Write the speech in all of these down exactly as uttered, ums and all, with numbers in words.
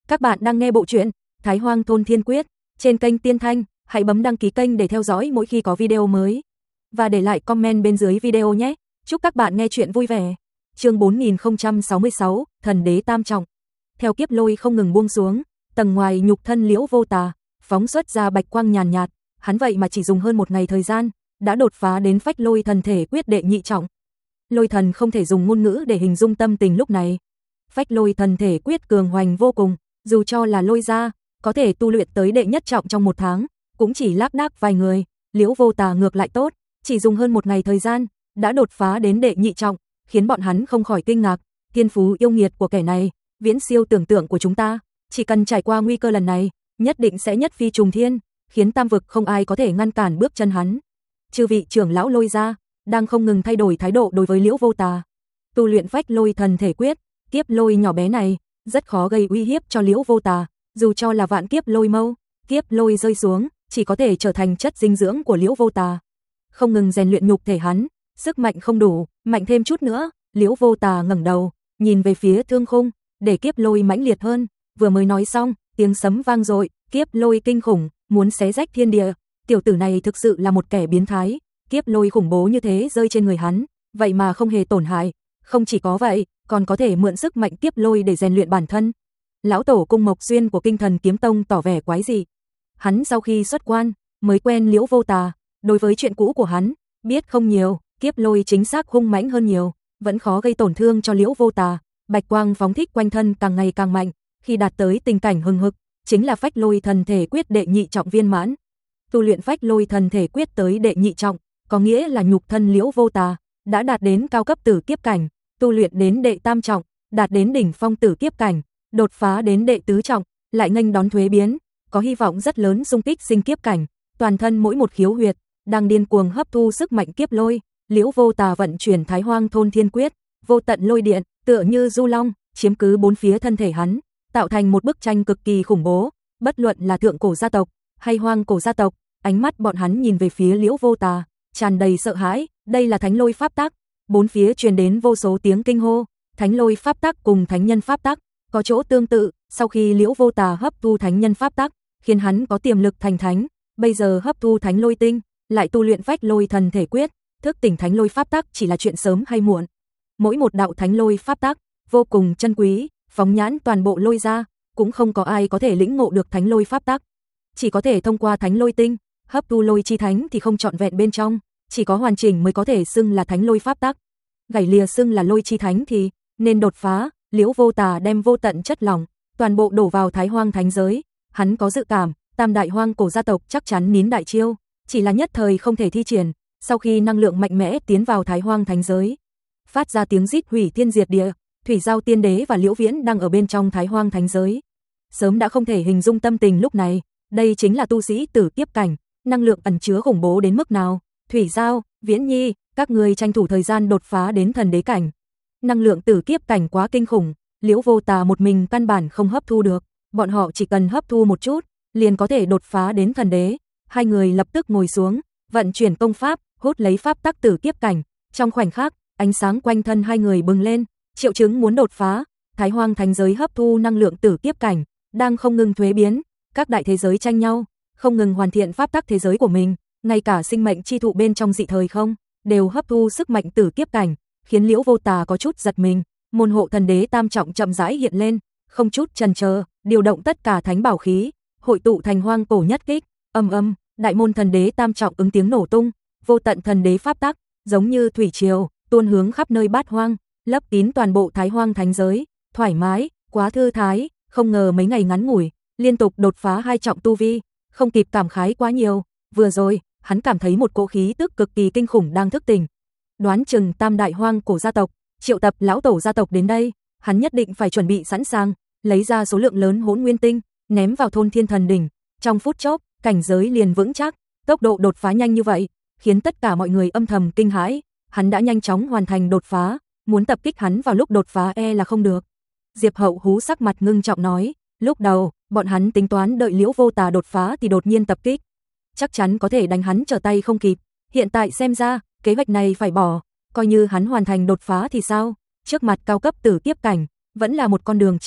Các bạn đang nghe bộ truyện Thái Hoang Thôn Thiên Quyết trên kênh Tiên Thanh, hãy bấm đăng ký kênh để theo dõi mỗi khi có video mới. Và để lại comment bên dưới video nhé. Chúc các bạn nghe truyện vui vẻ. Chương bốn nghìn không trăm sáu mươi sáu, Thần Đế Tam Trọng. Theo kiếp lôi không ngừng buông xuống, tầng ngoài nhục thân Liễu Vô Tà phóng xuất ra bạch quang nhàn nhạt, hắn vậy mà chỉ dùng hơn một ngày thời gian, đã đột phá đến Phách Lôi Thần Thể Quyết đệ nhị trọng. Lôi thần không thể dùng ngôn ngữ để hình dung tâm tình lúc này. Phách Lôi Thần Thể Quyết cường hoành vô cùng, dù cho là Lôi gia, có thể tu luyện tới đệ nhất trọng trong một tháng, cũng chỉ lác đác vài người, Liễu Vô Tà ngược lại tốt, chỉ dùng hơn một ngày thời gian, đã đột phá đến đệ nhị trọng, khiến bọn hắn không khỏi kinh ngạc, thiên phú yêu nghiệt của kẻ này, viễn siêu tưởng tượng của chúng ta, chỉ cần trải qua nguy cơ lần này, nhất định sẽ nhất phi trùng thiên, khiến tam vực không ai có thể ngăn cản bước chân hắn. Chư vị trưởng lão Lôi gia đang không ngừng thay đổi thái độ đối với Liễu Vô Tà. Tu luyện Phách Lôi Thần Thể Quyết, kiếp lôi nhỏ bé này rất khó gây uy hiếp cho Liễu Vô Tà, dù cho là vạn kiếp lôi mâu, kiếp lôi rơi xuống, chỉ có thể trở thành chất dinh dưỡng của Liễu Vô Tà. Không ngừng rèn luyện nhục thể hắn, sức mạnh không đủ, mạnh thêm chút nữa, Liễu Vô Tà ngẩng đầu, nhìn về phía thương khung, để kiếp lôi mãnh liệt hơn, vừa mới nói xong, tiếng sấm vang dội, kiếp lôi kinh khủng, muốn xé rách thiên địa, tiểu tử này thực sự là một kẻ biến thái, kiếp lôi khủng bố như thế rơi trên người hắn, vậy mà không hề tổn hại, không chỉ có vậy, còn có thể mượn sức mạnh kiếp lôi để rèn luyện bản thân. Lão tổ Cung Mộc Xuyên của Kinh Thần Kiếm Tông tỏ vẻ quái dị. Hắn sau khi xuất quan, mới quen Liễu Vô Tà, đối với chuyện cũ của hắn, biết không nhiều, kiếp lôi chính xác hung mãnh hơn nhiều, vẫn khó gây tổn thương cho Liễu Vô Tà, bạch quang phóng thích quanh thân càng ngày càng mạnh, khi đạt tới tình cảnh hừng hực, chính là Phách Lôi Thần Thể Quyết đệ nhị trọng viên mãn. Tu luyện Phách Lôi Thần Thể Quyết tới đệ nhị trọng, có nghĩa là nhục thân Liễu Vô Tà đã đạt đến cao cấp tử kiếp cảnh, tu luyện đến đệ tam trọng, đạt đến đỉnh phong tử kiếp cảnh, đột phá đến đệ tứ trọng, lại nghênh đón thuế biến, có hy vọng rất lớn xung kích sinh kiếp cảnh, toàn thân mỗi một khiếu huyệt đang điên cuồng hấp thu sức mạnh kiếp lôi, Liễu Vô Tà vận chuyển Thái Hoang Thôn Thiên Quyết, vô tận lôi điện, tựa như du long, chiếm cứ bốn phía thân thể hắn, tạo thành một bức tranh cực kỳ khủng bố, bất luận là thượng cổ gia tộc hay hoang cổ gia tộc, ánh mắt bọn hắn nhìn về phía Liễu Vô Tà, tràn đầy sợ hãi, đây là Thánh Lôi pháp tắc. Bốn phía truyền đến vô số tiếng kinh hô, Thánh Lôi pháp tắc cùng Thánh Nhân pháp tắc có chỗ tương tự, sau khi Liễu Vô Tà hấp thu Thánh Nhân pháp tắc, khiến hắn có tiềm lực thành thánh, bây giờ hấp thu Thánh Lôi tinh, lại tu luyện Phách Lôi Thần Thể Quyết, thức tỉnh Thánh Lôi pháp tắc chỉ là chuyện sớm hay muộn. Mỗi một đạo Thánh Lôi pháp tắc vô cùng chân quý, phóng nhãn toàn bộ Lôi gia, cũng không có ai có thể lĩnh ngộ được Thánh Lôi pháp tắc, chỉ có thể thông qua Thánh Lôi tinh, hấp thu Lôi chi thánh thì không trọn vẹn bên trong. Chỉ có hoàn chỉnh mới có thể xưng là Thánh Lôi pháp tắc. Gảy lìa xưng là Lôi chi thánh thì nên đột phá, Liễu Vô Tà đem vô tận chất lỏng toàn bộ đổ vào Thái Hoang thánh giới, hắn có dự cảm, tam đại hoang cổ gia tộc chắc chắn nín đại chiêu, chỉ là nhất thời không thể thi triển, sau khi năng lượng mạnh mẽ tiến vào Thái Hoang thánh giới, phát ra tiếng rít hủy thiên diệt địa, Thủy Giao Tiên Đế và Liễu Viễn đang ở bên trong Thái Hoang thánh giới, sớm đã không thể hình dung tâm tình lúc này, đây chính là tu sĩ tử kiếp cảnh, năng lượng ẩn chứa khủng bố đến mức nào. Thủy Giao, Viễn Nhi, các người tranh thủ thời gian đột phá đến thần đế cảnh. Năng lượng tử kiếp cảnh quá kinh khủng, Liễu Vô Tà một mình căn bản không hấp thu được, bọn họ chỉ cần hấp thu một chút, liền có thể đột phá đến thần đế. Hai người lập tức ngồi xuống, vận chuyển công pháp, hút lấy pháp tắc tử kiếp cảnh. Trong khoảnh khắc, ánh sáng quanh thân hai người bừng lên, triệu chứng muốn đột phá. Thái Hoang thánh giới hấp thu năng lượng tử kiếp cảnh, đang không ngừng thuế biến, các đại thế giới tranh nhau, không ngừng hoàn thiện pháp tắc thế giới của mình. Ngay cả sinh mệnh chi thụ bên trong dị thời không, đều hấp thu sức mạnh tử kiếp cảnh, khiến Liễu Vô Tà có chút giật mình, môn hộ thần đế tam trọng chậm rãi hiện lên, không chút chần chờ, điều động tất cả thánh bảo khí, hội tụ thành hoang cổ nhất kích, âm âm, đại môn thần đế tam trọng ứng tiếng nổ tung, vô tận thần đế pháp tắc, giống như thủy triều, tuôn hướng khắp nơi bát hoang, lấp kín toàn bộ Thái Hoang thánh giới, thoải mái, quá thư thái, không ngờ mấy ngày ngắn ngủi, liên tục đột phá hai trọng tu vi, không kịp cảm khái quá nhiều, vừa rồi hắn cảm thấy một cỗ khí tức cực kỳ kinh khủng đang thức tỉnh. Đoán chừng tam đại hoang cổ gia tộc, triệu tập lão tổ gia tộc đến đây, hắn nhất định phải chuẩn bị sẵn sàng, lấy ra số lượng lớn hỗn nguyên tinh, ném vào thôn thiên thần đỉnh, trong phút chốc, cảnh giới liền vững chắc, tốc độ đột phá nhanh như vậy, khiến tất cả mọi người âm thầm kinh hãi, hắn đã nhanh chóng hoàn thành đột phá, muốn tập kích hắn vào lúc đột phá e là không được. Diệp Hậu Hú sắc mặt ngưng trọng nói, lúc đầu, bọn hắn tính toán đợi Liễu Vô Tà đột phá thì đột nhiên tập kích, chắc chắn có thể đánh hắn trở tay không kịp, hiện tại xem ra, kế hoạch này phải bỏ, coi như hắn hoàn thành đột phá thì sao, trước mặt cao cấp tử kiếp cảnh, vẫn là một con đường chết,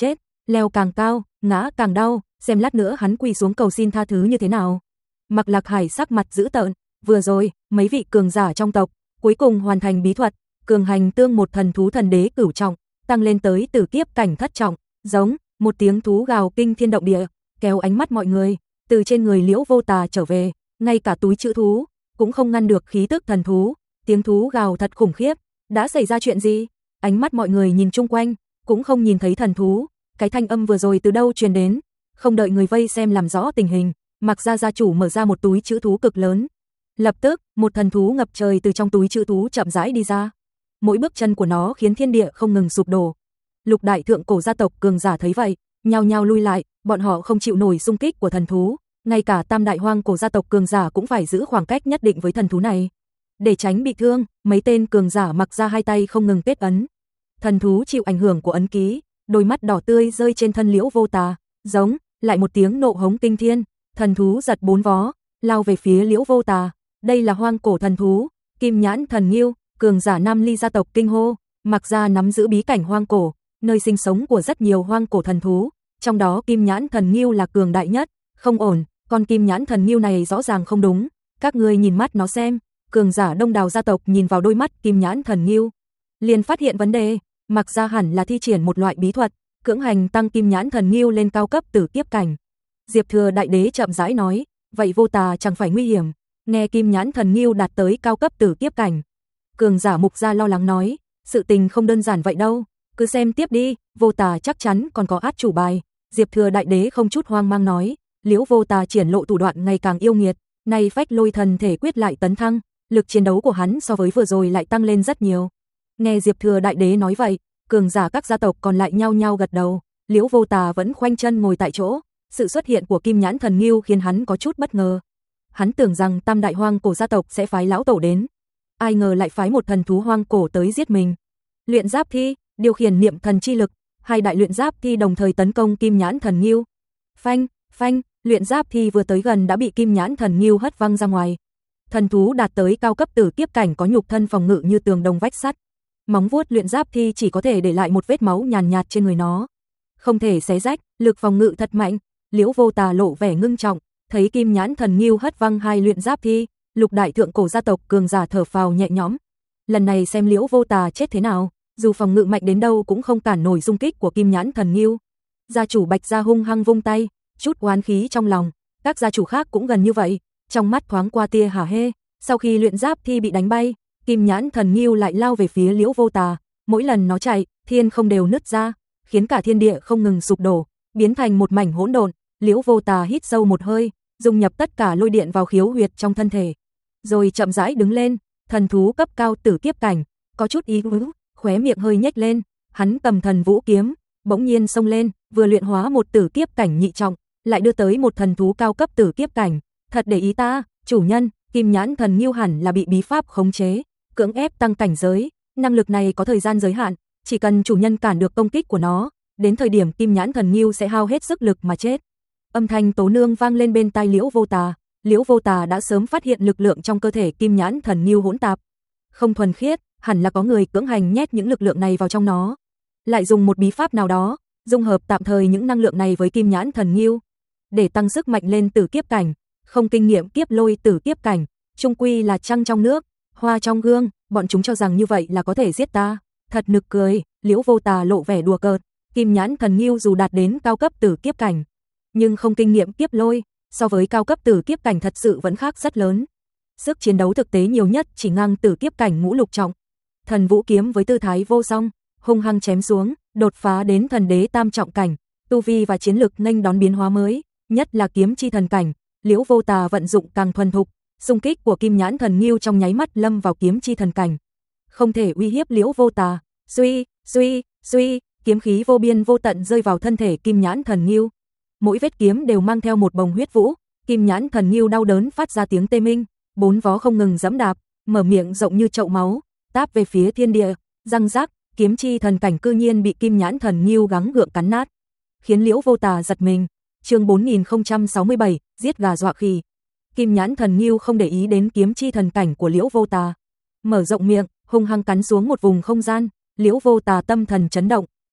leo càng cao, ngã càng đau, xem lát nữa hắn quỳ xuống cầu xin tha thứ như thế nào. Mạc Lạc Hải sắc mặt dữ tợn, vừa rồi, mấy vị cường giả trong tộc, cuối cùng hoàn thành bí thuật, cường hành tương một thần thú thần đế cửu trọng, tăng lên tới tử kiếp cảnh thất trọng, giống, một tiếng thú gào kinh thiên động địa, kéo ánh mắt mọi người, từ trên người Liễu Vô Tà trở về, ngay cả túi trữ thú, cũng không ngăn được khí tức thần thú, tiếng thú gào thật khủng khiếp, đã xảy ra chuyện gì? Ánh mắt mọi người nhìn chung quanh, cũng không nhìn thấy thần thú, cái thanh âm vừa rồi từ đâu truyền đến, không đợi người vây xem làm rõ tình hình, Mạc gia gia chủ mở ra một túi trữ thú cực lớn. Lập tức, một thần thú ngập trời từ trong túi trữ thú chậm rãi đi ra. Mỗi bước chân của nó khiến thiên địa không ngừng sụp đổ. Lục đại thượng cổ gia tộc cường giả thấy vậy, nhao nhao lui lại, bọn họ không chịu nổi xung kích của thần thú, ngay cả tam đại hoang cổ gia tộc cường giả cũng phải giữ khoảng cách nhất định với thần thú này. Để tránh bị thương, mấy tên cường giả Mạc gia hai tay không ngừng kết ấn. Thần thú chịu ảnh hưởng của ấn ký, đôi mắt đỏ tươi rơi trên thân Liễu Vô Tà, giống, lại một tiếng nộ hống kinh thiên, thần thú giật bốn vó, lao về phía Liễu Vô Tà. Đây là hoang cổ thần thú, Kim Nhãn Thần Ngưu, cường giả Nam Ly gia tộc kinh hô, Mạc gia nắm giữ bí cảnh hoang cổ, nơi sinh sống của rất nhiều hoang cổ thần thú, trong đó Kim Nhãn Thần Ngưu là cường đại nhất, không ổn, con Kim Nhãn Thần Ngưu này rõ ràng không đúng, các ngươi nhìn mắt nó xem. Cường giả Đông Đào gia tộc nhìn vào đôi mắt Kim Nhãn Thần Ngưu, liền phát hiện vấn đề, Mạc gia hẳn là thi triển một loại bí thuật, cưỡng hành tăng Kim Nhãn Thần Ngưu lên cao cấp tử kiếp cảnh. Diệp Thừa đại đế chậm rãi nói, vậy Vô Tà chẳng phải nguy hiểm? Nghe Kim Nhãn Thần Ngưu đạt tới cao cấp tử kiếp cảnh, cường giả Mục gia lo lắng nói, sự tình không đơn giản vậy đâu, cứ xem tiếp đi, Vô Tà chắc chắn còn có át chủ bài. Diệp Thừa đại đế không chút hoang mang nói, Liễu Vô Tà triển lộ thủ đoạn ngày càng yêu nghiệt, nay phách lôi thần thể quyết lại tấn thăng, lực chiến đấu của hắn so với vừa rồi lại tăng lên rất nhiều. Nghe Diệp Thừa đại đế nói vậy, cường giả các gia tộc còn lại nhao nhao gật đầu, Liễu Vô Tà vẫn khoanh chân ngồi tại chỗ, sự xuất hiện của Kim Nhãn Thần Ngưu khiến hắn có chút bất ngờ. Hắn tưởng rằng tam đại hoang cổ gia tộc sẽ phái lão tổ đến, ai ngờ lại phái một thần thú hoang cổ tới giết mình. Luyện giáp thi, điều khiển niệm thần chi lực, hai đại luyện giáp thi đồng thời tấn công Kim Nhãn Thần Ngưu. Phanh, phanh, luyện giáp thi vừa tới gần đã bị Kim Nhãn Thần Ngưu hất văng ra ngoài. Thần thú đạt tới cao cấp tử kiếp cảnh có nhục thân phòng ngự như tường đồng vách sắt. Móng vuốt luyện giáp thi chỉ có thể để lại một vết máu nhàn nhạt, nhạt trên người nó, không thể xé rách, lực phòng ngự thật mạnh. Liễu Vô Tà lộ vẻ ngưng trọng, thấy Kim Nhãn Thần Ngưu hất văng hai luyện giáp thi, lục đại thượng cổ gia tộc cường giả thở phào nhẹ nhõm. Lần này xem Liễu Vô Tà chết thế nào, dù phòng ngự mạnh đến đâu cũng không cản nổi xung kích của Kim Nhãn Thần Ngưu. Gia chủ Bạch gia hung hăng vung tay, chút oán khí trong lòng, các gia chủ khác cũng gần như vậy, trong mắt thoáng qua tia hả hê. Sau khi luyện giáp thi bị đánh bay, Kim Nhãn Thần Ngưu lại lao về phía Liễu Vô Tà, mỗi lần nó chạy, thiên không đều nứt ra, khiến cả thiên địa không ngừng sụp đổ, biến thành một mảnh hỗn độn. Liễu Vô Tà hít sâu một hơi, dung nhập tất cả lôi điện vào khiếu huyệt trong thân thể, rồi chậm rãi đứng lên, thần thú cấp cao tử kiếp cảnh, có chút ý ứ, khóe miệng hơi nhếch lên, hắn cầm thần vũ kiếm, bỗng nhiên xông lên, vừa luyện hóa một tử kiếp cảnh nhị trọng, lại đưa tới một thần thú cao cấp tử kiếp cảnh, thật để ý ta, chủ nhân, Kim Nhãn Thần Ngưu hẳn là bị bí pháp khống chế, cưỡng ép tăng cảnh giới, năng lực này có thời gian giới hạn, chỉ cần chủ nhân cản được công kích của nó, đến thời điểm Kim Nhãn Thần Ngưu sẽ hao hết sức lực mà chết. Âm thanh tố nương vang lên bên tai Liễu Vô Tà, Liễu Vô Tà đã sớm phát hiện lực lượng trong cơ thể Kim Nhãn Thần Ngưu hỗn tạp, không thuần khiết, hẳn là có người cưỡng hành nhét những lực lượng này vào trong nó, lại dùng một bí pháp nào đó, dung hợp tạm thời những năng lượng này với Kim Nhãn Thần Ngưu, để tăng sức mạnh lên tử kiếp cảnh. Không kinh nghiệm kiếp lôi tử kiếp cảnh, chung quy là trăng trong nước, hoa trong gương, bọn chúng cho rằng như vậy là có thể giết ta, thật nực cười. Liễu Vô Tà lộ vẻ đùa cợt, Kim Nhãn Thần Ngưu dù đạt đến cao cấp tử kiếp cảnh, nhưng không kinh nghiệm kiếp lôi, so với cao cấp tử kiếp cảnh thật sự vẫn khác rất lớn. Sức chiến đấu thực tế nhiều nhất chỉ ngang tử kiếp cảnh ngũ lục trọng. Thần vũ kiếm với tư thái vô song, hung hăng chém xuống, đột phá đến thần đế tam trọng cảnh, tu vi và chiến lực nghênh đón biến hóa mới, nhất là kiếm chi thần cảnh. Liễu Vô Tà vận dụng càng thuần thục, xung kích của Kim Nhãn Thần Ngưu trong nháy mắt lâm vào kiếm chi thần cảnh, không thể uy hiếp Liễu Vô Tà. Suy, suy, suy, kiếm khí vô biên vô tận rơi vào thân thể Kim Nhãn Thần Ngưu. Mỗi vết kiếm đều mang theo một bồng huyết vũ, Kim Nhãn Thần Ngưu đau đớn phát ra tiếng tê minh, bốn vó không ngừng giẫm đạp, mở miệng rộng như chậu máu, táp về phía thiên địa, răng rắc, kiếm chi thần cảnh cư nhiên bị Kim Nhãn Thần Ngưu gắng gượng cắn nát, khiến Liễu Vô Tà giật mình. Chương bốn nghìn không trăm sáu mươi bảy, giết gà dọa khỉ. Kim Nhãn Thần Ngưu không để ý đến kiếm chi thần cảnh của Liễu Vô Tà, mở rộng miệng, hung hăng cắn xuống một vùng không gian. Liễu Vô Tà tâm thần chấn động,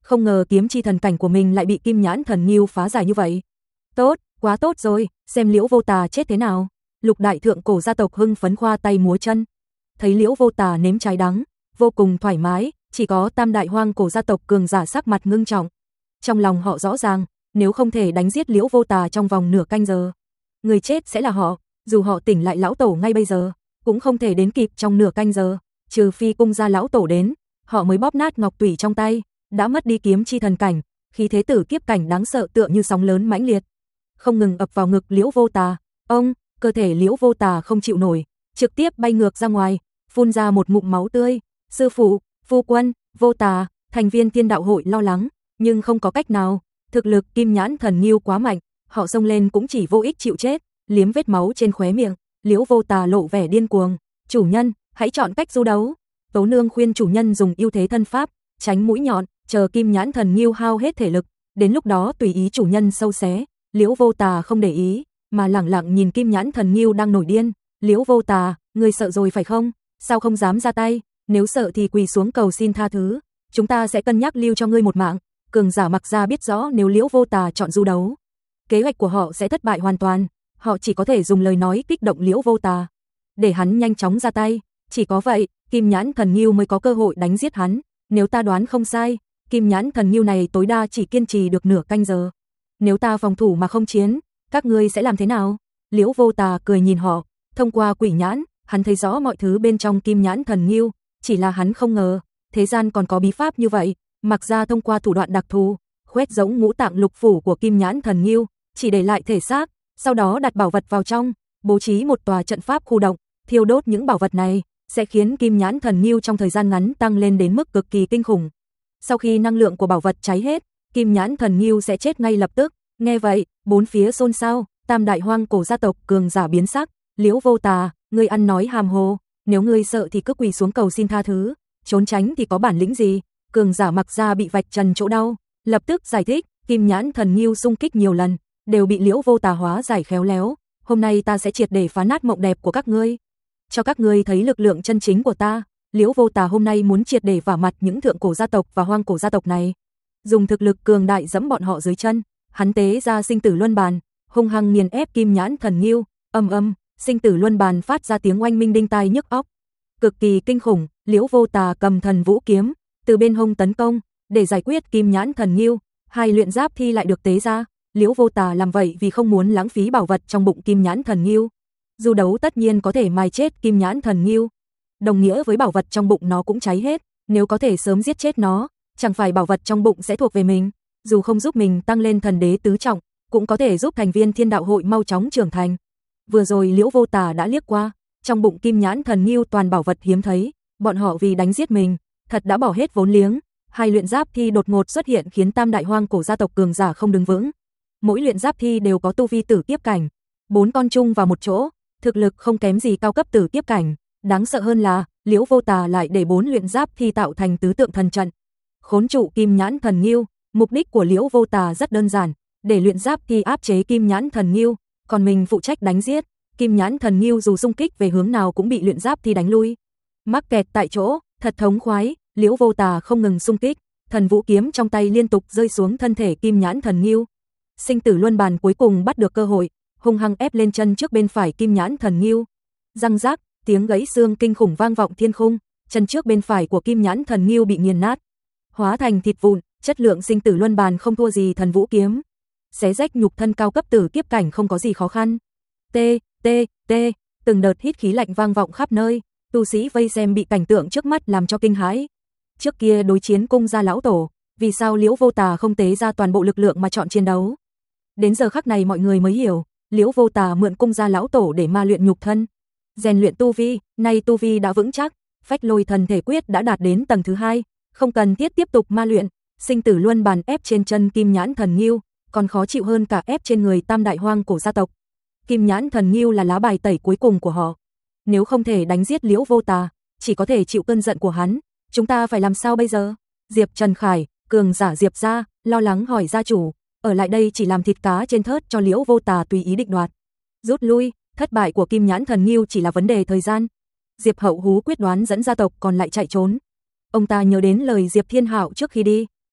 không ngờ kiếm chi thần cảnh của mình lại bị Kim Nhãn Thần Ngưu phá giải như vậy. Tốt, quá tốt rồi, xem Liễu Vô Tà chết thế nào. Lục đại thượng cổ gia tộc hưng phấn khoa tay múa chân. Thấy Liễu Vô Tà nếm trái đắng, vô cùng thoải mái, chỉ có tam đại hoang cổ gia tộc cường giả sắc mặt ngưng trọng. Trong lòng họ rõ ràng, nếu không thể đánh giết Liễu Vô Tà trong vòng nửa canh giờ, người chết sẽ là họ, dù họ tỉnh lại lão tổ ngay bây giờ, cũng không thể đến kịp trong nửa canh giờ, trừ phi cung gia lão tổ đến, họ mới bóp nát ngọc tủy trong tay, đã mất đi kiếm chi thần cảnh, khí thế tử kiếp cảnh đáng sợ tựa như sóng lớn mãnh liệt, không ngừng ập vào ngực Liễu Vô Tà. Ông, cơ thể Liễu Vô Tà không chịu nổi, trực tiếp bay ngược ra ngoài, phun ra một ngụm máu tươi. Sư phụ, phu quân, Vô Tà, thành viên Thiên Đạo hội lo lắng, nhưng không có cách nào, thực lực Kim Nhãn Thần Ngưu quá mạnh, họ xông lên cũng chỉ vô ích chịu chết. Liếm vết máu trên khóe miệng, Liễu Vô Tà lộ vẻ điên cuồng. Chủ nhân, hãy chọn cách du đấu. Tố Nương khuyên chủ nhân dùng ưu thế thân pháp, tránh mũi nhọn, chờ Kim Nhãn Thần Ngưu hao hết thể lực, đến lúc đó tùy ý chủ nhân sâu xé. Liễu Vô Tà không để ý, mà lẳng lặng nhìn Kim Nhãn Thần Ngưu đang nổi điên. Liễu Vô Tà, ngươi sợ rồi phải không? Sao không dám ra tay? Nếu sợ thì quỳ xuống cầu xin tha thứ, chúng ta sẽ cân nhắc lưu cho ngươi một mạng. Cường giả Mặc Gia biết rõ nếu Liễu Vô Tà chọn du đấu, kế hoạch của họ sẽ thất bại hoàn toàn. Họ chỉ có thể dùng lời nói kích động Liễu Vô Tà, để hắn nhanh chóng ra tay. Chỉ có vậy, Kim Nhãn Thần Ngưu mới có cơ hội đánh giết hắn. Nếu ta đoán không sai, Kim Nhãn Thần Ngưu này tối đa chỉ kiên trì được nửa canh giờ. Nếu ta phòng thủ mà không chiến, các ngươi sẽ làm thế nào? Liễu Vô Tà cười nhìn họ, thông qua quỷ nhãn, hắn thấy rõ mọi thứ bên trong Kim Nhãn Thần Ngưu, chỉ là hắn không ngờ, thế gian còn có bí pháp như vậy. Mặc ra thông qua thủ đoạn đặc thù, khoét rỗng ngũ tạng lục phủ của Kim Nhãn Thần Ngưu, chỉ để lại thể xác, sau đó đặt bảo vật vào trong, bố trí một tòa trận pháp khu động, thiêu đốt những bảo vật này, sẽ khiến Kim Nhãn Thần Ngưu trong thời gian ngắn tăng lên đến mức cực kỳ kinh khủng. Sau khi năng lượng của bảo vật cháy hết, Kim Nhãn Thần Ngưu sẽ chết ngay lập tức. Nghe vậy, bốn phía xôn xao, tam đại hoang cổ gia tộc cường giả biến sắc. Liễu Vô Tà, ngươi ăn nói hàm hồ, nếu ngươi sợ thì cứ quỳ xuống cầu xin tha thứ, trốn tránh thì có bản lĩnh gì? Cường giả Mặc Gia bị vạch trần chỗ đau, lập tức giải thích. Kim Nhãn Thần Ngưu xung kích nhiều lần, đều bị Liễu Vô Tà hóa giải khéo léo. Hôm nay ta sẽ triệt để phá nát mộng đẹp của các ngươi, cho các ngươi thấy lực lượng chân chính của ta. Liễu Vô Tà hôm nay muốn triệt để vả mặt những thượng cổ gia tộc và hoang cổ gia tộc này, dùng thực lực cường đại dẫm bọn họ dưới chân. Hắn tế ra sinh tử luân bàn, hung hăng nghiền ép Kim Nhãn Thần Ngưu. Âm âm, sinh tử luân bàn phát ra tiếng oanh minh đinh tai nhức óc, cực kỳ kinh khủng. Liễu Vô Tà cầm thần vũ kiếm từ bên hông tấn công, để giải quyết Kim Nhãn Thần Ngưu. Hai luyện giáp thi lại được tế ra. Liễu Vô Tà làm vậy vì không muốn lãng phí bảo vật trong bụng Kim Nhãn Thần Ngưu. Du đấu tất nhiên có thể mài chết Kim Nhãn Thần Ngưu, đồng nghĩa với bảo vật trong bụng nó cũng cháy hết. Nếu có thể sớm giết chết nó, chẳng phải bảo vật trong bụng sẽ thuộc về mình, dù không giúp mình tăng lên thần đế tứ trọng, cũng có thể giúp thành viên Thiên Đạo hội mau chóng trưởng thành. Vừa rồi Liễu Vô Tà đã liếc qua, trong bụng Kim Nhãn Thần Ngưu toàn bảo vật hiếm thấy, bọn họ vì đánh giết mình, thật đã bỏ hết vốn liếng. Hai luyện giáp thi đột ngột xuất hiện khiến tam đại hoang cổ gia tộc cường giả không đứng vững. Mỗi luyện giáp thi đều có tu vi tử kiếp cảnh, bốn con chung vào một chỗ, thực lực không kém gì cao cấp tử kiếp cảnh. Đáng sợ hơn là, Liễu Vô Tà lại để bốn luyện giáp thi tạo thành tứ tượng thần trận, khốn trụ Kim Nhãn Thần Ngưu. Mục đích của Liễu Vô Tà rất đơn giản, để luyện giáp thi áp chế Kim Nhãn Thần Ngưu, còn mình phụ trách đánh giết. Kim Nhãn Thần Ngưu dù xung kích về hướng nào cũng bị luyện giáp thi đánh lui, mắc kẹt tại chỗ, thật thống khoái. Liễu Vô Tà không ngừng xung kích, thần vũ kiếm trong tay liên tục rơi xuống thân thể Kim Nhãn Thần Ngưu. Sinh tử luân bàn cuối cùng bắt được cơ hội, hung hăng ép lên chân trước bên phải Kim Nhãn Thần Ngưu. Răng rác, tiếng gãy xương kinh khủng vang vọng thiên khung, chân trước bên phải của Kim Nhãn Thần Ngưu bị nghiền nát, hóa thành thịt vụn. Chất lượng sinh tử luân bàn không thua gì thần vũ kiếm, xé rách nhục thân cao cấp tử kiếp cảnh không có gì khó khăn. T, T, T, từng đợt hít khí lạnh vang vọng khắp nơi, tu sĩ vây xem bị cảnh tượng trước mắt làm cho kinh hãi. Trước kia đối chiến cung gia lão tổ, vì sao Liễu Vô Tà không tế ra toàn bộ lực lượng mà chọn chiến đấu? Đến giờ khắc này mọi người mới hiểu, Liễu Vô Tà mượn cung gia lão tổ để ma luyện nhục thân, rèn luyện tu vi. Nay tu vi đã vững chắc, Phách Lôi Thần Thể Quyết đã đạt đến tầng thứ hai, không cần thiết tiếp tục ma luyện. Sinh tử luân bàn ép trên chân Kim Nhãn Thần Ngưu, còn khó chịu hơn cả ép trên người tam đại hoang cổ gia tộc. Kim Nhãn Thần Ngưu là lá bài tẩy cuối cùng của họ. Nếu không thể đánh giết Liễu Vô Tà, chỉ có thể chịu cơn giận của hắn. Chúng ta phải làm sao bây giờ? Diệp Trần Khải, cường giả Diệp gia, lo lắng hỏi gia chủ, ở lại đây chỉ làm thịt cá trên thớt cho Liễu Vô Tà tùy ý định đoạt. Rút lui, thất bại của Kim Nhãn Thần Ngưu chỉ là vấn đề thời gian. Diệp Hậu Hú quyết đoán dẫn gia tộc còn lại chạy trốn. Ông ta nhớ đến lời Diệp Thiên Hạo trước khi đi,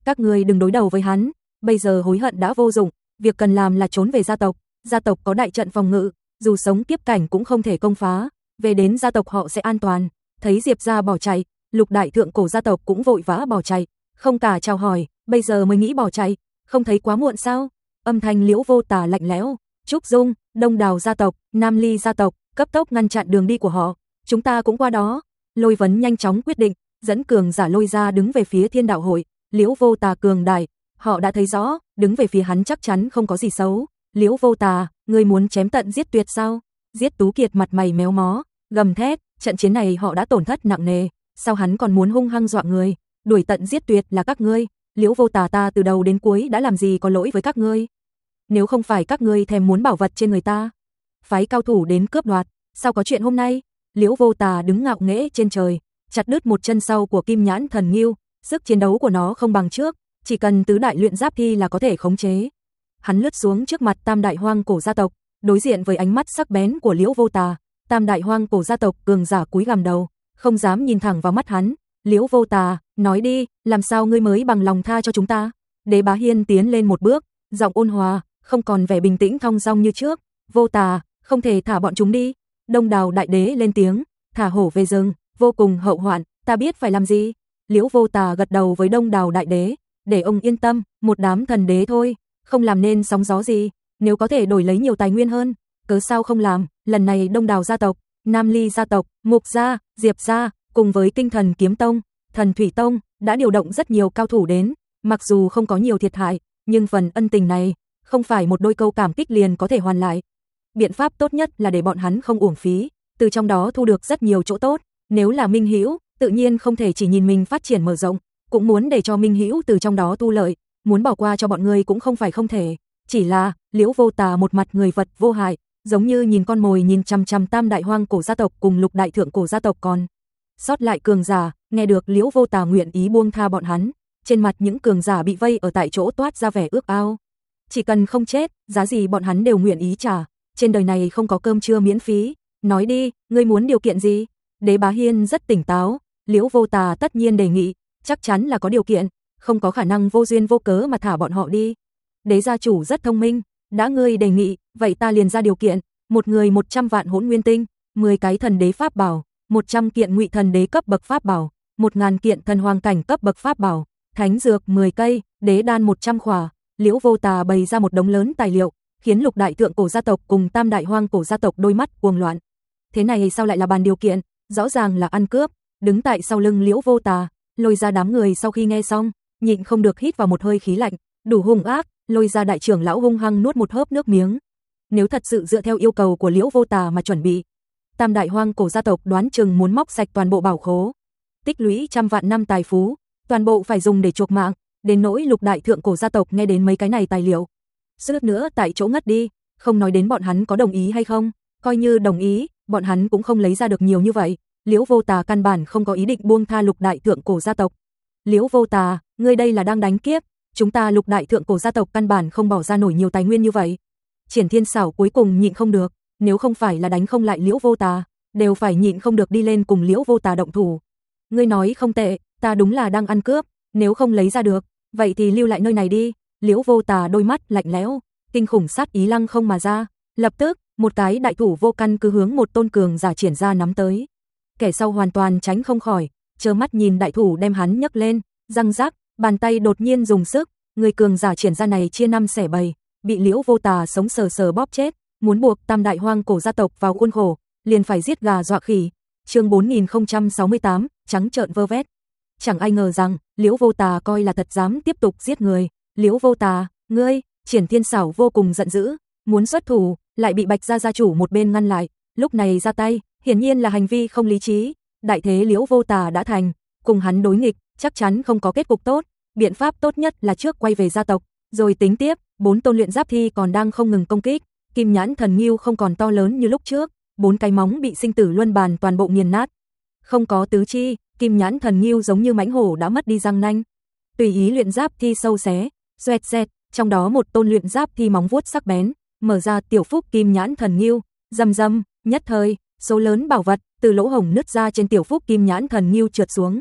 Các ngươi đừng đối đầu với hắn, bây giờ hối hận đã vô dụng, việc cần làm là trốn về gia tộc, gia tộc có đại trận phòng ngự, dù sống kiếp cảnh cũng không thể công phá, về đến gia tộc họ sẽ an toàn. Thấy Diệp gia bỏ chạy, Lục đại thượng cổ gia tộc cũng vội vã bỏ chạy, không cả chào hỏi, bây giờ mới nghĩ bỏ chạy, không thấy quá muộn sao? Âm thanh Liễu Vô Tà lạnh lẽo. Trúc Dung, Đông Đào gia tộc, Nam Ly gia tộc, cấp tốc ngăn chặn đường đi của họ, chúng ta cũng qua đó. Lôi Vấn nhanh chóng quyết định, dẫn cường giả Lôi gia đứng về phía Thiên Đạo hội. Liễu Vô Tà cường đại, họ đã thấy rõ, đứng về phía hắn chắc chắn không có gì xấu. Liễu Vô Tà, ngươi muốn chém tận giết tuyệt sao? Giết Tú Kiệt mặt mày méo mó, gầm thét, trận chiến này họ đã tổn thất nặng nề, sao hắn còn muốn hung hăng dọa người, đuổi tận giết tuyệt là các ngươi. Liễu Vô Tà, ta từ đầu đến cuối đã làm gì có lỗi với các ngươi? Nếu không phải các ngươi thèm muốn bảo vật trên người ta, phái cao thủ đến cướp đoạt, sao có chuyện hôm nay? Liễu Vô Tà đứng ngạo nghễ trên trời, chặt đứt một chân sau của Kim Nhãn Thần Ngưu, sức chiến đấu của nó không bằng trước, chỉ cần tứ đại luyện giáp thi là có thể khống chế. Hắn lướt xuống trước mặt Tam đại hoang cổ gia tộc, đối diện với ánh mắt sắc bén của Liễu Vô Tà, Tam đại hoang cổ gia tộc cường giả cúi gằm đầu, không dám nhìn thẳng vào mắt hắn. Liễu Vô Tà, nói đi, làm sao ngươi mới bằng lòng tha cho chúng ta? Đế Bá Hiên tiến lên một bước, giọng ôn hòa, không còn vẻ bình tĩnh thong dong như trước. Vô Tà, không thể thả bọn chúng đi. Đông Đào đại đế lên tiếng, thả hổ về rừng, vô cùng hậu hoạn, ta biết phải làm gì. Liễu Vô Tà gật đầu với Đông Đào đại đế, để ông yên tâm, một đám thần đế thôi, không làm nên sóng gió gì, nếu có thể đổi lấy nhiều tài nguyên hơn, cớ sao không làm. Lần này Đông Đào gia tộc, Nam Ly gia tộc, Mục gia, Diệp gia, cùng với Kinh Thần Kiếm Tông, Thần Thủy Tông đã điều động rất nhiều cao thủ đến, mặc dù không có nhiều thiệt hại, nhưng phần ân tình này không phải một đôi câu cảm kích liền có thể hoàn lại. Biện pháp tốt nhất là để bọn hắn không uổng phí, từ trong đó thu được rất nhiều chỗ tốt. Nếu là Minh Hữu, tự nhiên không thể chỉ nhìn mình phát triển mở rộng, cũng muốn để cho Minh Hữu từ trong đó thu lợi, muốn bỏ qua cho bọn người cũng không phải không thể. Chỉ là Liễu Vô Tà một mặt người vật vô hại, giống như nhìn con mồi nhìn chằm chằm Tam đại hoang cổ gia tộc cùng Lục đại thượng cổ gia tộc còn sót lại cường giả, nghe được Liễu Vô Tà nguyện ý buông tha bọn hắn, trên mặt những cường giả bị vây ở tại chỗ toát ra vẻ ước ao. Chỉ cần không chết, giá gì bọn hắn đều nguyện ý trả, trên đời này không có cơm trưa miễn phí. Nói đi, ngươi muốn điều kiện gì? Đế Bá Hiên rất tỉnh táo, Liễu Vô Tà tất nhiên đề nghị, chắc chắn là có điều kiện, không có khả năng vô duyên vô cớ mà thả bọn họ đi. Đế gia chủ rất thông minh, đã ngươi đề nghị, vậy ta liền ra điều kiện, một người một trăm vạn hỗn nguyên tinh, mười cái thần đế pháp bảo, một trăm kiện ngụy thần đế cấp bậc pháp bảo, một ngàn kiện thần hoàng cảnh cấp bậc pháp bảo, thánh dược mười cây, đế đan một trăm khỏa. Liễu Vô Tà bày ra một đống lớn tài liệu, khiến Lục đại thượng cổ gia tộc cùng Tam đại hoang cổ gia tộc đôi mắt cuồng loạn. Thế này sao lại là bàn điều kiện, rõ ràng là ăn cướp. Đứng tại sau lưng Liễu Vô Tà, Lôi gia đám người sau khi nghe xong, nhịn không được hít vào một hơi khí lạnh, đủ hung ác. Lôi gia đại trưởng lão hung hăng nuốt một hớp nước miếng. Nếu thật sự dựa theo yêu cầu của Liễu Vô Tà mà chuẩn bị, Tam đại hoang cổ gia tộc đoán chừng muốn móc sạch toàn bộ bảo khố, tích lũy trăm vạn năm tài phú, toàn bộ phải dùng để chuộc mạng. Đến nỗi Lục đại thượng cổ gia tộc nghe đến mấy cái này tài liệu, suýt nữa tại chỗ ngất đi, không nói đến bọn hắn có đồng ý hay không, coi như đồng ý, bọn hắn cũng không lấy ra được nhiều như vậy. Liễu Vô Tà căn bản không có ý định buông tha Lục đại thượng cổ gia tộc. Liễu Vô Tà, ngươi đây là đang đánh kiếp, chúng ta Lục đại thượng cổ gia tộc căn bản không bỏ ra nổi nhiều tài nguyên như vậy. Triển Thiên Sảo cuối cùng nhịn không được, nếu không phải là đánh không lại Liễu Vô Tà, đều phải nhịn không được đi lên cùng Liễu Vô Tà động thủ. Ngươi nói không tệ, ta đúng là đang ăn cướp, nếu không lấy ra được, vậy thì lưu lại nơi này đi. Liễu Vô Tà đôi mắt lạnh lẽo, kinh khủng sát ý lăng không mà ra, lập tức, một cái đại thủ vô căn cứ hướng một tôn cường giả triển ra nắm tới. Kẻ sau hoàn toàn tránh không khỏi, trơ mắt nhìn đại thủ đem hắn nhấc lên, răng rắc, bàn tay đột nhiên dùng sức, người cường giả triển ra này chia năm xẻ bảy, bị Liễu Vô Tà sống sờ sờ bóp chết, muốn buộc Tam đại hoang cổ gia tộc vào khuôn khổ, liền phải giết gà dọa khỉ. Chương bốn nghìn không trăm sáu mươi tám, trắng trợn vơ vét. Chẳng ai ngờ rằng, Liễu Vô Tà coi là thật dám tiếp tục giết người. Liễu Vô Tà, ngươi! Triển Thiên Sảo vô cùng giận dữ, muốn xuất thủ, lại bị Bạch gia gia chủ một bên ngăn lại, lúc này ra tay, hiển nhiên là hành vi không lý trí. Đại thế Liễu Vô Tà đã thành, cùng hắn đối nghịch, chắc chắn không có kết cục tốt, biện pháp tốt nhất là trước quay về gia tộc, rồi tính tiếp. Bốn tôn luyện giáp thi còn đang không ngừng công kích, Kim Nhãn Thần Ngưu không còn to lớn như lúc trước, bốn cái móng bị sinh tử luân bàn toàn bộ nghiền nát. Không có tứ chi, Kim Nhãn Thần Ngưu giống như mãnh hổ đã mất đi răng nanh, tùy ý luyện giáp thi sâu xé, xoẹt xẹt, trong đó một tôn luyện giáp thi móng vuốt sắc bén, mở ra tiểu phúc Kim Nhãn Thần Ngưu, rầm rầm, nhất thời, số lớn bảo vật từ lỗ hổng nứt ra trên tiểu phúc Kim Nhãn Thần Ngưu trượt xuống.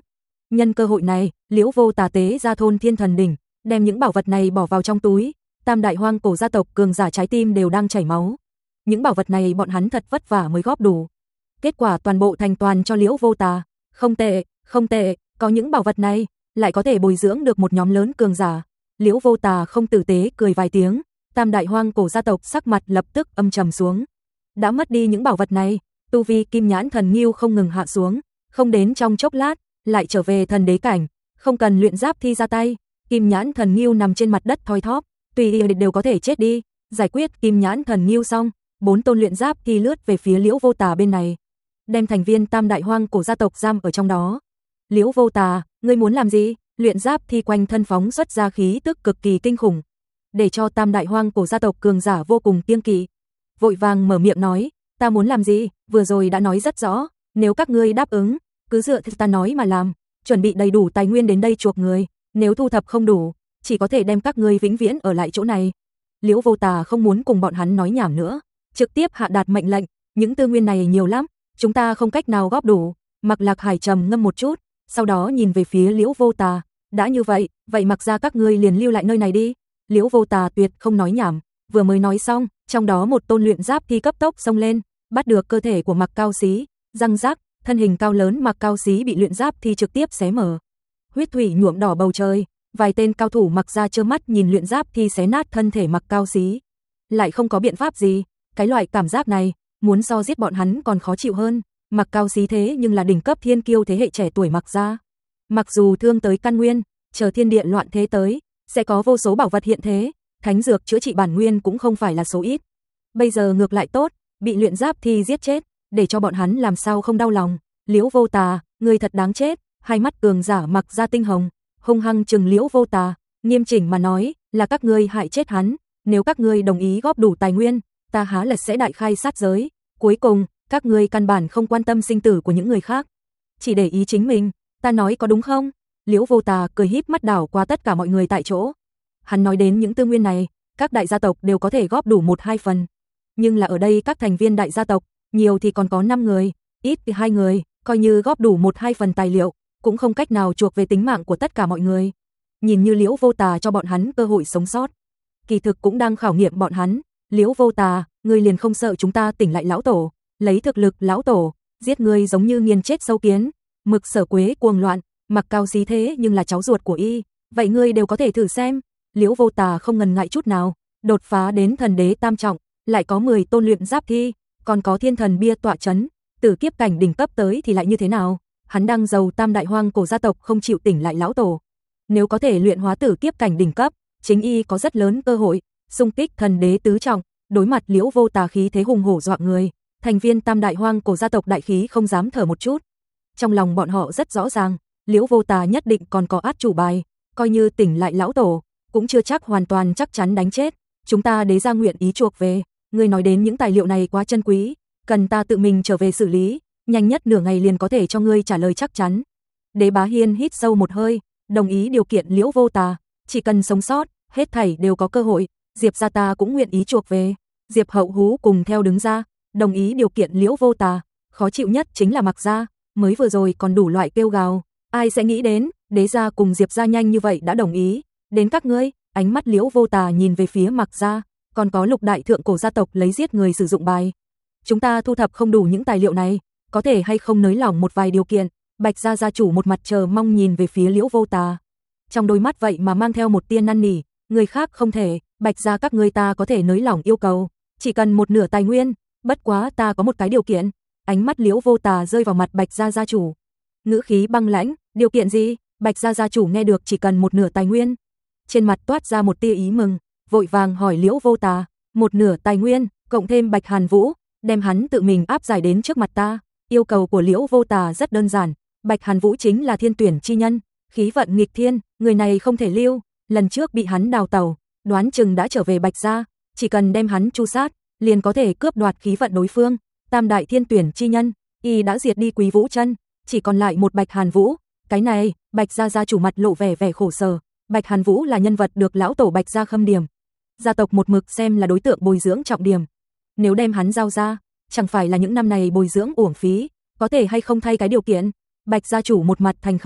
Nhân cơ hội này, Liễu Vô Tà tế ra thôn Thiên Thần đỉnh, đem những bảo vật này bỏ vào trong túi. Tam đại hoang cổ gia tộc cường giả trái tim đều đang chảy máu. Những bảo vật này bọn hắn thật vất vả mới góp đủ. Kết quả toàn bộ thành toàn cho Liễu Vô Tà. Không tệ, không tệ, có những bảo vật này, lại có thể bồi dưỡng được một nhóm lớn cường giả. Liễu Vô Tà không tử tế cười vài tiếng, tam đại hoang cổ gia tộc sắc mặt lập tức âm trầm xuống. Đã mất đi những bảo vật này, tu vi Kim Nhãn Thần Ngưu không ngừng hạ xuống, không đến trong chốc lát, lại trở về thần đế cảnh, không cần luyện giáp thi ra tay. Kim Nhãn Thần Ngưu nằm trên mặt đất thoi thóp, tùy ý đều có thể chết đi. Giải quyết Kim Nhãn Thần Ngưu xong, bốn tôn luyện giáp thi lướt về phía Liễu Vô Tà bên này, đem thành viên tam đại hoang cổ gia tộc giam ở trong đó. Liễu Vô Tà, ngươi muốn làm gì? Luyện giáp thi quanh thân phóng xuất ra khí tức cực kỳ kinh khủng, để cho tam đại hoang cổ gia tộc cường giả vô cùng kiêng kỵ. Vội vàng mở miệng nói, ta muốn làm gì, vừa rồi đã nói rất rõ, nếu các ngươi đáp ứng, cứ dựa theo ta nói mà làm, chuẩn bị đầy đủ tài nguyên đến đây chuộc người, nếu thu thập không đủ, chỉ có thể đem các ngươi vĩnh viễn ở lại chỗ này. Liễu Vô Tà không muốn cùng bọn hắn nói nhảm nữa, trực tiếp hạ đạt mệnh lệnh, những tư nguyên này nhiều lắm, chúng ta không cách nào góp đủ. Mạc Lạc Hải trầm ngâm một chút, sau đó nhìn về phía Liễu Vô Tà, đã như vậy, vậy mặc ra các ngươi liền lưu lại nơi này đi. Liễu Vô Tà tuyệt không nói nhảm, vừa mới nói xong, trong đó một tôn luyện giáp thi cấp tốc xông lên, bắt được cơ thể của Mạc Cao Xí, răng rắc, thân hình cao lớn Mạc Cao Xí bị luyện giáp thi trực tiếp xé mở. Huyết thủy nhuộm đỏ bầu trời, vài tên cao thủ Mạc gia trơ mắt nhìn luyện giáp thi xé nát thân thể Mạc Cao Xí, lại không có biện pháp gì, cái loại cảm giác này, muốn so giết bọn hắn còn khó chịu hơn. Mạc Cao Xí thế nhưng là đỉnh cấp thiên kiêu thế hệ trẻ tuổi Mạc gia. Mặc dù thương tới căn nguyên, chờ thiên địa loạn thế tới, sẽ có vô số bảo vật hiện thế, thánh dược chữa trị bản nguyên cũng không phải là số ít. Bây giờ ngược lại tốt, bị luyện giáp thi giết chết, để cho bọn hắn làm sao không đau lòng. Liễu Vô Tà, người thật đáng chết. Hai mắt cường giả Mạc gia tinh hồng, hung hăng trừng Liễu Vô Tà, nghiêm chỉnh mà nói, là các ngươi hại chết hắn, nếu các ngươi đồng ý góp đủ tài nguyên, ta há là sẽ đại khai sát giới. Cuối cùng, các ngươi căn bản không quan tâm sinh tử của những người khác, chỉ để ý chính mình, ta nói có đúng không? Liễu Vô Tà cười híp mắt đảo qua tất cả mọi người tại chỗ. Hắn nói đến những tư nguyên này, các đại gia tộc đều có thể góp đủ một hai phần, nhưng là ở đây các thành viên đại gia tộc, nhiều thì còn có năm người, ít thì hai người, coi như góp đủ một hai phần tài liệu, cũng không cách nào chuộc về tính mạng của tất cả mọi người. Nhìn như Liễu Vô Tà cho bọn hắn cơ hội sống sót, kỳ thực cũng đang khảo nghiệm bọn hắn. Liễu Vô Tà, ngươi liền không sợ chúng ta tỉnh lại lão tổ, lấy thực lực lão tổ, giết ngươi giống như nghiền chết sâu kiến. Mực Sở Quế cuồng loạn, Mạc Cao Xí thế nhưng là cháu ruột của y, vậy ngươi đều có thể thử xem. Liễu Vô Tà không ngần ngại chút nào, đột phá đến thần đế tam trọng, lại có mười tôn luyện giáp thi, còn có thiên thần bia tọa chấn, tử kiếp cảnh đỉnh cấp tới thì lại như thế nào? Hắn đang giàu tam đại hoang cổ gia tộc không chịu tỉnh lại lão tổ, nếu có thể luyện hóa tử kiếp cảnh đỉnh cấp, chính y có rất lớn cơ hội xung kích thần đế tứ trọng. Đối mặt Liễu Vô Tà khí thế hùng hổ dọa người, thành viên tam đại hoang cổ gia tộc đại khí không dám thở một chút. Trong lòng bọn họ rất rõ ràng, Liễu Vô Tà nhất định còn có át chủ bài, coi như tỉnh lại lão tổ, cũng chưa chắc hoàn toàn chắc chắn đánh chết. Chúng ta đế gia nguyện ý chuộc về, ngươi nói đến những tài liệu này quá chân quý, cần ta tự mình trở về xử lý, nhanh nhất nửa ngày liền có thể cho ngươi trả lời chắc chắn. Đế Bá Hiên hít sâu một hơi, đồng ý điều kiện Liễu Vô Tà, chỉ cần sống sót, hết thảy đều có cơ hội. Diệp gia ta cũng nguyện ý chuộc về. Diệp Hậu Hú cùng theo đứng ra, đồng ý điều kiện Liễu Vô Tà. Khó chịu nhất chính là Mạc gia, mới vừa rồi còn đủ loại kêu gào, ai sẽ nghĩ đến, đế gia cùng Diệp gia nhanh như vậy đã đồng ý. Đến các ngươi, ánh mắt Liễu Vô Tà nhìn về phía Mạc gia, còn có lục đại thượng cổ gia tộc lấy giết người sử dụng bài. Chúng ta thu thập không đủ những tài liệu này, có thể hay không nới lỏng một vài điều kiện. Bạch gia gia chủ một mặt chờ mong nhìn về phía Liễu Vô Tà, trong đôi mắt vậy mà mang theo một tia năn nỉ. Người khác không thể, Bạch gia các ngươi ta có thể nới lỏng yêu cầu, chỉ cần một nửa tài nguyên, bất quá ta có một cái điều kiện. Ánh mắt Liễu Vô Tà rơi vào mặt Bạch gia gia chủ, ngữ khí băng lãnh. Điều kiện gì? Bạch gia gia chủ nghe được chỉ cần một nửa tài nguyên, trên mặt toát ra một tia ý mừng, vội vàng hỏi Liễu Vô Tà, một nửa tài nguyên, cộng thêm Bạch Hàn Vũ, đem hắn tự mình áp giải đến trước mặt ta. Yêu cầu của Liễu Vô Tà rất đơn giản, Bạch Hàn Vũ chính là thiên tuyển chi nhân, khí vận nghịch thiên, người này không thể lưu, lần trước bị hắn đào tẩu, đoán chừng đã trở về Bạch gia, chỉ cần đem hắn tru sát, liền có thể cướp đoạt khí vận đối phương. Tam đại thiên tuyển chi nhân, y đã diệt đi Quý Vũ Chân, chỉ còn lại một Bạch Hàn Vũ. Cái này, Bạch gia gia chủ mặt lộ vẻ vẻ khổ sở. Bạch Hàn Vũ là nhân vật được lão tổ Bạch gia khâm điểm, gia tộc một mực xem là đối tượng bồi dưỡng trọng điểm. Nếu đem hắn giao ra, chẳng phải là những năm này bồi dưỡng uổng phí, có thể hay không thay cái điều kiện? Bạch gia chủ một mặt thành khẩn,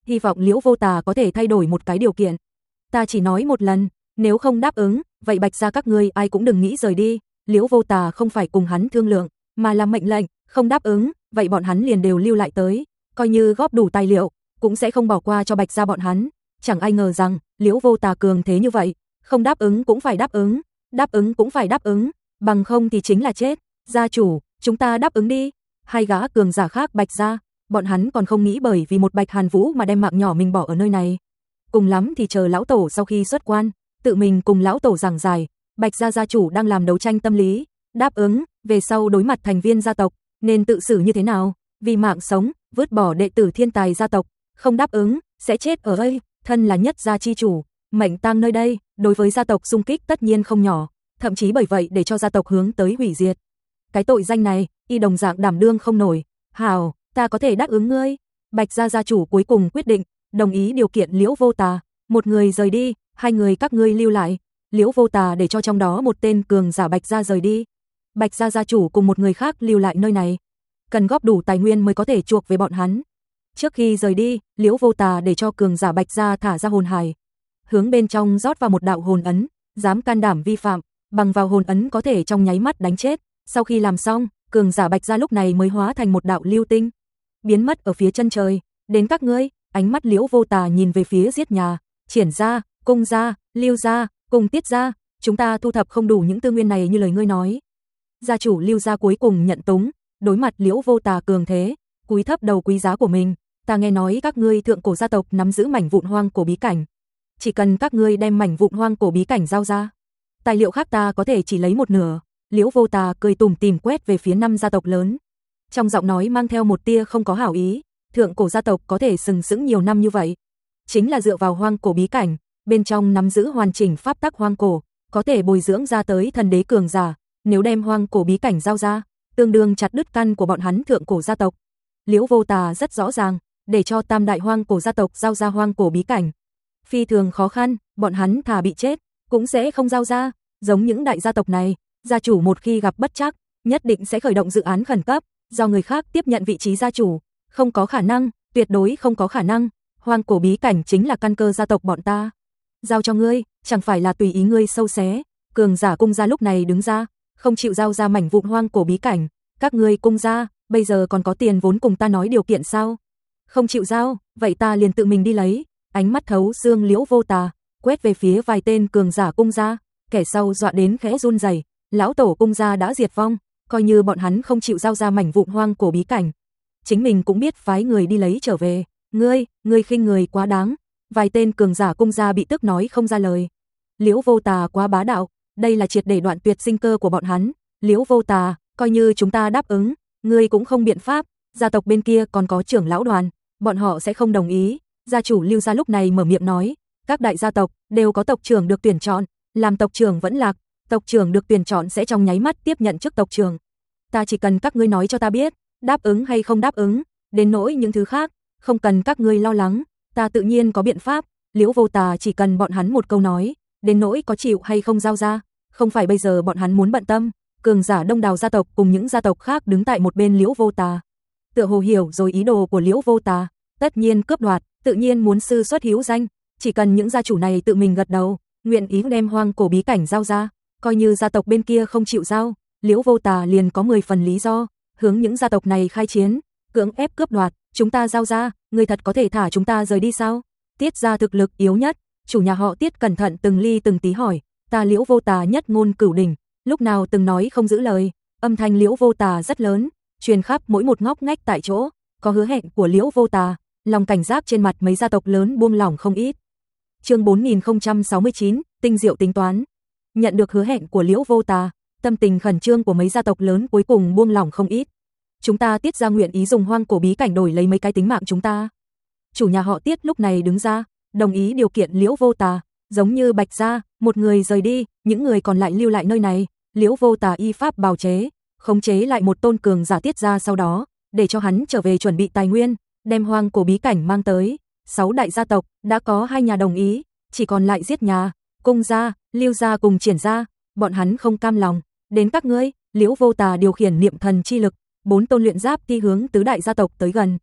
hy vọng Liễu Vô Tà có thể thay đổi một cái điều kiện. Ta chỉ nói một lần, nếu không đáp ứng, vậy Bạch gia các ngươi ai cũng đừng nghĩ rời đi. Liễu Vô Tà không phải cùng hắn thương lượng, mà là mệnh lệnh, không đáp ứng, vậy bọn hắn liền đều lưu lại tới, coi như góp đủ tài liệu, cũng sẽ không bỏ qua cho Bạch gia bọn hắn. Chẳng ai ngờ rằng, Liễu Vô Tà cường thế như vậy, không đáp ứng cũng phải đáp ứng, đáp ứng cũng phải đáp ứng, bằng không thì chính là chết. Gia chủ, chúng ta đáp ứng đi. Hai gã cường giả khác Bạch gia, bọn hắn còn không nghĩ bởi vì một Bạch Hàn Vũ mà đem mạng nhỏ mình bỏ ở nơi này. Cùng lắm thì chờ lão tổ sau khi xuất quan, tự mình cùng lão tổ giảng giải, Bạch gia gia chủ đang làm đấu tranh tâm lý, đáp ứng, về sau đối mặt thành viên gia tộc, nên tự xử như thế nào, vì mạng sống, vứt bỏ đệ tử thiên tài gia tộc, không đáp ứng, sẽ chết ở đây, thân là nhất gia chi chủ, mệnh tang nơi đây, đối với gia tộc xung kích tất nhiên không nhỏ, thậm chí bởi vậy để cho gia tộc hướng tới hủy diệt. Cái tội danh này, y đồng dạng đảm đương không nổi. Hảo, ta có thể đáp ứng ngươi. Bạch gia gia chủ cuối cùng quyết định, đồng ý điều kiện Liễu Vô Tà, một người rời đi, hai người các ngươi lưu lại. Liễu Vô Tà để cho trong đó một tên cường giả Bạch gia rời đi. Bạch gia gia chủ cùng một người khác lưu lại nơi này, cần góp đủ tài nguyên mới có thể chuộc về bọn hắn. Trước khi rời đi, Liễu Vô Tà để cho cường giả Bạch gia thả ra hồn hải, hướng bên trong rót vào một đạo hồn ấn, dám can đảm vi phạm, bằng vào hồn ấn có thể trong nháy mắt đánh chết. Sau khi làm xong, cường giả Bạch gia lúc này mới hóa thành một đạo lưu tinh, biến mất ở phía chân trời. Đến các ngươi, ánh mắt Liễu Vô Tà nhìn về phía Giết nhà, Triển gia, Cung gia, Lưu gia, cùng Tiết gia, chúng ta thu thập không đủ những tư nguyên này như lời ngươi nói. Gia chủ Lưu gia cuối cùng nhận túng, đối mặt Liễu Vô Tà cường thế, cúi thấp đầu quý giá của mình. Ta nghe nói các ngươi thượng cổ gia tộc nắm giữ mảnh vụn hoang cổ bí cảnh, chỉ cần các ngươi đem mảnh vụn hoang cổ bí cảnh giao ra, tài liệu khác ta có thể chỉ lấy một nửa. Liễu Vô Tà cười tủm tỉm quét về phía năm gia tộc lớn, trong giọng nói mang theo một tia không có hảo ý. Thượng cổ gia tộc có thể sừng sững nhiều năm như vậy, chính là dựa vào hoang cổ bí cảnh, bên trong nắm giữ hoàn chỉnh pháp tắc hoang cổ, có thể bồi dưỡng ra tới thần đế cường giả. Nếu đem hoang cổ bí cảnh giao ra, tương đương chặt đứt căn của bọn hắn thượng cổ gia tộc. Liễu Vô Tà rất rõ ràng, để cho tam đại hoang cổ gia tộc giao ra hoang cổ bí cảnh, phi thường khó khăn, bọn hắn thà bị chết, cũng sẽ không giao ra. Giống những đại gia tộc này, gia chủ một khi gặp bất trắc, nhất định sẽ khởi động dự án khẩn cấp, do người khác tiếp nhận vị trí gia chủ. Không có khả năng, tuyệt đối không có khả năng. Hoang cổ bí cảnh chính là căn cơ gia tộc bọn ta. Giao cho ngươi, chẳng phải là tùy ý ngươi sâu xé. Cường giả Cung gia lúc này đứng ra, không chịu giao ra mảnh vụn hoang cổ bí cảnh. Các ngươi Cung gia, bây giờ còn có tiền vốn cùng ta nói điều kiện sao? Không chịu giao, vậy ta liền tự mình đi lấy. Ánh mắt thấu xương Liễu Vô Tà quét về phía vài tên cường giả Cung gia, kẻ sau dọa đến khẽ run rẩy. Lão tổ Cung gia đã diệt vong, coi như bọn hắn không chịu giao ra mảnh vụn hoang cổ bí cảnh, chính mình cũng biết phái người đi lấy trở về. Ngươi, ngươi khinh người quá đáng. Vài tên cường giả Cung gia bị tức nói không ra lời. Liễu Vô Tà quá bá đạo, đây là triệt để đoạn tuyệt sinh cơ của bọn hắn. Liễu Vô Tà, coi như chúng ta đáp ứng, ngươi cũng không biện pháp. Gia tộc bên kia còn có trưởng lão đoàn, bọn họ sẽ không đồng ý. Gia chủ Lưu gia lúc này mở miệng nói, các đại gia tộc đều có tộc trưởng được tuyển chọn, làm tộc trưởng vẫn lạc, tộc trưởng được tuyển chọn sẽ trong nháy mắt tiếp nhận chức tộc trưởng. Ta chỉ cần các ngươi nói cho ta biết, đáp ứng hay không đáp ứng, đến nỗi những thứ khác, không cần các ngươi lo lắng, ta tự nhiên có biện pháp. Liễu Vô Tà chỉ cần bọn hắn một câu nói, đến nỗi có chịu hay không giao ra, không phải bây giờ bọn hắn muốn bận tâm. Cường giả đông đảo gia tộc cùng những gia tộc khác đứng tại một bên Liễu Vô Tà, tựa hồ hiểu rồi ý đồ của Liễu Vô Tà, tất nhiên cướp đoạt, tự nhiên muốn sư xuất hữu danh. Chỉ cần những gia chủ này tự mình gật đầu, nguyện ý đem hoang cổ bí cảnh giao ra, coi như gia tộc bên kia không chịu giao, Liễu Vô Tà liền có mười phần lý do hướng những gia tộc này khai chiến, cưỡng ép cướp đoạt. Chúng ta giao ra, người thật có thể thả chúng ta rời đi sao? Tiết gia thực lực yếu nhất, chủ nhà họ Tiết cẩn thận từng ly từng tí hỏi, ta Liễu Vô Tà nhất ngôn cửu đỉnh, lúc nào từng nói không giữ lời. Âm thanh Liễu Vô Tà rất lớn, truyền khắp mỗi một ngóc ngách tại chỗ, có hứa hẹn của Liễu Vô Tà, lòng cảnh giác trên mặt mấy gia tộc lớn buông lỏng không ít. Chương bốn nghìn không trăm sáu mươi chín, tinh diệu tính toán. Nhận được hứa hẹn của Liễu Vô Tà, tâm tình khẩn trương của mấy gia tộc lớn cuối cùng buông lỏng không ít. Chúng ta Tiết gia nguyện ý dùng hoang cổ bí cảnh đổi lấy mấy cái tính mạng chúng ta. Chủ nhà họ Tiết lúc này đứng ra, đồng ý điều kiện Liễu Vô Tà, giống như Bạch gia, một người rời đi, những người còn lại lưu lại nơi này. Liễu Vô Tà y pháp bào chế, khống chế lại một tôn cường giả Tiết gia, sau đó để cho hắn trở về chuẩn bị tài nguyên, đem hoang cổ bí cảnh mang tới. Sáu đại gia tộc đã có hai nhà đồng ý, chỉ còn lại Giết nhà, Cung gia, Lưu gia cùng Triển gia, bọn hắn không cam lòng. Đến các ngươi, Liễu Vô Tà điều khiển niệm thần chi lực, bốn tôn luyện giáp thi hướng tứ đại gia tộc tới gần.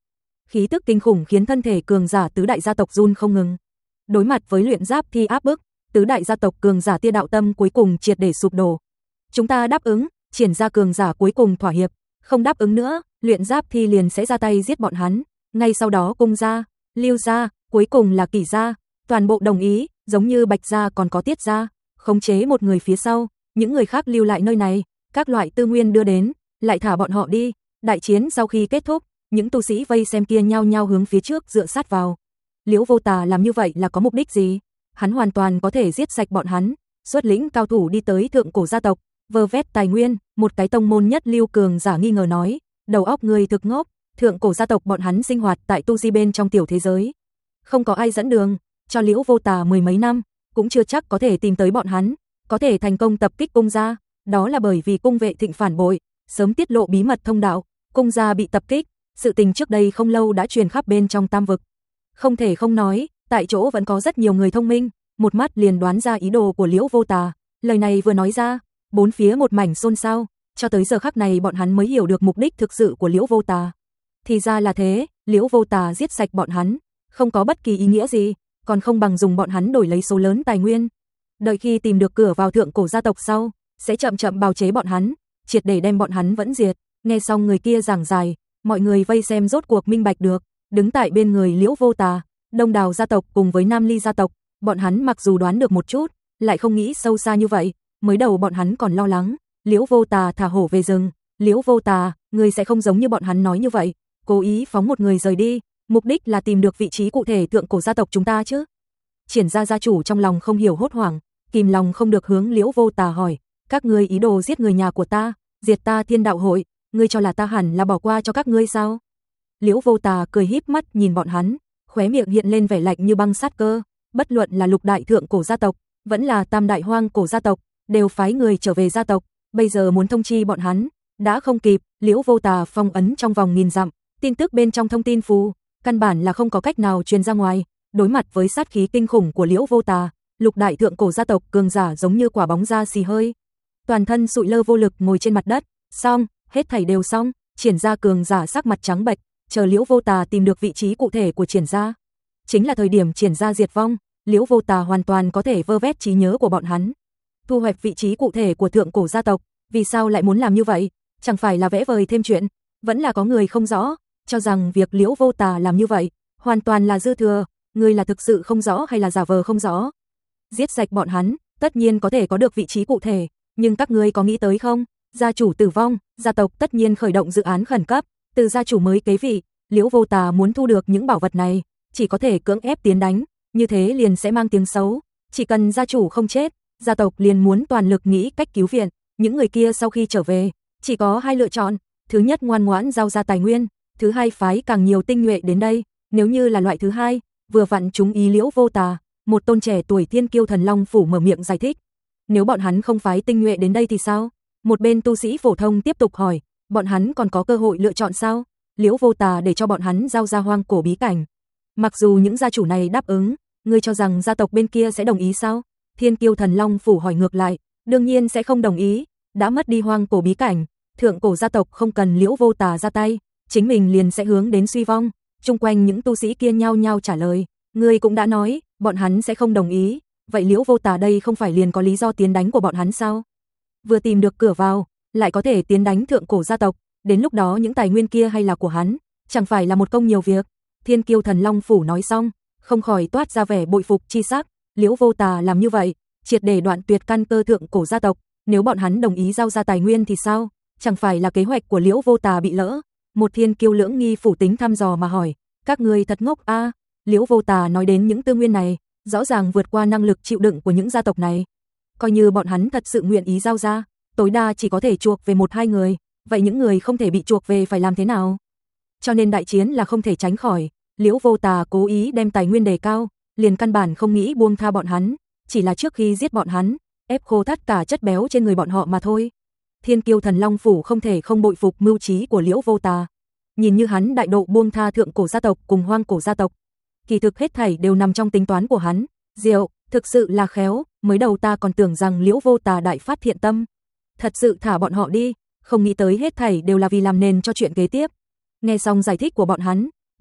Khí tức kinh khủng khiến thân thể cường giả tứ đại gia tộc run không ngừng. Đối mặt với luyện giáp thi áp bức, tứ đại gia tộc cường giả Tia Đạo Tâm cuối cùng triệt để sụp đổ. Chúng ta đáp ứng, Triển gia cường giả cuối cùng thỏa hiệp, không đáp ứng nữa, luyện giáp thi liền sẽ ra tay giết bọn hắn. Ngay sau đó Cung gia, Lưu gia, cuối cùng là Kỷ gia, toàn bộ đồng ý, giống như Bạch gia còn có Tiết gia, khống chế một người phía sau, những người khác lưu lại nơi này, các loại tư nguyên đưa đến, lại thả bọn họ đi. Đại chiến sau khi kết thúc, những tu sĩ vây xem kia nhao nhao hướng phía trước dựa sát vào. Liễu Vô Tà làm như vậy là có mục đích gì? Hắn hoàn toàn có thể giết sạch bọn hắn, xuất lĩnh cao thủ đi tới thượng cổ gia tộc, vơ vét tài nguyên. Một cái tông môn nhất lưu cường giả nghi ngờ nói, đầu óc người thực ngốc, thượng cổ gia tộc bọn hắn sinh hoạt tại tu di bên trong tiểu thế giới, không có ai dẫn đường, cho Liễu Vô Tà mười mấy năm, cũng chưa chắc có thể tìm tới bọn hắn, có thể thành công tập kích Cung gia, đó là bởi vì Cung Vệ Thịnh phản bội, sớm tiết lộ bí mật thông đạo, Cung gia bị tập kích, sự tình trước đây không lâu đã truyền khắp bên trong Tam vực. Không thể không nói, tại chỗ vẫn có rất nhiều người thông minh, một mắt liền đoán ra ý đồ của Liễu Vô Tà. Lời này vừa nói ra, bốn phía một mảnh xôn xao, cho tới giờ khắc này bọn hắn mới hiểu được mục đích thực sự của Liễu Vô Tà. Thì ra là thế, Liễu Vô Tà giết sạch bọn hắn, không có bất kỳ ý nghĩa gì, còn không bằng dùng bọn hắn đổi lấy số lớn tài nguyên. Đợi khi tìm được cửa vào thượng cổ gia tộc sau, sẽ chậm chậm bào chế bọn hắn, triệt để đem bọn hắn vẫn diệt. Nghe xong người kia giảng giải, mọi người vây xem rốt cuộc minh bạch được, đứng tại bên người Liễu Vô Tà, Đông Đào gia tộc cùng với Nam Ly gia tộc, bọn hắn mặc dù đoán được một chút, lại không nghĩ sâu xa như vậy, mới đầu bọn hắn còn lo lắng, Liễu Vô Tà thả hổ về rừng, Liễu Vô Tà, người sẽ không giống như bọn hắn nói như vậy, cố ý phóng một người rời đi, mục đích là tìm được vị trí cụ thể thượng cổ gia tộc chúng ta chứ? Triển gia gia chủ trong lòng không hiểu hốt hoảng, kìm lòng không được hướng Liễu Vô Tà hỏi, các ngươi ý đồ giết người nhà của ta, diệt ta Thiên Đạo hội, ngươi cho là ta hẳn là bỏ qua cho các ngươi sao? Liễu Vô Tà cười híp mắt nhìn bọn hắn, khóe miệng hiện lên vẻ lạnh như băng sát cơ, bất luận là lục đại thượng cổ gia tộc, vẫn là tam đại hoang cổ gia tộc, đều phái người trở về gia tộc, bây giờ muốn thông chi bọn hắn, đã không kịp. Liễu Vô Tà phong ấn trong vòng nghìn dặm, tin tức bên trong thông tin phù, căn bản là không có cách nào truyền ra ngoài. Đối mặt với sát khí kinh khủng của Liễu Vô Tà, lục đại thượng cổ gia tộc cường giả giống như quả bóng ra xì hơi, toàn thân sụi lơ vô lực ngồi trên mặt đất. Xong, hết thảy đều xong. Triển gia cường giả sắc mặt trắng bệch, chờ Liễu Vô Tà tìm được vị trí cụ thể của Triển gia, chính là thời điểm Triển gia diệt vong. Liễu Vô Tà hoàn toàn có thể vơ vét trí nhớ của bọn hắn, thu hoạch vị trí cụ thể của thượng cổ gia tộc. Vì sao lại muốn làm như vậy? Chẳng phải là vẽ vời thêm chuyện? Vẫn là có người không rõ, cho rằng việc Liễu Vô Tà làm như vậy hoàn toàn là dư thừa. Người là thực sự không rõ hay là giả vờ không rõ? Giết sạch bọn hắn, tất nhiên có thể có được vị trí cụ thể, nhưng các ngươi có nghĩ tới không? Gia chủ tử vong, gia tộc tất nhiên khởi động dự án khẩn cấp, từ gia chủ mới kế vị. Liễu Vô Tà muốn thu được những bảo vật này, chỉ có thể cưỡng ép tiến đánh, như thế liền sẽ mang tiếng xấu. Chỉ cần gia chủ không chết, gia tộc liền muốn toàn lực nghĩ cách cứu viện. Những người kia sau khi trở về, chỉ có hai lựa chọn, thứ nhất ngoan ngoãn giao ra tài nguyên, thứ hai phái càng nhiều tinh nhuệ đến đây. Nếu như là loại thứ hai, vừa vặn trúng ý Liễu Vô Tà, một tôn trẻ tuổi Thiên Kiêu Thần Long phủ mở miệng giải thích. Nếu bọn hắn không phái tinh nhuệ đến đây thì sao? Một bên tu sĩ phổ thông tiếp tục hỏi, bọn hắn còn có cơ hội lựa chọn sao? Liễu Vô Tà để cho bọn hắn giao ra hoang cổ bí cảnh. Mặc dù những gia chủ này đáp ứng, ngươi cho rằng gia tộc bên kia sẽ đồng ý sao? Thiên Kiêu Thần Long phủ hỏi ngược lại, đương nhiên sẽ không đồng ý, đã mất đi hoang cổ bí cảnh, thượng cổ gia tộc không cần Liễu Vô Tà ra tay, chính mình liền sẽ hướng đến suy vong. Chung quanh những tu sĩ kia nhao nhao trả lời, ngươi cũng đã nói, bọn hắn sẽ không đồng ý, vậy Liễu Vô Tà đây không phải liền có lý do tiến đánh của bọn hắn sao? Vừa tìm được cửa vào, lại có thể tiến đánh thượng cổ gia tộc, đến lúc đó những tài nguyên kia hay là của hắn, chẳng phải là một công nhiều việc. Thiên Kiêu Thần Long phủ nói xong, không khỏi toát ra vẻ bội phục chi sắc. Liễu Vô Tà làm như vậy, triệt để đoạn tuyệt căn cơ thượng cổ gia tộc, nếu bọn hắn đồng ý giao ra tài nguyên thì sao? Chẳng phải là kế hoạch của Liễu Vô Tà bị lỡ? Một Thiên Kiêu lưỡng nghi phủ tính thăm dò mà hỏi, các ngươi thật ngốc a? À? Liễu Vô Tà nói đến những tư nguyên này, rõ ràng vượt qua năng lực chịu đựng của những gia tộc này. Coi như bọn hắn thật sự nguyện ý giao ra, tối đa chỉ có thể chuộc về một hai người, vậy những người không thể bị chuộc về phải làm thế nào? Cho nên đại chiến là không thể tránh khỏi. Liễu Vô Tà cố ý đem tài nguyên đề cao, liền căn bản không nghĩ buông tha bọn hắn, chỉ là trước khi giết bọn hắn, ép khô tất cả chất béo trên người bọn họ mà thôi. Thiên Kiêu Thần Long phủ không thể không bội phục mưu trí của Liễu Vô Tà. Nhìn như hắn đại độ buông tha thượng cổ gia tộc cùng hoang cổ gia tộc, kỳ thực hết thảy đều nằm trong tính toán của hắn. Diệu, thực sự là khéo, mới đầu ta còn tưởng rằng Liễu Vô Tà đại phát thiện tâm, thật sự thả bọn họ đi, không nghĩ tới hết thảy đều là vì làm nền cho chuyện kế tiếp. Nghe xong giải thích của bọn hắn,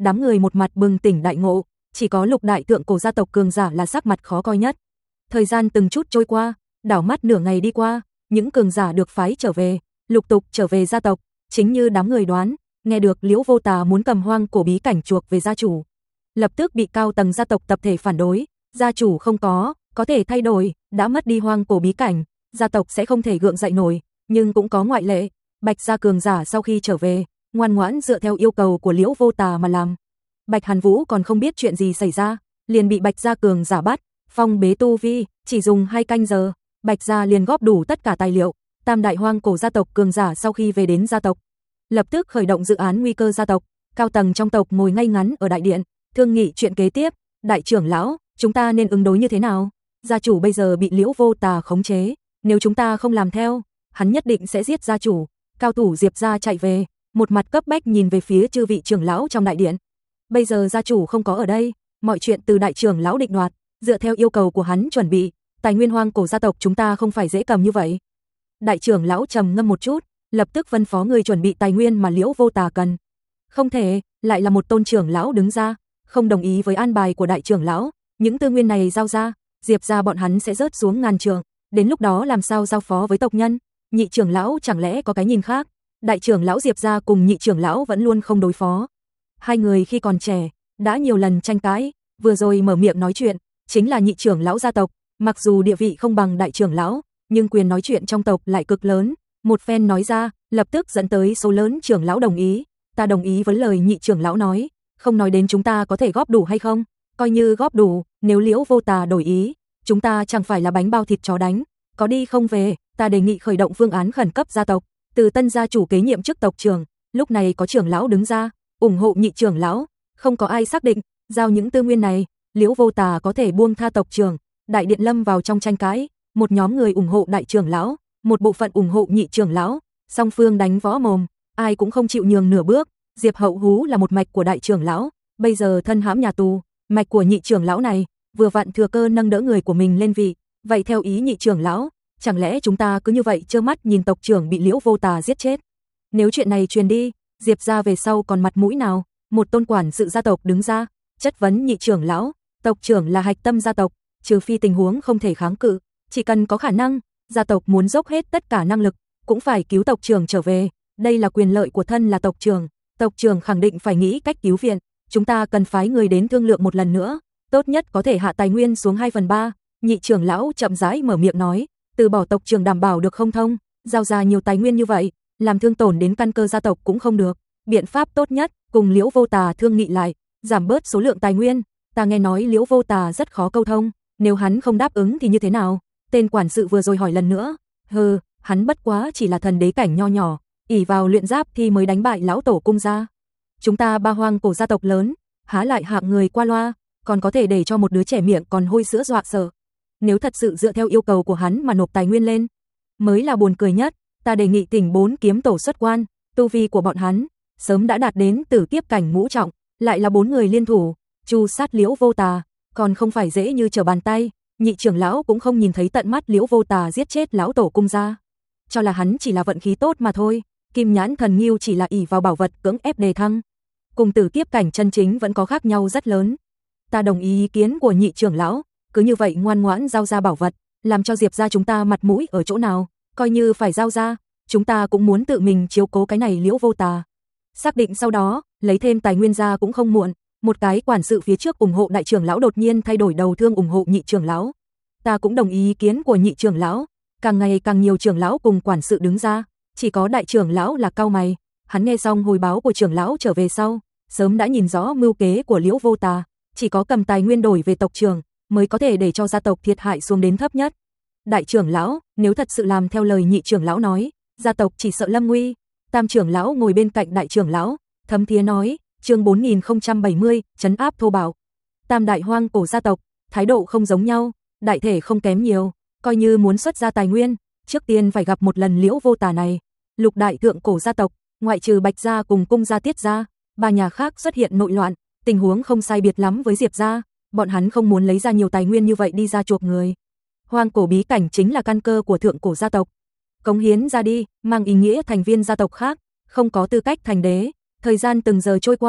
đám người một mặt bừng tỉnh đại ngộ, chỉ có Lục đại thượng cổ gia tộc cường giả là sắc mặt khó coi nhất. Thời gian từng chút trôi qua, đảo mắt nửa ngày đi qua, những cường giả được phái trở về, lục tục trở về gia tộc, chính như đám người đoán, nghe được Liễu Vô Tà muốn cầm hoang cổ bí cảnh chuộc về gia chủ, lập tức bị cao tầng gia tộc tập thể phản đối, gia chủ không có, có thể thay đổi, đã mất đi hoang cổ bí cảnh, gia tộc sẽ không thể gượng dậy nổi, nhưng cũng có ngoại lệ, Bạch gia cường giả sau khi trở về, ngoan ngoãn dựa theo yêu cầu của Liễu Vô Tà mà làm. Bạch Hàn Vũ còn không biết chuyện gì xảy ra, liền bị Bạch gia cường giả bắt, phong bế tu vi, chỉ dùng hai canh giờ, Bạch gia liền góp đủ tất cả tài liệu, tam đại hoang cổ gia tộc cường giả sau khi về đến gia tộc, lập tức khởi động dự án nguy cơ gia tộc, cao tầng trong tộc ngồi ngay ngắn ở đại điện, thương nghị chuyện kế tiếp, đại trưởng lão, chúng ta nên ứng đối như thế nào? Gia chủ bây giờ bị Liễu Vô Tà khống chế, nếu chúng ta không làm theo, hắn nhất định sẽ giết gia chủ. Cao thủ Diệp gia chạy về, một mặt cấp bách nhìn về phía chư vị trưởng lão trong đại điện. Bây giờ gia chủ không có ở đây, mọi chuyện từ đại trưởng lão định đoạt, dựa theo yêu cầu của hắn chuẩn bị, tài nguyên hoang cổ gia tộc chúng ta không phải dễ cầm như vậy. Đại trưởng lão trầm ngâm một chút, lập tức phân phó người chuẩn bị tài nguyên mà Liễu Vô Tà cần. Không thể, lại là một tôn trưởng lão đứng ra, không đồng ý với an bài của đại trưởng lão, những tư nguyên này giao ra, Diệp gia bọn hắn sẽ rớt xuống ngàn trượng, đến lúc đó làm sao giao phó với tộc nhân? Nhị trưởng lão chẳng lẽ có cái nhìn khác? Đại trưởng lão Diệp gia cùng nhị trưởng lão vẫn luôn không đối phó. Hai người khi còn trẻ, đã nhiều lần tranh cãi, vừa rồi mở miệng nói chuyện, chính là nhị trưởng lão gia tộc, mặc dù địa vị không bằng đại trưởng lão, nhưng quyền nói chuyện trong tộc lại cực lớn, một phen nói ra, lập tức dẫn tới số lớn trưởng lão đồng ý, ta đồng ý với lời nhị trưởng lão nói, không nói đến chúng ta có thể góp đủ hay không, coi như góp đủ, nếu Liễu Vô Tà đổi ý, chúng ta chẳng phải là bánh bao thịt chó đánh, có đi không về, ta đề nghị khởi động phương án khẩn cấp gia tộc, từ tân gia chủ kế nhiệm chức tộc trưởng, lúc này có trưởng lão đứng ra, ủng hộ nhị trưởng lão, không có ai xác định, giao những tư nguyên này, Liễu Vô Tà có thể buông tha tộc trưởng, đại điện lâm vào trong tranh cãi, một nhóm người ủng hộ đại trưởng lão, một bộ phận ủng hộ nhị trưởng lão, song phương đánh võ mồm, ai cũng không chịu nhường nửa bước, Diệp Hậu Hú là một mạch của đại trưởng lão, bây giờ thân hãm nhà tù, mạch của nhị trưởng lão này, vừa vặn thừa cơ nâng đỡ người của mình lên vị, vậy theo ý nhị trưởng lão, chẳng lẽ chúng ta cứ như vậy trơ mắt nhìn tộc trưởng bị Liễu Vô Tà giết chết? Nếu chuyện này truyền đi, Diệp gia về sau còn mặt mũi nào? Một tôn quản sự gia tộc đứng ra, chất vấn nhị trưởng lão, tộc trưởng là hạch tâm gia tộc, trừ phi tình huống không thể kháng cự, chỉ cần có khả năng, gia tộc muốn dốc hết tất cả năng lực, cũng phải cứu tộc trưởng trở về, đây là quyền lợi của thân là tộc trưởng, tộc trưởng khẳng định phải nghĩ cách cứu viện, chúng ta cần phái người đến thương lượng một lần nữa, tốt nhất có thể hạ tài nguyên xuống hai phần ba, nhị trưởng lão chậm rãi mở miệng nói, từ bỏ tộc trưởng đảm bảo được không thông, giao ra nhiều tài nguyên như vậy, làm thương tổn đến căn cơ gia tộc cũng không được, biện pháp tốt nhất, cùng Liễu Vô Tà thương nghị lại, giảm bớt số lượng tài nguyên, ta nghe nói Liễu Vô Tà rất khó câu thông, nếu hắn không đáp ứng thì như thế nào? Tên quản sự vừa rồi hỏi lần nữa, hừ, hắn bất quá chỉ là thần đế cảnh nho nhỏ, ỷ vào luyện giáp thì mới đánh bại lão tổ cung gia. Chúng ta ba hoang cổ gia tộc lớn, há lại hạng người qua loa, còn có thể để cho một đứa trẻ miệng còn hôi sữa dọa sợ. Nếu thật sự dựa theo yêu cầu của hắn mà nộp tài nguyên lên, mới là buồn cười nhất, ta đề nghị tỉnh bốn kiếm tổ xuất quan, tu vi của bọn hắn sớm đã đạt đến tử kiếp cảnh ngũ trọng, lại là bốn người liên thủ, chu sát Liễu Vô Tà, còn không phải dễ như trở bàn tay, nhị trưởng lão cũng không nhìn thấy tận mắt Liễu Vô Tà giết chết lão tổ cung gia, cho là hắn chỉ là vận khí tốt mà thôi, Kim Nhãn Thần Ngưu chỉ là ỷ vào bảo vật cưỡng ép đề thăng, cùng tử kiếp cảnh chân chính vẫn có khác nhau rất lớn. Ta đồng ý ý kiến của nhị trưởng lão, cứ như vậy ngoan ngoãn giao ra bảo vật, làm cho Diệp gia chúng ta mặt mũi ở chỗ nào, coi như phải giao ra, chúng ta cũng muốn tự mình chiếu cố cái này Liễu Vô Tà. Xác định sau đó, lấy thêm tài nguyên ra cũng không muộn, một cái quản sự phía trước ủng hộ đại trưởng lão đột nhiên thay đổi đầu thương ủng hộ nhị trưởng lão. Ta cũng đồng ý ý kiến của nhị trưởng lão, càng ngày càng nhiều trưởng lão cùng quản sự đứng ra, chỉ có đại trưởng lão là cau mày, hắn nghe xong hồi báo của trưởng lão trở về sau, sớm đã nhìn rõ mưu kế của Liễu Vô Tà, chỉ có cầm tài nguyên đổi về tộc trưởng mới có thể để cho gia tộc thiệt hại xuống đến thấp nhất. Đại trưởng lão, nếu thật sự làm theo lời nhị trưởng lão nói, gia tộc chỉ sợ lâm nguy. Tam trưởng lão ngồi bên cạnh đại trưởng lão, thấm thía nói, chương bốn nghìn không trăm bảy mươi, trấn áp thô bạo. Tam đại hoang cổ gia tộc, thái độ không giống nhau, đại thể không kém nhiều, coi như muốn xuất ra tài nguyên, trước tiên phải gặp một lần Liễu Vô Tà này. Lục đại thượng cổ gia tộc, ngoại trừ Bạch gia cùng Cung gia Tiết gia, ba nhà khác xuất hiện nội loạn, tình huống không sai biệt lắm với Diệp gia, bọn hắn không muốn lấy ra nhiều tài nguyên như vậy đi ra chuộc người. Hoang cổ bí cảnh chính là căn cơ của thượng cổ gia tộc. Cống hiến ra đi, mang ý nghĩa thành viên gia tộc khác, không có tư cách thành đế. Thời gian từng giờ trôi qua,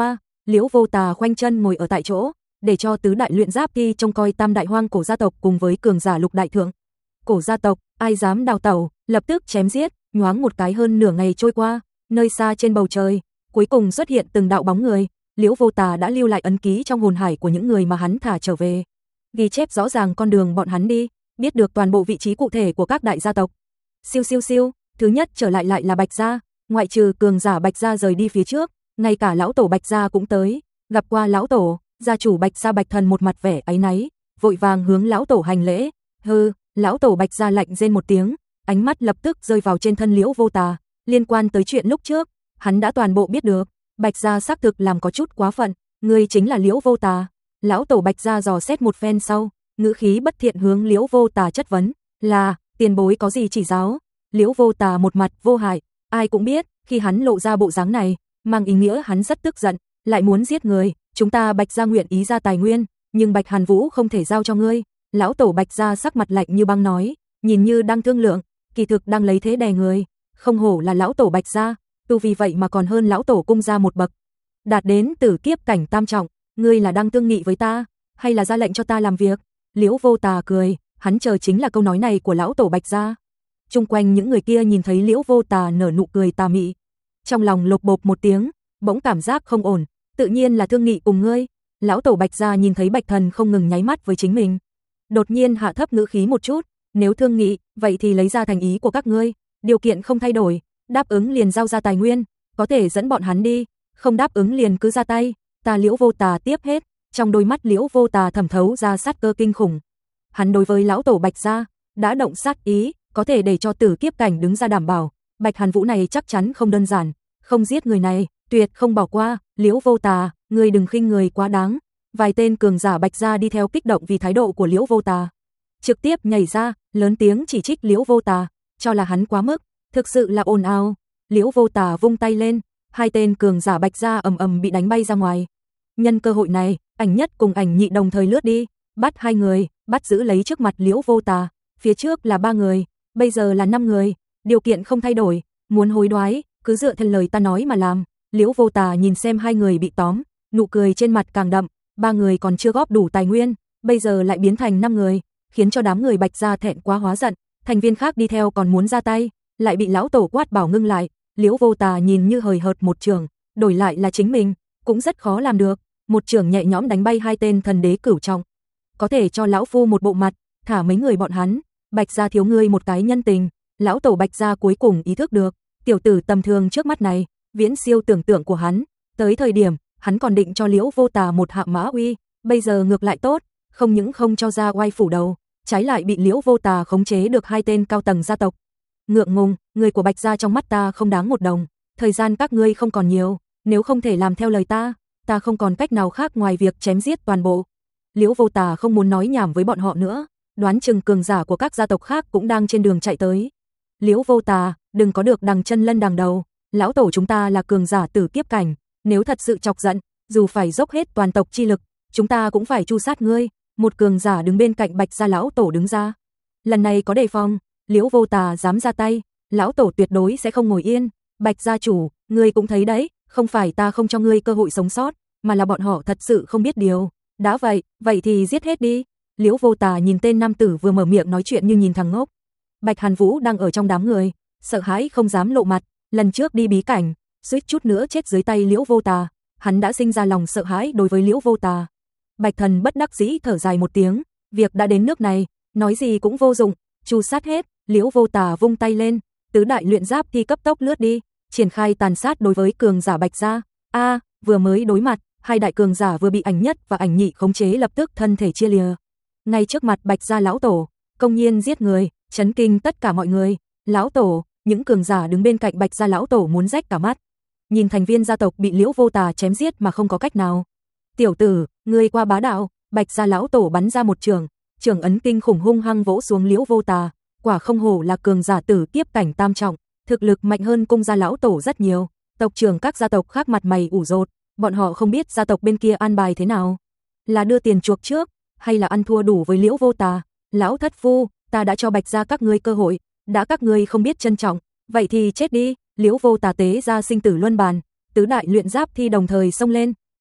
Liễu Vô Tà khoanh chân ngồi ở tại chỗ, để cho tứ đại luyện giáp thi trông coi tam đại hoang cổ gia tộc cùng với cường giả lục đại thượng. Cổ gia tộc, ai dám đào tẩu, lập tức chém giết, nhoáng một cái hơn nửa ngày trôi qua, nơi xa trên bầu trời, cuối cùng xuất hiện từng đạo bóng người, Liễu Vô Tà đã lưu lại ấn ký trong hồn hải của những người mà hắn thả trở về. Ghi chép rõ ràng con đường bọn hắn đi, biết được toàn bộ vị trí cụ thể của các đại gia tộc. Siêu siêu siêu, thứ nhất trở lại lại là Bạch gia, ngoại trừ cường giả Bạch gia rời đi phía trước, ngay cả lão tổ Bạch gia cũng tới, gặp qua lão tổ, gia chủ Bạch gia Bạch Thần một mặt vẻ áy náy, vội vàng hướng lão tổ hành lễ. Hừ, lão tổ Bạch gia lạnh rên một tiếng, ánh mắt lập tức rơi vào trên thân Liễu Vô Tà, liên quan tới chuyện lúc trước, hắn đã toàn bộ biết được, Bạch gia xác thực làm có chút quá phận, ngươi chính là Liễu Vô Tà. Lão tổ Bạch gia dò xét một phen sau, ngữ khí bất thiện hướng Liễu Vô Tà chất vấn, là, tiền bối có gì chỉ giáo? Liễu Vô Tà một mặt vô hại, ai cũng biết, khi hắn lộ ra bộ dáng này, mang ý nghĩa hắn rất tức giận, lại muốn giết người, chúng ta Bạch gia nguyện ý ra tài nguyên, nhưng Bạch Hàn Vũ không thể giao cho ngươi. Lão tổ Bạch gia sắc mặt lạnh như băng nói, nhìn như đang thương lượng, kỳ thực đang lấy thế đè người, không hổ là lão tổ Bạch gia, tu vì vậy mà còn hơn lão tổ cung gia một bậc. Đạt đến tử kiếp cảnh tam trọng, ngươi là đang thương nghị với ta, hay là ra lệnh cho ta làm việc? Liễu Vô Tà cười, hắn chờ chính là câu nói này của lão tổ Bạch gia. Chung quanh những người kia nhìn thấy Liễu Vô Tà nở nụ cười tà mị, trong lòng lột bột một tiếng, bỗng cảm giác không ổn, tự nhiên là thương nghị cùng ngươi. Lão tổ Bạch gia nhìn thấy Bạch Thần không ngừng nháy mắt với chính mình, đột nhiên hạ thấp ngữ khí một chút, nếu thương nghị, vậy thì lấy ra thành ý của các ngươi, điều kiện không thay đổi, đáp ứng liền giao ra tài nguyên, có thể dẫn bọn hắn đi, không đáp ứng liền cứ ra tay. Ta Liễu Vô Tà tiếp hết, trong đôi mắt Liễu Vô Tà thẩm thấu ra sát cơ kinh khủng. Hắn đối với lão tổ Bạch gia đã động sát ý, có thể để cho tử kiếp cảnh đứng ra đảm bảo, Bạch Hàn Vũ này chắc chắn không đơn giản, không giết người này, tuyệt không bỏ qua. Liễu Vô Tà, ngươi đừng khinh người quá đáng. Vài tên cường giả Bạch gia đi theo kích động vì thái độ của Liễu Vô Tà, trực tiếp nhảy ra, lớn tiếng chỉ trích Liễu Vô Tà, cho là hắn quá mức, thực sự là ồn ào. Liễu Vô Tà vung tay lên, hai tên cường giả Bạch gia ầm ầm bị đánh bay ra ngoài. Nhân cơ hội này, Ảnh Nhất cùng Ảnh Nhị đồng thời lướt đi, bắt hai người, bắt giữ lấy trước mặt Liễu Vô Tà, phía trước là ba người, bây giờ là năm người, điều kiện không thay đổi, muốn hối đoái, cứ dựa theo lời ta nói mà làm. Liễu Vô Tà nhìn xem hai người bị tóm, nụ cười trên mặt càng đậm, ba người còn chưa góp đủ tài nguyên, bây giờ lại biến thành năm người, khiến cho đám người Bạch gia thẹn quá hóa giận, thành viên khác đi theo còn muốn ra tay, lại bị lão tổ quát bảo ngưng lại. Liễu Vô Tà nhìn như hời hợt một trường, đổi lại là chính mình, cũng rất khó làm được, một trường nhẹ nhõm đánh bay hai tên thần đế cửu trọng. Có thể cho lão phu một bộ mặt, thả mấy người bọn hắn, Bạch gia thiếu ngươi một cái nhân tình. Lão tổ Bạch gia cuối cùng ý thức được, tiểu tử tầm thường trước mắt này, viễn siêu tưởng tượng của hắn, tới thời điểm, hắn còn định cho Liễu Vô Tà một hạ mã uy, bây giờ ngược lại tốt, không những không cho ra oai phủ đầu, trái lại bị Liễu Vô Tà khống chế được hai tên cao tầng gia tộc. Ngượng ngùng, người của Bạch gia trong mắt ta không đáng một đồng, thời gian các ngươi không còn nhiều, nếu không thể làm theo lời ta, ta không còn cách nào khác ngoài việc chém giết toàn bộ. Liễu Vô Tà không muốn nói nhảm với bọn họ nữa, đoán chừng cường giả của các gia tộc khác cũng đang trên đường chạy tới. Liễu Vô Tà, đừng có được đằng chân lân đằng đầu, lão tổ chúng ta là cường giả tử kiếp cảnh, nếu thật sự chọc giận, dù phải dốc hết toàn tộc chi lực, chúng ta cũng phải tru sát ngươi. Một cường giả đứng bên cạnh Bạch gia lão tổ đứng ra, lần này có đề phòng, Liễu Vô Tà dám ra tay, lão tổ tuyệt đối sẽ không ngồi yên. Bạch gia chủ, ngươi cũng thấy đấy, không phải ta không cho ngươi cơ hội sống sót, mà là bọn họ thật sự không biết điều. Đã vậy, vậy thì giết hết đi. Liễu Vô Tà nhìn tên nam tử vừa mở miệng nói chuyện như nhìn thằng ngốc. Bạch Hàn Vũ đang ở trong đám người, sợ hãi không dám lộ mặt, lần trước đi bí cảnh, suýt chút nữa chết dưới tay Liễu Vô Tà, hắn đã sinh ra lòng sợ hãi đối với Liễu Vô Tà. Bạch Thần bất đắc dĩ thở dài một tiếng, việc đã đến nước này, nói gì cũng vô dụng, chu sát hết. Liễu Vô Tà vung tay lên, tứ đại luyện giáp thi cấp tốc lướt đi, triển khai tàn sát đối với cường giả Bạch gia. A, vừa mới đối mặt, hai đại cường giả vừa bị Ảnh Nhất và Ảnh Nhị khống chế lập tức thân thể chia lìa. Ngay trước mặt Bạch gia lão tổ, công nhiên giết người, chấn kinh tất cả mọi người. Lão tổ, những cường giả đứng bên cạnh Bạch gia lão tổ muốn rách cả mắt. Nhìn thành viên gia tộc bị Liễu Vô Tà chém giết mà không có cách nào. Tiểu tử, ngươi qua bá đạo. Bạch gia lão tổ bắn ra một trường, trường ấn kinh khủng hung hăng vỗ xuống Liễu Vô Tà, quả không hổ là cường giả tử kiếp cảnh tam trọng, thực lực mạnh hơn cung gia lão tổ rất nhiều. Tộc trưởng các gia tộc khác mặt mày ủ rột, bọn họ không biết gia tộc bên kia an bài thế nào, là đưa tiền chuộc trước, hay là ăn thua đủ với Liễu Vô Tà. Lão thất phu, ta đã cho Bạch gia các ngươi cơ hội, đã các ngươi không biết trân trọng, vậy thì chết đi. Liễu Vô Tà tế ra sinh tử luân bàn, tứ đại luyện giáp thi đồng thời xông lên,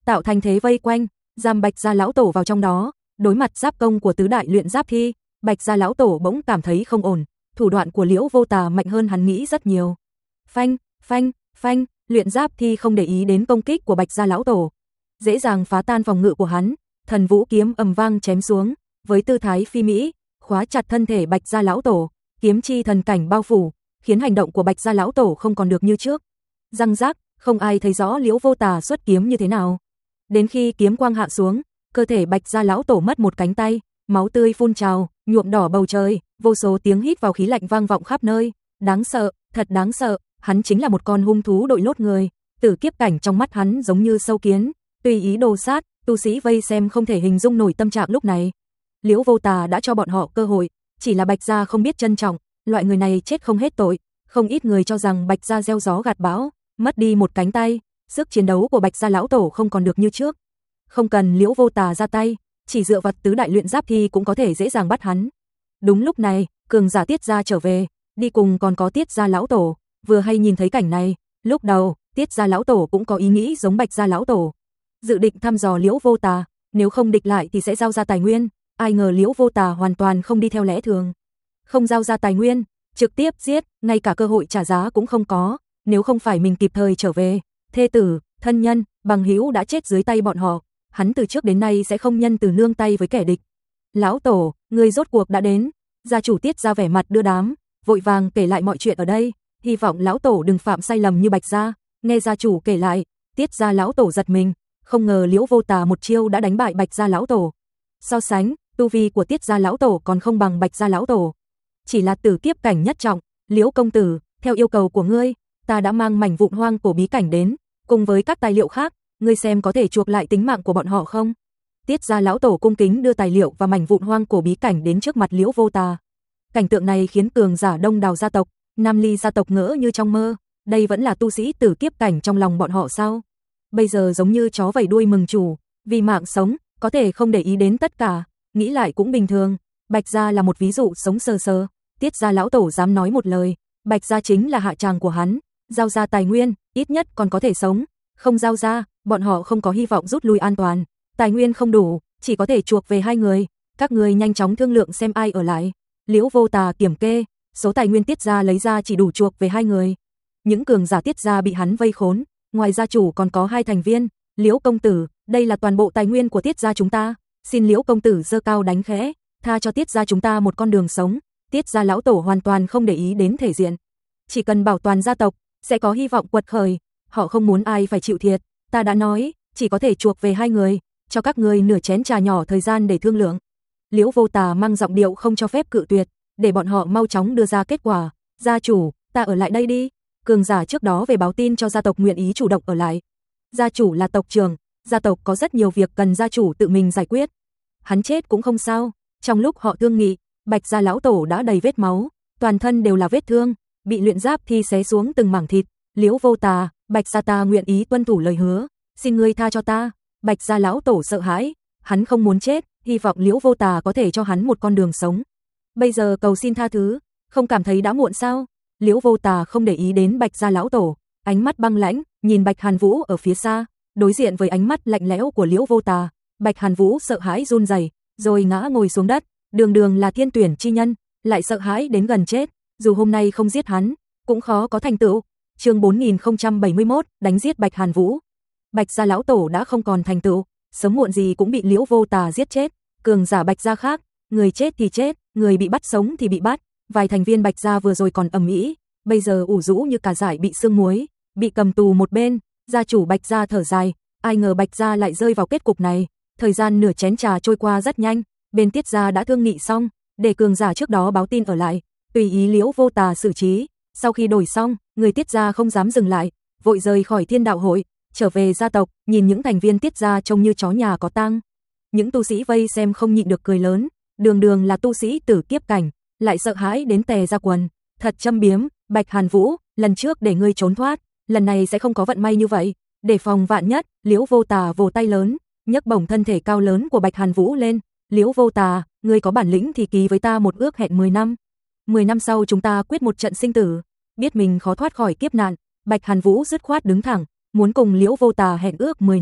tạo thành thế vây quanh, giam Bạch gia lão tổ vào trong đó. Đối mặt giáp công của tứ đại luyện giáp thi, Bạch gia lão tổ bỗng cảm thấy không ổn, thủ đoạn của Liễu Vô Tà mạnh hơn hắn nghĩ rất nhiều. Phanh, phanh, phanh, luyện giáp thi không để ý đến công kích của Bạch gia lão tổ, dễ dàng phá tan phòng ngự của hắn, thần vũ kiếm ầm vang chém xuống, với tư thái phi mỹ, khóa chặt thân thể Bạch gia lão tổ, kiếm chi thần cảnh bao phủ, khiến hành động của Bạch gia lão tổ không còn được như trước. Răng rác, không ai thấy rõ Liễu Vô Tà xuất kiếm như thế nào. Đến khi kiếm quang hạ xuống, cơ thể Bạch gia lão tổ mất một cánh tay, máu tươi phun trào, nhuộm đỏ bầu trời, vô số tiếng hít vào khí lạnh vang vọng khắp nơi, đáng sợ, thật đáng sợ, hắn chính là một con hung thú đội lốt người, tử kiếp cảnh trong mắt hắn giống như sâu kiến, tùy ý đồ sát, tu sĩ vây xem không thể hình dung nổi tâm trạng lúc này. Liễu Vô Tà đã cho bọn họ cơ hội, chỉ là Bạch gia không biết trân trọng, loại người này chết không hết tội, không ít người cho rằng Bạch gia gieo gió gặt bão, mất đi một cánh tay, sức chiến đấu của Bạch gia lão tổ không còn được như trước. Không cần Liễu Vô Tà ra tay, chỉ dựa vào tứ đại luyện giáp thi cũng có thể dễ dàng bắt hắn. Đúng lúc này, cường giả Tiết gia trở về, đi cùng còn có Tiết gia lão tổ, vừa hay nhìn thấy cảnh này, lúc đầu, Tiết gia lão tổ cũng có ý nghĩ giống Bạch gia lão tổ, dự định thăm dò Liễu Vô Tà, nếu không địch lại thì sẽ giao ra tài nguyên, ai ngờ Liễu Vô Tà hoàn toàn không đi theo lẽ thường. Không giao ra tài nguyên, trực tiếp giết, ngay cả cơ hội trả giá cũng không có, nếu không phải mình kịp thời trở về, thê tử, thân nhân, bằng hữu đã chết dưới tay bọn họ, hắn từ trước đến nay sẽ không nhân từ nương tay với kẻ địch. Lão tổ, người rốt cuộc đã đến, gia chủ Tiết gia vẻ mặt đưa đám, vội vàng kể lại mọi chuyện ở đây, hy vọng lão tổ đừng phạm sai lầm như Bạch gia. Nghe gia chủ kể lại, Tiết gia lão tổ giật mình, không ngờ Liễu Vô Tà một chiêu đã đánh bại Bạch gia lão tổ. So sánh, tu vi của Tiết gia lão tổ còn không bằng Bạch gia lão tổ, chỉ là tử kiếp cảnh nhất trọng. Liễu công tử, theo yêu cầu của ngươi, ta đã mang mảnh vụn hoang cổ bí cảnh đến, cùng với các tài liệu khác, ngươi xem có thể chuộc lại tính mạng của bọn họ không? Tiết gia lão tổ cung kính đưa tài liệu và mảnh vụn hoang cổ bí cảnh đến trước mặt Liễu Vô Tà. Cảnh tượng này khiến cường giả Đông Đào gia tộc, Nam Ly gia tộc ngỡ như trong mơ, đây vẫn là tu sĩ tử kiếp cảnh trong lòng bọn họ sao? Bây giờ giống như chó vẫy đuôi mừng chủ, vì mạng sống, có thể không để ý đến tất cả, nghĩ lại cũng bình thường. Bạch gia là một ví dụ sống sờ sờ, Tiết gia lão tổ dám nói một lời, Bạch gia chính là hạ tràng của hắn, giao ra tài nguyên, ít nhất còn có thể sống, không giao ra, bọn họ không có hy vọng rút lui an toàn, tài nguyên không đủ, chỉ có thể chuộc về hai người, các người nhanh chóng thương lượng xem ai ở lại. Liễu Vô Tà kiểm kê, số tài nguyên Tiết gia lấy ra chỉ đủ chuộc về hai người. Những cường giả Tiết gia bị hắn vây khốn, ngoài gia chủ còn có hai thành viên, Liễu công tử, đây là toàn bộ tài nguyên của Tiết gia chúng ta, xin Liễu công tử giơ cao đánh khẽ, tha cho Tiết gia chúng ta một con đường sống. Tiết gia lão tổ hoàn toàn không để ý đến thể diện, chỉ cần bảo toàn gia tộc, sẽ có hy vọng quật khởi, họ không muốn ai phải chịu thiệt, ta đã nói, chỉ có thể chuộc về hai người, cho các người nửa chén trà nhỏ thời gian để thương lượng. Liễu Vô Tà mang giọng điệu không cho phép cự tuyệt, để bọn họ mau chóng đưa ra kết quả. Gia chủ, ta ở lại đây đi. Cường giả trước đó về báo tin cho gia tộc nguyện ý chủ động ở lại. Gia chủ là tộc trưởng, gia tộc có rất nhiều việc cần gia chủ tự mình giải quyết. Hắn chết cũng không sao. Trong lúc họ thương nghị, Bạch gia lão tổ đã đầy vết máu, toàn thân đều là vết thương, bị luyện giáp thi xé xuống từng mảng thịt. Liễu Vô Tà, Bạch gia ta nguyện ý tuân thủ lời hứa, xin ngươi tha cho ta. Bạch gia lão tổ sợ hãi, hắn không muốn chết, hy vọng Liễu Vô Tà có thể cho hắn một con đường sống. Bây giờ cầu xin tha thứ, không cảm thấy đã muộn sao? Liễu Vô Tà không để ý đến Bạch gia lão tổ, ánh mắt băng lãnh, nhìn Bạch Hàn Vũ ở phía xa, đối diện với ánh mắt lạnh lẽo của Liễu Vô Tà, Bạch Hàn Vũ sợ hãi run rẩy, rồi ngã ngồi xuống đất, đường đường là thiên tuyển chi nhân, lại sợ hãi đến gần chết, dù hôm nay không giết hắn, cũng khó có thành tựu. Chương bốn nghìn không trăm bảy mươi mốt, đánh giết Bạch Hàn Vũ. Bạch gia lão tổ đã không còn thành tựu, sớm muộn gì cũng bị Liễu Vô Tà giết chết. Cường giả Bạch gia khác, người chết thì chết, người bị bắt sống thì bị bắt. Vài thành viên Bạch gia vừa rồi còn ầm ĩ, bây giờ ủ rũ như cà dại bị sương muối, bị cầm tù một bên. Gia chủ Bạch gia thở dài, ai ngờ Bạch gia lại rơi vào kết cục này. Thời gian nửa chén trà trôi qua rất nhanh, bên Tiết gia đã thương nghị xong, để cường giả trước đó báo tin ở lại, tùy ý Liễu Vô Tà xử trí. Sau khi đổi xong, người Tiết gia không dám dừng lại, vội rời khỏi Thiên Đạo hội, trở về gia tộc, nhìn những thành viên Tiết gia trông như chó nhà có tang. Những tu sĩ vây xem không nhịn được cười lớn, đường đường là tu sĩ tử kiếp cảnh, lại sợ hãi đến tè ra quần, thật châm biếm. Bạch Hàn Vũ, lần trước để ngươi trốn thoát, lần này sẽ không có vận may như vậy, để phòng vạn nhất. Liễu Vô Tà vồ tay lớn, nhấc bổng thân thể cao lớn của Bạch Hàn Vũ lên. Liễu Vô Tà, ngươi có bản lĩnh thì ký với ta một ước hẹn mười năm. mười năm sau chúng ta quyết một trận sinh tử. Biết mình khó thoát khỏi kiếp nạn, Bạch Hàn Vũ dứt khoát đứng thẳng, muốn cùng Liễu Vô Tà hẹn ước mười năm.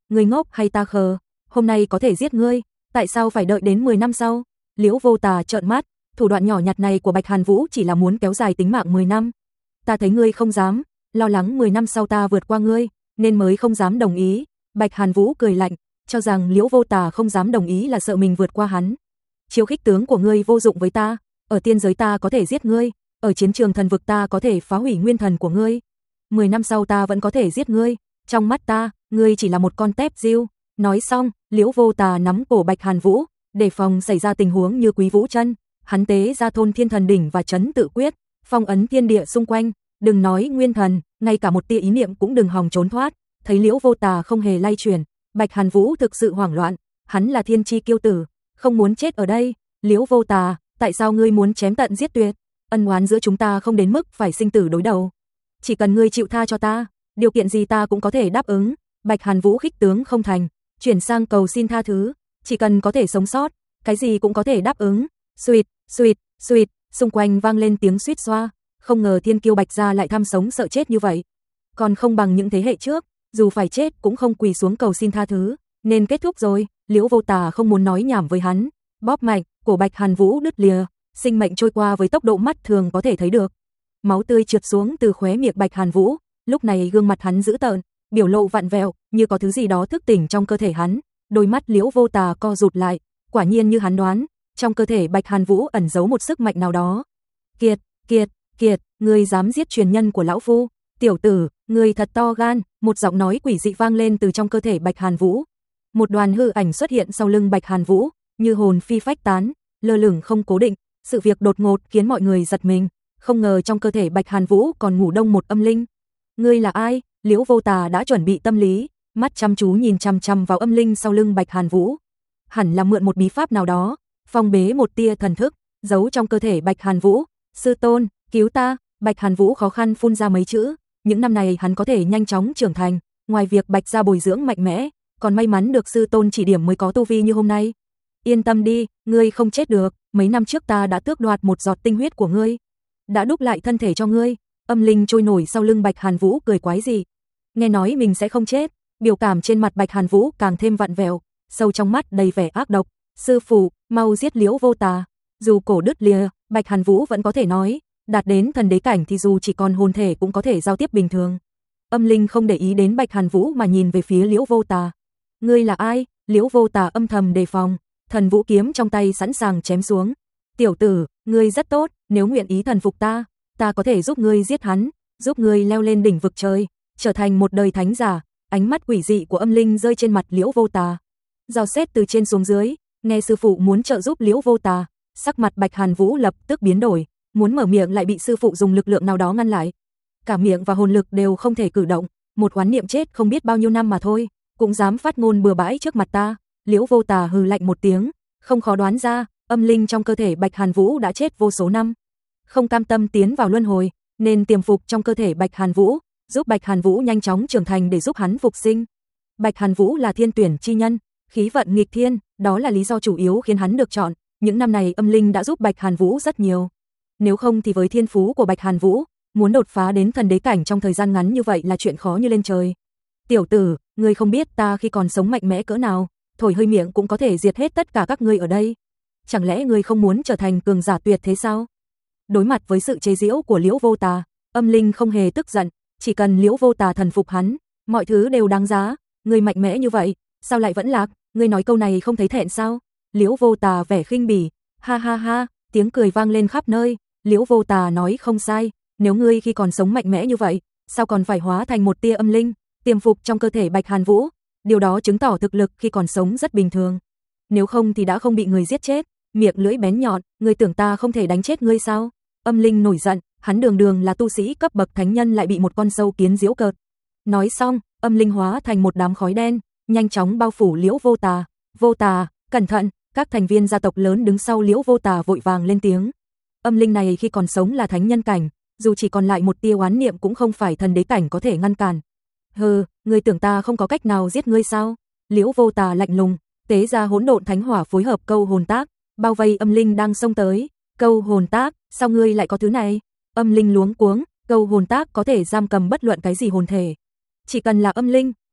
Ngươi ngốc hay ta khờ? Hôm nay có thể giết ngươi, tại sao phải đợi đến mười năm sau? Liễu Vô Tà trợn mắt, thủ đoạn nhỏ nhặt này của Bạch Hàn Vũ chỉ là muốn kéo dài tính mạng mười năm. Ta thấy ngươi không dám, lo lắng mười năm sau ta vượt qua ngươi, nên mới không dám đồng ý. Bạch Hàn Vũ cười lạnh, cho rằng Liễu Vô Tà không dám đồng ý là sợ mình vượt qua hắn. Chiêu khích tướng của ngươi vô dụng với ta, ở tiên giới ta có thể giết ngươi, ở chiến trường thần vực ta có thể phá hủy nguyên thần của ngươi. Mười năm sau ta vẫn có thể giết ngươi, trong mắt ta, ngươi chỉ là một con tép diêu. Nói xong, Liễu Vô Tà nắm cổ Bạch Hàn Vũ, để phòng xảy ra tình huống như Quý Vũ Chân, hắn tế ra Thôn Thiên Thần Đỉnh và Chấn Tự Quyết, phong ấn thiên địa xung quanh, đừng nói nguyên thần, ngay cả một tia ý niệm cũng đừng hòng trốn thoát. Thấy Liễu Vô Tà không hề lay chuyển, Bạch Hàn Vũ thực sự hoảng loạn, hắn là thiên chi kiêu tử, không muốn chết ở đây. Liễu Vô Tà, tại sao ngươi muốn chém tận giết tuyệt? Ân oán giữa chúng ta không đến mức phải sinh tử đối đầu. Chỉ cần ngươi chịu tha cho ta, điều kiện gì ta cũng có thể đáp ứng. Bạch Hàn Vũ khích tướng không thành, chuyển sang cầu xin tha thứ, chỉ cần có thể sống sót, cái gì cũng có thể đáp ứng. Suýt, suýt, suýt, xung quanh vang lên tiếng suýt xoa, không ngờ thiên kiêu Bạch gia lại tham sống sợ chết như vậy. Còn không bằng những thế hệ trước, dù phải chết cũng không quỳ xuống cầu xin tha thứ, nên kết thúc rồi. Liễu Vô Tà không muốn nói nhảm với hắn, bóp mạnh, cổ Bạch Hàn Vũ đứt lìa, sinh mệnh trôi qua với tốc độ mắt thường có thể thấy được. Máu tươi trượt xuống từ khóe miệng Bạch Hàn Vũ, lúc này gương mặt hắn dữ tợn, biểu lộ vặn vẹo, như có thứ gì đó thức tỉnh trong cơ thể hắn. Đôi mắt Liễu Vô Tà co rụt lại, quả nhiên như hắn đoán, trong cơ thể Bạch Hàn Vũ ẩn giấu một sức mạnh nào đó. Kiệt, Kiệt, Kiệt, ngươi dám giết truyền nhân của lão phu? Tiểu tử, ngươi thật to gan. Một giọng nói quỷ dị vang lên từ trong cơ thể Bạch Hàn Vũ. Một đoàn hư ảnh xuất hiện sau lưng Bạch Hàn Vũ, như hồn phi phách tán, lơ lửng không cố định. Sự việc đột ngột khiến mọi người giật mình, không ngờ trong cơ thể Bạch Hàn Vũ còn ngủ đông một âm linh. Ngươi là ai? Liễu Vô Tà đã chuẩn bị tâm lý, mắt chăm chú nhìn chằm chằm vào âm linh sau lưng Bạch Hàn Vũ. Hẳn là mượn một bí pháp nào đó, phong bế một tia thần thức, giấu trong cơ thể Bạch Hàn Vũ. Sư tôn, cứu ta! Bạch Hàn Vũ khó khăn phun ra mấy chữ. Những năm này hắn có thể nhanh chóng trưởng thành, ngoài việc Bạch gia bồi dưỡng mạnh mẽ, còn may mắn được sư tôn chỉ điểm mới có tu vi như hôm nay. Yên tâm đi, ngươi không chết được, mấy năm trước ta đã tước đoạt một giọt tinh huyết của ngươi, đã đúc lại thân thể cho ngươi. Âm linh trôi nổi sau lưng Bạch Hàn Vũ cười quái dị. Nghe nói mình sẽ không chết, biểu cảm trên mặt Bạch Hàn Vũ càng thêm vặn vẹo, sâu trong mắt đầy vẻ ác độc. Sư phụ, mau giết Liễu Vô Tà. Dù cổ đứt lìa, Bạch Hàn Vũ vẫn có thể nói, đạt đến thần đế cảnh thì dù chỉ còn hồn thể cũng có thể giao tiếp bình thường. Âm linh không để ý đến Bạch Hàn Vũ mà nhìn về phía Liễu Vô Tà. Ngươi là ai? Liễu Vô Tà âm thầm đề phòng, thần vũ kiếm trong tay sẵn sàng chém xuống. Tiểu tử, ngươi rất tốt, nếu nguyện ý thần phục ta, ta có thể giúp ngươi giết hắn, giúp ngươi leo lên đỉnh vực trời, trở thành một đời thánh giả. Ánh mắt quỷ dị của âm linh rơi trên mặt Liễu Vô Tà, dò xét từ trên xuống dưới, nghe sư phụ muốn trợ giúp Liễu Vô Tà, sắc mặt Bạch Hàn Vũ lập tức biến đổi, muốn mở miệng lại bị sư phụ dùng lực lượng nào đó ngăn lại. Cả miệng và hồn lực đều không thể cử động, một oán niệm chết không biết bao nhiêu năm mà thôi, cũng dám phát ngôn bừa bãi trước mặt ta. Liễu Vô Tà hừ lạnh một tiếng, không khó đoán ra, âm linh trong cơ thể Bạch Hàn Vũ đã chết vô số năm, không cam tâm tiến vào luân hồi, nên tiềm phục trong cơ thể Bạch Hàn Vũ, giúp Bạch Hàn Vũ nhanh chóng trưởng thành để giúp hắn phục sinh. Bạch Hàn Vũ là thiên tuyển chi nhân, khí vận nghịch thiên, đó là lý do chủ yếu khiến hắn được chọn. Những năm này âm linh đã giúp Bạch Hàn Vũ rất nhiều. Nếu không thì với thiên phú của Bạch Hàn Vũ, muốn đột phá đến thần đế cảnh trong thời gian ngắn như vậy là chuyện khó như lên trời. Tiểu tử, ngươi không biết ta khi còn sống mạnh mẽ cỡ nào, thổi hơi miệng cũng có thể diệt hết tất cả các ngươi ở đây. Chẳng lẽ ngươi không muốn trở thành cường giả tuyệt thế sao? Đối mặt với sự chế giễu của Liễu Vô Tà, âm linh không hề tức giận, chỉ cần Liễu Vô Tà thần phục hắn, mọi thứ đều đáng giá. Ngươi mạnh mẽ như vậy, sao lại vẫn lạc? Ngươi nói câu này không thấy thẹn sao? Liễu Vô Tà vẻ khinh bỉ, ha ha ha, tiếng cười vang lên khắp nơi. Liễu Vô Tà nói không sai, nếu ngươi khi còn sống mạnh mẽ như vậy, sao còn phải hóa thành một tia âm linh, tiềm phục trong cơ thể Bạch Hàn Vũ? Điều đó chứng tỏ thực lực khi còn sống rất bình thường. Nếu không thì đã không bị người giết chết. Miệng lưỡi bén nhọn, ngươi tưởng ta không thể đánh chết ngươi sao? Âm linh nổi giận, hắn đường đường là tu sĩ cấp bậc thánh nhân lại bị một con sâu kiến giễu cợt. Nói xong, âm linh hóa thành một đám khói đen, nhanh chóng bao phủ Liễu Vô Tà. Vô Tà, cẩn thận! Các thành viên gia tộc lớn đứng sau Liễu Vô Tà vội vàng lên tiếng. Âm linh này khi còn sống là thánh nhân cảnh, dù chỉ còn lại một tia oán niệm cũng không phải thần đế cảnh có thể ngăn cản. Hừ, ngươi tưởng ta không có cách nào giết ngươi sao? Liễu Vô Tà lạnh lùng, tế ra hỗn độn thánh hỏa phối hợp câu hồn tác, bao vây âm linh đang xông tới. Câu hồn tác, sao ngươi lại có thứ này? Âm linh luống cuống, câu hồn tác có thể giam cầm bất luận cái gì hồn thể. Chỉ cần là âm linh,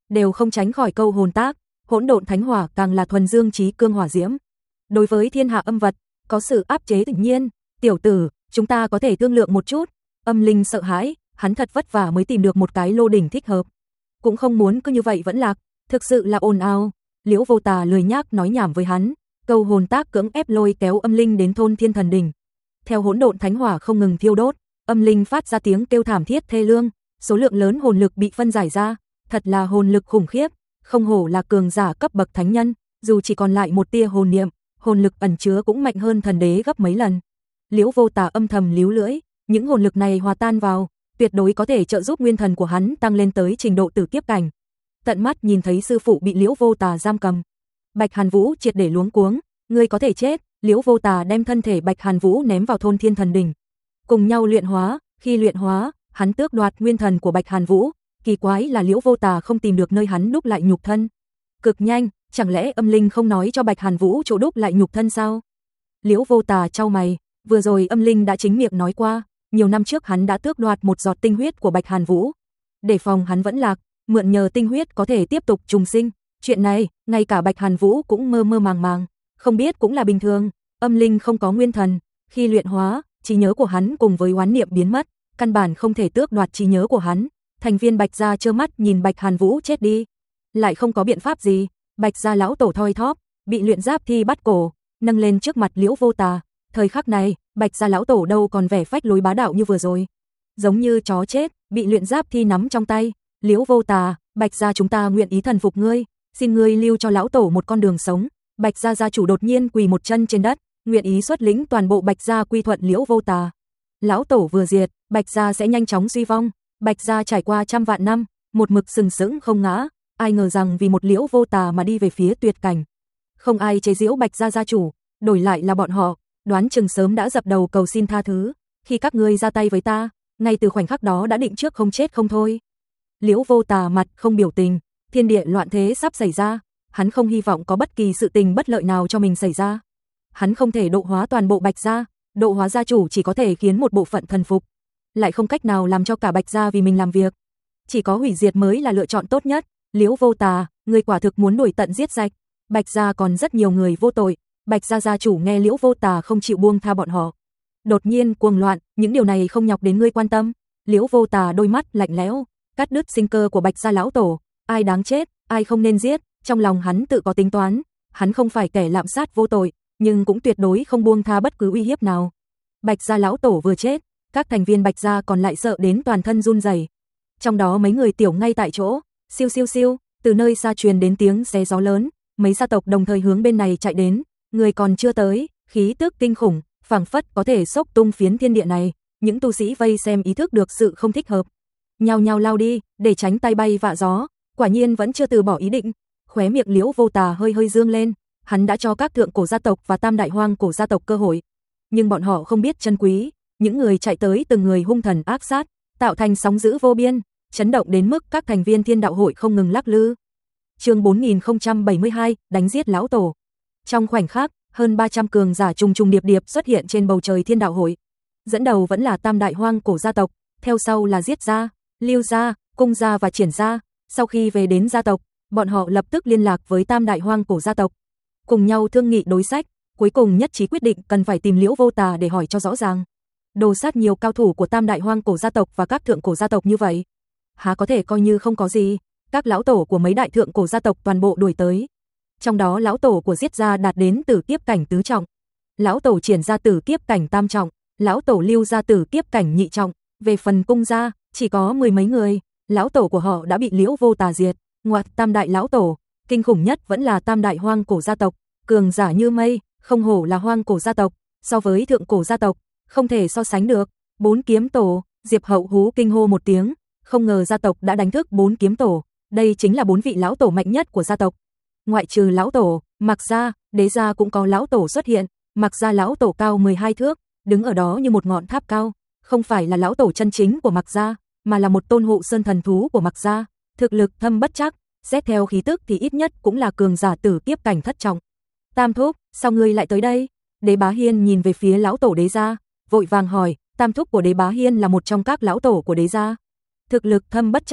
đều không tránh khỏi câu hồn tác, hỗn độn thánh hỏa càng là thuần dương chí cương hỏa diễm. Đối với thiên hạ âm vật, có sự áp chế tự nhiên, tiểu tử, chúng ta có thể thương lượng một chút. Âm linh sợ hãi, hắn thật vất vả mới tìm được một cái lô đỉnh thích hợp. Cũng không muốn cứ như vậy vẫn lạc, thực sự là ồn ào. Liễu Vô Tà lười nhác nói nhảm với hắn, câu hồn tác cưỡng ép lôi kéo âm linh đến thôn Thiên Thần Đỉnh. Theo hỗn độn thánh hỏa không ngừng thiêu đốt, âm linh phát ra tiếng kêu thảm thiết thê lương, số lượng lớn hồn lực bị phân giải ra, thật là hồn lực khủng khiếp, không hổ là cường giả cấp bậc thánh nhân, dù chỉ còn lại một tia hồn niệm, hồn lực ẩn chứa cũng mạnh hơn thần đế gấp mấy lần. Liễu Vô Tà âm thầm líu lưỡi, những hồn lực này hòa tan vào, tuyệt đối có thể trợ giúp nguyên thần của hắn tăng lên tới trình độ tử kiếp cảnh. Tận mắt nhìn thấy sư phụ bị Liễu Vô Tà giam cầm, Bạch Hàn Vũ triệt để luống cuống, ngươi có thể chết. Liễu Vô Tà đem thân thể Bạch Hàn Vũ ném vào thôn Thiên Thần Đỉnh, cùng nhau luyện hóa, khi luyện hóa, hắn tước đoạt nguyên thần của Bạch Hàn Vũ, kỳ quái là Liễu Vô Tà không tìm được nơi hắn đúc lại nhục thân. Cực nhanh, chẳng lẽ âm linh không nói cho Bạch Hàn Vũ chỗ đúc lại nhục thân sao? Liễu Vô Tà chau mày, vừa rồi âm linh đã chính miệng nói qua, nhiều năm trước hắn đã tước đoạt một giọt tinh huyết của Bạch Hàn Vũ, để phòng hắn vẫn lạc, mượn nhờ tinh huyết có thể tiếp tục trùng sinh. Chuyện này, ngay cả Bạch Hàn Vũ cũng mơ mơ màng màng, không biết cũng là bình thường. Âm linh không có nguyên thần, khi luyện hóa, trí nhớ của hắn cùng với oán niệm biến mất, căn bản không thể tước đoạt trí nhớ của hắn. Thành viên Bạch gia trơ mắt nhìn Bạch Hàn Vũ chết đi, lại không có biện pháp gì. Bạch gia lão tổ thoi thóp, bị luyện giáp thi bắt cổ, nâng lên trước mặt Liễu Vô Tà. Thời khắc này, Bạch gia lão tổ đâu còn vẻ phách lối bá đạo như vừa rồi, giống như chó chết, bị luyện giáp thi nắm trong tay. Liễu Vô Tà, Bạch gia chúng ta nguyện ý thần phục ngươi, xin ngươi lưu cho lão tổ một con đường sống. Bạch gia gia chủ đột nhiên quỳ một chân trên đất, nguyện ý xuất lĩnh toàn bộ Bạch gia quy thuận Liễu Vô Tà. Lão tổ vừa diệt, Bạch gia sẽ nhanh chóng suy vong. Bạch gia trải qua trăm vạn năm, một mực sừng sững không ngã, ai ngờ rằng vì một Liễu Vô Tà mà đi về phía tuyệt cảnh. Không ai chế giễu Bạch gia gia chủ, đổi lại là bọn họ, đoán chừng sớm đã dập đầu cầu xin tha thứ. Khi các ngươi ra tay với ta, ngay từ khoảnh khắc đó đã định trước không chết không thôi. Liễu Vô Tà mặt không biểu tình, thiên địa loạn thế sắp xảy ra, hắn không hy vọng có bất kỳ sự tình bất lợi nào cho mình xảy ra. Hắn không thể độ hóa toàn bộ Bạch gia, độ hóa gia chủ chỉ có thể khiến một bộ phận thần phục, lại không cách nào làm cho cả Bạch gia vì mình làm việc. Chỉ có hủy diệt mới là lựa chọn tốt nhất. Liễu Vô Tà, ngươi quả thực muốn đuổi tận giết sạch. Bạch gia còn rất nhiều người vô tội. Bạch gia gia chủ nghe Liễu Vô Tà không chịu buông tha bọn họ, đột nhiên cuồng loạn, những điều này không nhọc đến ngươi quan tâm. Liễu Vô Tà đôi mắt lạnh lẽo, cắt đứt sinh cơ của Bạch gia lão tổ, ai đáng chết, ai không nên giết, trong lòng hắn tự có tính toán, hắn không phải kẻ lạm sát vô tội, nhưng cũng tuyệt đối không buông tha bất cứ uy hiếp nào. Bạch gia lão tổ vừa chết, các thành viên Bạch gia còn lại sợ đến toàn thân run rẩy. Trong đó mấy người tiểu ngay tại chỗ, siêu siêu siêu, từ nơi xa truyền đến tiếng xé gió lớn, mấy gia tộc đồng thời hướng bên này chạy đến, người còn chưa tới, khí tức kinh khủng, phảng phất có thể xốc tung phiến thiên địa này, những tu sĩ vây xem ý thức được sự không thích hợp, nhao nhao lao đi, để tránh tay bay vạ gió, quả nhiên vẫn chưa từ bỏ ý định. Khóe miệng Liễu Vô Tà hơi hơi dương lên, hắn đã cho các thượng cổ gia tộc và tam đại hoang cổ gia tộc cơ hội, nhưng bọn họ không biết trân quý, những người chạy tới từng người hung thần ác sát, tạo thành sóng dữ vô biên, chấn động đến mức các thành viên Thiên Đạo hội không ngừng lắc lư. Chương bốn nghìn không trăm bảy mươi hai, đánh giết lão tổ. Trong khoảnh khắc, hơn ba trăm cường giả trùng trùng điệp điệp xuất hiện trên bầu trời Thiên Đạo hội. Dẫn đầu vẫn là tam đại hoang cổ gia tộc, theo sau là Giết gia, Lưu gia, Cung gia và Triển gia. Sau khi về đến gia tộc, bọn họ lập tức liên lạc với tam đại hoang cổ gia tộc, cùng nhau thương nghị đối sách, cuối cùng nhất trí quyết định cần phải tìm Liễu Vô Tà để hỏi cho rõ ràng. Đồ sát nhiều cao thủ của tam đại hoang cổ gia tộc và các thượng cổ gia tộc như vậy, há có thể coi như không có gì. Các lão tổ của mấy đại thượng cổ gia tộc toàn bộ đuổi tới. Trong đó lão tổ của Giết gia đạt đến tử kiếp cảnh tứ trọng, lão tổ Triển gia tử kiếp cảnh tam trọng, lão tổ Lưu gia tử kiếp cảnh nhị trọng. Về phần Cung gia, chỉ có mười mấy người, lão tổ của họ đã bị Liễu Vô Tà diệt. Ngoại tam đại lão tổ, kinh khủng nhất vẫn là tam đại hoang cổ gia tộc, cường giả như mây, không hổ là hoang cổ gia tộc, so với thượng cổ gia tộc, không thể so sánh được. Bốn kiếm tổ, Diệp Hậu hú kinh hô một tiếng, không ngờ gia tộc đã đánh thức bốn kiếm tổ, đây chính là bốn vị lão tổ mạnh nhất của gia tộc. Ngoại trừ lão tổ, Mạc gia, Đế gia cũng có lão tổ xuất hiện. Mạc gia lão tổ cao mười hai thước, đứng ở đó như một ngọn tháp cao, không phải là lão tổ chân chính của Mạc gia, mà là một tôn hộ sơn thần thú của Mạc gia, thực lực thâm bất trắc, xét theo khí tức thì ít nhất cũng là cường giả tử kiếp cảnh thất trọng. Tam thúc, sao ngươi lại tới đây? Đế Bá Hiên nhìn về phía lão tổ Đế gia, vội vàng hỏi. Tam thúc của Đế Bá Hiên là một trong các lão tổ của Đế gia, thực lực thâm bất trắc,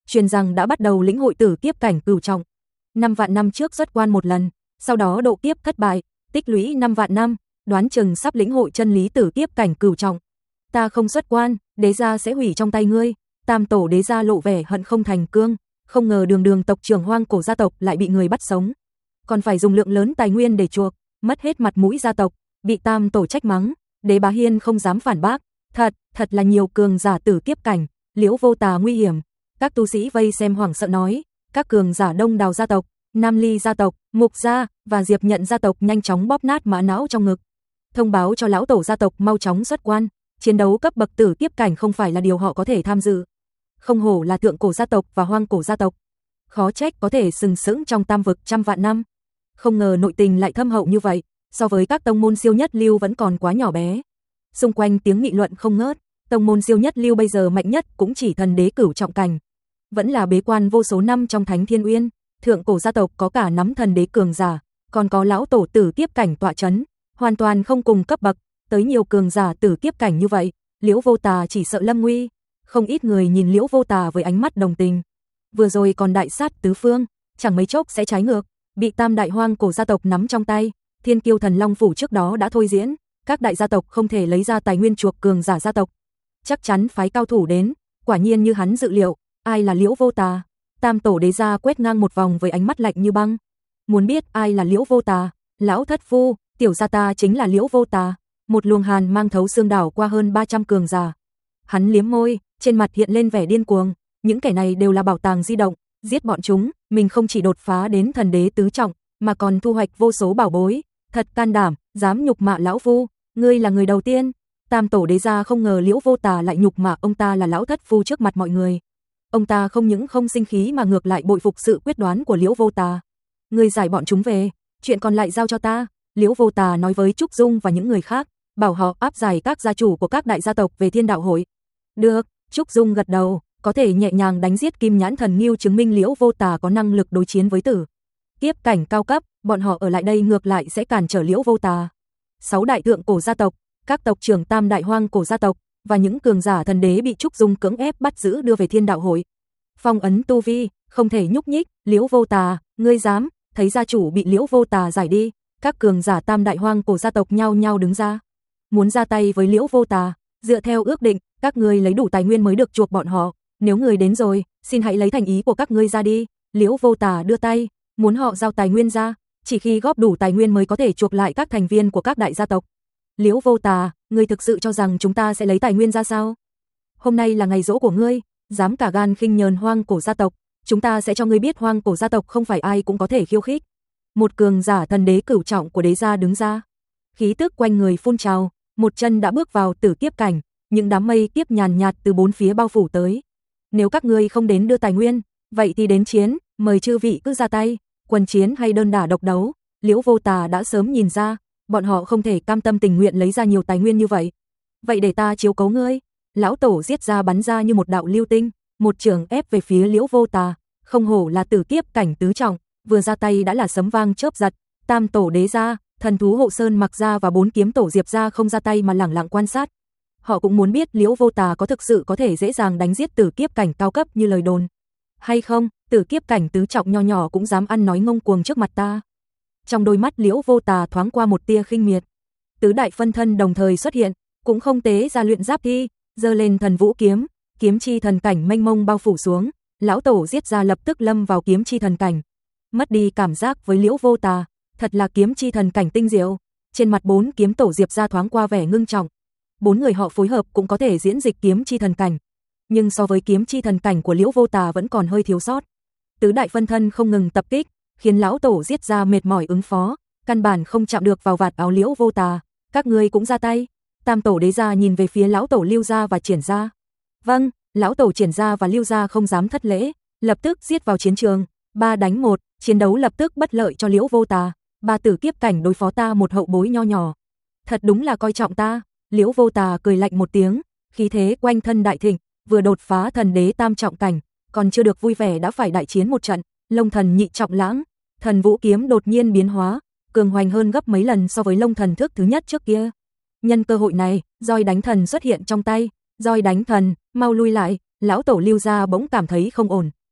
truyền rằng đã bắt đầu lĩnh hội tử kiếp cảnh cửu trọng. Năm vạn năm trước xuất quan một lần, sau đó độ kiếp thất bại, tích lũy năm vạn năm, đoán chừng sắp lĩnh hội chân lý tử kiếp cảnh cửu trọng. Ta không xuất quan, đế gia sẽ hủy trong tay ngươi. Tam tổ đế gia lộ vẻ hận không thành cương, không ngờ đường đường tộc trưởng hoang cổ gia tộc lại bị người bắt sống. Còn phải dùng lượng lớn tài nguyên để chuộc, mất hết mặt mũi gia tộc, bị tam tổ trách mắng, Đế Bá Hiên không dám phản bác, thật, thật là nhiều cường giả tử kiếp cảnh, Liễu Vô Tà nguy hiểm. Các tu sĩ vây xem hoảng sợ nói, các cường giả Đông Đào gia tộc, Nam Ly gia tộc, Mục gia và Diệp Nhận gia tộc nhanh chóng bóp nát mã não trong ngực, thông báo cho lão tổ gia tộc mau chóng xuất quan, chiến đấu cấp bậc tử kiếp cảnh không phải là điều họ có thể tham dự. Không hổ là thượng cổ gia tộc và hoang cổ gia tộc, khó trách có thể sừng sững trong tam vực trăm vạn năm. Không ngờ nội tình lại thâm hậu như vậy, so với các tông môn siêu nhất lưu vẫn còn quá nhỏ bé. Xung quanh tiếng nghị luận không ngớt, tông môn siêu nhất lưu bây giờ mạnh nhất cũng chỉ thần đế cửu trọng cảnh, vẫn là bế quan vô số năm trong Thánh Thiên Uyên. Thượng cổ gia tộc có cả nắm thần đế cường giả, còn có lão tổ tử kiếp cảnh tọa chấn, hoàn toàn không cùng cấp bậc, tới nhiều cường giả tử kiếp cảnh như vậy, Liễu Vô Tà chỉ sợ lâm nguy. Không ít người nhìn Liễu Vô Tà với ánh mắt đồng tình. Vừa rồi còn đại sát tứ phương, chẳng mấy chốc sẽ trái ngược, bị tam đại hoang cổ gia tộc nắm trong tay. Thiên Kiêu Thần Long phủ trước đó đã thôi diễn, các đại gia tộc không thể lấy ra tài nguyên chuộc cường giả gia tộc, chắc chắn phái cao thủ đến. Quả nhiên như hắn dự liệu, ai là Liễu Vô Tà? Tam tổ đế gia quét ngang một vòng với ánh mắt lạnh như băng. Muốn biết ai là Liễu Vô Tà? Lão thất phu, tiểu gia ta chính là Liễu Vô Tà. Một luồng hàn mang thấu xương đảo qua hơn ba trăm cường giả. Hắn liếm môi, trên mặt hiện lên vẻ điên cuồng, những kẻ này đều là bảo tàng di động, giết bọn chúng, mình không chỉ đột phá đến thần đế tứ trọng, mà còn thu hoạch vô số bảo bối, thật can đảm, dám nhục mạ lão phu, ngươi là người đầu tiên. Tam tổ đế gia không ngờ Liễu Vô Tà lại nhục mạ ông ta là lão thất phu trước mặt mọi người. Ông ta không những không sinh khí mà ngược lại bội phục sự quyết đoán của Liễu Vô Tà. Ngươi giải bọn chúng về, chuyện còn lại giao cho ta. Liễu Vô Tà nói với Trúc Dung và những người khác, bảo họ áp giải các gia chủ của các đại gia tộc về Thiên Đạo hội. Được, Trúc Dung gật đầu, có thể nhẹ nhàng đánh giết Kim Nhãn Thần Ngưu chứng minh Liễu Vô Tà có năng lực đối chiến với tử kiếp cảnh cao cấp, bọn họ ở lại đây ngược lại sẽ cản trở Liễu Vô Tà. Sáu đại thượng cổ gia tộc, các tộc trưởng tam đại hoang cổ gia tộc và những cường giả thần đế bị Trúc Dung cưỡng ép bắt giữ đưa về Thiên Đạo hội. Phong ấn tu vi, không thể nhúc nhích. Liễu Vô Tà, ngươi dám? Thấy gia chủ bị Liễu Vô Tà giải đi, các cường giả tam đại hoang cổ gia tộc nhao nhao đứng ra, muốn ra tay với Liễu Vô Tà. Dựa theo ước định, các ngươi lấy đủ tài nguyên mới được chuộc bọn họ. Nếu người đến rồi, xin hãy lấy thành ý của các ngươi ra đi. Liễu Vô Tà đưa tay, muốn họ giao tài nguyên ra, chỉ khi góp đủ tài nguyên mới có thể chuộc lại các thành viên của các đại gia tộc. Liễu Vô Tà, ngươi thực sự cho rằng chúng ta sẽ lấy tài nguyên ra sao? Hôm nay là ngày giỗ của ngươi, dám cả gan khinh nhờn hoang cổ gia tộc, chúng ta sẽ cho ngươi biết hoang cổ gia tộc không phải ai cũng có thể khiêu khích. Một cường giả thần đế cửu trọng của đế gia đứng ra, khí tức quanh người phun trào, một chân đã bước vào tử kiếp cảnh, những đám mây kiếp nhàn nhạt từ bốn phía bao phủ tới. Nếu các ngươi không đến đưa tài nguyên, vậy thì đến chiến, mời chư vị cứ ra tay, quần chiến hay đơn đả độc đấu. Liễu Vô Tà đã sớm nhìn ra, bọn họ không thể cam tâm tình nguyện lấy ra nhiều tài nguyên như vậy. Vậy để ta chiếu cố ngươi. Lão tổ giết ra bắn ra như một đạo lưu tinh, một trường ép về phía Liễu Vô Tà, không hổ là tử kiếp cảnh tứ trọng, vừa ra tay đã là sấm vang chớp giật. Tam tổ đế gia, thần thú hộ sơn mặc gia và bốn kiếm tổ Diệp gia không ra tay mà lẳng lặng quan sát. Họ cũng muốn biết Liễu Vô Tà có thực sự có thể dễ dàng đánh giết tử kiếp cảnh cao cấp như lời đồn hay không. Tử kiếp cảnh tứ trọng nho nhỏ cũng dám ăn nói ngông cuồng trước mặt ta. Trong đôi mắt Liễu Vô Tà thoáng qua một tia khinh miệt. Tứ đại phân thân đồng thời xuất hiện, cũng không tế ra luyện giáp thi, giơ lên thần vũ kiếm, kiếm chi thần cảnh mênh mông bao phủ xuống. Lão tổ giết ra lập tức lâm vào kiếm chi thần cảnh, mất đi cảm giác với Liễu Vô Tà, thật là kiếm chi thần cảnh tinh diệu. Trên mặt bốn kiếm tổ Diệp gia thoáng qua vẻ ngưng trọng. Bốn người họ phối hợp cũng có thể diễn dịch kiếm chi thần cảnh, nhưng so với kiếm chi thần cảnh của Liễu Vô Tà vẫn còn hơi thiếu sót. Tứ đại phân thân không ngừng tập kích, khiến lão tổ giết ra mệt mỏi ứng phó, căn bản không chạm được vào vạt áo Liễu Vô Tà. Các ngươi cũng ra tay. Tam tổ đế gia nhìn về phía lão tổ Lưu gia và Triển gia. Vâng, lão tổ Triển gia và Lưu gia không dám thất lễ, lập tức giết vào chiến trường, ba đánh một, chiến đấu lập tức bất lợi cho Liễu Vô Tà. Ba tử kiếp cảnh đối phó ta một hậu bối nho nhỏ, thật đúng là coi trọng ta. Liễu Vô Tà cười lạnh một tiếng, khí thế quanh thân đại thịnh, vừa đột phá thần đế tam trọng cảnh, còn chưa được vui vẻ đã phải đại chiến một trận. Long thần nhị trọng lãng, thần vũ kiếm đột nhiên biến hóa, cường hoành hơn gấp mấy lần so với Long thần thức thứ nhất trước kia. Nhân cơ hội này, roi đánh thần xuất hiện trong tay. Roi đánh thần, mau lui lại. Lão tổ Lưu gia bỗng cảm thấy không ổn,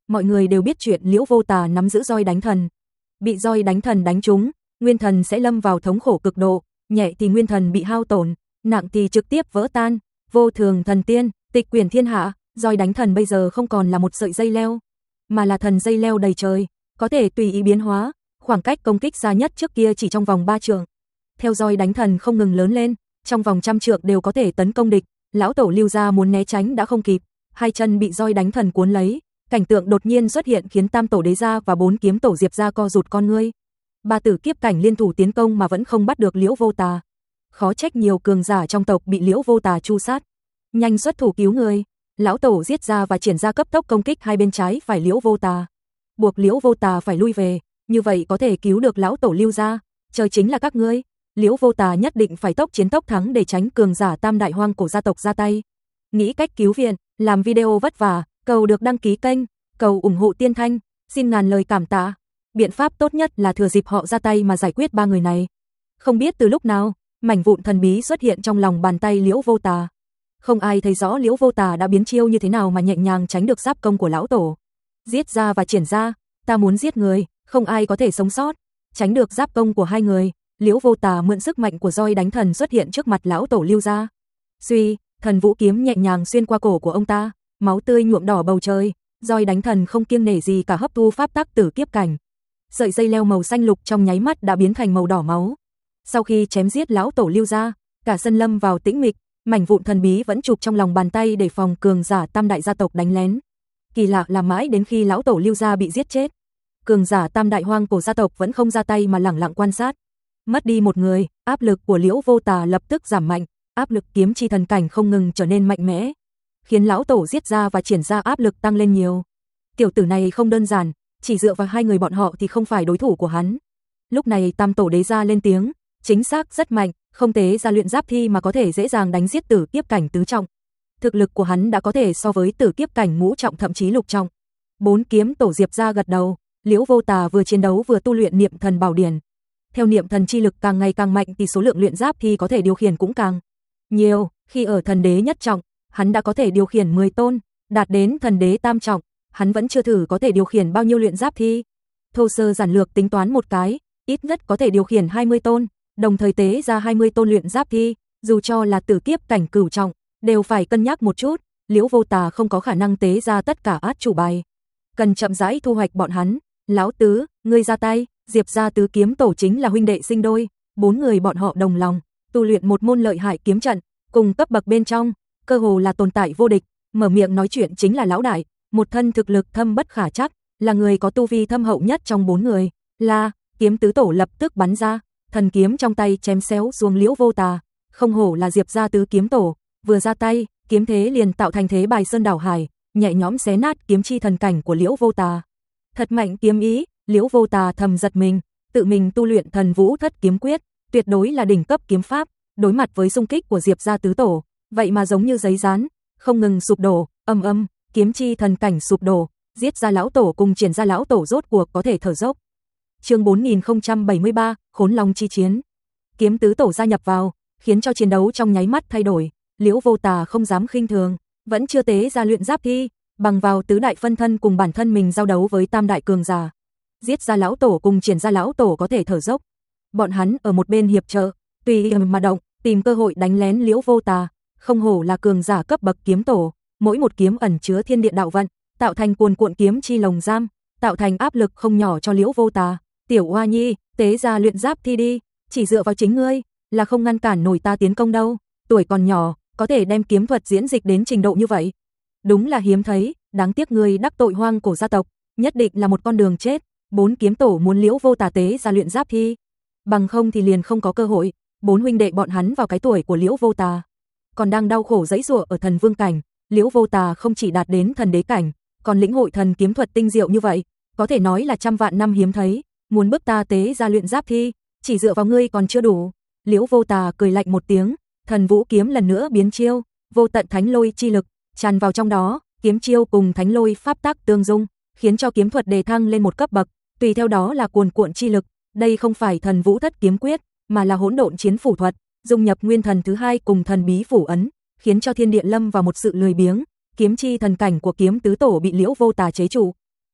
mọi người đều biết chuyện Liễu Vô Tà nắm giữ roi đánh thần. Bị roi đánh thần đánh trúng, nguyên thần sẽ lâm vào thống khổ cực độ, nhẹ thì nguyên thần bị hao tổn, nặng thì trực tiếp vỡ tan. Vô Thường Thần Tiên, tịch quyển thiên hạ, roi đánh thần bây giờ không còn là một sợi dây leo, mà là thần dây leo đầy trời, có thể tùy ý biến hóa, khoảng cách công kích xa nhất trước kia chỉ trong vòng ba trượng. Theo roi đánh thần không ngừng lớn lên, trong vòng trăm trượng đều có thể tấn công địch, lão tổ Lưu gia muốn né tránh đã không kịp, hai chân bị roi đánh thần cuốn lấy, cảnh tượng đột nhiên xuất hiện khiến Tam tổ Đế gia và bốn kiếm tổ Diệp gia co rụt con ngươi. Ba tử kiếp cảnh liên thủ tiến công mà vẫn không bắt được Liễu Vô Tà. Khó trách nhiều cường giả trong tộc bị Liễu Vô Tà tru sát. Nhanh xuất thủ cứu người. Lão tổ giết ra và triển ra cấp tốc công kích hai bên trái phải Liễu Vô Tà. Buộc Liễu Vô Tà phải lui về, như vậy có thể cứu được lão tổ Lưu gia. Trời chính là các ngươi. Liễu Vô Tà nhất định phải tốc chiến tốc thắng để tránh cường giả Tam đại hoang cổ gia tộc ra tay. Nghĩ cách cứu viện, làm video vất vả, cầu được đăng ký kênh, cầu ủng hộ Tiên Thanh, xin ngàn lời cảm tạ. Biện pháp tốt nhất là thừa dịp họ ra tay mà giải quyết ba người này. Không biết từ lúc nào, mảnh vụn thần bí xuất hiện trong lòng bàn tay Liễu Vô Tà. Không ai thấy rõ Liễu Vô Tà đã biến chiêu như thế nào mà nhẹ nhàng tránh được giáp công của lão tổ. Giết ra và triển ra, ta muốn giết người, không ai có thể sống sót. Tránh được giáp công của hai người, Liễu Vô Tà mượn sức mạnh của roi đánh thần xuất hiện trước mặt lão tổ Lưu gia. Suy, thần vũ kiếm nhẹ nhàng xuyên qua cổ của ông ta, máu tươi nhuộm đỏ bầu trời, roi đánh thần không kiêng nể gì cả hấp thu pháp tắc tử kiếp cảnh. Sợi dây leo màu xanh lục trong nháy mắt đã biến thành màu đỏ máu. Sau khi chém giết lão tổ Lưu gia, cả sân lâm vào tĩnh mịch, mảnh vụn thần bí vẫn chụp trong lòng bàn tay để phòng cường giả Tam đại gia tộc đánh lén. Kỳ lạ là mãi đến khi lão tổ Lưu gia bị giết chết, cường giả Tam đại hoang cổ gia tộc vẫn không ra tay mà lẳng lặng quan sát. Mất đi một người, áp lực của Liễu Vô Tà lập tức giảm mạnh, áp lực kiếm chi thần cảnh không ngừng trở nên mạnh mẽ, khiến lão tổ giết ra và triển ra áp lực tăng lên nhiều. Tiểu tử này không đơn giản, chỉ dựa vào hai người bọn họ thì không phải đối thủ của hắn. Lúc này Tam tổ Đế gia lên tiếng, chính xác rất mạnh, không tế ra luyện giáp thi mà có thể dễ dàng đánh giết tử kiếp cảnh tứ trọng. Thực lực của hắn đã có thể so với tử kiếp cảnh ngũ trọng thậm chí lục trọng. Bốn kiếm tổ Diệp gia gật đầu, Liễu Vô Tà vừa chiến đấu vừa tu luyện niệm thần bảo điển. Theo niệm thần chi lực càng ngày càng mạnh thì số lượng luyện giáp thi có thể điều khiển cũng càng nhiều, khi ở thần đế nhất trọng, hắn đã có thể điều khiển mười tôn, đạt đến thần đế tam trọng, hắn vẫn chưa thử có thể điều khiển bao nhiêu luyện giáp thi. Thô sơ giản lược tính toán một cái, ít nhất có thể điều khiển hai mươi tôn, đồng thời tế ra hai mươi tôn luyện giáp thi, dù cho là tử kiếp cảnh cửu trọng, đều phải cân nhắc một chút, Liễu Vô Tà không có khả năng tế ra tất cả át chủ bài. Cần chậm rãi thu hoạch bọn hắn. Lão tứ, ngươi ra tay. Diệp gia tứ kiếm tổ chính là huynh đệ sinh đôi, bốn người bọn họ đồng lòng, tu luyện một môn lợi hại kiếm trận, cùng cấp bậc bên trong, cơ hồ là tồn tại vô địch, mở miệng nói chuyện chính là lão đại, một thân thực lực thâm bất khả trắc, là người có tu vi thâm hậu nhất trong bốn người. La, kiếm tứ tổ lập tức bắn ra, thần kiếm trong tay chém xéo xuống Liễu Vô Tà, không hổ là Diệp gia tứ kiếm tổ, vừa ra tay, kiếm thế liền tạo thành thế bài sơn đảo hải, nhẹ nhõm xé nát kiếm chi thần cảnh của Liễu Vô Tà. Thật mạnh kiếm ý. Liễu Vô Tà thầm giật mình, tự mình tu luyện thần vũ thất kiếm quyết, tuyệt đối là đỉnh cấp kiếm pháp, đối mặt với xung kích của Diệp gia tứ tổ, vậy mà giống như giấy dán, không ngừng sụp đổ, âm âm, kiếm chi thần cảnh sụp đổ, giết ra lão tổ cùng triển ra lão tổ rốt cuộc có thể thở dốc. Chương bốn nghìn không trăm bảy mươi ba, Khốn Long chi chiến. Kiếm tứ tổ gia nhập vào, khiến cho chiến đấu trong nháy mắt thay đổi, Liễu Vô Tà không dám khinh thường, vẫn chưa tế ra luyện giáp thi, bằng vào tứ đại phân thân cùng bản thân mình giao đấu với tam đại cường giả. Giết ra lão tổ cùng triển ra lão tổ có thể thở dốc. Bọn hắn ở một bên hiệp trợ, tùy ý mà động, tìm cơ hội đánh lén Liễu Vô Tà, không hổ là cường giả cấp bậc kiếm tổ, mỗi một kiếm ẩn chứa thiên địa đạo vận, tạo thành cuồn cuộn kiếm chi lồng giam, tạo thành áp lực không nhỏ cho Liễu Vô Tà. Tiểu Oa Nhi, tế ra luyện giáp thi đi, chỉ dựa vào chính ngươi là không ngăn cản nổi ta tiến công đâu, tuổi còn nhỏ, có thể đem kiếm thuật diễn dịch đến trình độ như vậy. Đúng là hiếm thấy, đáng tiếc ngươi đắc tội hoang cổ gia tộc, nhất định là một con đường chết. Bốn kiếm tổ muốn Liễu Vô Tà tế ra luyện giáp thi, bằng không thì liền không có cơ hội. Bốn huynh đệ bọn hắn vào cái tuổi của Liễu Vô Tà, còn đang đau khổ giãy giụa ở thần vương cảnh, Liễu Vô Tà không chỉ đạt đến thần đế cảnh, còn lĩnh hội thần kiếm thuật tinh diệu như vậy, có thể nói là trăm vạn năm hiếm thấy, muốn bức ta tế ra luyện giáp thi, chỉ dựa vào ngươi còn chưa đủ. Liễu Vô Tà cười lạnh một tiếng, thần vũ kiếm lần nữa biến chiêu, vô tận thánh lôi chi lực tràn vào trong đó, kiếm chiêu cùng thánh lôi pháp tác tương dung, khiến cho kiếm thuật đề thăng lên một cấp bậc, tùy theo đó là cuồn cuộn chi lực, đây không phải thần vũ thất kiếm quyết, mà là hỗn độn chiến phủ thuật, dung nhập nguyên thần thứ hai cùng thần bí phủ ấn, khiến cho thiên địa lâm vào một sự lười biếng, kiếm chi thần cảnh của kiếm tứ tổ bị Liễu Vô Tà chế trụ.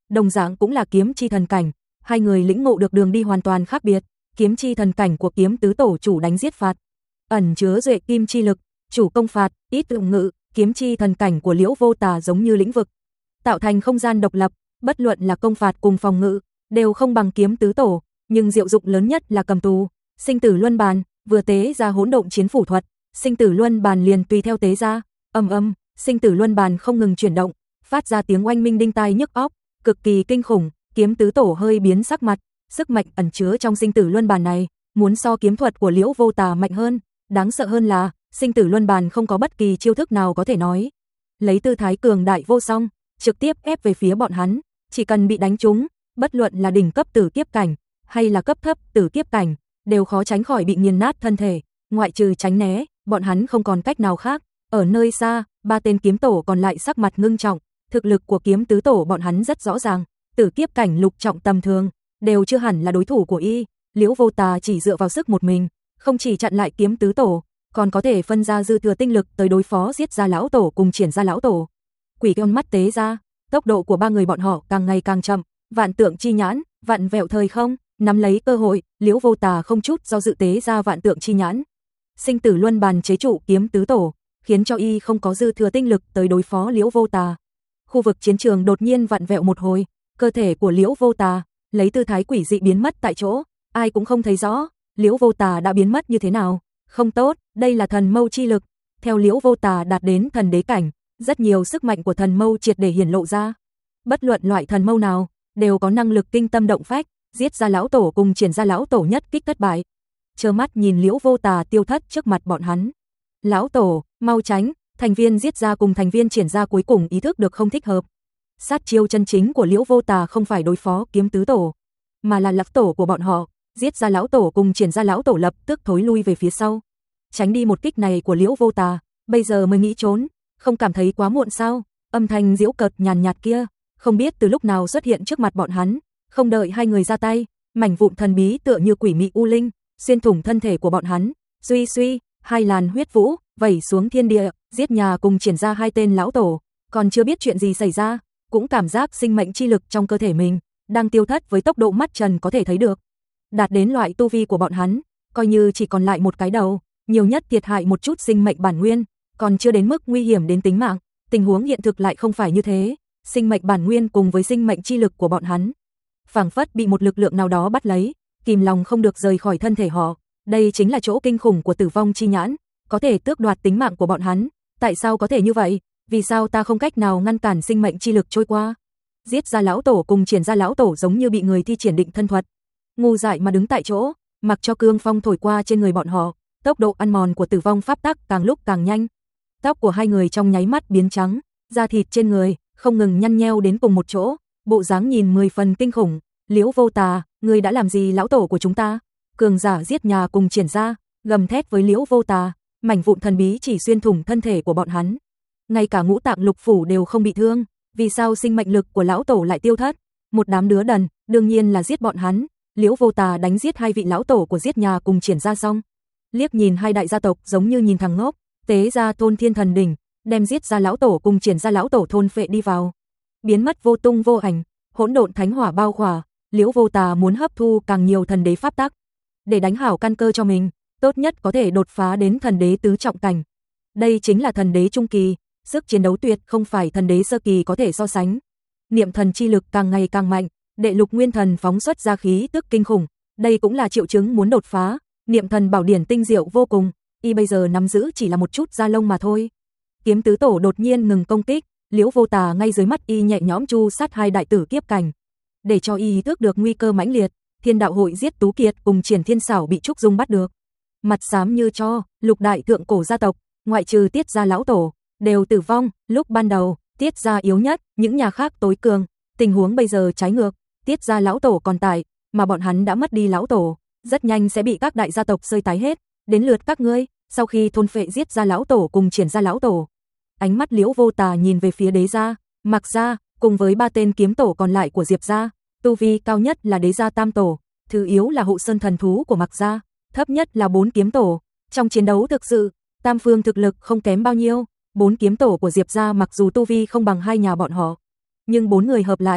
đồng dạng cũng là kiếm chi thần cảnh, hai người lĩnh ngộ được đường đi hoàn toàn khác biệt. Kiếm chi thần cảnh của kiếm tứ tổ chủ đánh giết phạt, ẩn chứa duệ kim chi lực, chủ công phạt, ít lượng ngự. Kiếm chi thần cảnh của Liễu Vô Tà giống như lĩnh vực, tạo thành không gian độc lập, bất luận là công phạt cùng phòng ngự, đều không bằng kiếm tứ tổ, nhưng diệu dụng lớn nhất là cầm tù, sinh tử luân bàn, vừa tế ra hỗn độn chiến phủ thuật, sinh tử luân bàn liền tùy theo tế ra, ầm ầm, sinh tử luân bàn không ngừng chuyển động, phát ra tiếng oanh minh đinh tai nhức óc, cực kỳ kinh khủng. Kiếm tứ tổ hơi biến sắc mặt, sức mạnh ẩn chứa trong sinh tử luân bàn này, muốn so kiếm thuật của Liễu Vô Tà mạnh hơn, đáng sợ hơn là sinh tử luân bàn không có bất kỳ chiêu thức nào có thể nói lấy tư thái cường đại vô song, trực tiếp ép về phía bọn hắn, chỉ cần bị đánh trúng, bất luận là đỉnh cấp tử kiếp cảnh hay là cấp thấp tử kiếp cảnh, đều khó tránh khỏi bị nghiền nát thân thể, ngoại trừ tránh né, bọn hắn không còn cách nào khác. Ở nơi xa, ba tên kiếm tổ còn lại sắc mặt ngưng trọng, thực lực của kiếm tứ tổ bọn hắn rất rõ ràng, tử kiếp cảnh lục trọng tầm thường, đều chưa hẳn là đối thủ của y. Liễu Vô Tà chỉ dựa vào sức một mình, không chỉ chặn lại kiếm tứ tổ, còn có thể phân ra dư thừa tinh lực tới đối phó giết ra lão tổ cùng triển ra lão tổ. Quỷ con mắt tế ra, tốc độ của ba người bọn họ càng ngày càng chậm, vạn tượng chi nhãn, vạn vẹo thời không, nắm lấy cơ hội, Liễu Vô Tà không chút do dự tế ra vạn tượng chi nhãn. Sinh tử luân bàn chế trụ kiếm tứ tổ, khiến cho y không có dư thừa tinh lực tới đối phó Liễu Vô Tà. Khu vực chiến trường đột nhiên vặn vẹo một hồi, cơ thể của Liễu Vô Tà lấy tư thái quỷ dị biến mất tại chỗ, ai cũng không thấy rõ Liễu Vô Tà đã biến mất như thế nào. Không tốt, đây là thần mâu chi lực. Theo Liễu Vô Tà đạt đến thần đế cảnh, rất nhiều sức mạnh của thần mâu triệt để hiển lộ ra. Bất luận loại thần mâu nào, đều có năng lực kinh tâm động phách, giết ra lão tổ cùng triển ra lão tổ nhất kích thất bại. Trơ mắt nhìn Liễu Vô Tà tiêu thất trước mặt bọn hắn. Lão tổ, mau tránh, thành viên giết ra cùng thành viên triển ra cuối cùng ý thức được không thích hợp. Sát chiêu chân chính của Liễu Vô Tà không phải đối phó kiếm tứ tổ, mà là lạc tổ của bọn họ. Giết ra lão tổ cùng triển ra lão tổ lập tức thối lui về phía sau, tránh đi một kích này của Liễu Vô Tà, bây giờ mới nghĩ trốn, không cảm thấy quá muộn sao? Âm thanh giễu cợt nhàn nhạt kia, không biết từ lúc nào xuất hiện trước mặt bọn hắn, không đợi hai người ra tay, mảnh vụn thần bí tựa như quỷ mị u linh, xuyên thủng thân thể của bọn hắn, suy suy, hai làn huyết vũ vẩy xuống thiên địa, giết nhà cùng triển ra hai tên lão tổ, còn chưa biết chuyện gì xảy ra, cũng cảm giác sinh mệnh chi lực trong cơ thể mình đang tiêu thất với tốc độ mắt trần có thể thấy được. Đạt đến loại tu vi của bọn hắn, coi như chỉ còn lại một cái đầu, nhiều nhất thiệt hại một chút sinh mệnh bản nguyên, còn chưa đến mức nguy hiểm đến tính mạng. Tình huống hiện thực lại không phải như thế, sinh mệnh bản nguyên cùng với sinh mệnh chi lực của bọn hắn phảng phất bị một lực lượng nào đó bắt lấy, kìm lòng không được rời khỏi thân thể họ. Đây chính là chỗ kinh khủng của tử vong chi nhãn, có thể tước đoạt tính mạng của bọn hắn. Tại sao có thể như vậy? Vì sao ta không cách nào ngăn cản sinh mệnh chi lực trôi qua? Giết ra lão tổ cùng triển ra lão tổ giống như bị người thi triển định thân thuật, ngu dại mà đứng tại chỗ, mặc cho cương phong thổi qua trên người bọn họ, tốc độ ăn mòn của tử vong pháp tắc càng lúc càng nhanh. Tóc của hai người trong nháy mắt biến trắng, da thịt trên người không ngừng nhăn nheo đến cùng một chỗ, bộ dáng nhìn mười phần kinh khủng. Liễu Vô Tà, ngươi đã làm gì lão tổ của chúng ta? Cường giả giết nhà cùng triển ra, gầm thét với Liễu Vô Tà, mảnh vụn thần bí chỉ xuyên thủng thân thể của bọn hắn, ngay cả ngũ tạng lục phủ đều không bị thương, vì sao sinh mệnh lực của lão tổ lại tiêu thất? Một đám đứa đần, đương nhiên là giết bọn hắn. Liễu Vô Tà đánh giết hai vị lão tổ của giết nhà cùng triển ra xong, liếc nhìn hai đại gia tộc giống như nhìn thằng ngốc, tế ra Thôn Thiên Thần Đỉnh, đem giết ra lão tổ cùng triển ra lão tổ thôn phệ đi vào, biến mất vô tung vô ảnh. Hỗn độn thánh hỏa bao khỏa, Liễu Vô Tà muốn hấp thu càng nhiều thần đế pháp tắc, để đánh hảo căn cơ cho mình, tốt nhất có thể đột phá đến thần đế tứ trọng cảnh. Đây chính là thần đế trung kỳ, sức chiến đấu tuyệt không phải thần đế sơ kỳ có thể so sánh. Niệm thần chi lực càng ngày càng mạnh, đệ lục nguyên thần phóng xuất ra khí tức kinh khủng, đây cũng là triệu chứng muốn đột phá. Niệm thần bảo điển tinh diệu vô cùng, y bây giờ nắm giữ chỉ là một chút da lông mà thôi. Kiếm tứ tổ đột nhiên ngừng công kích, Liễu Vô Tà ngay dưới mắt y nhẹ nhõm chu sát hai đại tử kiếp cảnh, để cho y ý thức được nguy cơ mãnh liệt. Thiên đạo hội giết Tú Kiệt cùng Triển Thiên Xảo bị Trúc Dung bắt được, mặt xám như tro. Lục đại thượng cổ gia tộc, ngoại trừ Tiết gia lão tổ, đều tử vong. Lúc ban đầu, Tiết gia yếu nhất, những nhà khác tối cường. Tình huống bây giờ trái ngược, Tiết gia lão tổ còn tại, mà bọn hắn đã mất đi lão tổ, rất nhanh sẽ bị các đại gia tộc xơi tái hết. Đến lượt các ngươi. Sau khi thôn phệ giết ra lão tổ cùng triển ra lão tổ, ánh mắt Liễu Vô Tà nhìn về phía đế gia, Mạc gia, cùng với ba tên kiếm tổ còn lại của Diệp gia. Tu vi cao nhất là đế gia tam tổ, thứ yếu là hộ sơn thần thú của Mạc gia, thấp nhất là bốn kiếm tổ. Trong chiến đấu thực sự, tam phương thực lực không kém bao nhiêu. Bốn kiếm tổ của Diệp gia mặc dù tu vi không bằng hai nhà bọn họ, nhưng bốn người hợp lại,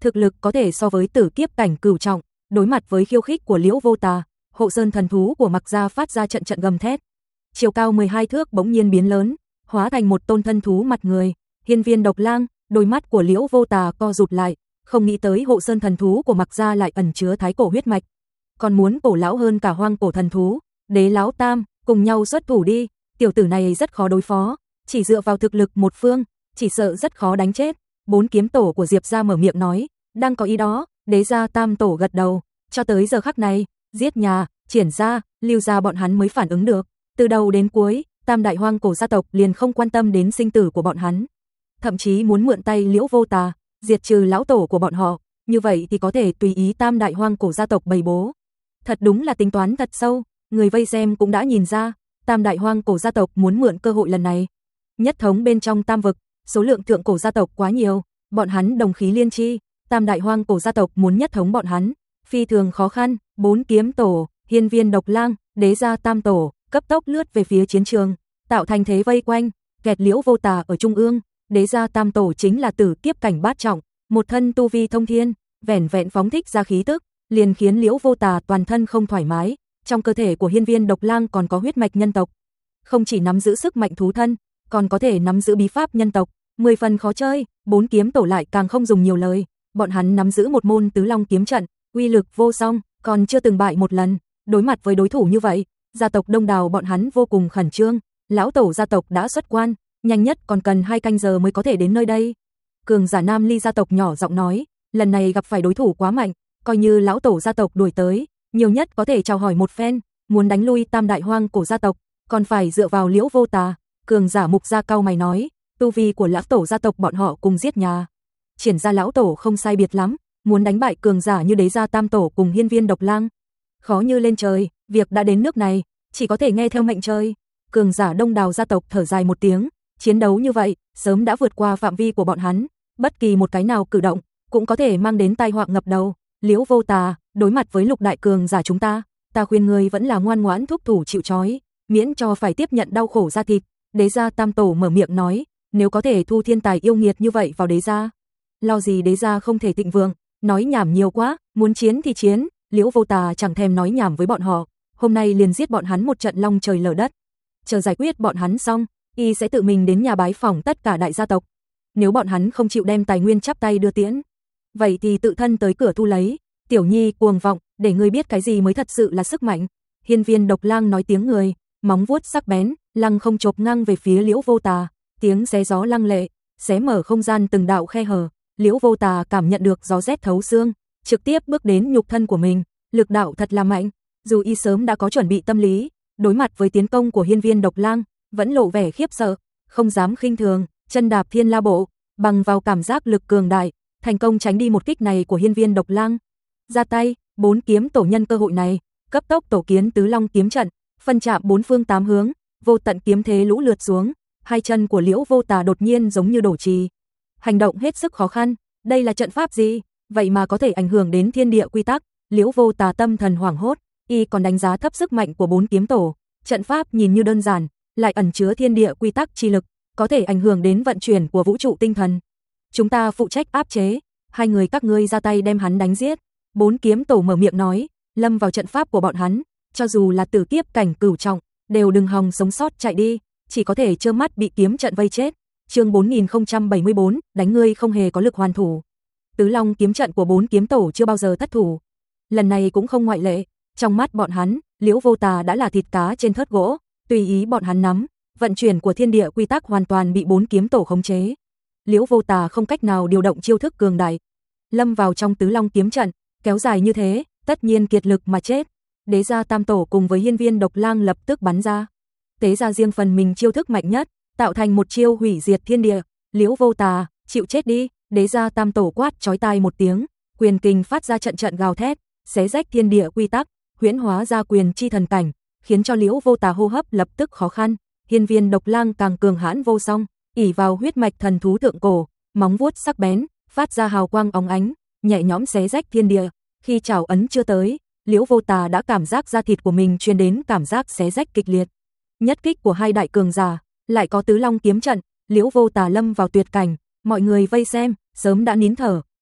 thực lực có thể so với tử kiếp cảnh cửu trọng, đối mặt với khiêu khích của Liễu Vô Tà, hộ sơn thần thú của Mặc Gia phát ra trận trận gầm thét. Chiều cao mười hai thước bỗng nhiên biến lớn, hóa thành một tôn thân thú mặt người, hiên viên độc lang, đôi mắt của Liễu Vô Tà co rụt lại, không nghĩ tới hộ sơn thần thú của Mặc Gia lại ẩn chứa thái cổ huyết mạch, còn muốn cổ lão hơn cả hoang cổ thần thú. Đế lão tam, cùng nhau xuất thủ đi, tiểu tử này rất khó đối phó, chỉ dựa vào thực lực một phương, chỉ sợ rất khó đánh chết. Bốn kiếm tổ của Diệp gia mở miệng nói, đang có ý đó. Đế gia tam tổ gật đầu, cho tới giờ khắc này, giết nhà, triển gia, lưu gia bọn hắn mới phản ứng được, từ đầu đến cuối, tam đại hoang cổ gia tộc liền không quan tâm đến sinh tử của bọn hắn, thậm chí muốn mượn tay Liễu Vô Tà, diệt trừ lão tổ của bọn họ, như vậy thì có thể tùy ý tam đại hoang cổ gia tộc bày bố. Thật đúng là tính toán thật sâu, người vây xem cũng đã nhìn ra, tam đại hoang cổ gia tộc muốn mượn cơ hội lần này. Nhất thống bên trong tam vực, số lượng thượng cổ gia tộc quá nhiều, bọn hắn đồng khí liên chi, tam đại hoang cổ gia tộc muốn nhất thống bọn hắn, phi thường khó khăn. Bốn kiếm tổ, hiên viên độc lang, đế gia tam tổ, cấp tốc lướt về phía chiến trường, tạo thành thế vây quanh, kẹt Liễu Vô Tà ở trung ương. Đế gia tam tổ chính là tử kiếp cảnh bát trọng, một thân tu vi thông thiên, vẻn vẹn phóng thích ra khí tức, liền khiến Liễu Vô Tà toàn thân không thoải mái. Trong cơ thể của hiên viên độc lang còn có huyết mạch nhân tộc, không chỉ nắm giữ sức mạnh thú thân, còn có thể nắm giữ bí pháp nhân tộc, mười phần khó chơi. Bốn kiếm tổ lại càng không dùng nhiều lời, bọn hắn nắm giữ một môn tứ long kiếm trận, uy lực vô song, còn chưa từng bại một lần. Đối mặt với đối thủ như vậy, gia tộc đông đảo bọn hắn vô cùng khẩn trương. Lão tổ gia tộc đã xuất quan, nhanh nhất còn cần hai canh giờ mới có thể đến nơi đây. Cường giả Nam Ly gia tộc nhỏ giọng nói, lần này gặp phải đối thủ quá mạnh, coi như lão tổ gia tộc đuổi tới, nhiều nhất có thể chào hỏi một phen, muốn đánh lui tam đại hoang cổ gia tộc, còn phải dựa vào Liễu Vô Tà. Cường giả Mục gia cau mày nói, tu vi của lão tổ gia tộc bọn họ cùng giết nhà triển gia lão tổ không sai biệt lắm, muốn đánh bại cường giả như đế gia tam tổ cùng hiên viên độc lang, khó như lên trời. Việc đã đến nước này, chỉ có thể nghe theo mệnh trời. Cường giả đông đảo gia tộc thở dài một tiếng, chiến đấu như vậy sớm đã vượt qua phạm vi của bọn hắn, bất kỳ một cái nào cử động cũng có thể mang đến tai họa ngập đầu. Liễu Vô Tà, đối mặt với lục đại cường giả chúng ta, ta khuyên ngươi vẫn là ngoan ngoãn thúc thủ chịu trói, miễn cho phải tiếp nhận đau khổ da thịt. Đế gia tam tổ mở miệng nói, nếu có thể thu thiên tài yêu nghiệt như vậy vào đế gia, lo gì đế gia không thể thịnh vượng. Nói nhảm nhiều quá, muốn chiến thì chiến. Liễu Vô Tà chẳng thèm nói nhảm với bọn họ, hôm nay liền giết bọn hắn một trận long trời lở đất. Chờ giải quyết bọn hắn xong, y sẽ tự mình đến nhà bái phỏng tất cả đại gia tộc. Nếu bọn hắn không chịu đem tài nguyên chắp tay đưa tiễn, vậy thì tự thân tới cửa thu lấy. Tiểu nhi cuồng vọng, để ngươi biết cái gì mới thật sự là sức mạnh. Hiên viên độc lang nói tiếng người, móng vuốt sắc bén, lăng không chộp ngang về phía Liễu Vô Tà, tiếng xé gió lăng lệ, xé mở không gian từng đạo khe hở. Liễu Vô Tà cảm nhận được gió rét thấu xương, trực tiếp bước đến nhục thân của mình, lực đạo thật là mạnh. Dù y sớm đã có chuẩn bị tâm lý, đối mặt với tiến công của hiên viên độc lang, vẫn lộ vẻ khiếp sợ, không dám khinh thường, chân đạp thiên la bộ, bằng vào cảm giác lực cường đại, thành công tránh đi một kích này của hiên viên độc lang. Ra tay, bốn kiếm tổ nhân cơ hội này, cấp tốc tổ kiến tứ long kiếm trận, phân chạm bốn phương tám hướng, vô tận kiếm thế lũ lượt xuống. Hai chân của Liễu Vô Tà đột nhiên giống như đổ trì, hành động hết sức khó khăn. Đây là trận pháp gì, vậy mà có thể ảnh hưởng đến thiên địa quy tắc? Liễu Vô Tà tâm thần hoảng hốt, y còn đánh giá thấp sức mạnh của bốn kiếm tổ. Trận pháp nhìn như đơn giản, lại ẩn chứa thiên địa quy tắc chi lực, có thể ảnh hưởng đến vận chuyển của vũ trụ tinh thần. Chúng ta phụ trách áp chế, hai người các ngươi ra tay đem hắn đánh giết. Bốn kiếm tổ mở miệng nói, lâm vào trận pháp của bọn hắn, cho dù là tử kiếp cảnh cửu trọng, đều đừng hòng sống sót chạy đi, chỉ có thể trơ mắt bị kiếm trận vây chết. Chương bốn nghìn không trăm bảy mươi bốn, đánh ngươi không hề có lực hoàn thủ. Tứ long kiếm trận của bốn kiếm tổ chưa bao giờ thất thủ, lần này cũng không ngoại lệ. Trong mắt bọn hắn, Liễu Vô Tà đã là thịt cá trên thớt gỗ, tùy ý bọn hắn nắm, vận chuyển của thiên địa quy tắc hoàn toàn bị bốn kiếm tổ khống chế. Liễu Vô Tà không cách nào điều động chiêu thức cường đại, lâm vào trong tứ long kiếm trận, kéo dài như thế, tất nhiên kiệt lực mà chết. Đế gia tam tổ cùng với hiên viên độc lang lập tức bắn ra, tế ra riêng phần mình chiêu thức mạnh nhất, tạo thành một chiêu hủy diệt thiên địa. Liễu Vô Tà, chịu chết đi. Đế gia tam tổ quát chói tai một tiếng, quyền kình phát ra trận trận gào thét, xé rách thiên địa quy tắc, huyễn hóa ra quyền chi thần cảnh, khiến cho Liễu Vô Tà hô hấp lập tức khó khăn. Hiên viên độc lang càng cường hãn vô song, ỷ vào huyết mạch thần thú thượng cổ, móng vuốt sắc bén, phát ra hào quang óng ánh, nhẹ nhõm xé rách thiên địa. Khi chảo ấn chưa tới, Liễu Vô Tà đã cảm giác da thịt của mình truyền đến cảm giác xé rách kịch liệt. Nhất kích của hai đại cường giả, lại có tứ long kiếm trận, Liễu Vô Tà lâm vào tuyệt cảnh, mọi người vây xem, sớm đã nín thở,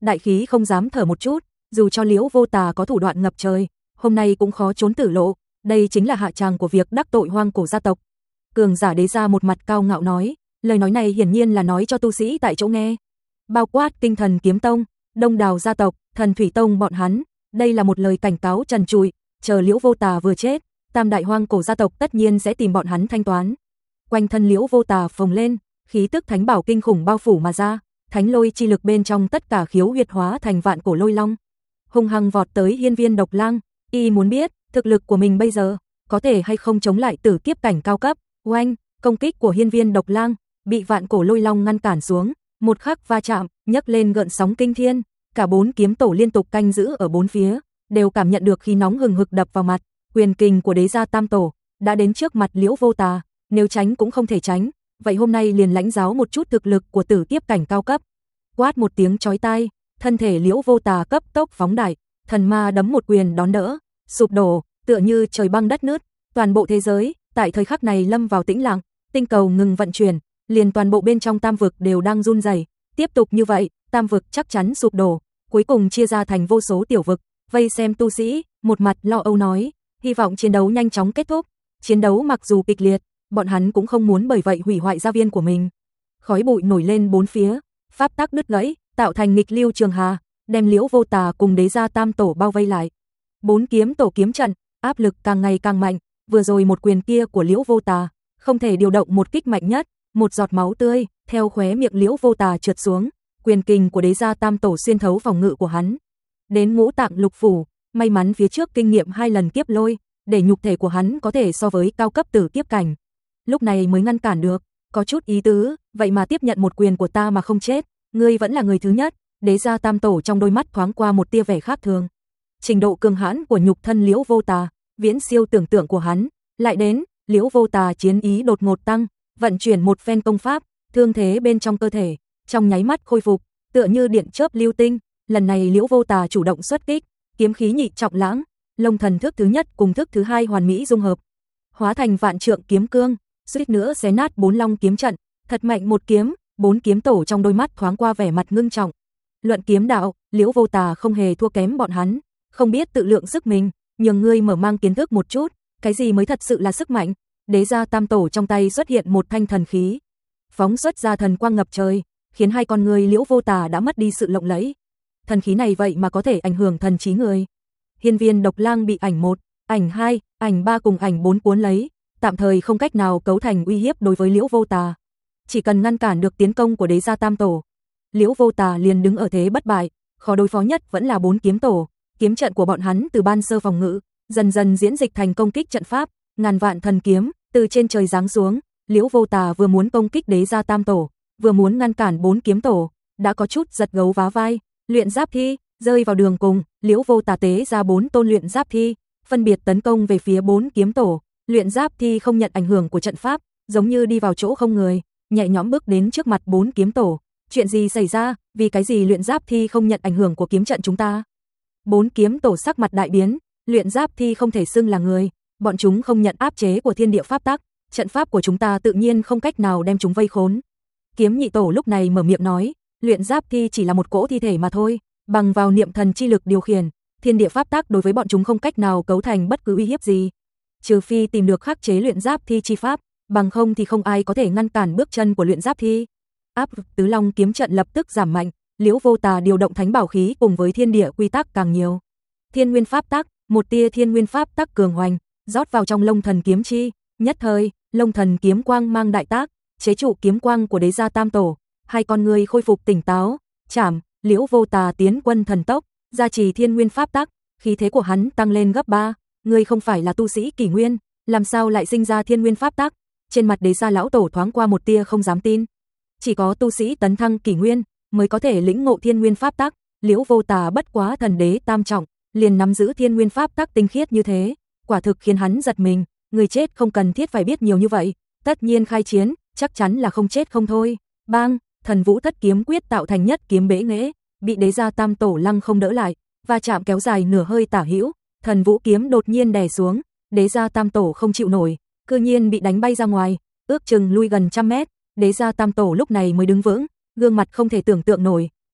đại khí không dám thở một chút, dù cho Liễu Vô Tà có thủ đoạn ngập trời, hôm nay cũng khó trốn tử lộ, đây chính là hạ tràng của việc đắc tội hoang cổ gia tộc. Cường giả đế gia một mặt cao ngạo nói, lời nói này hiển nhiên là nói cho tu sĩ tại chỗ nghe. Bao quát Tinh Thần Kiếm Tông, Đông Đào gia tộc, Thần Thủy Tông bọn hắn, đây là một lời cảnh cáo trần trụi, chờ Liễu Vô Tà vừa chết, tam đại hoang cổ gia tộc tất nhiên sẽ tìm bọn hắn thanh toán. Quanh thân Liễu Vô Tà phồng lên, khí tức thánh bảo kinh khủng bao phủ mà ra, thánh lôi chi lực bên trong tất cả khiếu huyệt hóa thành vạn cổ lôi long, hung hăng vọt tới hiên viên độc lang, y muốn biết thực lực của mình bây giờ có thể hay không chống lại tử kiếp cảnh cao cấp. Oanh, công kích của hiên viên độc lang bị vạn cổ lôi long ngăn cản xuống, một khắc va chạm, nhấc lên gợn sóng kinh thiên, cả bốn kiếm tổ liên tục canh giữ ở bốn phía, đều cảm nhận được khí nóng hừng hực đập vào mặt, quyền kình của đế gia tam tổ đã đến trước mặt Liễu Vô Tà, nếu tránh cũng không thể tránh, vậy hôm nay liền lãnh giáo một chút thực lực của tử kiếp cảnh cao cấp. Quát một tiếng chói tai, thân thể Liễu Vô Tà cấp tốc phóng đại, thần ma đấm một quyền đón đỡ, sụp đổ, tựa như trời băng đất nứt, toàn bộ thế giới tại thời khắc này lâm vào tĩnh lặng, tinh cầu ngừng vận chuyển, liền toàn bộ bên trong tam vực đều đang run rẩy, tiếp tục như vậy, tam vực chắc chắn sụp đổ, cuối cùng chia ra thành vô số tiểu vực, vây xem tu sĩ, một mặt lo âu nói, hy vọng chiến đấu nhanh chóng kết thúc, chiến đấu mặc dù kịch liệt, bọn hắn cũng không muốn bởi vậy hủy hoại gia viên của mình. Khói bụi nổi lên bốn phía, pháp tắc đứt gãy, tạo thành nghịch lưu trường hà, đem Liễu Vô Tà cùng đế gia tam tổ bao vây lại. Bốn kiếm tổ kiếm trận, áp lực càng ngày càng mạnh, vừa rồi một quyền kia của Liễu Vô Tà, không thể điều động một kích mạnh nhất, một giọt máu tươi theo khóe miệng Liễu Vô Tà trượt xuống, quyền kình của đế gia tam tổ xuyên thấu phòng ngự của hắn. Đến ngũ tạng lục phủ, may mắn phía trước kinh nghiệm hai lần kiếp lôi, để nhục thể của hắn có thể so với cao cấp tử kiếp cảnh. Lúc này mới ngăn cản được, có chút ý tứ, vậy mà tiếp nhận một quyền của ta mà không chết, ngươi vẫn là người thứ nhất. Đế gia tam tổ trong đôi mắt thoáng qua một tia vẻ khác thường. Trình độ cường hãn của nhục thân Liễu Vô Tà, viễn siêu tưởng tượng của hắn, lại đến, Liễu Vô Tà chiến ý đột ngột tăng, vận chuyển một phen công pháp, thương thế bên trong cơ thể, trong nháy mắt khôi phục, tựa như điện chớp lưu tinh, lần này Liễu Vô Tà chủ động xuất kích, kiếm khí nhị trọng lãng, Long thần thức thứ nhất cùng thức thứ hai hoàn mỹ dung hợp, hóa thành vạn trượng kiếm cương, suýt nữa xé nát bốn long kiếm trận, thật mạnh một kiếm, bốn kiếm tổ trong đôi mắt thoáng qua vẻ mặt ngưng trọng. Luận kiếm đạo, Liễu Vô Tà không hề thua kém bọn hắn, không biết tự lượng sức mình, nhường ngươi mở mang kiến thức một chút, cái gì mới thật sự là sức mạnh. Đế gia tam tổ trong tay xuất hiện một thanh thần khí, phóng xuất ra thần quang ngập trời, khiến hai con người Liễu Vô Tà đã mất đi sự lộng lẫy. Thần khí này vậy mà có thể ảnh hưởng thần trí người. Hiên viên độc lang bị ảnh một, ảnh hai, ảnh ba cùng ảnh bốn cuốn lấy, tạm thời không cách nào cấu thành uy hiếp đối với Liễu Vô Tà. Chỉ cần ngăn cản được tiến công của đế gia tam tổ, Liễu Vô Tà liền đứng ở thế bất bại, khó đối phó nhất vẫn là bốn kiếm tổ, kiếm trận của bọn hắn từ ban sơ phòng ngự, dần dần diễn dịch thành công kích trận pháp, ngàn vạn thần kiếm từ trên trời giáng xuống, Liễu Vô Tà vừa muốn công kích đế gia tam tổ, vừa muốn ngăn cản bốn kiếm tổ, đã có chút giật gấu vá vai, luyện giáp thi, rơi vào đường cùng, Liễu Vô Tà tế ra bốn tôn luyện giáp thi, phân biệt tấn công về phía bốn kiếm tổ, luyện giáp thi không nhận ảnh hưởng của trận pháp, giống như đi vào chỗ không người, nhẹ nhõm bước đến trước mặt bốn kiếm tổ. Chuyện gì xảy ra, vì cái gì luyện giáp thi không nhận ảnh hưởng của kiếm trận chúng ta? Bốn kiếm tổ sắc mặt đại biến, luyện giáp thi không thể xưng là người, bọn chúng không nhận áp chế của thiên địa pháp tắc, trận pháp của chúng ta tự nhiên không cách nào đem chúng vây khốn. Kiếm nhị tổ lúc này mở miệng nói, luyện giáp thi chỉ là một cỗ thi thể mà thôi, bằng vào niệm thần chi lực điều khiển, thiên địa pháp tắc đối với bọn chúng không cách nào cấu thành bất cứ uy hiếp gì. Trừ phi tìm được khắc chế luyện giáp thi chi pháp, bằng không thì không ai có thể ngăn cản bước chân của luyện giáp thi. Áp tứ long kiếm trận lập tức giảm mạnh, Liễu Vô Tà điều động thánh bảo khí cùng với thiên địa quy tắc càng nhiều. Thiên nguyên pháp tắc, một tia thiên nguyên pháp tắc cường hoành, rót vào trong Long thần kiếm chi, nhất thời, Long thần kiếm quang mang đại tác, chế trụ kiếm quang của đế gia tam tổ, hai con người khôi phục tỉnh táo, chảm, Liễu Vô Tà tiến quân thần tốc, gia trì thiên nguyên pháp tắc, khí thế của hắn tăng lên gấp ba, ngươi không phải là tu sĩ kỷ nguyên, làm sao lại sinh ra thiên nguyên pháp tắc? Trên mặt đế gia lão tổ thoáng qua một tia không dám tin. Chỉ có tu sĩ tấn thăng kỷ nguyên mới có thể lĩnh ngộ thiên nguyên pháp tắc, Liễu Vô Tà bất quá thần đế tam trọng, liền nắm giữ thiên nguyên pháp tắc tinh khiết như thế, quả thực khiến hắn giật mình, người chết không cần thiết phải biết nhiều như vậy, tất nhiên khai chiến, chắc chắn là không chết không thôi. Bang, Thần Vũ Thất kiếm quyết tạo thành nhất kiếm bế nghệ, bị đế gia tam tổ lăng không đỡ lại, va chạm kéo dài nửa hơi tả hữu, Thần Vũ kiếm đột nhiên đè xuống, đế gia tam tổ không chịu nổi, cư nhiên bị đánh bay ra ngoài, ước chừng lui gần trăm mét. Đế gia tam tổ lúc này mới đứng vững, gương mặt không thể tưởng tượng nổi,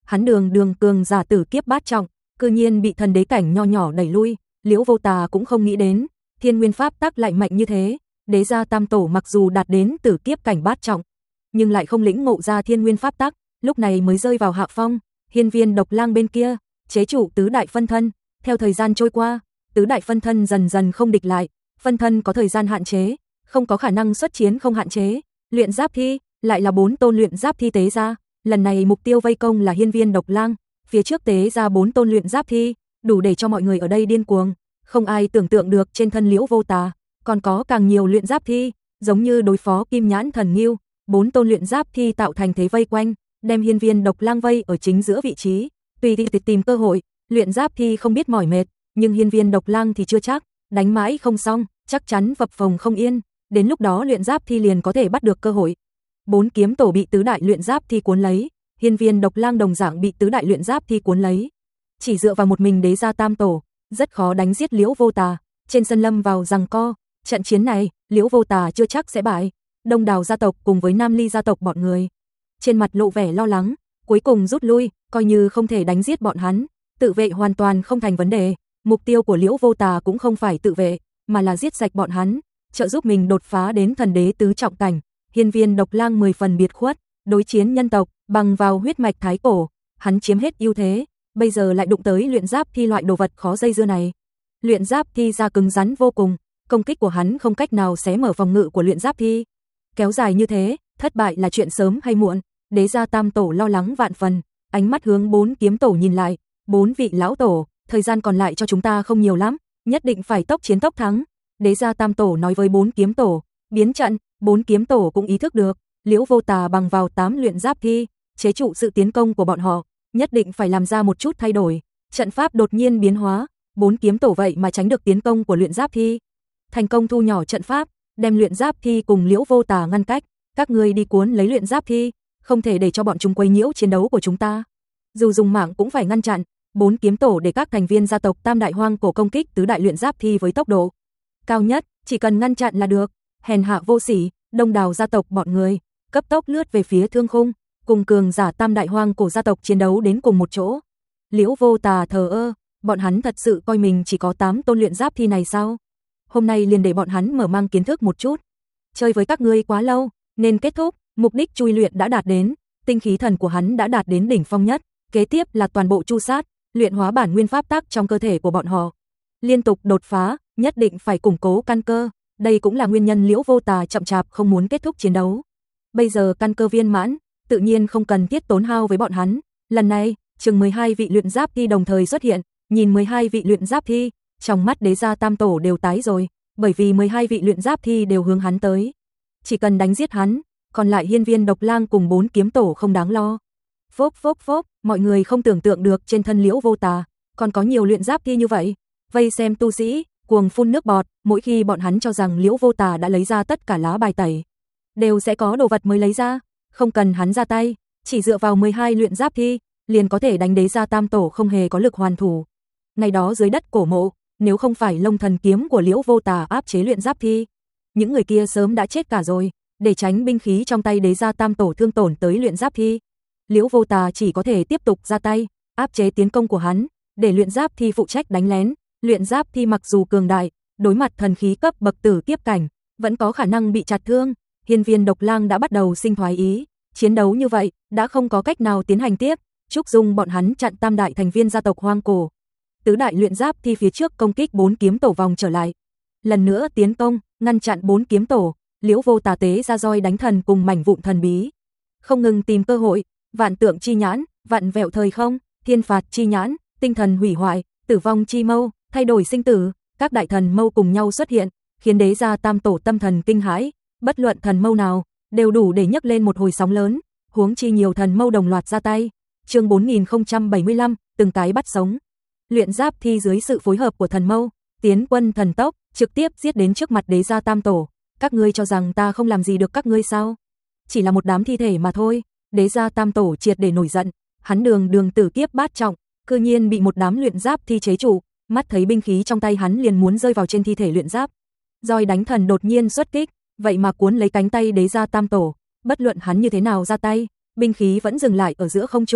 hắn đường đường cường giả tử kiếp bát trọng, cư nhiên bị thần đế cảnh nho nhỏ đẩy lui, Liễu Vô Tà cũng không nghĩ đến, thiên nguyên pháp tắc lại mạnh như thế, đế gia tam tổ mặc dù đạt đến tử kiếp cảnh bát trọng, nhưng lại không lĩnh ngộ ra thiên nguyên pháp tắc, lúc này mới rơi vào hạ phong. Hiên Viên Độc Lang bên kia, chế trụ tứ đại phân thân, theo thời gian trôi qua, tứ đại phân thân dần dần không địch lại, phân thân có thời gian hạn chế, không có khả năng xuất chiến không hạn chế, luyện giáp thi, lại là bốn tôn luyện giáp thi tế ra, lần này mục tiêu vây công là Hiên Viên Độc Lang, phía trước tế ra bốn tôn luyện giáp thi, đủ để cho mọi người ở đây điên cuồng, không ai tưởng tượng được trên thân Liễu Vô Tà còn có càng nhiều luyện giáp thi, giống như đối phó Kim Nhãn Thần Ngưu, bốn tôn luyện giáp thi tạo thành thế vây quanh, đem Hiên Viên Độc Lang vây ở chính giữa vị trí, tùy thì tìm cơ hội, luyện giáp thi không biết mỏi mệt, nhưng Hiên Viên Độc Lang thì chưa chắc, đánh mãi không xong, chắc chắn phập phồng không yên, đến lúc đó luyện giáp thi liền có thể bắt được cơ hội. Bốn kiếm tổ bị tứ đại luyện giáp thi cuốn lấy, Hiên Viên Độc Lang đồng dạng bị tứ đại luyện giáp thi cuốn lấy. Chỉ dựa vào một mình đế gia tam tổ, rất khó đánh giết Liễu Vô Tà, trên sân lâm vào giằng co, trận chiến này, Liễu Vô Tà chưa chắc sẽ bại. Đông Đào gia tộc cùng với Nam Ly gia tộc bọn người, trên mặt lộ vẻ lo lắng, cuối cùng rút lui, coi như không thể đánh giết bọn hắn, tự vệ hoàn toàn không thành vấn đề, mục tiêu của Liễu Vô Tà cũng không phải tự vệ, mà là giết sạch bọn hắn, trợ giúp mình đột phá đến thần đế tứ trọng cảnh. Hiên Viên Độc Lang mười phần biệt khuất, đối chiến nhân tộc, bằng vào huyết mạch thái cổ, hắn chiếm hết ưu thế, bây giờ lại đụng tới luyện giáp thi loại đồ vật khó dây dưa này. Luyện giáp thi ra cứng rắn vô cùng, công kích của hắn không cách nào xé mở phòng ngự của luyện giáp thi. Kéo dài như thế, thất bại là chuyện sớm hay muộn, đế gia tam tổ lo lắng vạn phần, ánh mắt hướng bốn kiếm tổ nhìn lại, bốn vị lão tổ, thời gian còn lại cho chúng ta không nhiều lắm, nhất định phải tốc chiến tốc thắng. Đế gia tam tổ nói với bốn kiếm tổ, biến trận, bốn kiếm tổ cũng ý thức được, Liễu Vô Tà bằng vào tám luyện giáp thi, chế trụ sự tiến công của bọn họ, nhất định phải làm ra một chút thay đổi, trận pháp đột nhiên biến hóa, bốn kiếm tổ vậy mà tránh được tiến công của luyện giáp thi, thành công thu nhỏ trận pháp, đem luyện giáp thi cùng Liễu Vô Tà ngăn cách, các ngươi đi cuốn lấy luyện giáp thi, không thể để cho bọn chúng quấy nhiễu chiến đấu của chúng ta. Dù dùng mạng cũng phải ngăn chặn, bốn kiếm tổ để các thành viên gia tộc Tam Đại Hoang Cổ công kích tứ đại luyện giáp thi với tốc độ cao nhất, chỉ cần ngăn chặn là được. Hèn hạ vô sỉ, Đông Đào gia tộc bọn người cấp tốc lướt về phía Thương Khung, cùng cường giả Tam Đại Hoang Cổ gia tộc chiến đấu đến cùng một chỗ. Liễu Vô Tà thờ ơ, bọn hắn thật sự coi mình chỉ có tám tôn luyện giáp thi này sao? Hôm nay liền để bọn hắn mở mang kiến thức một chút. Chơi với các ngươi quá lâu, nên kết thúc, mục đích chui luyện đã đạt đến, tinh khí thần của hắn đã đạt đến đỉnh phong nhất, kế tiếp là toàn bộ chu sát, luyện hóa bản nguyên pháp tắc trong cơ thể của bọn họ. Liên tục đột phá, nhất định phải củng cố căn cơ, đây cũng là nguyên nhân Liễu Vô Tà chậm chạp không muốn kết thúc chiến đấu. Bây giờ căn cơ viên mãn, tự nhiên không cần thiết tốn hao với bọn hắn. Lần này, chừng mười hai vị luyện giáp thi đồng thời xuất hiện, nhìn mười hai vị luyện giáp thi, trong mắt đế gia tam tổ đều tái rồi, bởi vì mười hai vị luyện giáp thi đều hướng hắn tới. Chỉ cần đánh giết hắn, còn lại Hiên Viên Độc Lang cùng bốn kiếm tổ không đáng lo. Phốc phốc phốc, mọi người không tưởng tượng được trên thân Liễu Vô Tà còn có nhiều luyện giáp thi như vậy. Vây xem tu sĩ, cuồng phun nước bọt, mỗi khi bọn hắn cho rằng Liễu Vô Tà đã lấy ra tất cả lá bài tẩy, đều sẽ có đồ vật mới lấy ra, không cần hắn ra tay, chỉ dựa vào mười hai luyện giáp thi, liền có thể đánh đế gia tam tổ không hề có lực hoàn thủ. Ngày đó dưới đất cổ mộ, nếu không phải Long Thần kiếm của Liễu Vô Tà áp chế luyện giáp thi, những người kia sớm đã chết cả rồi, để tránh binh khí trong tay đế gia tam tổ thương tổn tới luyện giáp thi. Liễu Vô Tà chỉ có thể tiếp tục ra tay, áp chế tiến công của hắn, để luyện giáp thi phụ trách đánh lén. Luyện giáp thi mặc dù cường đại, đối mặt thần khí cấp bậc tử kiếp cảnh, vẫn có khả năng bị chặt thương. Hiên Viên Độc Lang đã bắt đầu sinh thoái ý, chiến đấu như vậy đã không có cách nào tiến hành tiếp. Trúc Dung bọn hắn chặn tam đại thành viên gia tộc Hoang Cổ, tứ đại luyện giáp thi phía trước công kích bốn kiếm tổ vòng trở lại, lần nữa tiến công, ngăn chặn bốn kiếm tổ. Liễu Vô Tà tế ra roi đánh thần cùng mảnh vụn thần bí, không ngừng tìm cơ hội, vạn tượng chi nhãn, vạn vẹo thời không, thiên phạt chi nhãn, tinh thần hủy hoại, tử vong chi mâu, thay đổi sinh tử, các đại thần mâu cùng nhau xuất hiện, khiến đế gia tam tổ tâm thần kinh hãi, bất luận thần mâu nào đều đủ để nhấc lên một hồi sóng lớn, huống chi nhiều thần mâu đồng loạt ra tay. Chương bốn nghìn không trăm bảy mươi lăm, từng cái bắt sống. Luyện giáp thi dưới sự phối hợp của thần mâu, tiến quân thần tốc, trực tiếp giết đến trước mặt đế gia tam tổ. Các ngươi cho rằng ta không làm gì được các ngươi sao? Chỉ là một đám thi thể mà thôi. Đế gia tam tổ triệt để nổi giận, hắn đường đường tử kiếp bát trọng, cư nhiên bị một đám luyện giáp thi chế trụ, mắt thấy binh khí trong tay hắn liền muốn rơi vào trên thi thể luyện giáp. Roi đánh thần đột nhiên xuất kích, vậy mà cuốn lấy cánh tay đế gia tam tổ, bất luận hắn như thế nào ra tay, binh khí vẫn dừng lại ở giữa không trung,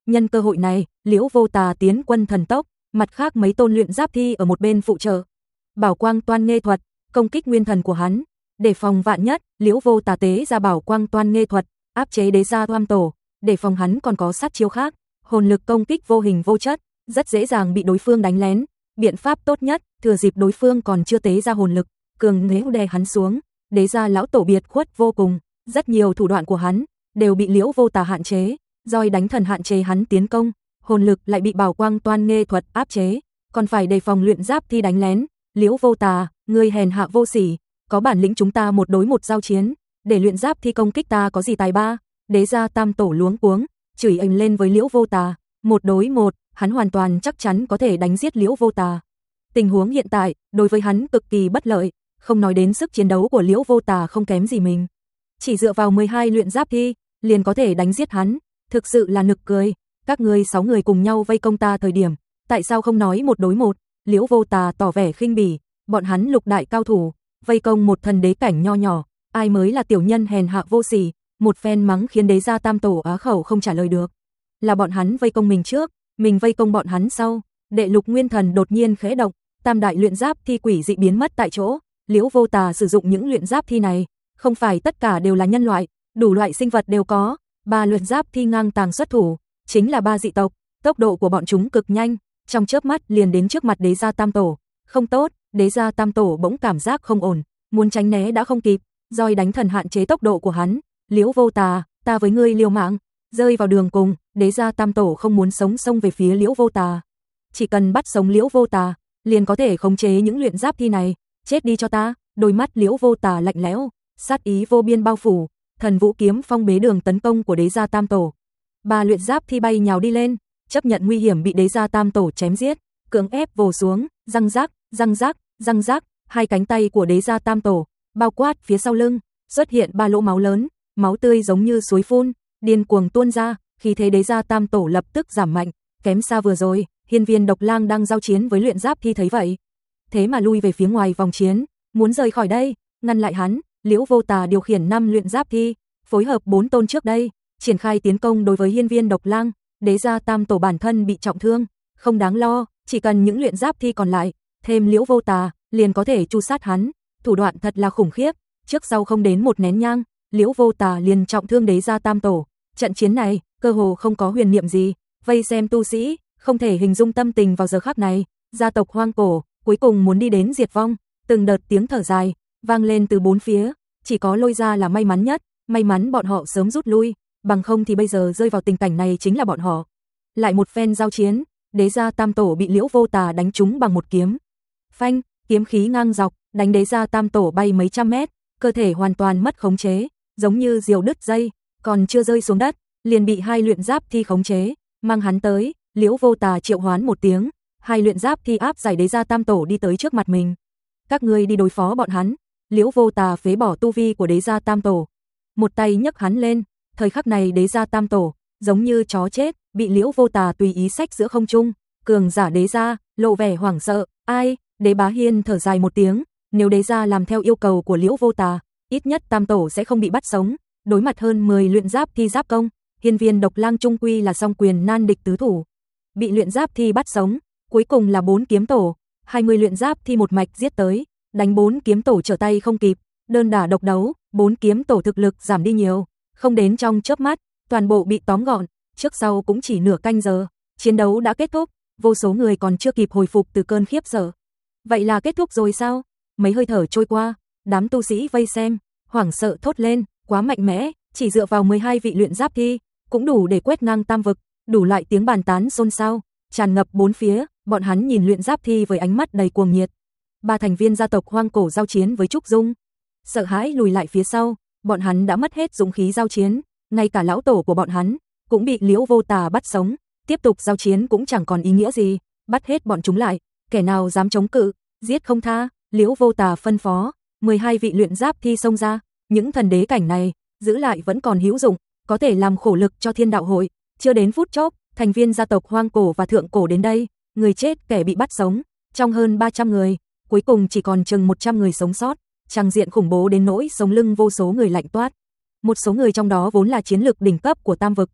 Nhân cơ hội này, Liễu Vô Tà tiến quân thần tốc, mặt khác mấy tôn luyện giáp thi ở một bên phụ trợ. Bảo quang toan nghê thuật, công kích nguyên thần của hắn, để phòng vạn nhất, Liễu Vô Tà tế ra bảo quang toan nghê thuật, áp chế đế gia Toam Tổ, để phòng hắn còn có sát chiêu khác, hồn lực công kích vô hình vô chất, rất dễ dàng bị đối phương đánh lén. Biện pháp tốt nhất, thừa dịp đối phương còn chưa tế ra hồn lực, cường nghếu đè hắn xuống. Đế gia lão tổ biệt khuất vô cùng, rất nhiều thủ đoạn của hắn đều bị Liễu Vô Tà hạn chế, roi đánh thần hạn chế hắn tiến công, hồn lực lại bị bảo quang toan nghê thuật áp chế, còn phải đề phòng luyện giáp thi đánh lén. Liễu Vô Tà, ngươi hèn hạ vô sỉ, có bản lĩnh chúng ta một đối một giao chiến, để luyện giáp thi công kích ta có gì tài ba? Đế gia Tam Tổ luống cuống, chửi ầm lên với Liễu Vô Tà, một đối một, hắn hoàn toàn chắc chắn có thể đánh giết Liễu Vô Tà. Tình huống hiện tại, đối với hắn cực kỳ bất lợi, không nói đến sức chiến đấu của Liễu Vô Tà không kém gì mình. Chỉ dựa vào mười hai luyện giáp thi, liền có thể đánh giết hắn, thực sự là nực cười. Các ngươi sáu người cùng nhau vây công ta thời điểm, tại sao không nói một đối một? Liễu Vô Tà tỏ vẻ khinh bỉ, bọn hắn lục đại cao thủ, vây công một thần đế cảnh nho nhỏ, ai mới là tiểu nhân hèn hạ vô sỉ, một phen mắng khiến đế gia Tam Tổ á khẩu không trả lời được. Là bọn hắn vây công mình trước, mình vây công bọn hắn sau. Đệ lục nguyên thần đột nhiên khẽ động, tam đại luyện giáp thi quỷ dị biến mất tại chỗ. Liễu Vô Tà sử dụng những luyện giáp thi này, không phải tất cả đều là nhân loại, đủ loại sinh vật đều có. Ba luyện giáp thi ngang tàng xuất thủ, chính là ba dị tộc, tốc độ của bọn chúng cực nhanh, trong chớp mắt liền đến trước mặt đế gia Tam Tổ. Không tốt, đế gia Tam Tổ bỗng cảm giác không ổn, muốn tránh né đã không kịp, roi đánh thần hạn chế tốc độ của hắn. Liễu Vô Tà, ta với ngươi liều mạng, rơi vào đường cùng, đế gia Tam Tổ không muốn sống xông về phía Liễu Vô Tà. Chỉ cần bắt sống Liễu Vô Tà, liền có thể khống chế những luyện giáp thi này, chết đi cho ta. Đôi mắt Liễu Vô Tà lạnh lẽo, sát ý vô biên bao phủ, thần vũ kiếm phong bế đường tấn công của đế gia Tam Tổ. Ba luyện giáp thi bay nhào đi lên, chấp nhận nguy hiểm bị đế gia Tam Tổ chém giết, cưỡng ép vồ xuống, răng rắc, răng rắc, răng rắc, hai cánh tay của đế gia Tam Tổ, bao quát phía sau lưng, xuất hiện ba lỗ máu lớn, máu tươi giống như suối phun, điên cuồng tuôn ra, khí thế đế gia Tam Tổ lập tức giảm mạnh, kém xa vừa rồi. Hiên Viên Độc Lang đang giao chiến với luyện giáp thi thấy vậy, thế mà lui về phía ngoài vòng chiến, muốn rời khỏi đây, ngăn lại hắn. Liễu Vô Tà điều khiển năm luyện giáp thi, phối hợp bốn tôn trước đây, triển khai tiến công đối với Hiên Viên Độc Lang. Đế gia Tam Tổ bản thân bị trọng thương, không đáng lo, chỉ cần những luyện giáp thi còn lại, thêm Liễu Vô Tà, liền có thể tru sát hắn. Thủ đoạn thật là khủng khiếp, trước sau không đến một nén nhang, Liễu Vô Tà liền trọng thương đế gia Tam Tổ. Trận chiến này, cơ hồ không có huyền niệm gì, vây xem tu sĩ, không thể hình dung tâm tình vào giờ khắc này. Gia tộc hoang cổ, cuối cùng muốn đi đến diệt vong, từng đợt tiếng thở dài, vang lên từ bốn phía, chỉ có Lôi gia là may mắn nhất, may mắn bọn họ sớm rút lui, bằng không thì bây giờ rơi vào tình cảnh này chính là bọn họ. Lại một phen giao chiến, đế gia Tam Tổ bị Liễu Vô Tà đánh trúng bằng một kiếm. Phanh, kiếm khí ngang dọc, đánh đế gia Tam Tổ bay mấy trăm mét, cơ thể hoàn toàn mất khống chế, giống như diều đứt dây, còn chưa rơi xuống đất, liền bị hai luyện giáp thi khống chế, mang hắn tới. Liễu Vô Tà triệu hoán một tiếng, hai luyện giáp thi áp giải đế gia Tam Tổ đi tới trước mặt mình. Các ngươi đi đối phó bọn hắn. Liễu Vô Tà phế bỏ tu vi của đế gia Tam Tổ, một tay nhấc hắn lên. Thời khắc này đế gia Tam Tổ giống như chó chết, bị Liễu Vô Tà tùy ý xách giữa không trung. Cường giả đế gia lộ vẻ hoảng sợ. Ai? Đế Bá Hiên thở dài một tiếng, nếu đế gia làm theo yêu cầu của Liễu Vô Tà, ít nhất Tam Tổ sẽ không bị bắt sống. Đối mặt hơn mười luyện giáp thi giáp công, Hiên Viên Độc Lang trung quy là song quyền nan địch tứ thủ, bị luyện giáp thi bắt sống. Cuối cùng là bốn kiếm tổ, hai mươi luyện giáp thi một mạch giết tới, đánh bốn kiếm tổ trở tay không kịp, đơn đả độc đấu, bốn kiếm tổ thực lực giảm đi nhiều, không đến trong chớp mắt, toàn bộ bị tóm gọn, trước sau cũng chỉ nửa canh giờ, chiến đấu đã kết thúc, vô số người còn chưa kịp hồi phục từ cơn khiếp sợ. Vậy là kết thúc rồi sao? Mấy hơi thở trôi qua, đám tu sĩ vây xem, hoảng sợ thốt lên, quá mạnh mẽ, chỉ dựa vào mười hai vị luyện giáp thi, cũng đủ để quét ngang tam vực. Đủ loại tiếng bàn tán xôn xao, tràn ngập bốn phía, bọn hắn nhìn luyện giáp thi với ánh mắt đầy cuồng nhiệt. Ba thành viên gia tộc hoang cổ giao chiến với Trúc Dung, sợ hãi lùi lại phía sau, bọn hắn đã mất hết dũng khí giao chiến, ngay cả lão tổ của bọn hắn cũng bị Liễu Vô Tà bắt sống, tiếp tục giao chiến cũng chẳng còn ý nghĩa gì, bắt hết bọn chúng lại, kẻ nào dám chống cự, giết không tha. Liễu Vô Tà phân phó, mười hai vị luyện giáp thi xông ra, những thần đế cảnh này giữ lại vẫn còn hữu dụng, có thể làm khổ lực cho Thiên Đạo hội. Chưa đến phút chốc, thành viên gia tộc hoang cổ và thượng cổ đến đây, người chết kẻ bị bắt sống, trong hơn ba trăm người, cuối cùng chỉ còn chừng một trăm người sống sót, tràng diện khủng bố đến nỗi sống lưng vô số người lạnh toát. Một số người trong đó vốn là chiến lực đỉnh cấp của tam vực,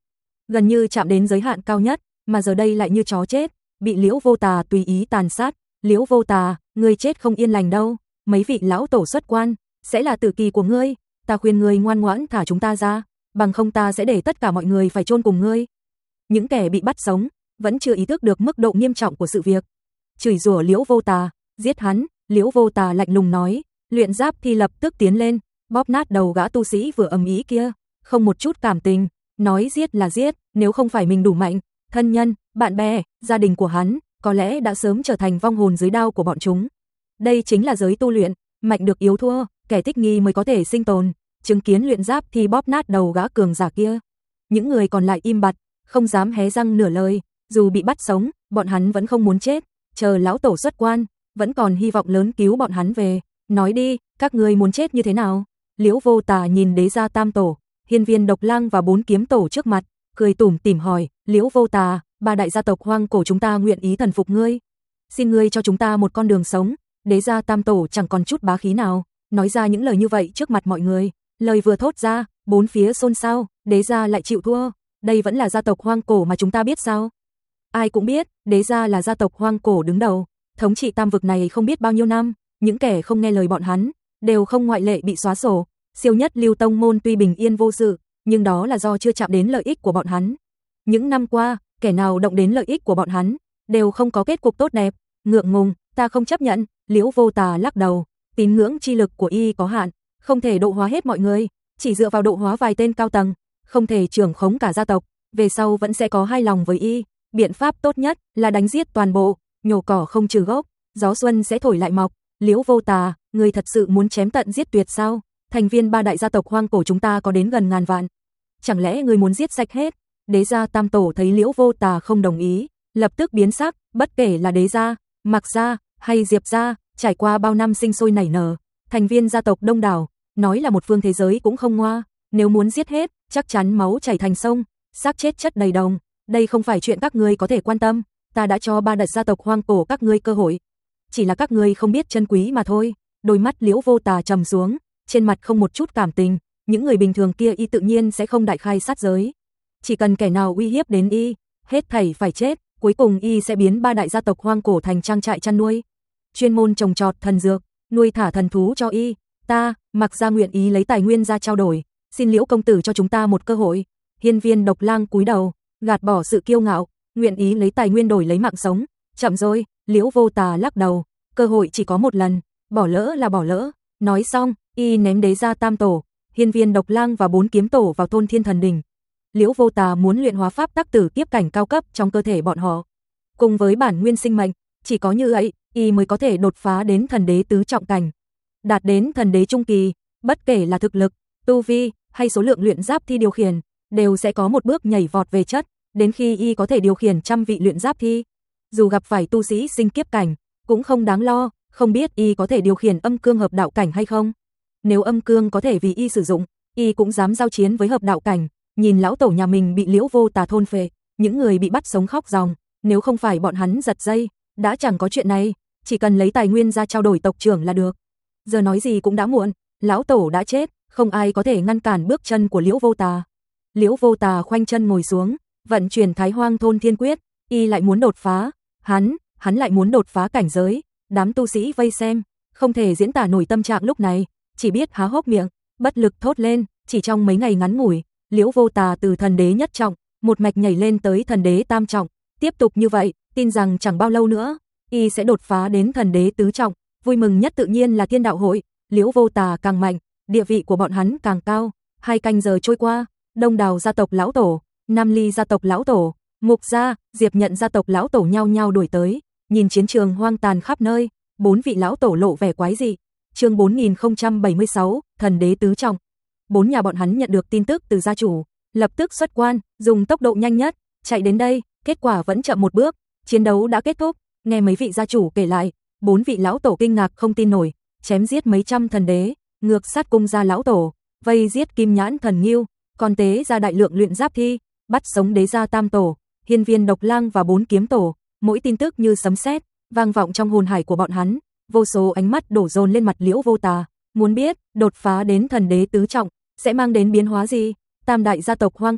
gần như chạm đến giới hạn cao nhất, mà giờ đây lại như chó chết, bị Liễu Vô Tà tùy ý tàn sát. Liễu Vô Tà, ngươi chết không yên lành đâu, mấy vị lão tổ xuất quan, sẽ là tử kỳ của ngươi, ta khuyên ngươi ngoan ngoãn thả chúng ta ra, bằng không ta sẽ để tất cả mọi người phải chôn cùng ngươi. Những kẻ bị bắt sống, vẫn chưa ý thức được mức độ nghiêm trọng của sự việc. Chửi rủa Liễu Vô Tà, giết hắn, Liễu Vô Tà lạnh lùng nói, luyện giáp thì lập tức tiến lên, bóp nát đầu gã tu sĩ vừa ầm ĩ kia, không một chút cảm tình, nói giết là giết, nếu không phải mình đủ mạnh, thân nhân, bạn bè, gia đình của hắn, có lẽ đã sớm trở thành vong hồn dưới đao của bọn chúng. Đây chính là giới tu luyện, mạnh được yếu thua, kẻ thích nghi mới có thể sinh tồn, chứng kiến luyện giáp thì bóp nát đầu gã cường giả kia. Những người còn lại im bặt, không dám hé răng nửa lời, dù bị bắt sống, bọn hắn vẫn không muốn chết, chờ lão tổ xuất quan, vẫn còn hy vọng lớn cứu bọn hắn về. Nói đi, các ngươi muốn chết như thế nào? Liễu Vô Tà nhìn Đế gia tam tổ, Hiên Viên Độc Lang và bốn kiếm tổ trước mặt, cười tủm tỉm hỏi, Liễu Vô Tà, ba đại gia tộc hoang cổ chúng ta nguyện ý thần phục ngươi. Xin ngươi cho chúng ta một con đường sống. Đế gia tam tổ chẳng còn chút bá khí nào, nói ra những lời như vậy trước mặt mọi người. Lời vừa thốt ra, bốn phía xôn xao, Đế gia lại chịu thua. Đây vẫn là gia tộc hoang cổ mà chúng ta biết sao? Ai cũng biết, Đế gia là gia tộc hoang cổ đứng đầu, thống trị tam vực này không biết bao nhiêu năm, những kẻ không nghe lời bọn hắn, đều không ngoại lệ bị xóa sổ. Siêu nhất lưu tông môn tuy bình yên vô sự, nhưng đó là do chưa chạm đến lợi ích của bọn hắn. Những năm qua, kẻ nào động đến lợi ích của bọn hắn, đều không có kết cục tốt đẹp. Ngượng ngùng, ta không chấp nhận. Liễu Vô Tà lắc đầu, tín ngưỡng chi lực của y có hạn, không thể độ hóa hết mọi người, chỉ dựa vào độ hóa vài tên cao tầng, không thể trưởng khống cả gia tộc, về sau vẫn sẽ có hai lòng với y. Biện pháp tốt nhất là đánh giết toàn bộ, nhổ cỏ không trừ gốc, gió xuân sẽ thổi lại mọc. Liễu Vô Tà, người thật sự muốn chém tận giết tuyệt sao? Thành viên ba đại gia tộc hoang cổ chúng ta có đến gần ngàn vạn, chẳng lẽ người muốn giết sạch hết? Đế gia tam tổ thấy Liễu Vô Tà không đồng ý, lập tức biến sắc, bất kể là Đế gia, Mạc gia hay Diệp gia, trải qua bao năm sinh sôi nảy nở, thành viên gia tộc đông đảo, nói là một phương thế giới cũng không ngoa, nếu muốn giết hết, chắc chắn máu chảy thành sông, xác chết chất đầy đồng. Đây không phải chuyện các ngươi có thể quan tâm, ta đã cho ba đại gia tộc hoang cổ các ngươi cơ hội, chỉ là các ngươi không biết trân quý mà thôi. Đôi mắt Liễu Vô Tà trầm xuống, trên mặt không một chút cảm tình, những người bình thường kia y tự nhiên sẽ không đại khai sát giới. Chỉ cần kẻ nào uy hiếp đến y, hết thảy phải chết, cuối cùng y sẽ biến ba đại gia tộc hoang cổ thành trang trại chăn nuôi, chuyên môn trồng trọt thần dược, nuôi thả thần thú cho y. Ta, Mạc gia nguyện ý lấy tài nguyên ra trao đổi, xin Liễu công tử cho chúng ta một cơ hội. Hiên Viên Độc Lang cúi đầu, gạt bỏ sự kiêu ngạo, nguyện ý lấy tài nguyên đổi lấy mạng sống. Chậm rồi, Liễu Vô Tà lắc đầu, cơ hội chỉ có một lần, bỏ lỡ là bỏ lỡ. Nói xong, y ném Đế gia tam tổ, Hiên Viên Độc Lang và bốn kiếm tổ vào Thôn Thiên Thần Đỉnh. Liễu Vô Tà muốn luyện hóa pháp tắc tử kiếp cảnh cao cấp trong cơ thể bọn họ, cùng với bản nguyên sinh mệnh, chỉ có như vậy, y mới có thể đột phá đến thần đế tứ trọng cảnh, đạt đến thần đế trung kỳ. Bất kể là thực lực, tu vi hay số lượng luyện giáp thi điều khiển, đều sẽ có một bước nhảy vọt về chất. Đến khi y có thể điều khiển trăm vị luyện giáp thi, dù gặp phải tu sĩ sinh kiếp cảnh, cũng không đáng lo. Không biết y có thể điều khiển âm cương hợp đạo cảnh hay không? Nếu âm cương có thể vì y sử dụng, y cũng dám giao chiến với hợp đạo cảnh. Nhìn lão tổ nhà mình bị Liễu Vô Tà thôn phệ, những người bị bắt sống khóc ròng, nếu không phải bọn hắn giật dây, đã chẳng có chuyện này, chỉ cần lấy tài nguyên ra trao đổi tộc trưởng là được. Giờ nói gì cũng đã muộn, lão tổ đã chết, không ai có thể ngăn cản bước chân của Liễu Vô Tà. Liễu Vô Tà khoanh chân ngồi xuống, vận chuyển Thái Hoang Thôn Thiên Quyết, y lại muốn đột phá, hắn, hắn lại muốn đột phá cảnh giới. Đám tu sĩ vây xem, không thể diễn tả nổi tâm trạng lúc này, chỉ biết há hốc miệng, bất lực thốt lên. Chỉ trong mấy ngày ngắn ngủi, Liễu Vô Tà từ thần đế nhất trọng, một mạch nhảy lên tới thần đế tam trọng, tiếp tục như vậy, tin rằng chẳng bao lâu nữa, y sẽ đột phá đến thần đế tứ trọng. Vui mừng nhất tự nhiên là Thiên Đạo hội, Liễu Vô Tà càng mạnh, địa vị của bọn hắn càng cao. Hai canh giờ trôi qua, Đông Đào gia tộc lão tổ, Nam Ly gia tộc lão tổ, Mục gia, Diệp Nhận gia tộc lão tổ nhao nhao đuổi tới, nhìn chiến trường hoang tàn khắp nơi, bốn vị lão tổ lộ vẻ quái dị. Chương bốn nghìn không trăm bảy mươi sáu, thần đế tứ trọng. Bốn nhà bọn hắn nhận được tin tức từ gia chủ, lập tức xuất quan, dùng tốc độ nhanh nhất chạy đến đây, kết quả vẫn chậm một bước, chiến đấu đã kết thúc. Nghe mấy vị gia chủ kể lại, bốn vị lão tổ kinh ngạc không tin nổi, chém giết mấy trăm thần đế, ngược sát cung gia lão tổ, vây giết Kim Nhãn thần Ngưu, còn tế ra đại lượng luyện giáp thi, bắt sống Đế gia tam tổ, Hiên Viên Độc Lang và bốn kiếm tổ. Mỗi tin tức như sấm sét, vang vọng trong hồn hải của bọn hắn, vô số ánh mắt đổ dồn lên mặt Liễu Vô Tà, muốn biết đột phá đến thần đế tứ trọng sẽ mang đến biến hóa gì. Tam đại gia tộc hoang cổ,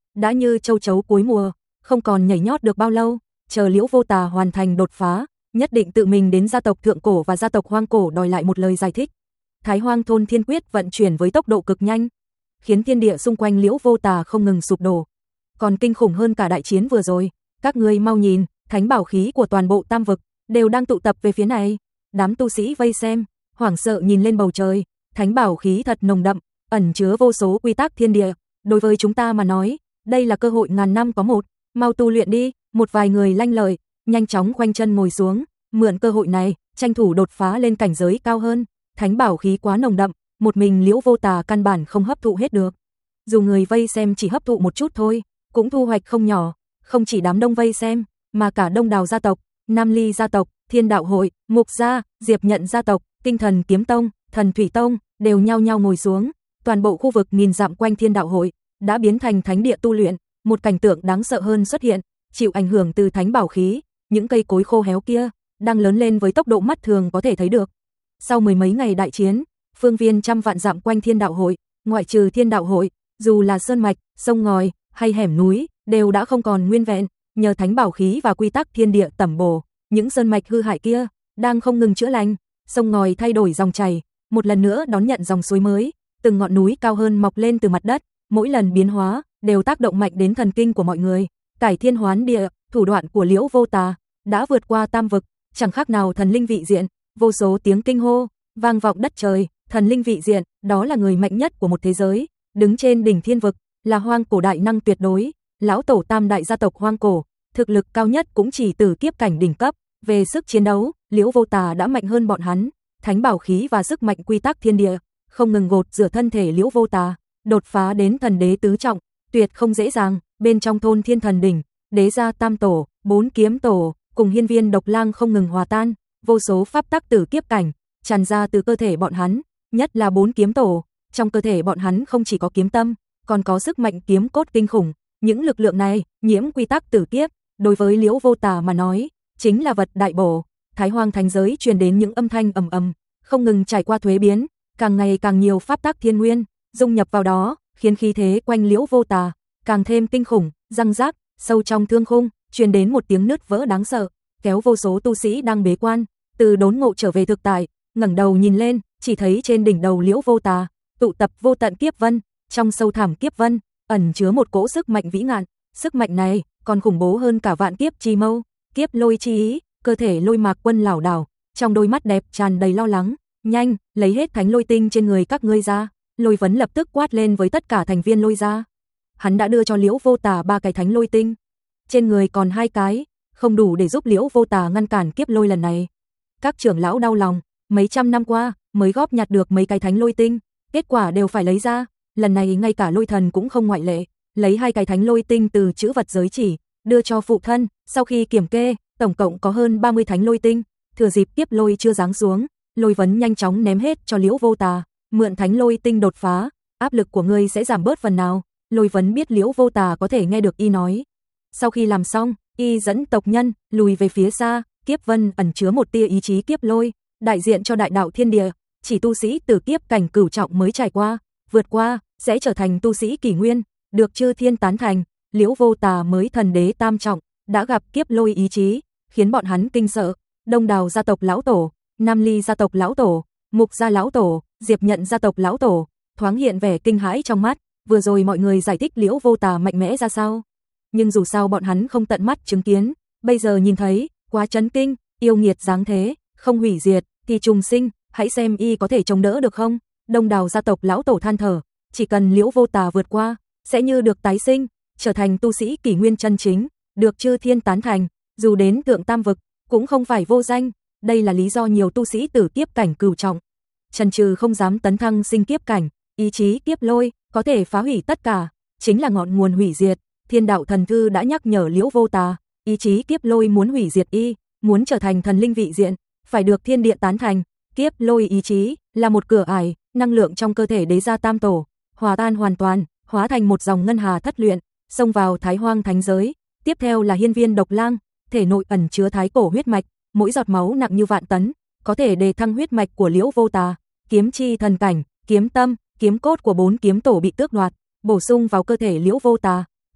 đã như châu chấu cuối mùa, không còn nhảy nhót được bao lâu, chờ Liễu Vô Tà hoàn thành đột phá, nhất định tự mình đến gia tộc Thượng Cổ và gia tộc Hoang Cổ đòi lại một lời giải thích. Thái Hoang thôn Thiên Quyết vận chuyển với tốc độ cực nhanh, khiến thiên địa xung quanh Liễu Vô Tà không ngừng sụp đổ. Còn kinh khủng hơn cả đại chiến vừa rồi, các ngươi mau nhìn, thánh bảo khí của toàn bộ Tam vực đều đang tụ tập về phía này. Đám tu sĩ vây xem, hoảng sợ nhìn lên bầu trời, thánh bảo khí thật nồng đậm, ẩn chứa vô số quy tắc thiên địa, đối với chúng ta mà nói, đây là cơ hội ngàn năm có một, mau tu luyện đi. Một vài người lanh lợi, nhanh chóng khoanh chân ngồi xuống, mượn cơ hội này, tranh thủ đột phá lên cảnh giới cao hơn. Thánh bảo khí quá nồng đậm, một mình Liễu Vô Tà căn bản không hấp thụ hết được. Dù người vây xem chỉ hấp thụ một chút thôi, cũng thu hoạch không nhỏ, không chỉ đám đông vây xem, mà cả Đông Đào gia tộc, Nam Ly gia tộc, Thiên Đạo hội, Mục gia, Diệp Nhận gia tộc, Tinh Thần Kiếm tông, Thần Thủy tông đều nhao nhao ngồi xuống. Toàn bộ khu vực nghìn dặm quanh Thiên Đạo hội đã biến thành thánh địa tu luyện, một cảnh tượng đáng sợ hơn xuất hiện, chịu ảnh hưởng từ thánh bảo khí, những cây cối khô héo kia đang lớn lên với tốc độ mắt thường có thể thấy được. Sau mười mấy ngày đại chiến, phương viên trăm vạn dặm quanh Thiên Đạo hội, ngoại trừ Thiên Đạo hội, dù là sơn mạch, sông ngòi hay hẻm núi, đều đã không còn nguyên vẹn, nhờ thánh bảo khí và quy tắc thiên địa tẩm bổ, những sơn mạch hư hại kia đang không ngừng chữa lành, sông ngòi thay đổi dòng chảy, một lần nữa đón nhận dòng suối mới, từng ngọn núi cao hơn mọc lên từ mặt đất, mỗi lần biến hóa đều tác động mạnh đến thần kinh của mọi người, cải thiên hoán địa, thủ đoạn của Liễu Vô Tà đã vượt qua tam vực, chẳng khác nào thần linh vị diện, vô số tiếng kinh hô vang vọng đất trời. Thần linh vị diện, đó là người mạnh nhất của một thế giới, đứng trên đỉnh thiên vực, là hoang cổ đại năng tuyệt đối, lão tổ tam đại gia tộc hoang cổ, thực lực cao nhất cũng chỉ tử kiếp cảnh đỉnh cấp, về sức chiến đấu, Liễu Vô Tà đã mạnh hơn bọn hắn, thánh bảo khí và sức mạnh quy tắc thiên địa, không ngừng gột rửa thân thể Liễu Vô Tà, đột phá đến thần đế tứ trọng, tuyệt không dễ dàng. Bên trong thôn Thiên Thần đỉnh, đế gia tam tổ, bốn kiếm tổ, cùng hiên viên độc lang không ngừng hòa tan, vô số pháp tắc tử kiếp cảnh tràn ra từ cơ thể bọn hắn, nhất là bốn kiếm tổ, trong cơ thể bọn hắn không chỉ có kiếm tâm, còn có sức mạnh kiếm cốt kinh khủng, những lực lượng này nhiễm quy tắc tử kiếp, đối với Liễu Vô Tà mà nói, chính là vật đại bổ. Thái Hoang thánh giới truyền đến những âm thanh ầm ầm, không ngừng trải qua thuế biến, càng ngày càng nhiều pháp tắc thiên nguyên dung nhập vào đó, khiến khí thế quanh Liễu Vô Tà càng thêm kinh khủng. Răng rác, sâu trong thương khung truyền đến một tiếng nứt vỡ đáng sợ, kéo vô số tu sĩ đang bế quan từ đốn ngộ trở về thực tại, ngẩng đầu nhìn lên, chỉ thấy trên đỉnh đầu Liễu Vô Tà tụ tập vô tận kiếp vân, trong sâu thẳm kiếp vân ẩn chứa một cỗ sức mạnh vĩ ngạn, sức mạnh này còn khủng bố hơn cả vạn kiếp chi mâu, kiếp lôi chi ý. Cơ thể Lôi Mạc Quân lảo đảo, trong đôi mắt đẹp tràn đầy lo lắng. Nhanh, lấy hết thánh lôi tinh trên người các ngươi ra. Lôi Vấn lập tức quát lên với tất cả thành viên Lôi gia. Hắn đã đưa cho Liễu Vô Tà ba cái thánh lôi tinh, trên người còn hai cái, không đủ để giúp Liễu Vô Tà ngăn cản kiếp lôi lần này. Các trưởng lão đau lòng, mấy trăm năm qua mới góp nhặt được mấy cái thánh lôi tinh, kết quả đều phải lấy ra, lần này ngay cả Lôi Thần cũng không ngoại lệ, lấy hai cái thánh lôi tinh từ chữ vật giới chỉ, đưa cho phụ thân. Sau khi kiểm kê, tổng cộng có hơn ba mươi thánh lôi tinh. Thừa dịp kiếp lôi chưa giáng xuống, Lôi Vấn nhanh chóng ném hết cho Liễu Vô Tà, mượn thánh lôi tinh đột phá, áp lực của ngươi sẽ giảm bớt phần nào. Lôi Vấn biết Liễu Vô Tà có thể nghe được y nói. Sau khi làm xong, y dẫn tộc nhân lùi về phía xa, kiếp vân ẩn chứa một tia ý chí kiếp lôi, đại diện cho đại đạo thiên địa, chỉ tu sĩ từ kiếp cảnh cửu trọng mới trải qua, vượt qua sẽ trở thành tu sĩ kỷ nguyên, được chư thiên tán thành. Liễu Vô Tà mới thần đế tam trọng, đã gặp kiếp lôi ý chí, khiến bọn hắn kinh sợ. Đông Đào gia tộc lão tổ, Nam Ly gia tộc lão tổ, Mục gia lão tổ, Diệp Nhận gia tộc lão tổ, thoáng hiện vẻ kinh hãi trong mắt. Vừa rồi mọi người giải thích Liễu Vô Tà mạnh mẽ ra sao, nhưng dù sao bọn hắn không tận mắt chứng kiến, bây giờ nhìn thấy, quá chấn kinh. Yêu nghiệt dáng thế, không hủy diệt thì trùng sinh, hãy xem y có thể chống đỡ được không. Đông Đào gia tộc lão tổ than thở, chỉ cần Liễu Vô Tà vượt qua, sẽ như được tái sinh, trở thành tu sĩ kỷ nguyên chân chính, được chư thiên tán thành, dù đến thượng tam vực cũng không phải vô danh. Đây là lý do nhiều tu sĩ tử kiếp cảnh cửu trọng chần chừ không dám tấn thăng sinh kiếp cảnh. Ý chí kiếp lôi có thể phá hủy tất cả, chính là ngọn nguồn hủy diệt. Thiên đạo thần thư đã nhắc nhở Liễu Vô Tà, ý chí kiếp lôi muốn hủy diệt y, muốn trở thành thần linh vị diện, phải được thiên địa tán thành. Kiếp lôi ý chí là một cửa ải, năng lượng trong cơ thể đế gia tam tổ hòa tan hoàn toàn, hóa thành một dòng ngân hà thất luyện, xông vào Thái Hoang thánh giới. Tiếp theo là hiên viên độc lang, thể nội ẩn chứa thái cổ huyết mạch, mỗi giọt máu nặng như vạn tấn, có thể đề thăng huyết mạch của Liễu Vô Tà. Kiếm chi thần cảnh, kiếm tâm, kiếm cốt của bốn kiếm tổ bị tước đoạt, bổ sung vào cơ thể Liễu Vô Tà,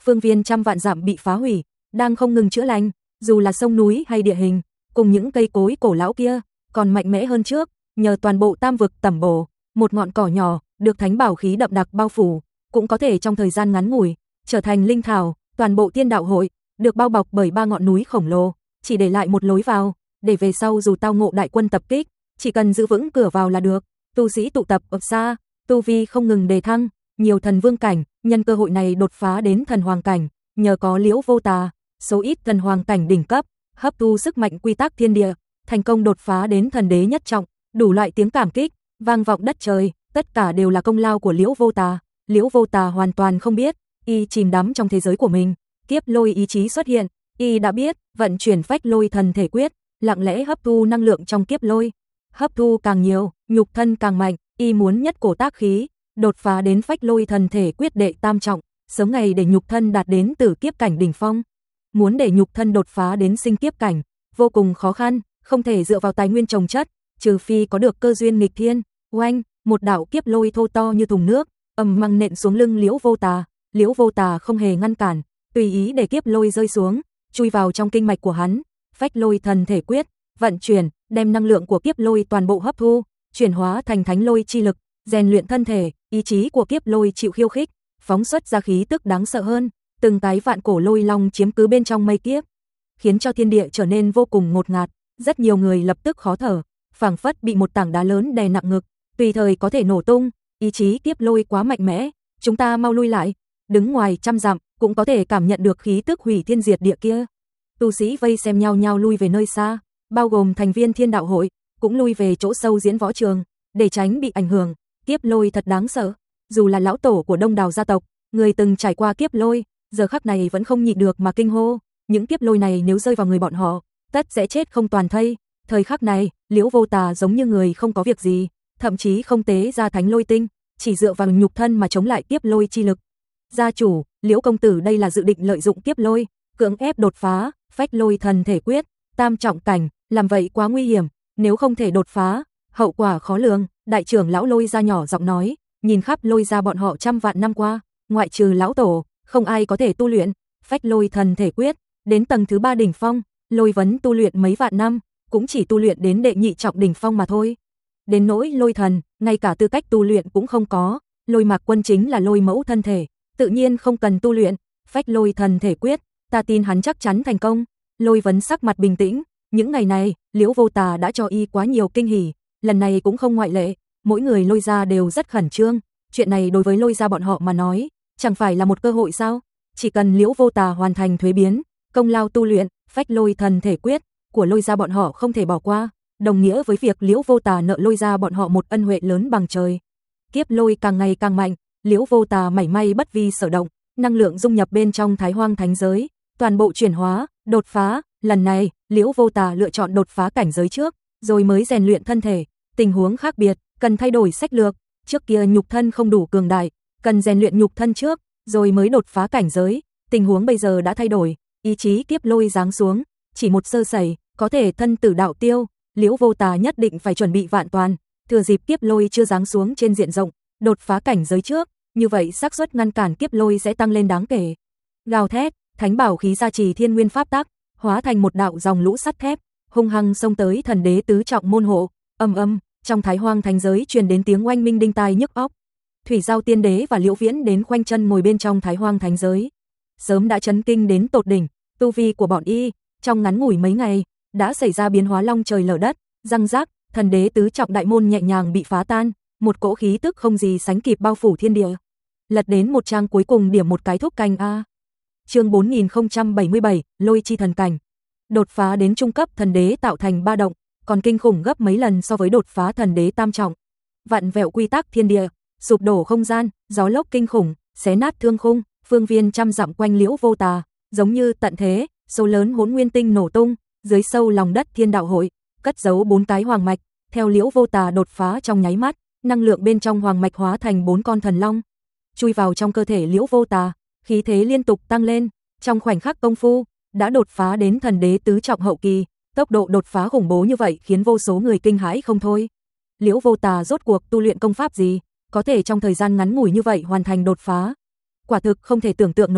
phương viên trăm vạn dặm bị phá hủy, đang không ngừng chữa lành, dù là sông núi hay địa hình, cùng những cây cối cổ lão kia, còn mạnh mẽ hơn trước, nhờ toàn bộ tam vực tẩm bổ, một ngọn cỏ nhỏ, được thánh bảo khí đậm đặc bao phủ, cũng có thể trong thời gian ngắn ngủi, trở thành linh thảo, toàn bộ thiên đạo hội, được bao bọc bởi ba ngọn núi khổng lồ, chỉ để lại một lối vào, để về sau dù tao ngộ đại quân tập kích, chỉ cần giữ vững cửa vào là được, tu sĩ tụ tập ở xa, tu vi không ngừng đề thăng, nhiều thần vương cảnh, nhân cơ hội này đột phá đến thần hoàng cảnh, nhờ có Liễu Vô Tà, số ít thần hoàng cảnh đỉnh cấp, hấp thu sức mạnh quy tắc thiên địa, thành công đột phá đến thần đế nhất trọng, đủ loại tiếng cảm kích, vang vọng đất trời, tất cả đều là công lao của Liễu Vô Tà. Liễu Vô Tà hoàn toàn không biết, y chìm đắm trong thế giới của mình, kiếp lôi ý chí xuất hiện, y đã biết, vận chuyển phách lôi thần thể quyết, lặng lẽ hấp thu năng lượng trong kiếp lôi, hấp thu càng nhiều, nhục thân càng mạnh, y muốn nhất cổ tác khí, đột phá đến phách lôi thần thể quyết đệ tam trọng, sớm ngày để nhục thân đạt đến tử kiếp cảnh đỉnh phong. Muốn để nhục thân đột phá đến sinh kiếp cảnh, vô cùng khó khăn, không thể dựa vào tài nguyên trồng chất, trừ phi có được cơ duyên nghịch thiên. Oanh, một đạo kiếp lôi thô to như thùng nước, ầm mang nện xuống lưng Liễu Vô Tà, Liễu Vô Tà không hề ngăn cản, tùy ý để kiếp lôi rơi xuống, chui vào trong kinh mạch của hắn, phách lôi thần thể quyết, vận chuyển, đem năng lượng của kiếp lôi toàn bộ hấp thu, chuyển hóa thành thánh lôi chi lực, rèn luyện thân thể, ý chí của kiếp lôi chịu khiêu khích, phóng xuất ra khí tức đáng sợ hơn, từng cái vạn cổ lôi long chiếm cứ bên trong mây kiếp, khiến cho thiên địa trở nên vô cùng ngột ngạt, rất nhiều người lập tức khó thở, phảng phất bị một tảng đá lớn đè nặng ngực, tùy thời có thể nổ tung, ý chí kiếp lôi quá mạnh mẽ, chúng ta mau lui lại, đứng ngoài trăm dặm cũng có thể cảm nhận được khí tức hủy thiên diệt địa kia. Tu sĩ vây xem nhau nhau lui về nơi xa, bao gồm thành viên Thiên Đạo hội, cũng lui về chỗ sâu diễn võ trường, để tránh bị ảnh hưởng. Kiếp lôi thật đáng sợ, dù là lão tổ của Đông Đào gia tộc, người từng trải qua kiếp lôi, giờ khắc này vẫn không nhịn được mà kinh hô, những kiếp lôi này nếu rơi vào người bọn họ, tất sẽ chết không toàn thây. Thời khắc này, Liễu Vô Tà giống như người không có việc gì, thậm chí không tế ra thánh lôi tinh, chỉ dựa vào nhục thân mà chống lại kiếp lôi chi lực. Gia chủ, Liễu công tử đây là dự định lợi dụng kiếp lôi, cưỡng ép đột phá phách lôi thần thể quyết, tam trọng cảnh, làm vậy quá nguy hiểm, nếu không thể đột phá, hậu quả khó lường. Đại trưởng lão Lôi Gia nhỏ giọng nói, nhìn khắp Lôi Gia bọn họ trăm vạn năm qua, ngoại trừ lão tổ, không ai có thể tu luyện phách lôi thần thể quyết đến tầng thứ ba đỉnh phong. Lôi Vấn tu luyện mấy vạn năm, cũng chỉ tu luyện đến đệ nhị trọng đỉnh phong mà thôi. Đến nỗi Lôi Thần, ngay cả tư cách tu luyện cũng không có. Lôi Mạc Quân chính là lôi mẫu thân thể, tự nhiên không cần tu luyện phách lôi thần thể quyết, ta tin hắn chắc chắn thành công. Lôi Vấn sắc mặt bình tĩnh, những ngày này, Liễu Vô Tà đã cho y quá nhiều kinh hỉ, lần này cũng không ngoại lệ, mỗi người Lôi Gia đều rất khẩn trương, chuyện này đối với Lôi Gia bọn họ mà nói, chẳng phải là một cơ hội sao? Chỉ cần Liễu Vô Tà hoàn thành thuế biến, công lao tu luyện phách lôi thần thể quyết của Lôi Gia bọn họ không thể bỏ qua, đồng nghĩa với việc Liễu Vô Tà nợ Lôi Gia bọn họ một ân huệ lớn bằng trời. Kiếp lôi càng ngày càng mạnh, Liễu Vô Tà mảy may bất vi sở động, năng lượng dung nhập bên trong Thái Hoang Thánh giới, toàn bộ chuyển hóa, đột phá. Lần này, Liễu Vô Tà lựa chọn đột phá cảnh giới trước, rồi mới rèn luyện thân thể. Tình huống khác biệt, cần thay đổi sách lược, trước kia nhục thân không đủ cường đại, cần rèn luyện nhục thân trước, rồi mới đột phá cảnh giới. Tình huống bây giờ đã thay đổi, ý chí kiếp lôi giáng xuống, chỉ một sơ sẩy, có thể thân tử đạo tiêu. Liễu Vô Tà nhất định phải chuẩn bị vạn toàn, thừa dịp kiếp lôi chưa giáng xuống trên diện rộng, đột phá cảnh giới trước, như vậy xác suất ngăn cản kiếp lôi sẽ tăng lên đáng kể. Gào thét, thánh bảo khí gia trì thiên nguyên pháp tắc, hóa thành một đạo dòng lũ sắt thép, hung hăng xông tới thần đế tứ trọng môn hộ. Ầm ầm, trong Thái Hoang Thánh giới truyền đến tiếng oanh minh đinh tai nhức óc. Thủy Giao Tiên Đế và Liễu Viễn đến khoanh chân ngồi bên trong Thái Hoang Thánh giới, sớm đã chấn kinh đến tột đỉnh, tu vi của bọn y trong ngắn ngủi mấy ngày đã xảy ra biến hóa long trời lở đất, răng rắc, thần đế tứ trọng đại môn nhẹ nhàng bị phá tan, một cỗ khí tức không gì sánh kịp bao phủ thiên địa. Lật đến một trang cuối cùng điểm một cái thúc canh a. Chương bốn nghìn không trăm bảy mươi bảy, Lôi chi thần cảnh. Đột phá đến trung cấp thần đế tạo thành ba động, còn kinh khủng gấp mấy lần so với đột phá thần đế tam trọng. Vặn vẹo quy tắc thiên địa, sụp đổ không gian, gió lốc kinh khủng, xé nát thương khung, phương viên trăm dặm quanh Liễu Vô Tà, giống như tận thế, số lớn hỗn nguyên tinh nổ tung, dưới sâu lòng đất Thiên Đạo hội, cất giấu bốn cái hoàng mạch, theo Liễu Vô Tà đột phá trong nháy mắt, năng lượng bên trong hoàng mạch hóa thành bốn con thần long, chui vào trong cơ thể Liễu Vô Tà, khí thế liên tục tăng lên, trong khoảnh khắc công phu, đã đột phá đến thần đế tứ trọng hậu kỳ, tốc độ đột phá khủng bố như vậy khiến vô số người kinh hãi không thôi. Liễu Vô Tà rốt cuộc tu luyện công pháp gì, có thể trong thời gian ngắn ngủi như vậy hoàn thành đột phá? Quả thực không thể tưởng tượng nổi,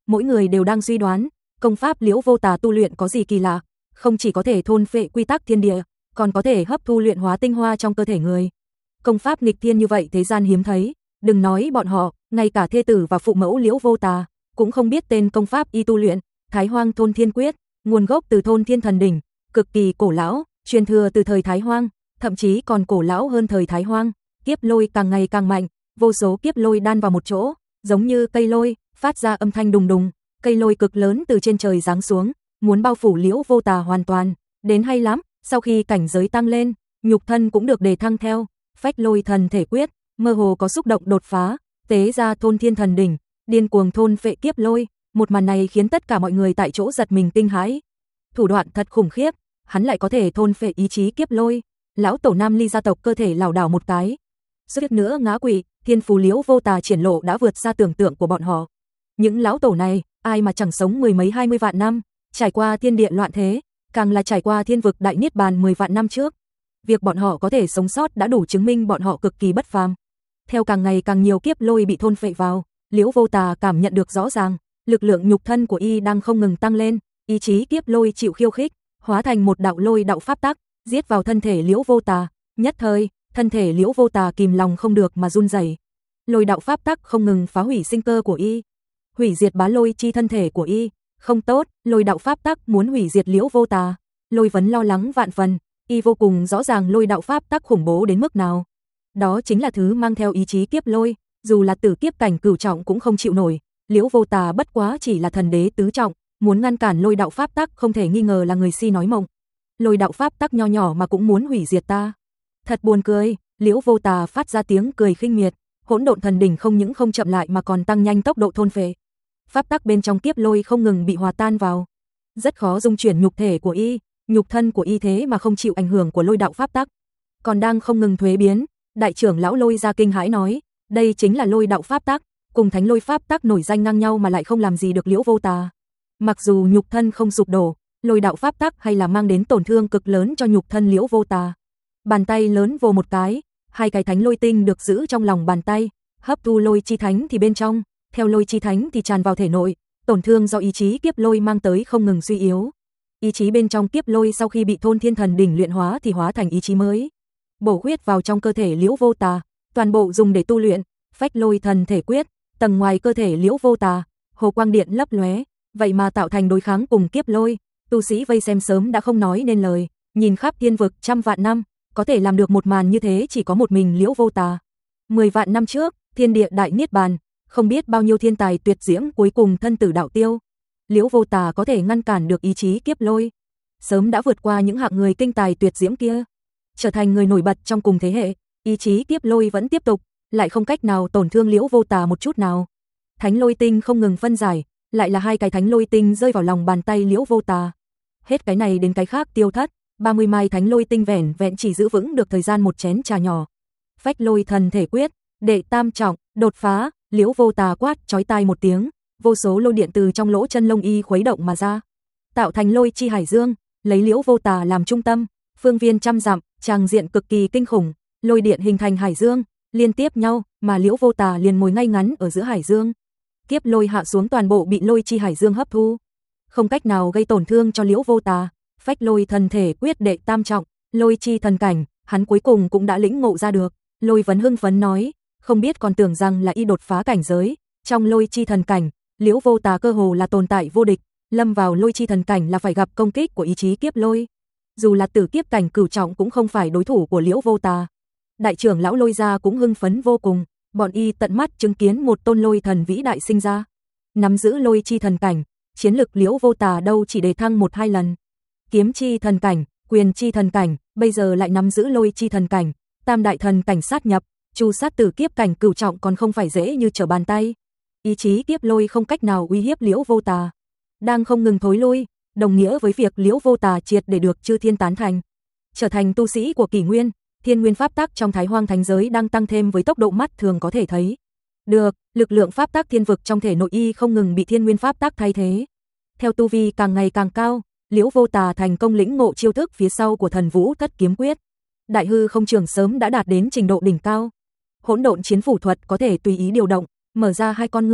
mỗi người đều đang suy đoán, công pháp Liễu Vô Tà tu luyện có gì kỳ lạ, không chỉ có thể thôn phệ quy tắc thiên địa, còn có thể hấp thu luyện hóa tinh hoa trong cơ thể người. Công pháp nghịch thiên như vậy thế gian hiếm thấy, đừng nói bọn họ, ngay cả thê tử và phụ mẫu Liễu Vô Tà cũng không biết tên công pháp y tu luyện. Thái Hoang Thôn Thiên Quyết, nguồn gốc từ Thôn Thiên Thần Đỉnh, cực kỳ cổ lão, truyền thừa từ thời Thái Hoang, thậm chí còn cổ lão hơn thời Thái Hoang. Kiếp lôi càng ngày càng mạnh, vô số kiếp lôi đan vào một chỗ, giống như cây lôi, phát ra âm thanh đùng đùng, cây lôi cực lớn từ trên trời giáng xuống, muốn bao phủ Liễu Vô Tà hoàn toàn, đến hay lắm. Sau khi cảnh giới tăng lên, nhục thân cũng được đề thăng theo, Phách Lôi Thần Thể Quyết, mơ hồ có xúc động đột phá, tế ra Thôn Thiên Thần Đỉnh, điên cuồng thôn phệ kiếp lôi, một màn này khiến tất cả mọi người tại chỗ giật mình kinh hãi. Thủ đoạn thật khủng khiếp, hắn lại có thể thôn phệ ý chí kiếp lôi. Lão tổ Nam Ly gia tộc cơ thể lảo đảo một cái. Suýt nữa ngã quỵ, thiên phú Liễu Vô Tà triển lộ đã vượt xa tưởng tượng của bọn họ. Những lão tổ này, ai mà chẳng sống mười mấy hai mươi vạn năm, trải qua thiên địa loạn thế, càng là trải qua thiên vực đại niết bàn mười vạn năm trước. Việc bọn họ có thể sống sót đã đủ chứng minh bọn họ cực kỳ bất phàm. Theo càng ngày càng nhiều kiếp lôi bị thôn phệ vào, Liễu Vô Tà cảm nhận được rõ ràng, lực lượng nhục thân của y đang không ngừng tăng lên, ý chí kiếp lôi chịu khiêu khích, hóa thành một đạo lôi đạo pháp tắc, giết vào thân thể Liễu Vô Tà. Nhất thời, thân thể Liễu Vô Tà kìm lòng không được mà run rẩy. Lôi đạo pháp tắc không ngừng phá hủy sinh cơ của y, hủy diệt bá lôi chi thân thể của y. Không tốt, lôi đạo pháp tắc muốn hủy diệt Liễu Vô Tà. Lôi Vấn lo lắng vạn phần, y vô cùng rõ ràng lôi đạo pháp tắc khủng bố đến mức nào. Đó chính là thứ mang theo ý chí kiếp lôi, dù là tử kiếp cảnh cửu trọng cũng không chịu nổi. Liễu Vô Tà bất quá chỉ là thần đế tứ trọng, muốn ngăn cản lôi đạo pháp tắc không thể nghi ngờ là người si nói mộng. Lôi đạo pháp tắc nho nhỏ mà cũng muốn hủy diệt ta. Thật buồn cười, Liễu Vô Tà phát ra tiếng cười khinh miệt, Hỗn Độn Thần Đỉnh không những không chậm lại mà còn tăng nhanh tốc độ thôn phệ. Pháp tắc bên trong kiếp lôi không ngừng bị hòa tan vào, rất khó dung chuyển nhục thể của y, nhục thân của y thế mà không chịu ảnh hưởng của lôi đạo pháp tắc, còn đang không ngừng thuế biến. Đại trưởng lão Lôi gia kinh hãi nói, đây chính là lôi đạo pháp tắc, cùng thánh lôi pháp tắc nổi danh ngang nhau mà lại không làm gì được Liễu Vô Tà. Mặc dù nhục thân không sụp đổ, lôi đạo pháp tắc hay là mang đến tổn thương cực lớn cho nhục thân Liễu Vô Tà. Bàn tay lớn vồ một cái, hai cái thánh lôi tinh được giữ trong lòng bàn tay, hấp thu lôi chi thánh thì bên trong, theo lôi chi thánh thì tràn vào thể nội, tổn thương do ý chí kiếp lôi mang tới không ngừng suy yếu. Ý chí bên trong kiếp lôi sau khi bị Thôn Thiên Thần Đỉnh luyện hóa thì hóa thành ý chí mới, bổ huyết vào trong cơ thể Liễu Vô Tà, toàn bộ dùng để tu luyện Phách Lôi Thần Thể Quyết. Tầng ngoài cơ thể Liễu Vô Tà, hồ quang điện lấp lóe, vậy mà tạo thành đối kháng cùng kiếp lôi. Tu sĩ vây xem sớm đã không nói nên lời, nhìn khắp thiên vực trăm vạn năm, có thể làm được một màn như thế chỉ có một mình Liễu Vô Tà. Mười vạn năm trước, thiên địa đại niết bàn, không biết bao nhiêu thiên tài tuyệt diễm cuối cùng thân tử đạo tiêu. Liễu Vô Tà có thể ngăn cản được ý chí kiếp lôi, sớm đã vượt qua những hạng người kinh tài tuyệt diễm kia, trở thành người nổi bật trong cùng thế hệ. Ý chí kiếp lôi vẫn tiếp tục, lại không cách nào tổn thương Liễu Vô Tà một chút nào. Thánh lôi tinh không ngừng phân giải, lại là hai cái thánh lôi tinh rơi vào lòng bàn tay Liễu Vô Tà. Hết cái này đến cái khác tiêu thất, ba mươi mai thánh lôi tinh vẻn vẹn chỉ giữ vững được thời gian một chén trà nhỏ. Phách Lôi Thần Thể Quyết, đệ tam trọng, đột phá. Liễu Vô Tà quát chói tai một tiếng, vô số lôi điện từ trong lỗ chân lông y khuấy động mà ra, tạo thành lôi chi hải dương, lấy Liễu Vô Tà làm trung tâm, phương viên trăm dặm, tràng diện cực kỳ kinh khủng, lôi điện hình thành hải dương, liên tiếp nhau, mà Liễu Vô Tà liền ngồi ngay ngắn ở giữa hải dương. Kiếp lôi hạ xuống toàn bộ bị lôi chi hải dương hấp thu, không cách nào gây tổn thương cho Liễu Vô Tà. Phách Lôi Thần Thể Quyết đệ tam trọng, lôi chi thần cảnh, hắn cuối cùng cũng đã lĩnh ngộ ra được. Lôi Vấn hưng phấn nói, không biết còn tưởng rằng là y đột phá cảnh giới, trong lôi chi thần cảnh, Liễu Vô Tà cơ hồ là tồn tại vô địch, lâm vào lôi chi thần cảnh là phải gặp công kích của ý chí kiếp lôi. Dù là tử kiếp cảnh cửu trọng cũng không phải đối thủ của Liễu Vô Tà. Đại trưởng lão Lôi gia cũng hưng phấn vô cùng, bọn y tận mắt chứng kiến một tôn lôi thần vĩ đại sinh ra. Nắm giữ lôi chi thần cảnh, chiến lực Liễu Vô Tà đâu chỉ đề thăng một hai lần. Kiếm chi thần cảnh, quyền chi thần cảnh, bây giờ lại nắm giữ lôi chi thần cảnh, tam đại thần cảnh sát nhập, chu sát tử kiếp cảnh cửu trọng còn không phải dễ như trở bàn tay. Ý chí kiếp lôi không cách nào uy hiếp Liễu Vô Tà, đang không ngừng thối lui, đồng nghĩa với việc Liễu Vô Tà triệt để được chư thiên tán thành, trở thành tu sĩ của kỷ nguyên. Thiên nguyên pháp tắc trong Thái Hoang thánh giới đang tăng thêm với tốc độ mắt thường có thể thấy được, lực lượng pháp tắc thiên vực trong thể nội y không ngừng bị thiên nguyên pháp tắc thay thế. Theo tu vi càng ngày càng cao, Liễu Vô Tà thành công lĩnh ngộ chiêu thức phía sau của Thần Vũ Thất Kiếm Quyết. Đại hư không trường sớm đã đạt đến trình độ đỉnh cao. Hỗn độn chiến phủ thuật có thể tùy ý điều động, mở ra hai con ngươi,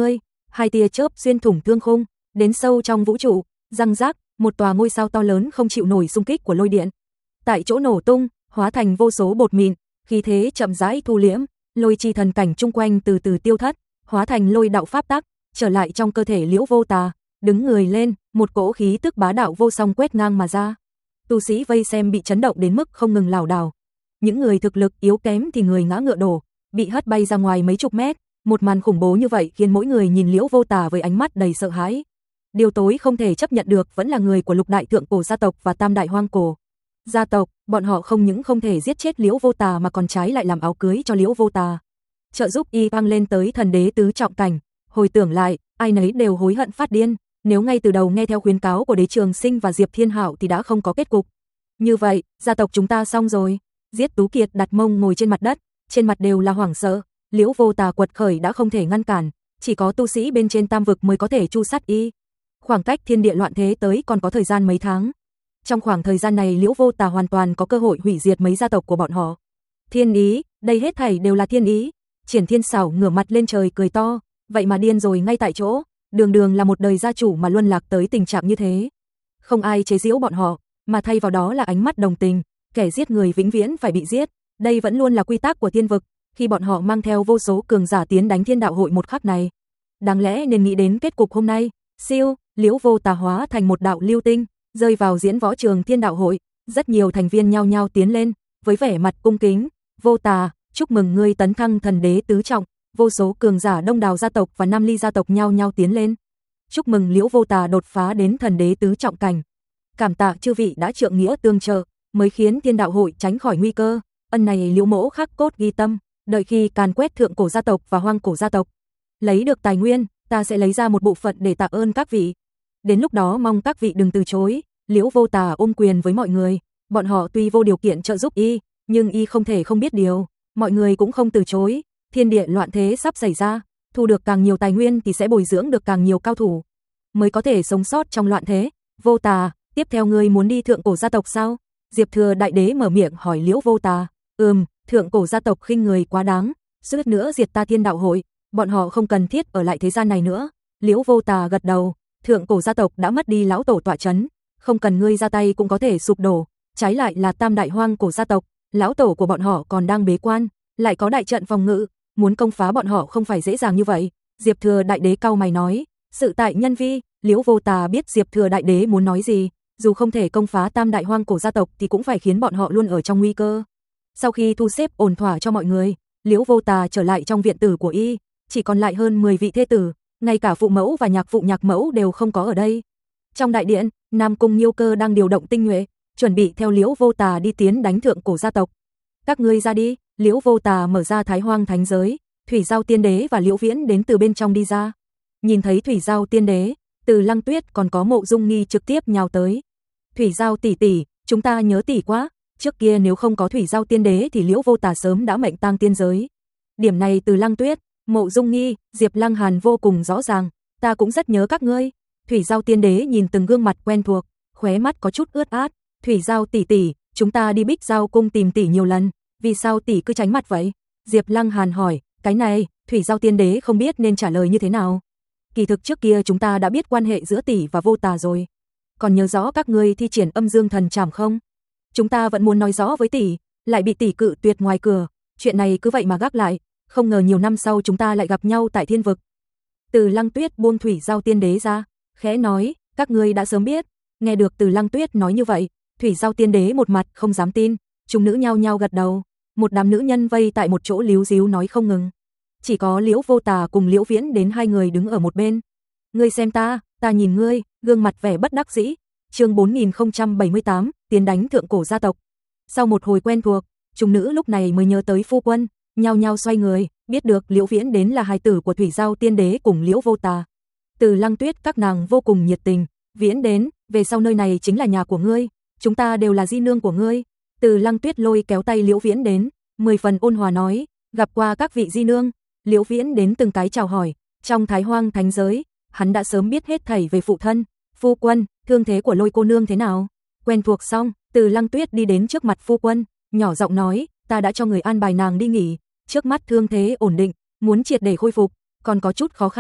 hai tia chớp xuyên thủng thương khung, đến sâu trong vũ trụ, răng rác, một tòa ngôi sao to lớn không chịu nổi xung kích của lôi điện. Tại chỗ nổ tung, hóa thành vô số bột mịn, khí thế chậm rãi thu liễm, lôi chi thần cảnh chung quanh từ từ tiêu thất, hóa thành lôi đạo pháp tắc, trở lại trong cơ thể Liễu Vô Tà, đứng người lên, một cỗ khí tức bá đạo vô song quét ngang mà ra. Tu sĩ vây xem bị chấn động đến mức không ngừng lảo đảo. Những người thực lực yếu kém thì người ngã ngựa đổ, bị hất bay ra ngoài mấy chục mét, một màn khủng bố như vậy khiến mỗi người nhìn Liễu Vô Tà với ánh mắt đầy sợ hãi. Điều tối không thể chấp nhận được vẫn là người của Lục đại thượng cổ gia tộc và Tam đại hoang cổ gia tộc, bọn họ không những không thể giết chết Liễu Vô Tà mà còn trái lại làm áo cưới cho Liễu Vô Tà. Trợ giúp y tăng lên tới thần đế tứ trọng cảnh, hồi tưởng lại, ai nấy đều hối hận phát điên, nếu ngay từ đầu nghe theo khuyến cáo của Đế Trường Sinh và Diệp Thiên Hạo thì đã không có kết cục. Như vậy, gia tộc chúng ta xong rồi. Giết Tú Kiệt đặt mông ngồi trên mặt đất, trên mặt đều là hoảng sợ, Liễu Vô Tà quật khởi đã không thể ngăn cản, chỉ có tu sĩ bên trên tam vực mới có thể tru sát y. Khoảng cách thiên địa loạn thế tới còn có thời gian mấy tháng. Trong khoảng thời gian này Liễu Vô Tà hoàn toàn có cơ hội hủy diệt mấy gia tộc của bọn họ. Thiên ý, đây hết thảy đều là thiên ý. Triển Thiên Sảo ngửa mặt lên trời cười to, vậy mà điên rồi ngay tại chỗ, đường đường là một đời gia chủ mà luân lạc tới tình trạng như thế. Không ai chế giễu bọn họ, mà thay vào đó là ánh mắt đồng tình, kẻ giết người vĩnh viễn phải bị giết, đây vẫn luôn là quy tắc của thiên vực, khi bọn họ mang theo vô số cường giả tiến đánh Thiên Đạo hội một khắc này. Đáng lẽ nên nghĩ đến kết cục hôm nay, siêu, Liễu Vô Tà hóa thành một đạo lưu tinh, rơi vào diễn võ trường Thiên Đạo hội, rất nhiều thành viên nhao nhao tiến lên, với vẻ mặt cung kính, Vô Tà, chúc mừng ngươi tấn thăng thần đế tứ trọng, vô số cường giả Đông Đào gia tộc và Nam Ly gia tộc nhao nhao tiến lên. Chúc mừng Liễu Vô Tà đột phá đến thần đế tứ trọng cảnh. Cảm tạ chư vị đã trượng nghĩa tương trợ, mới khiến Thiên Đạo hội tránh khỏi nguy cơ, ân này Liễu mỗ khắc cốt ghi tâm, đợi khi càn quét thượng cổ gia tộc và hoang cổ gia tộc, lấy được tài nguyên, ta sẽ lấy ra một bộ phận để tạ ơn các vị. Đến lúc đó mong các vị đừng từ chối. Liễu Vô Tà ôm quyền với mọi người, bọn họ tuy vô điều kiện trợ giúp y, nhưng y không thể không biết điều, mọi người cũng không từ chối, thiên địa loạn thế sắp xảy ra, thu được càng nhiều tài nguyên thì sẽ bồi dưỡng được càng nhiều cao thủ, mới có thể sống sót trong loạn thế. Vô Tà, tiếp theo ngươi muốn đi thượng cổ gia tộc sao? Diệp Thừa Đại Đế mở miệng hỏi Liễu Vô Tà. Ừm, thượng cổ gia tộc khinh người quá đáng, suýt nữa diệt ta Thiên Đạo hội, bọn họ không cần thiết ở lại thế gian này nữa. Liễu Vô Tà gật đầu, thượng cổ gia tộc đã mất đi lão tổ tọa chấn, không cần ngươi ra tay cũng có thể sụp đổ, trái lại là Tam đại hoang cổ gia tộc, lão tổ của bọn họ còn đang bế quan, lại có đại trận phòng ngự, muốn công phá bọn họ không phải dễ dàng như vậy. Diệp Thừa Đại Đế cau mày nói, sự tại nhân vi. Liễu Vô Tà biết Diệp Thừa Đại Đế muốn nói gì, dù không thể công phá Tam đại hoang cổ gia tộc thì cũng phải khiến bọn họ luôn ở trong nguy cơ. Sau khi thu xếp ổn thỏa cho mọi người, Liễu Vô Tà trở lại trong viện tử của y, chỉ còn lại hơn mười vị thê tử, ngay cả phụ mẫu và nhạc phụ nhạc mẫu đều không có ở đây. Trong đại điện, Nam Cung Nhiêu Cơ đang điều động tinh nhuệ, chuẩn bị theo Liễu Vô Tà đi tiến đánh thượng cổ gia tộc. Các ngươi ra đi. Liễu Vô Tà mở ra Thái Hoang Thánh giới, Thủy Giao Tiên Đế và Liễu Viễn đến từ bên trong đi ra. Nhìn thấy Thủy Giao Tiên Đế, Từ Lăng Tuyết còn có Mộ Dung Nghi trực tiếp nhào tới. Thủy Giao tỷ tỷ, chúng ta nhớ tỷ quá, trước kia nếu không có Thủy Giao Tiên Đế thì Liễu Vô Tà sớm đã mệnh tang tiên giới. Điểm này Từ Lăng Tuyết, Mộ Dung Nghi, Diệp Lăng Hàn vô cùng rõ ràng, ta cũng rất nhớ các ngươi. Thủy Giao Tiên Đế nhìn từng gương mặt quen thuộc, khóe mắt có chút ướt át. Thủy Giao tỷ tỷ, chúng ta đi Bích Giao cung tìm tỷ nhiều lần, vì sao tỷ cứ tránh mặt vậy? Diệp Lăng Hàn hỏi, cái này, Thủy Giao Tiên Đế không biết nên trả lời như thế nào. Kỳ thực trước kia chúng ta đã biết quan hệ giữa tỷ và Vô Tà rồi. Còn nhớ rõ các ngươi thi triển Âm Dương Thần Trảm không? Chúng ta vẫn muốn nói rõ với tỷ, lại bị tỷ cự tuyệt ngoài cửa, chuyện này cứ vậy mà gác lại, không ngờ nhiều năm sau chúng ta lại gặp nhau tại thiên vực. Từ Lăng Tuyết buông Thủy Giao Tiên Đế ra, khẽ nói, các ngươi đã sớm biết. Nghe được Từ Lăng Tuyết nói như vậy, Thủy Giao Tiên Đế một mặt không dám tin, chúng nữ nhao nhao gật đầu, một đám nữ nhân vây tại một chỗ líu díu nói không ngừng. Chỉ có Liễu Vô Tà cùng Liễu Viễn đến hai người đứng ở một bên. Ngươi xem ta, ta nhìn ngươi, gương mặt vẻ bất đắc dĩ. Chương bốn nghìn không trăm bảy mươi tám, tiến đánh thượng cổ gia tộc. Sau một hồi quen thuộc, chúng nữ lúc này mới nhớ tới phu quân, nhao nhao xoay người, biết được Liễu Viễn đến là hài tử của Thủy Giao Tiên Đế cùng Liễu Vô Tà. Từ Lăng Tuyết các nàng vô cùng nhiệt tình, Viễn đến, về sau nơi này chính là nhà của ngươi, chúng ta đều là di nương của ngươi. Từ Lăng Tuyết lôi kéo tay Liễu Viễn đến, mười phần ôn hòa nói, gặp qua các vị di nương. Liễu Viễn đến từng cái chào hỏi, trong Thái Hoang Thánh giới, hắn đã sớm biết hết thảy về phụ thân. Phu quân, thương thế của Lôi cô nương thế nào? Quen thuộc xong, Từ Lăng Tuyết đi đến trước mặt phu quân, nhỏ giọng nói, ta đã cho người an bài nàng đi nghỉ, trước mắt thương thế ổn định, muốn triệt để khôi phục, còn có chút khó khăn.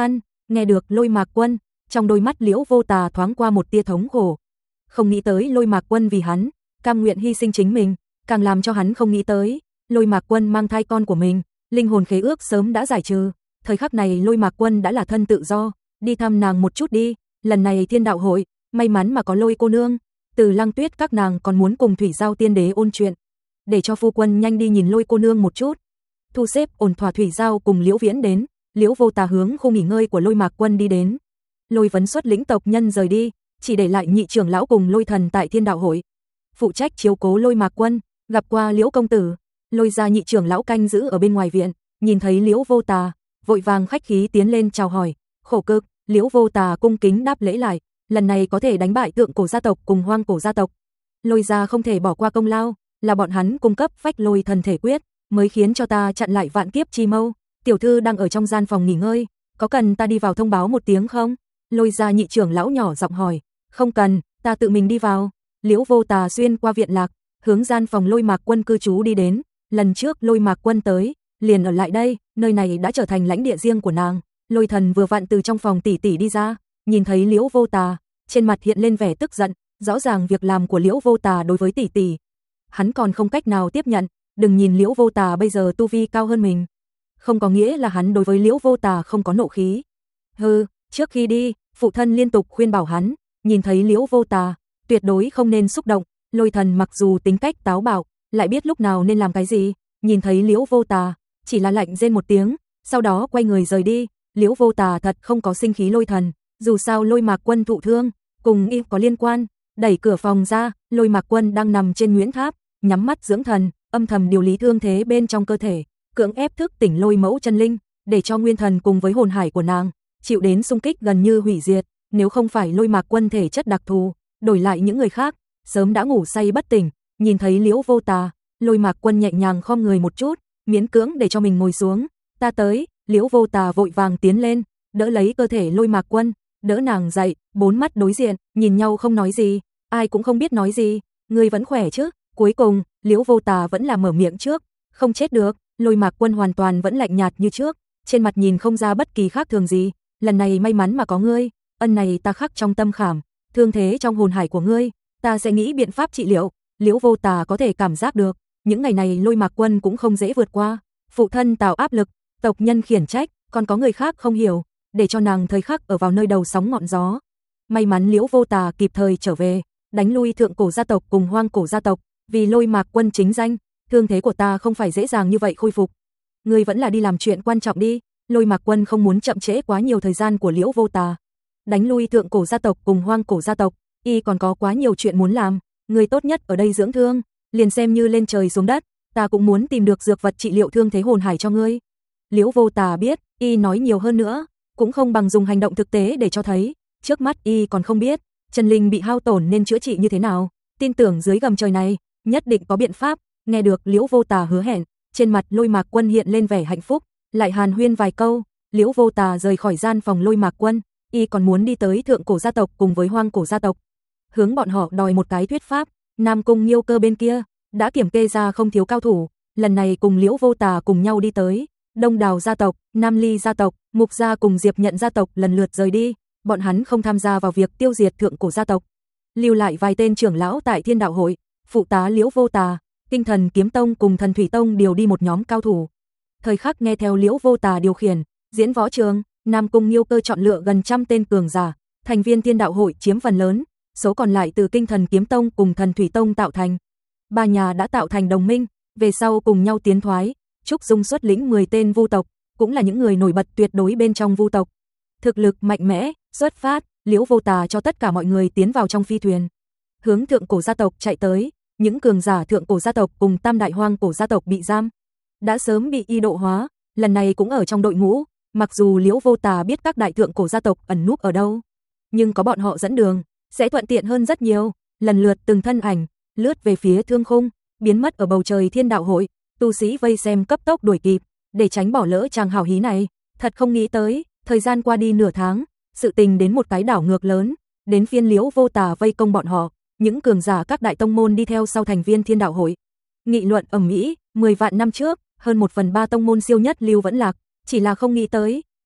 Nghe được Lôi Mạc Quân, trong đôi mắt Liễu Vô Tà thoáng qua một tia thống khổ. Không nghĩ tới Lôi Mạc Quân vì hắn, cam nguyện hy sinh chính mình, càng làm cho hắn không nghĩ tới, Lôi Mạc Quân mang thai con của mình, linh hồn khế ước sớm đã giải trừ, thời khắc này Lôi Mạc Quân đã là thân tự do, đi thăm nàng một chút đi, lần này Thiên Đạo hội, may mắn mà có Lôi cô nương, Từ Lăng Tuyết các nàng còn muốn cùng Thủy Giao tiên đế ôn chuyện, để cho phu quân nhanh đi nhìn Lôi cô nương một chút. Thu xếp ổn thỏa Thủy Giao cùng Liễu Viễn đến, Liễu Vô Tà hướng khu nghỉ ngơi của Lôi Mạc Quân đi đến. Lôi Vấn xuất lĩnh tộc nhân rời đi, chỉ để lại nhị trưởng lão cùng Lôi Thần tại Thiên Đạo hội, phụ trách chiếu cố Lôi Mạc Quân. Gặp qua Liễu công tử, Lôi gia nhị trưởng lão canh giữ ở bên ngoài viện, nhìn thấy Liễu Vô Tà, vội vàng khách khí tiến lên chào hỏi. Khổ cực, Liễu Vô Tà cung kính đáp lễ lại, lần này có thể đánh bại Tượng Cổ gia tộc cùng Hoang Cổ gia tộc, Lôi gia không thể bỏ qua công lao, là bọn hắn cung cấp Phách Lôi thần thể quyết, mới khiến cho ta chặn lại vạn kiếp chi mâu. Tiểu thư đang ở trong gian phòng nghỉ ngơi, có cần ta đi vào thông báo một tiếng không? Lôi gia nhị trưởng lão nhỏ giọng hỏi. Không cần, ta tự mình đi vào. Liễu Vô Tà xuyên qua viện lạc, hướng gian phòng Lôi Mạc Quân cư trú đi đến. Lần trước Lôi Mạc Quân tới, liền ở lại đây, nơi này đã trở thành lãnh địa riêng của nàng. Lôi Thần vừa vặn từ trong phòng tỷ tỷ đi ra, nhìn thấy Liễu Vô Tà, trên mặt hiện lên vẻ tức giận, rõ ràng việc làm của Liễu Vô Tà đối với tỷ tỷ, hắn còn không cách nào tiếp nhận, đừng nhìn Liễu Vô Tà bây giờ tu vi cao hơn mình, không có nghĩa là hắn đối với Liễu Vô Tà không có nộ khí. Hừ, trước khi đi, phụ thân liên tục khuyên bảo hắn, nhìn thấy Liễu Vô Tà, tuyệt đối không nên xúc động. Lôi Thần mặc dù tính cách táo bạo, lại biết lúc nào nên làm cái gì, nhìn thấy Liễu Vô Tà, chỉ là lạnh rên một tiếng, sau đó quay người rời đi. Liễu Vô Tà thật không có sinh khí Lôi Thần, dù sao Lôi Mạc Quân thụ thương, cùng y có liên quan. Đẩy cửa phòng ra, Lôi Mạc Quân đang nằm trên Nguyễn Tháp, nhắm mắt dưỡng thần, âm thầm điều lý thương thế bên trong cơ thể, cưỡng ép thức tỉnh Lôi Mẫu chân linh, để cho nguyên thần cùng với hồn hải của nàng chịu đến xung kích gần như hủy diệt. Nếu không phải Lôi Mạc Quân thể chất đặc thù, đổi lại những người khác, sớm đã ngủ say bất tỉnh. Nhìn thấy Liễu Vô Tà, Lôi Mạc Quân nhẹ nhàng khom người một chút, miễn cưỡng để cho mình ngồi xuống. Ta tới. Liễu Vô Tà vội vàng tiến lên, đỡ lấy cơ thể Lôi Mạc Quân, đỡ nàng dậy, bốn mắt đối diện, nhìn nhau không nói gì, ai cũng không biết nói gì. Ngươi vẫn khỏe chứ? Cuối cùng, Liễu Vô Tà vẫn là mở miệng trước. Không chết được. Lôi Mạc Quân hoàn toàn vẫn lạnh nhạt như trước, trên mặt nhìn không ra bất kỳ khác thường gì. Lần này may mắn mà có ngươi, ân này ta khắc trong tâm khảm, thương thế trong hồn hải của ngươi, ta sẽ nghĩ biện pháp trị liệu. Liễu Vô Tà có thể cảm giác được, những ngày này Lôi Mạc Quân cũng không dễ vượt qua, phụ thân tạo áp lực, tộc nhân khiển trách, còn có người khác không hiểu, để cho nàng thời khắc ở vào nơi đầu sóng ngọn gió. May mắn Liễu Vô Tà kịp thời trở về, đánh lui Thượng Cổ gia tộc cùng Hoang Cổ gia tộc, vì Lôi Mạc Quân chính danh, thương thế của ta không phải dễ dàng như vậy khôi phục. Ngươi vẫn là đi làm chuyện quan trọng đi. Lôi Mạc Quân không muốn chậm trễ quá nhiều thời gian của Liễu Vô Tà. Đánh lui Thượng Cổ gia tộc cùng Hoang Cổ gia tộc, y còn có quá nhiều chuyện muốn làm, ngươi tốt nhất ở đây dưỡng thương, liền xem như lên trời xuống đất, ta cũng muốn tìm được dược vật trị liệu thương thế hồn hải cho ngươi. Liễu Vô Tà biết, y nói nhiều hơn nữa, cũng không bằng dùng hành động thực tế để cho thấy, trước mắt y còn không biết, chân linh bị hao tổn nên chữa trị như thế nào, tin tưởng dưới gầm trời này, nhất định có biện pháp. Nghe được Liễu Vô Tà hứa hẹn, trên mặt Lôi Mạc Quân hiện lên vẻ hạnh phúc, lại hàn huyên vài câu, Liễu Vô Tà rời khỏi gian phòng Lôi Mạc Quân, y còn muốn đi tới Thượng Cổ gia tộc cùng với Hoang Cổ gia tộc, hướng bọn họ đòi một cái thuyết pháp. Nam Cung Nghiêu Cơ bên kia đã kiểm kê ra không thiếu cao thủ, lần này cùng Liễu Vô Tà cùng nhau đi tới. Đông Đào gia tộc, Nam Ly gia tộc, Mục gia cùng Diệp Nhận gia tộc lần lượt rời đi, bọn hắn không tham gia vào việc tiêu diệt Thượng Cổ gia tộc, lưu lại vài tên trưởng lão tại Thiên Đạo hội, phụ tá Liễu Vô Tà. Tinh Thần Kiếm Tông cùng Thần Thủy Tông điều đi một nhóm cao thủ, thời khắc nghe theo Liễu Vô Tà điều khiển, diễn võ trường, Nam Cung Nghiêu Cơ chọn lựa gần trăm tên cường giả, thành viên Thiên Đạo hội chiếm phần lớn, số còn lại từ Tinh Thần Kiếm Tông cùng Thần Thủy Tông tạo thành. Ba nhà đã tạo thành đồng minh, về sau cùng nhau tiến thoái. Trúc Dung xuất lĩnh mười tên vu tộc, cũng là những người nổi bật tuyệt đối bên trong vu tộc. Thực lực mạnh mẽ, xuất phát, Liễu Vô Tà cho tất cả mọi người tiến vào trong phi thuyền, hướng Thượng Cổ gia tộc chạy tới. Những cường giả Thượng Cổ gia tộc cùng Tam đại Hoang Cổ gia tộc bị giam, đã sớm bị y độ hóa, lần này cũng ở trong đội ngũ. Mặc dù Liễu Vô Tà biết các đại Thượng Cổ gia tộc ẩn núp ở đâu, nhưng có bọn họ dẫn đường, sẽ thuận tiện hơn rất nhiều. Lần lượt từng thân ảnh lướt về phía thương khung, biến mất ở bầu trời Thiên Đạo hội. Tu sĩ vây xem cấp tốc đuổi kịp, để tránh bỏ lỡ chàng hảo hí này. Thật không nghĩ tới, thời gian qua đi nửa tháng, sự tình đến một cái đảo ngược lớn, đến phiên Liễu Vô Tà vây công bọn họ. Những cường giả các đại tông môn đi theo sau thành viên Thiên Đạo hội, nghị luận ầm ĩ. Mười vạn năm trước, hơn một phần ba tông môn siêu nhất lưu vẫn lạc, chỉ là không nghĩ tới,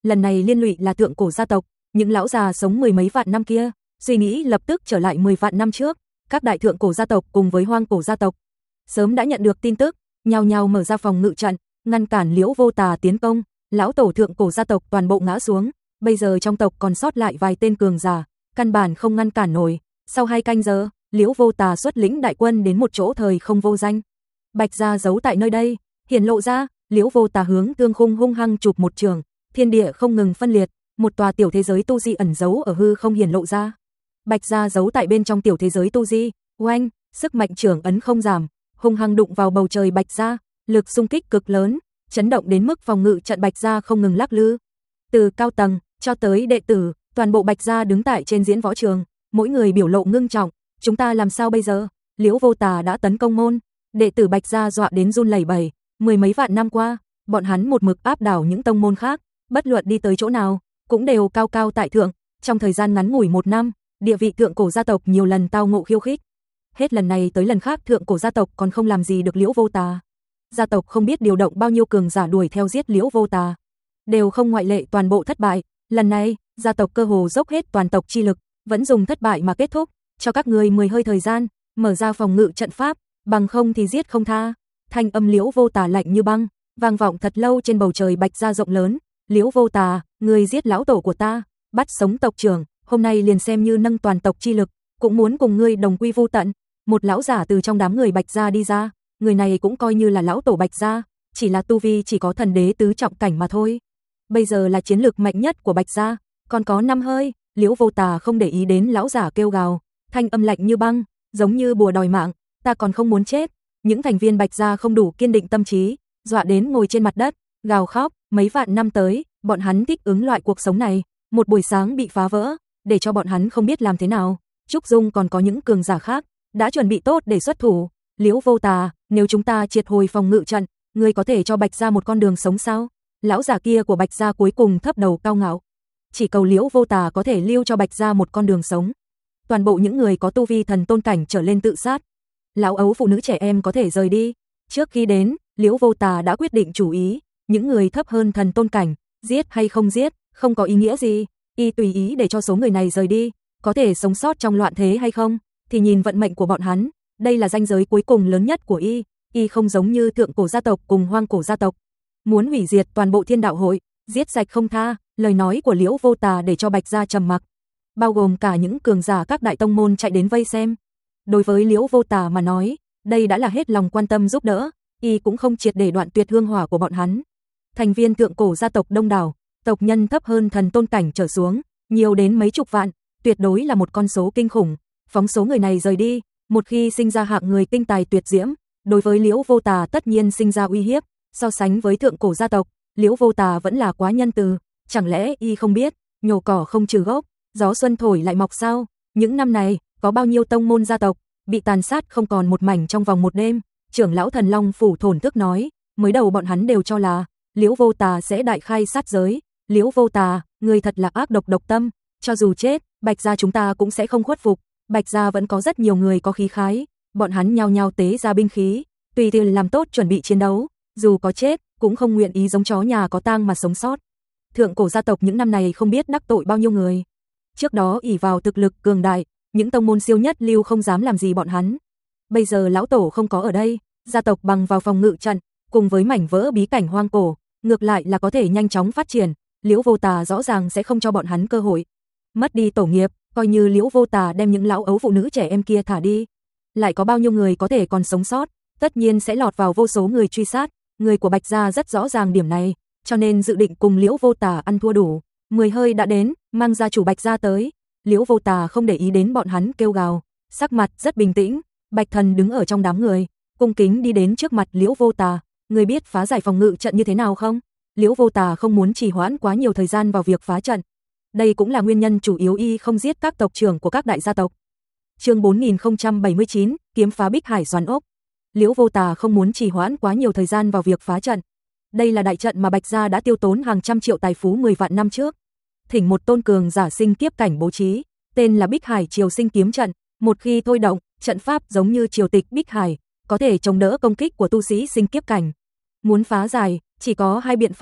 lần này liên lụy là thượng cổ gia tộc, những lão già sống mười mấy vạn năm kia, suy nghĩ lập tức trở lại mười vạn năm trước, các đại thượng cổ gia tộc cùng với hoang cổ gia tộc sớm đã nhận được tin tức, nhao nhao mở ra phòng ngự trận, ngăn cản Liễu Vô Tà tiến công, lão tổ thượng cổ gia tộc toàn bộ ngã xuống, bây giờ trong tộc còn sót lại vài tên cường giả, căn bản không ngăn cản nổi. Sau hai canh giờ, Liễu Vô Tà xuất lĩnh đại quân đến một chỗ thời không vô danh. Bạch gia giấu tại nơi đây, hiển lộ ra, Liễu Vô Tà hướng Thương Khung hung hăng chụp một trường, thiên địa không ngừng phân liệt, một tòa tiểu thế giới tu di ẩn giấu ở hư không hiển lộ ra. Bạch gia giấu tại bên trong tiểu thế giới tu di, oanh, sức mạnh trưởng ấn không giảm, hung hăng đụng vào bầu trời Bạch gia, lực xung kích cực lớn, chấn động đến mức phòng ngự trận Bạch gia không ngừng lắc lư. Từ cao tầng cho tới đệ tử, toàn bộ Bạch gia đứng tại trên diễn võ trường, mỗi người biểu lộ ngưng trọng, chúng ta làm sao bây giờ? Liễu Vô Tà đã tấn công môn, đệ tử Bạch gia dọa đến run lẩy bẩy, mười mấy vạn năm qua, bọn hắn một mực áp đảo những tông môn khác, bất luận đi tới chỗ nào, cũng đều cao cao tại thượng, trong thời gian ngắn ngủi một năm, địa vị thượng cổ gia tộc nhiều lần tao ngộ khiêu khích. Hết lần này tới lần khác thượng cổ gia tộc còn không làm gì được Liễu Vô Tà. Gia tộc không biết điều động bao nhiêu cường giả đuổi theo giết Liễu Vô Tà, đều không ngoại lệ toàn bộ thất bại, lần này, gia tộc cơ hồ dốc hết toàn tộc chi lực, vẫn dùng thất bại mà kết thúc, cho các người mười hơi thời gian, mở ra phòng ngự trận pháp, bằng không thì giết không tha. Thanh âm Liễu Vô Tà lạnh như băng, vang vọng thật lâu trên bầu trời Bạch gia rộng lớn. Liễu Vô Tà, người giết lão tổ của ta, bắt sống tộc trưởng, hôm nay liền xem như nâng toàn tộc chi lực, cũng muốn cùng ngươi đồng quy vu tận. Một lão giả từ trong đám người Bạch gia đi ra, người này cũng coi như là lão tổ Bạch gia, chỉ là tu vi chỉ có thần đế tứ trọng cảnh mà thôi. Bây giờ là chiến lược mạnh nhất của Bạch gia, còn có năm hơi. Liễu Vô Tà không để ý đến lão giả kêu gào, thanh âm lạnh như băng, giống như bùa đòi mạng, ta còn không muốn chết. Những thành viên Bạch gia không đủ kiên định tâm trí, dọa đến ngồi trên mặt đất, gào khóc, mấy vạn năm tới, bọn hắn thích ứng loại cuộc sống này, một buổi sáng bị phá vỡ, để cho bọn hắn không biết làm thế nào. Trúc Dung còn có những cường giả khác, đã chuẩn bị tốt để xuất thủ. Liễu Vô Tà, nếu chúng ta triệt hồi phòng ngự trận, ngươi có thể cho Bạch gia một con đường sống sao? Lão giả kia của Bạch gia cuối cùng thấp đầu cao ngạo, chỉ cầu Liễu Vô Tà có thể lưu cho Bạch gia một con đường sống. Toàn bộ những người có tu vi thần tôn cảnh trở lên tự sát. Lão ấu phụ nữ trẻ em có thể rời đi. Trước khi đến, Liễu Vô Tà đã quyết định chủ ý, những người thấp hơn thần tôn cảnh, giết hay không giết, không có ý nghĩa gì, y tùy ý để cho số người này rời đi, có thể sống sót trong loạn thế hay không, thì nhìn vận mệnh của bọn hắn, đây là ranh giới cuối cùng lớn nhất của y, y không giống như thượng cổ gia tộc cùng hoang cổ gia tộc, muốn hủy diệt toàn bộ Thiên Đạo hội, giết sạch không tha. Lời nói của Liễu Vô Tà để cho Bạch gia trầm mặc, bao gồm cả những cường giả các đại tông môn chạy đến vây xem. Đối với Liễu Vô Tà mà nói, đây đã là hết lòng quan tâm giúp đỡ, y cũng không triệt để đoạn tuyệt hương hỏa của bọn hắn. Thành viên thượng cổ gia tộc đông đảo, tộc nhân thấp hơn thần tôn cảnh trở xuống, nhiều đến mấy chục vạn, tuyệt đối là một con số kinh khủng. Phóng số người này rời đi, một khi sinh ra hạng người kinh tài tuyệt diễm, đối với Liễu Vô Tà tất nhiên sinh ra uy hiếp. So sánh với thượng cổ gia tộc, Liễu Vô Tà vẫn là quá nhân từ. Chẳng lẽ y không biết, nhổ cỏ không trừ gốc, gió xuân thổi lại mọc sao? Những năm này, có bao nhiêu tông môn gia tộc bị tàn sát không còn một mảnh trong vòng một đêm. Trưởng lão Thần Long phủ thổn thức nói, mới đầu bọn hắn đều cho là Liễu Vô Tà sẽ đại khai sát giới. Liễu Vô Tà, người thật là ác độc độc tâm, cho dù chết, Bạch gia chúng ta cũng sẽ không khuất phục. Bạch gia vẫn có rất nhiều người có khí khái, bọn hắn nhao nhao tế ra binh khí, tùy tiện làm tốt chuẩn bị chiến đấu, dù có chết, cũng không nguyện ý giống chó nhà có tang mà sống sót. Thượng cổ gia tộc những năm này không biết đắc tội bao nhiêu người. Trước đó ỷ vào thực lực cường đại, những tông môn siêu nhất lưu không dám làm gì bọn hắn. Bây giờ lão tổ không có ở đây, gia tộc bằng vào phòng ngự trận, cùng với mảnh vỡ bí cảnh hoang cổ, ngược lại là có thể nhanh chóng phát triển. Liễu Vô Tà rõ ràng sẽ không cho bọn hắn cơ hội. Mất đi tổ nghiệp, coi như Liễu Vô Tà đem những lão ấu phụ nữ trẻ em kia thả đi, lại có bao nhiêu người có thể còn sống sót, tất nhiên sẽ lọt vào vô số người truy sát. Người của Bạch gia rất rõ ràng điểm này, cho nên dự định cùng Liễu Vô Tà ăn thua đủ. Mười hơi đã đến, mang gia chủ Bạch gia tới. Liễu Vô Tà không để ý đến bọn hắn kêu gào, sắc mặt rất bình tĩnh. Bạch Thần đứng ở trong đám người, cung kính đi đến trước mặt Liễu Vô Tà, người biết phá giải phòng ngự trận như thế nào không? Liễu Vô Tà không muốn trì hoãn quá nhiều thời gian vào việc phá trận. Đây cũng là nguyên nhân chủ yếu y không giết các tộc trưởng của các đại gia tộc. Chương bốn nghìn không trăm bảy mươi chín, kiếm phá Bích Hải Xoắn ốc. Liễu Vô Tà không muốn trì hoãn quá nhiều thời gian vào việc phá trận. Đây là đại trận mà Bạch gia đã tiêu tốn hàng trăm triệu tài phú mười vạn năm trước. Thỉnh một tôn cường giả sinh kiếp cảnh bố trí, tên là Bích Hải Triều Sinh kiếm trận, một khi thôi động, trận pháp giống như triều tịch Bích Hải, có thể chống đỡ công kích của tu sĩ sinh kiếp cảnh. Muốn phá giải, chỉ có hai biện pháp,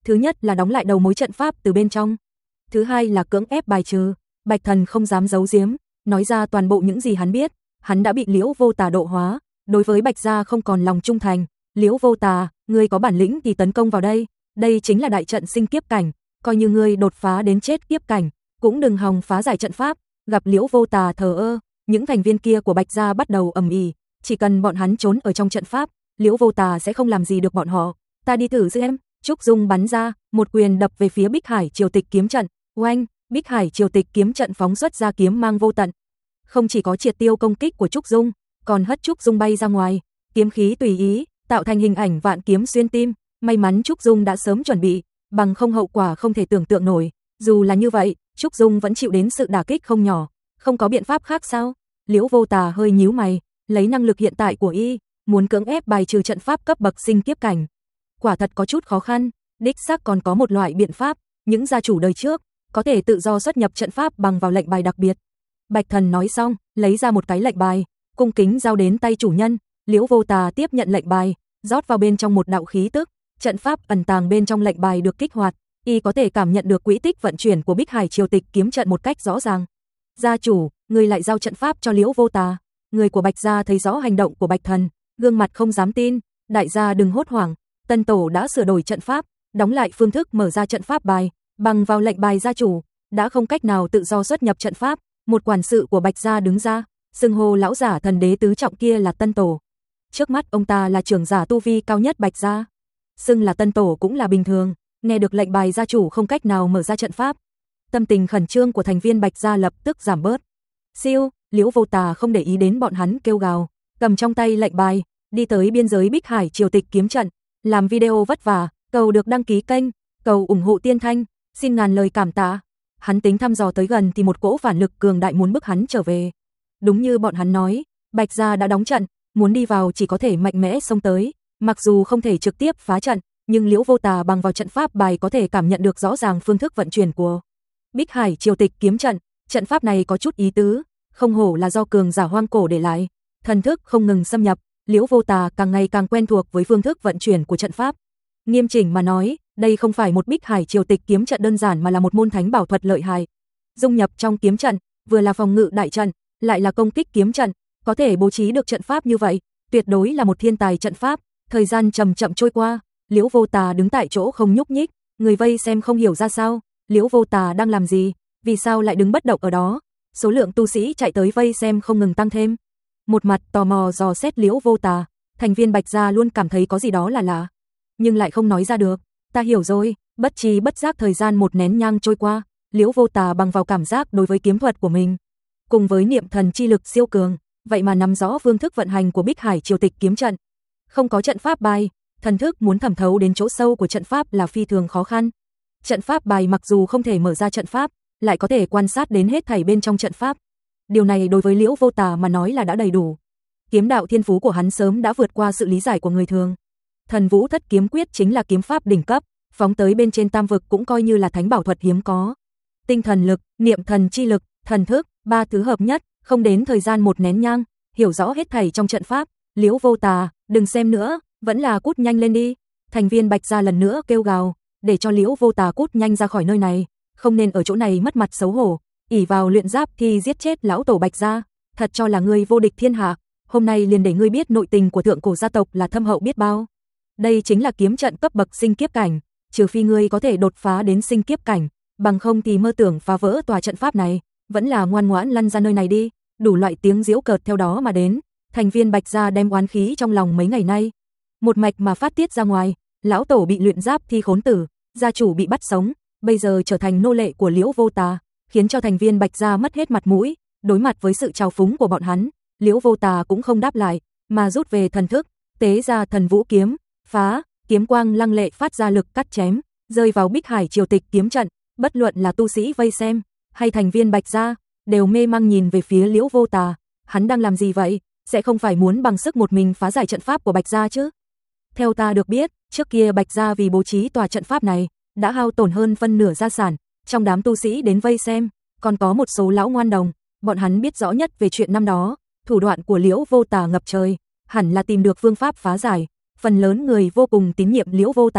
Thứ nhất là đóng lại đầu mối trận pháp từ bên trong. Thứ hai là cưỡng ép bài trừ. Bạch Thần không dám giấu giếm, nói ra toàn bộ những gì hắn biết. Hắn đã bị Liễu Vô Tà độ hóa, đối với Bạch gia không còn lòng trung thành. Liễu Vô Tà, ngươi có bản lĩnh thì tấn công vào đây, đây chính là đại trận sinh kiếp cảnh, coi như ngươi đột phá đến chết kiếp cảnh, cũng đừng hòng phá giải trận pháp. Gặp Liễu Vô Tà thờ ơ, những thành viên kia của Bạch gia bắt đầu ầm ĩ, chỉ cần bọn hắn trốn ở trong trận pháp, Liễu Vô Tà sẽ không làm gì được bọn họ. Ta đi thử xem. Trúc Dung bắn ra, một quyền đập về phía Bích Hải Triều Tịch kiếm trận. Oanh, Bích Hải Triều Tịch kiếm trận phóng xuất ra kiếm mang vô tận. Không chỉ có triệt tiêu công kích của Trúc Dung, còn hất Trúc Dung bay ra ngoài, kiếm khí tùy ý, tạo thành hình ảnh vạn kiếm xuyên tim. May mắn Trúc Dung đã sớm chuẩn bị, bằng không hậu quả không thể tưởng tượng nổi. Dù là như vậy, Trúc Dung vẫn chịu đến sự đả kích không nhỏ. Không có biện pháp khác sao? Liễu Vô Tà hơi nhíu mày, lấy năng lực hiện tại của y, muốn cưỡng ép bài trừ trận pháp cấp bậc sinh kiếp cảnh, quả thật có chút khó khăn. Đích xác còn có một loại biện pháp, những gia chủ đời trước có thể tự do xuất nhập trận pháp bằng vào lệnh bài đặc biệt. Bạch Thần nói xong, lấy ra một cái lệnh bài, cung kính giao đến tay chủ nhân. Liễu Vô Tà tiếp nhận lệnh bài, rót vào bên trong một đạo khí tức, trận pháp ẩn tàng bên trong lệnh bài được kích hoạt, y có thể cảm nhận được quỹ tích vận chuyển của Bích Hải Triều Tịch kiếm trận một cách rõ ràng. Gia chủ, người lại giao trận pháp cho Liễu Vô Tà. Người của Bạch gia thấy rõ hành động của Bạch Thần, gương mặt không dám tin. Đại gia đừng hốt hoảng, Tân tổ đã sửa đổi trận pháp, đóng lại phương thức mở ra trận pháp bài, bằng vào lệnh bài gia chủ, đã không cách nào tự do xuất nhập trận pháp. Một quản sự của Bạch gia đứng ra, xưng hô lão giả thần đế tứ trọng kia là Tân tổ. Trước mắt ông ta là trưởng giả tu vi cao nhất Bạch gia, xưng là Tân tổ cũng là bình thường. Nghe được lệnh bài gia chủ không cách nào mở ra trận pháp, tâm tình khẩn trương của thành viên Bạch gia lập tức giảm bớt. Siêu, Liễu Vô Tà không để ý đến bọn hắn kêu gào, cầm trong tay lệnh bài, đi tới biên giới Bích Hải Triều Tịch kiếm trận, làm video vất vả, cầu được đăng ký kênh, cầu ủng hộ Tiên Thanh, xin ngàn lời cảm tạ. Hắn tính thăm dò tới gần thì một cỗ phản lực cường đại muốn bức hắn trở về. Đúng như bọn hắn nói, Bạch gia đã đóng trận, muốn đi vào chỉ có thể mạnh mẽ xông tới, mặc dù không thể trực tiếp phá trận, nhưng Liễu Vô Tà bằng vào trận pháp bài có thể cảm nhận được rõ ràng phương thức vận chuyển của Bích Hải Triều Tịch kiếm trận. Trận pháp này có chút ý tứ, không hổ là do cường giả hoang cổ để lại, thần thức không ngừng xâm nhập, Liễu Vô Tà càng ngày càng quen thuộc với phương thức vận chuyển của trận pháp. Nghiêm chỉnh mà nói, đây không phải một Bích Hải Triều Tịch kiếm trận đơn giản mà là một môn thánh bảo thuật lợi hại. Dung nhập trong kiếm trận, vừa là phòng ngự đại trận, lại là công kích kiếm trận, có thể bố trí được trận pháp như vậy, tuyệt đối là một thiên tài trận pháp. Thời gian chậm chậm trôi qua, Liễu Vô Tà đứng tại chỗ không nhúc nhích, người vây xem không hiểu ra sao, Liễu Vô Tà đang làm gì, vì sao lại đứng bất động ở đó. Số lượng tu sĩ chạy tới vây xem không ngừng tăng thêm. Một mặt tò mò dò xét Liễu Vô Tà, thành viên Bạch gia luôn cảm thấy có gì đó là lạ, nhưng lại không nói ra được. Ta hiểu rồi. Bất trí bất giác thời gian một nén nhang trôi qua, Liễu Vô Tà bằng vào cảm giác đối với kiếm thuật của mình, cùng với niệm thần chi lực siêu cường, vậy mà nắm rõ phương thức vận hành của Bích Hải Triều Tịch kiếm trận. Không có trận pháp bài, thần thức muốn thẩm thấu đến chỗ sâu của trận pháp là phi thường khó khăn. Trận pháp bài mặc dù không thể mở ra trận pháp, lại có thể quan sát đến hết thảy bên trong trận pháp. Điều này đối với Liễu Vô Tà mà nói là đã đầy đủ. Kiếm đạo thiên phú của hắn sớm đã vượt qua sự lý giải của người thường. Thần Vũ Thất Kiếm Quyết chính là kiếm pháp đỉnh cấp, phóng tới bên trên tam vực cũng coi như là thánh bảo thuật hiếm có. Tinh thần lực, niệm thần chi lực, thần thức, ba thứ hợp nhất, không đến thời gian một nén nhang, hiểu rõ hết thảy trong trận pháp. Liễu Vô Tà, đừng xem nữa, vẫn là cút nhanh lên đi. Thành viên Bạch gia lần nữa kêu gào, để cho Liễu Vô Tà cút nhanh ra khỏi nơi này, không nên ở chỗ này mất mặt xấu hổ. Ỷ vào luyện giáp thì giết chết lão tổ Bạch gia, thật cho là ngươi vô địch thiên hạ. Hôm nay liền để ngươi biết nội tình của thượng cổ gia tộc là thâm hậu biết bao. Đây chính là kiếm trận cấp bậc sinh kiếp cảnh, trừ phi ngươi có thể đột phá đến sinh kiếp cảnh, bằng không thì mơ tưởng phá vỡ tòa trận pháp này, vẫn là ngoan ngoãn lăn ra nơi này đi. Đủ loại tiếng giễu cợt theo đó mà đến, thành viên Bạch gia đem oán khí trong lòng mấy ngày nay một mạch mà phát tiết ra ngoài. Lão tổ bị luyện giáp thi khốn tử, gia chủ bị bắt sống, bây giờ trở thành nô lệ của Liễu Vô Tà, khiến cho thành viên Bạch gia mất hết mặt mũi. Đối mặt với sự trào phúng của bọn hắn, Liễu Vô Tà cũng không đáp lại, mà rút về thần thức, tế ra thần vũ kiếm, phá, kiếm quang lăng lệ phát ra lực cắt chém, rơi vào Bích Hải Triều Tịch kiếm trận. Bất luận là tu sĩ vây xem hay thành viên Bạch gia, đều mê mang nhìn về phía Liễu Vô Tà. Hắn đang làm gì vậy? Sẽ không phải muốn bằng sức một mình phá giải trận pháp của Bạch gia chứ? Theo ta được biết, trước kia Bạch gia vì bố trí tòa trận pháp này, đã hao tổn hơn phân nửa gia sản. Trong đám tu sĩ đến vây xem, còn có một số lão ngoan đồng, bọn hắn biết rõ nhất về chuyện năm đó. Thủ đoạn của Liễu Vô Tà ngập trời, hẳn là tìm được phương pháp phá giải. Phần lớn người vô cùng tín nhiệm Liễu Vô Tà,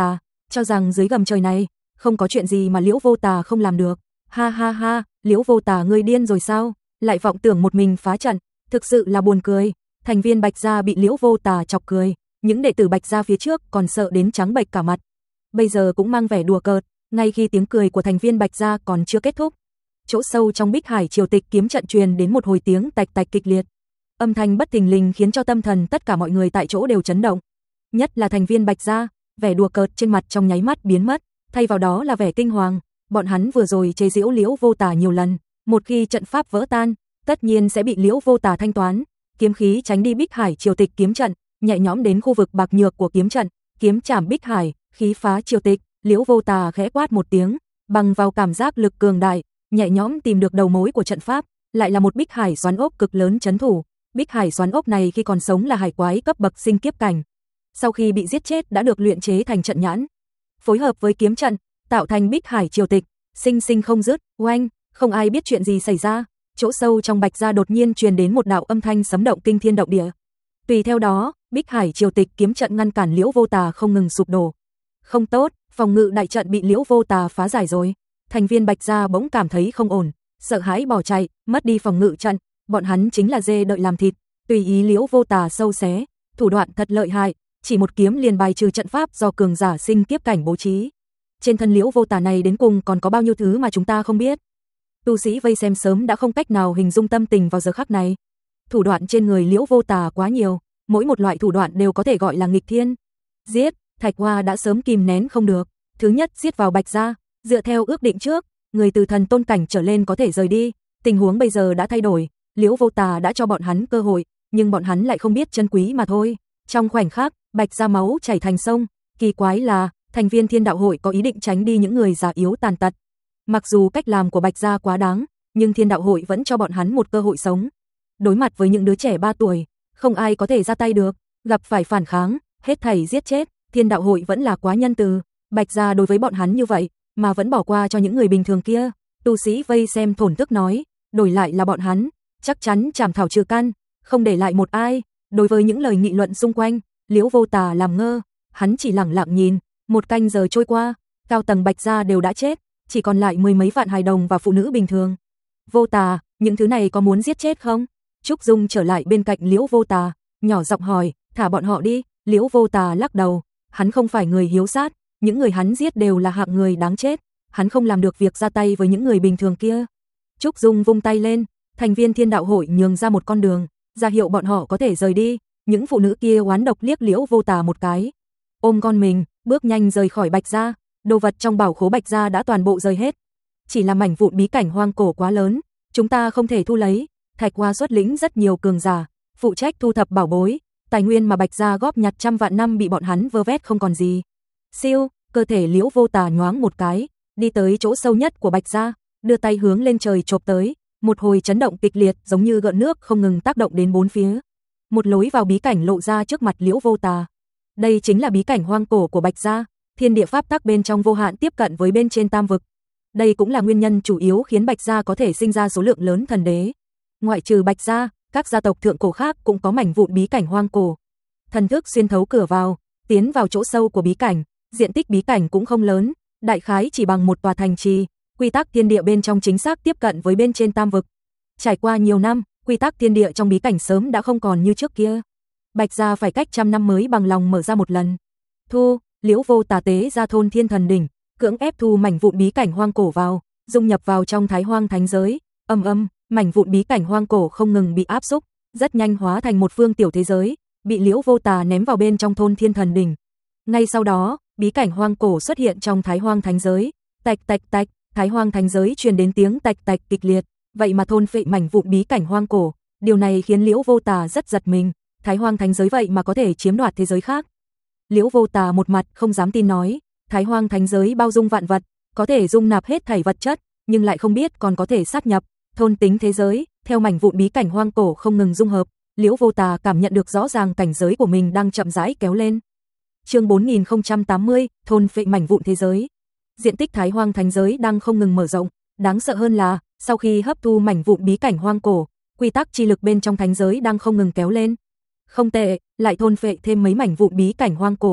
cho rằng dưới gầm trời này không có chuyện gì mà Liễu Vô Tà không làm được. Ha ha ha, Liễu Vô Tà ngươi điên rồi sao? Lại vọng tưởng một mình phá trận, thực sự là buồn cười. Thành viên Bạch gia bị Liễu Vô Tà chọc cười, những đệ tử Bạch gia phía trước còn sợ đến trắng bệch cả mặt, bây giờ cũng mang vẻ đùa cợt. Ngay khi tiếng cười của thành viên Bạch gia còn chưa kết thúc, chỗ sâu trong Bích Hải Triều Tịch kiếm trận truyền đến một hồi tiếng tạch tạch kịch liệt. Âm thanh bất thình lình khiến cho tâm thần tất cả mọi người tại chỗ đều chấn động. Nhất là thành viên Bạch gia, vẻ đùa cợt trên mặt trong nháy mắt biến mất, thay vào đó là vẻ kinh hoàng. Bọn hắn vừa rồi chế giễu Liễu Vô Tà nhiều lần, một khi trận pháp vỡ tan, tất nhiên sẽ bị Liễu Vô Tà thanh toán. Kiếm khí tránh đi Bích Hải Triều Tịch kiếm trận, nhẹ nhõm đến khu vực bạc nhược của kiếm trận, kiếm chảm Bích Hải, khí phá Triều Tịch. Liễu Vô Tà khẽ quát một tiếng, bằng vào cảm giác lực cường đại, nhẹ nhõm tìm được đầu mối của trận pháp, lại là một Bích Hải xoắn ốc cực lớn trấn thủ. Bích Hải xoắn ốc này khi còn sống là hải quái cấp bậc sinh kiếp cảnh, sau khi bị giết chết đã được luyện chế thành trận nhãn, phối hợp với kiếm trận, tạo thành Bích Hải Triều Tịch, sinh sinh không dứt. Oanh, không ai biết chuyện gì xảy ra, chỗ sâu trong Bạch gia đột nhiên truyền đến một đạo âm thanh sấm động kinh thiên động địa. Tùy theo đó, Bích Hải Triều Tịch kiếm trận ngăn cản Liễu Vô Tà không ngừng sụp đổ. Không tốt, phòng ngự đại trận bị Liễu Vô Tà phá giải rồi. Thành viên Bạch gia bỗng cảm thấy không ổn, sợ hãi bỏ chạy, mất đi phòng ngự trận, bọn hắn chính là dê đợi làm thịt, tùy ý Liễu Vô Tà sâu xé, thủ đoạn thật lợi hại, chỉ một kiếm liền bài trừ trận pháp do cường giả sinh kiếp cảnh bố trí. Trên thân Liễu Vô Tà này đến cùng còn có bao nhiêu thứ mà chúng ta không biết. Tu sĩ vây xem sớm đã không cách nào hình dung tâm tình vào giờ khắc này. Thủ đoạn trên người Liễu Vô Tà quá nhiều, mỗi một loại thủ đoạn đều có thể gọi là nghịch thiên. Giết, Thạch Hoa đã sớm kìm nén không được, thứ nhất giết vào Bạch gia, dựa theo ước định trước, người từ thần tôn cảnh trở lên có thể rời đi, tình huống bây giờ đã thay đổi, Liễu Vô Tà đã cho bọn hắn cơ hội, nhưng bọn hắn lại không biết trân quý mà thôi. Trong khoảnh khắc, Bạch gia máu chảy thành sông, kỳ quái là, thành viên Thiên Đạo hội có ý định tránh đi những người già yếu tàn tật. Mặc dù cách làm của Bạch gia quá đáng, nhưng Thiên Đạo hội vẫn cho bọn hắn một cơ hội sống. Đối mặt với những đứa trẻ ba tuổi, không ai có thể ra tay được, gặp phải phản kháng, hết thảy giết chết, Thiên Đạo hội vẫn là quá nhân từ. Bạch gia đối với bọn hắn như vậy, mà vẫn bỏ qua cho những người bình thường kia. Tu sĩ vây xem thổn thức nói, đổi lại là bọn hắn, chắc chắn chảm thảo trừ căn, không để lại một ai. Đối với những lời nghị luận xung quanh, Liễu Vô Tà làm ngơ, hắn chỉ lặng lặng nhìn. Một canh giờ trôi qua, cao tầng Bạch gia đều đã chết, chỉ còn lại mười mấy vạn hài đồng và phụ nữ bình thường. Vô Tà, những thứ này có muốn giết chết không? Trúc Dung trở lại bên cạnh Liễu Vô Tà, nhỏ giọng hỏi, thả bọn họ đi. Liễu Vô Tà lắc đầu, hắn không phải người hiếu sát, những người hắn giết đều là hạng người đáng chết, hắn không làm được việc ra tay với những người bình thường kia. Trúc Dung vung tay lên, thành viên Thiên Đạo hội nhường ra một con đường, ra hiệu bọn họ có thể rời đi. Những phụ nữ kia oán độc liếc Liễu Vô Tà một cái, ôm con mình, bước nhanh rời khỏi Bạch gia. Đồ vật trong bảo khố Bạch gia đã toàn bộ rời hết, chỉ là mảnh vụn bí cảnh hoang cổ quá lớn, chúng ta không thể thu lấy. Thạch Hoa xuất lĩnh rất nhiều cường giả, phụ trách thu thập bảo bối, tài nguyên mà Bạch gia góp nhặt trăm vạn năm bị bọn hắn vơ vét không còn gì. Siêu, cơ thể Liễu Vô Tà nhoáng một cái, đi tới chỗ sâu nhất của Bạch gia, đưa tay hướng lên trời chộp tới, một hồi chấn động kịch liệt giống như gợn nước không ngừng tác động đến bốn phía. Một lối vào bí cảnh lộ ra trước mặt Liễu Vô Tà. Đây chính là bí cảnh hoang cổ của Bạch gia, thiên địa pháp tắc bên trong vô hạn tiếp cận với bên trên tam vực. Đây cũng là nguyên nhân chủ yếu khiến Bạch gia có thể sinh ra số lượng lớn thần đế. Ngoại trừ Bạch gia, các gia tộc thượng cổ khác cũng có mảnh vụn bí cảnh hoang cổ. Thần thức xuyên thấu cửa vào, tiến vào chỗ sâu của bí cảnh, diện tích bí cảnh cũng không lớn, đại khái chỉ bằng một tòa thành trì, quy tắc thiên địa bên trong chính xác tiếp cận với bên trên tam vực. Trải qua nhiều năm, quy tắc thiên địa trong bí cảnh sớm đã không còn như trước kia. Bạch gia phải cách trăm năm mới bằng lòng mở ra một lần. Thu, Liễu Vô Tà tế ra thôn Thiên Thần đỉnh, cưỡng ép thu mảnh vụn bí cảnh hoang cổ vào, dung nhập vào trong Thái Hoang thánh giới. Âm âm, mảnh vụn bí cảnh hoang cổ không ngừng bị áp xúc, rất nhanh hóa thành một phương tiểu thế giới, bị Liễu Vô Tà ném vào bên trong thôn Thiên Thần đỉnh. Ngay sau đó, bí cảnh hoang cổ xuất hiện trong Thái Hoang thánh giới. Tạch tạch tạch, Thái Hoang thánh giới truyền đến tiếng tạch tạch kịch liệt, vậy mà thôn phệ mảnh vụn bí cảnh hoang cổ, điều này khiến Liễu Vô Tà rất giật mình, Thái Hoang thánh giới vậy mà có thể chiếm đoạt thế giới khác. Liễu Vô Tà một mặt không dám tin nói, Thái Hoang thánh giới bao dung vạn vật, có thể dung nạp hết thảy vật chất, nhưng lại không biết còn có thể sát nhập, thôn tính thế giới, theo mảnh vụn bí cảnh hoang cổ không ngừng dung hợp, Liễu Vô Tà cảm nhận được rõ ràng cảnh giới của mình đang chậm rãi kéo lên. Chương bốn nghìn không trăm tám mươi, thôn phệ mảnh vụn thế giới. Diện tích Thái Hoang thánh giới đang không ngừng mở rộng, đáng sợ hơn là, sau khi hấp thu mảnh vụn bí cảnh hoang cổ, quy tắc chi lực bên trong thánh giới đang không ngừng kéo lên. Không tệ, lại thôn phệ thêm mấy mảnh vụn bí cảnh hoang cổ,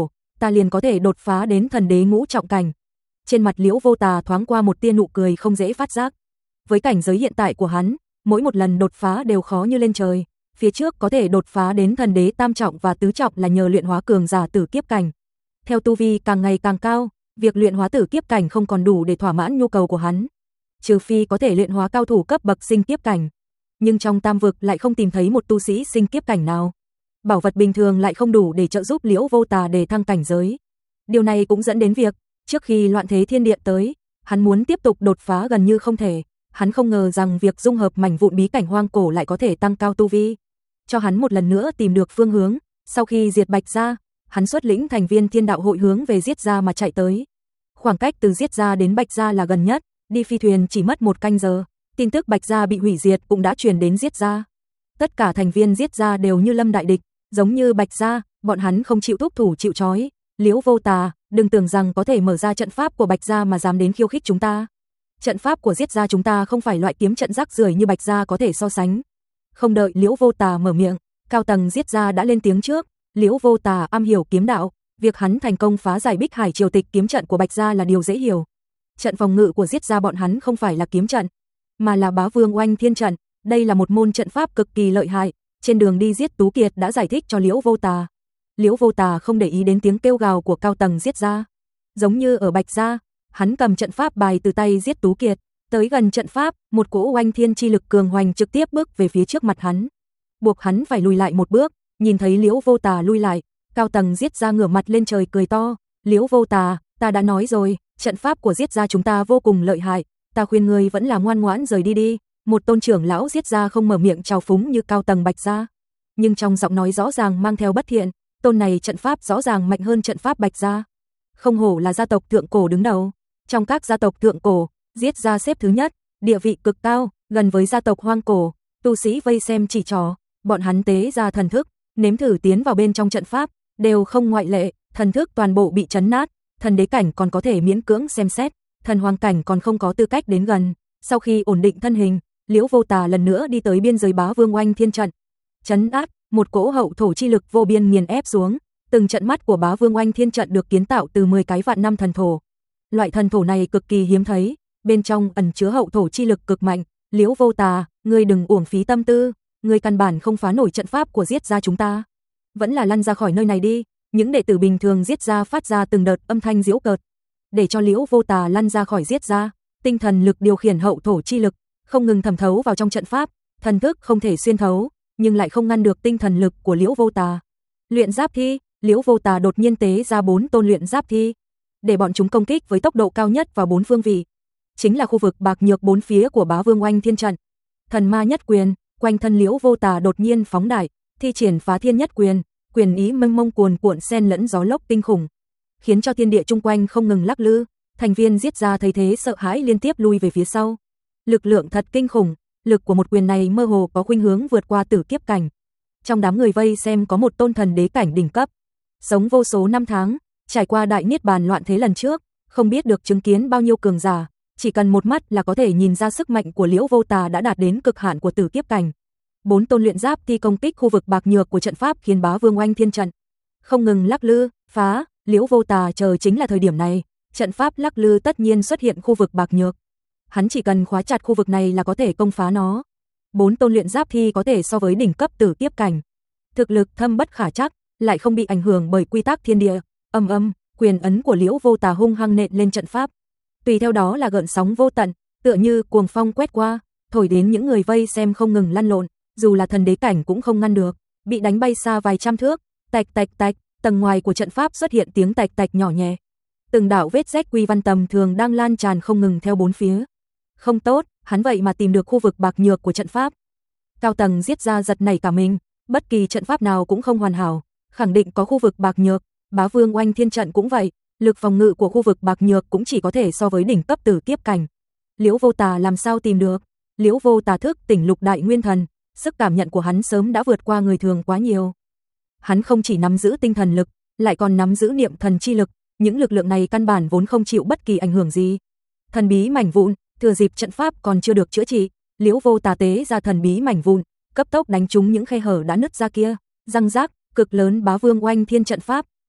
ta liền có thể đột phá đến thần đế ngũ trọng cảnh. Trên mặt Liễu Vô Tà thoáng qua một tia nụ cười không dễ phát giác. Với cảnh giới hiện tại của hắn, mỗi một lần đột phá đều khó như lên trời. Phía trước có thể đột phá đến thần đế tam trọng và tứ trọng là nhờ luyện hóa cường giả tử kiếp cảnh. Theo tu vi càng ngày càng cao, việc luyện hóa tử kiếp cảnh không còn đủ để thỏa mãn nhu cầu của hắn. Trừ phi có thể luyện hóa cao thủ cấp bậc sinh kiếp cảnh. Nhưng trong tam vực lại không tìm thấy một tu sĩ sinh kiếp cảnh nào. Bảo vật bình thường lại không đủ để trợ giúp Liễu Vô Tà để thăng cảnh giới. Điều này cũng dẫn đến việc, trước khi loạn thế thiên địa tới, hắn muốn tiếp tục đột phá gần như không thể. Hắn không ngờ rằng việc dung hợp mảnh vụn bí cảnh hoang cổ lại có thể tăng cao tu vi. Cho hắn một lần nữa tìm được phương hướng, sau khi diệt Bạch Gia, hắn xuất lĩnh thành viên Thiên Đạo hội hướng về Giết Gia mà chạy tới. Khoảng cách từ Giết Gia đến Bạch Gia là gần nhất, đi phi thuyền chỉ mất một canh giờ. Tin tức Bạch Gia bị hủy diệt cũng đã truyền đến Giết Gia. Tất cả thành viên Giết Gia đều như lâm đại địch, giống như Bạch Gia, bọn hắn không chịu thúc thủ chịu trói. Liễu Vô Tà, đừng tưởng rằng có thể mở ra trận pháp của Bạch Gia mà dám đến khiêu khích chúng ta. Trận pháp của Giết Gia chúng ta không phải loại kiếm trận rác rưởi như Bạch Gia có thể so sánh. Không đợi Liễu Vô Tà mở miệng, cao tầng Giết Gia đã lên tiếng trước. Liễu Vô Tà am hiểu kiếm đạo, việc hắn thành công phá giải Bích Hải Triều Tịch kiếm trận của Bạch Gia là điều dễ hiểu. Trận phòng ngự của Giết Gia bọn hắn không phải là kiếm trận, mà là Bá Vương Oanh Thiên trận. Đây là một môn trận pháp cực kỳ lợi hại. Trên đường đi Giết Tú Kiệt đã giải thích cho Liễu Vô Tà. Liễu Vô Tà không để ý đến tiếng kêu gào của cao tầng Giết Gia. Giống như ở Bạch Gia, hắn cầm trận pháp bài từ tay Giết Tú Kiệt, tới gần trận pháp, một cỗ oanh thiên chi lực cường hoành trực tiếp bước về phía trước mặt hắn, buộc hắn phải lùi lại một bước. Nhìn thấy Liễu Vô Tà lui lại, cao tầng Giết Gia ngửa mặt lên trời cười to, "Liễu Vô Tà, ta đã nói rồi, trận pháp của Giết Gia chúng ta vô cùng lợi hại, ta khuyên ngươi vẫn là ngoan ngoãn rời đi đi." Một tôn trưởng lão Giết Gia không mở miệng trào phúng như cao tầng Bạch Gia, nhưng trong giọng nói rõ ràng mang theo bất thiện, tôn này trận pháp rõ ràng mạnh hơn trận pháp Bạch Gia. Không hổ là gia tộc thượng cổ đứng đầu, trong các gia tộc thượng cổ, Giết Gia xếp thứ nhất, địa vị cực cao, gần với gia tộc hoang cổ, tu sĩ vây xem chỉ trỏ, bọn hắn tế ra thần thức, nếm thử tiến vào bên trong trận pháp, đều không ngoại lệ, thần thức toàn bộ bị chấn nát, thần đế cảnh còn có thể miễn cưỡng xem xét, thần hoàng cảnh còn không có tư cách đến gần. Sau khi ổn định thân hình, Liễu Vô Tà lần nữa đi tới biên giới Bá Vương Oanh Thiên trận. Chấn áp, một cỗ hậu thổ chi lực vô biên nghiền ép xuống, từng trận mắt của Bá Vương Oanh Thiên trận được kiến tạo từ mười cái vạn năm thần thổ. Loại thần thổ này cực kỳ hiếm thấy, bên trong ẩn chứa hậu thổ chi lực cực mạnh. Liễu Vô Tà, ngươi đừng uổng phí tâm tư, ngươi căn bản không phá nổi trận pháp của Giết Gia chúng ta. Vẫn là lăn ra khỏi nơi này đi. Những đệ tử bình thường Giết Gia phát ra từng đợt âm thanh giễu cợt. Để cho Liễu Vô Tà lăn ra khỏi Giết Gia, tinh thần lực điều khiển hậu thổ chi lực, không ngừng thẩm thấu vào trong trận pháp, thần thức không thể xuyên thấu, nhưng lại không ngăn được tinh thần lực của Liễu Vô Tà. Luyện giáp thi, Liễu Vô Tà đột nhiên tế ra bốn tôn luyện giáp thi, để bọn chúng công kích với tốc độ cao nhất vào bốn phương vị, chính là khu vực bạc nhược bốn phía của Bá Vương Oanh Thiên trận. Thần ma nhất quyền, quanh thân Liễu Vô Tà đột nhiên phóng đại, thi triển phá thiên nhất quyền, quyền ý mênh mông cuồn cuộn xen lẫn gió lốc kinh khủng, khiến cho thiên địa chung quanh không ngừng lắc lư. Thành viên Giết Gia thấy thế sợ hãi liên tiếp lui về phía sau. Lực lượng thật kinh khủng, lực của một quyền này mơ hồ có khuynh hướng vượt qua tử kiếp cảnh. Trong đám người vây xem có một tôn thần đế cảnh đỉnh cấp, sống vô số năm tháng, trải qua đại niết bàn loạn thế lần trước, không biết được chứng kiến bao nhiêu cường giả, chỉ cần một mắt là có thể nhìn ra sức mạnh của Liễu Vô Tà đã đạt đến cực hạn của tử kiếp cảnh. Bốn tôn luyện giáp thi công kích khu vực bạc nhược của trận pháp khiến Bá Vương Oanh Thiên trận không ngừng lắc lư, phá. Liễu Vô Tà chờ chính là thời điểm này, trận pháp lắc lư tất nhiên xuất hiện khu vực bạc nhược. Hắn chỉ cần khóa chặt khu vực này là có thể công phá nó. Bốn tôn luyện giáp thi có thể so với đỉnh cấp tử kiếp cảnh, thực lực thâm bất khả trắc, lại không bị ảnh hưởng bởi quy tắc thiên địa. Âm âm, quyền ấn của Liễu Vô Tà hung hăng nện lên trận pháp. Tùy theo đó là gợn sóng vô tận, tựa như cuồng phong quét qua, thổi đến những người vây xem không ngừng lăn lộn, dù là thần đế cảnh cũng không ngăn được, bị đánh bay xa vài trăm thước. Tạch tạch tạch, tầng ngoài của trận pháp xuất hiện tiếng tạch tạch nhỏ nhẹ. Từng đạo vết rách quy văn tầm thường đang lan tràn không ngừng theo bốn phía. Không tốt, hắn vậy mà tìm được khu vực bạc nhược của trận pháp. Cao tầng Giết Gia giật nảy cả mình, bất kỳ trận pháp nào cũng không hoàn hảo, khẳng định có khu vực bạc nhược. Bá Vương Oanh Thiên trận cũng vậy, lực phòng ngự của khu vực bạc nhược cũng chỉ có thể so với đỉnh cấp tử kiếp cảnh. Liễu Vô Tà làm sao tìm được? Liễu Vô Tà thức tỉnh lục đại nguyên thần, sức cảm nhận của hắn sớm đã vượt qua người thường quá nhiều. Hắn không chỉ nắm giữ tinh thần lực, lại còn nắm giữ niệm thần chi lực, những lực lượng này căn bản vốn không chịu bất kỳ ảnh hưởng gì. Thần bí mảnh vụn, thừa dịp trận pháp còn chưa được chữa trị, Liễu Vô Tà tế ra thần bí mảnh vụn, cấp tốc đánh trúng những khe hở đã nứt ra kia, răng rác, cực lớn Bá Vương Oanh Thiên trận pháp,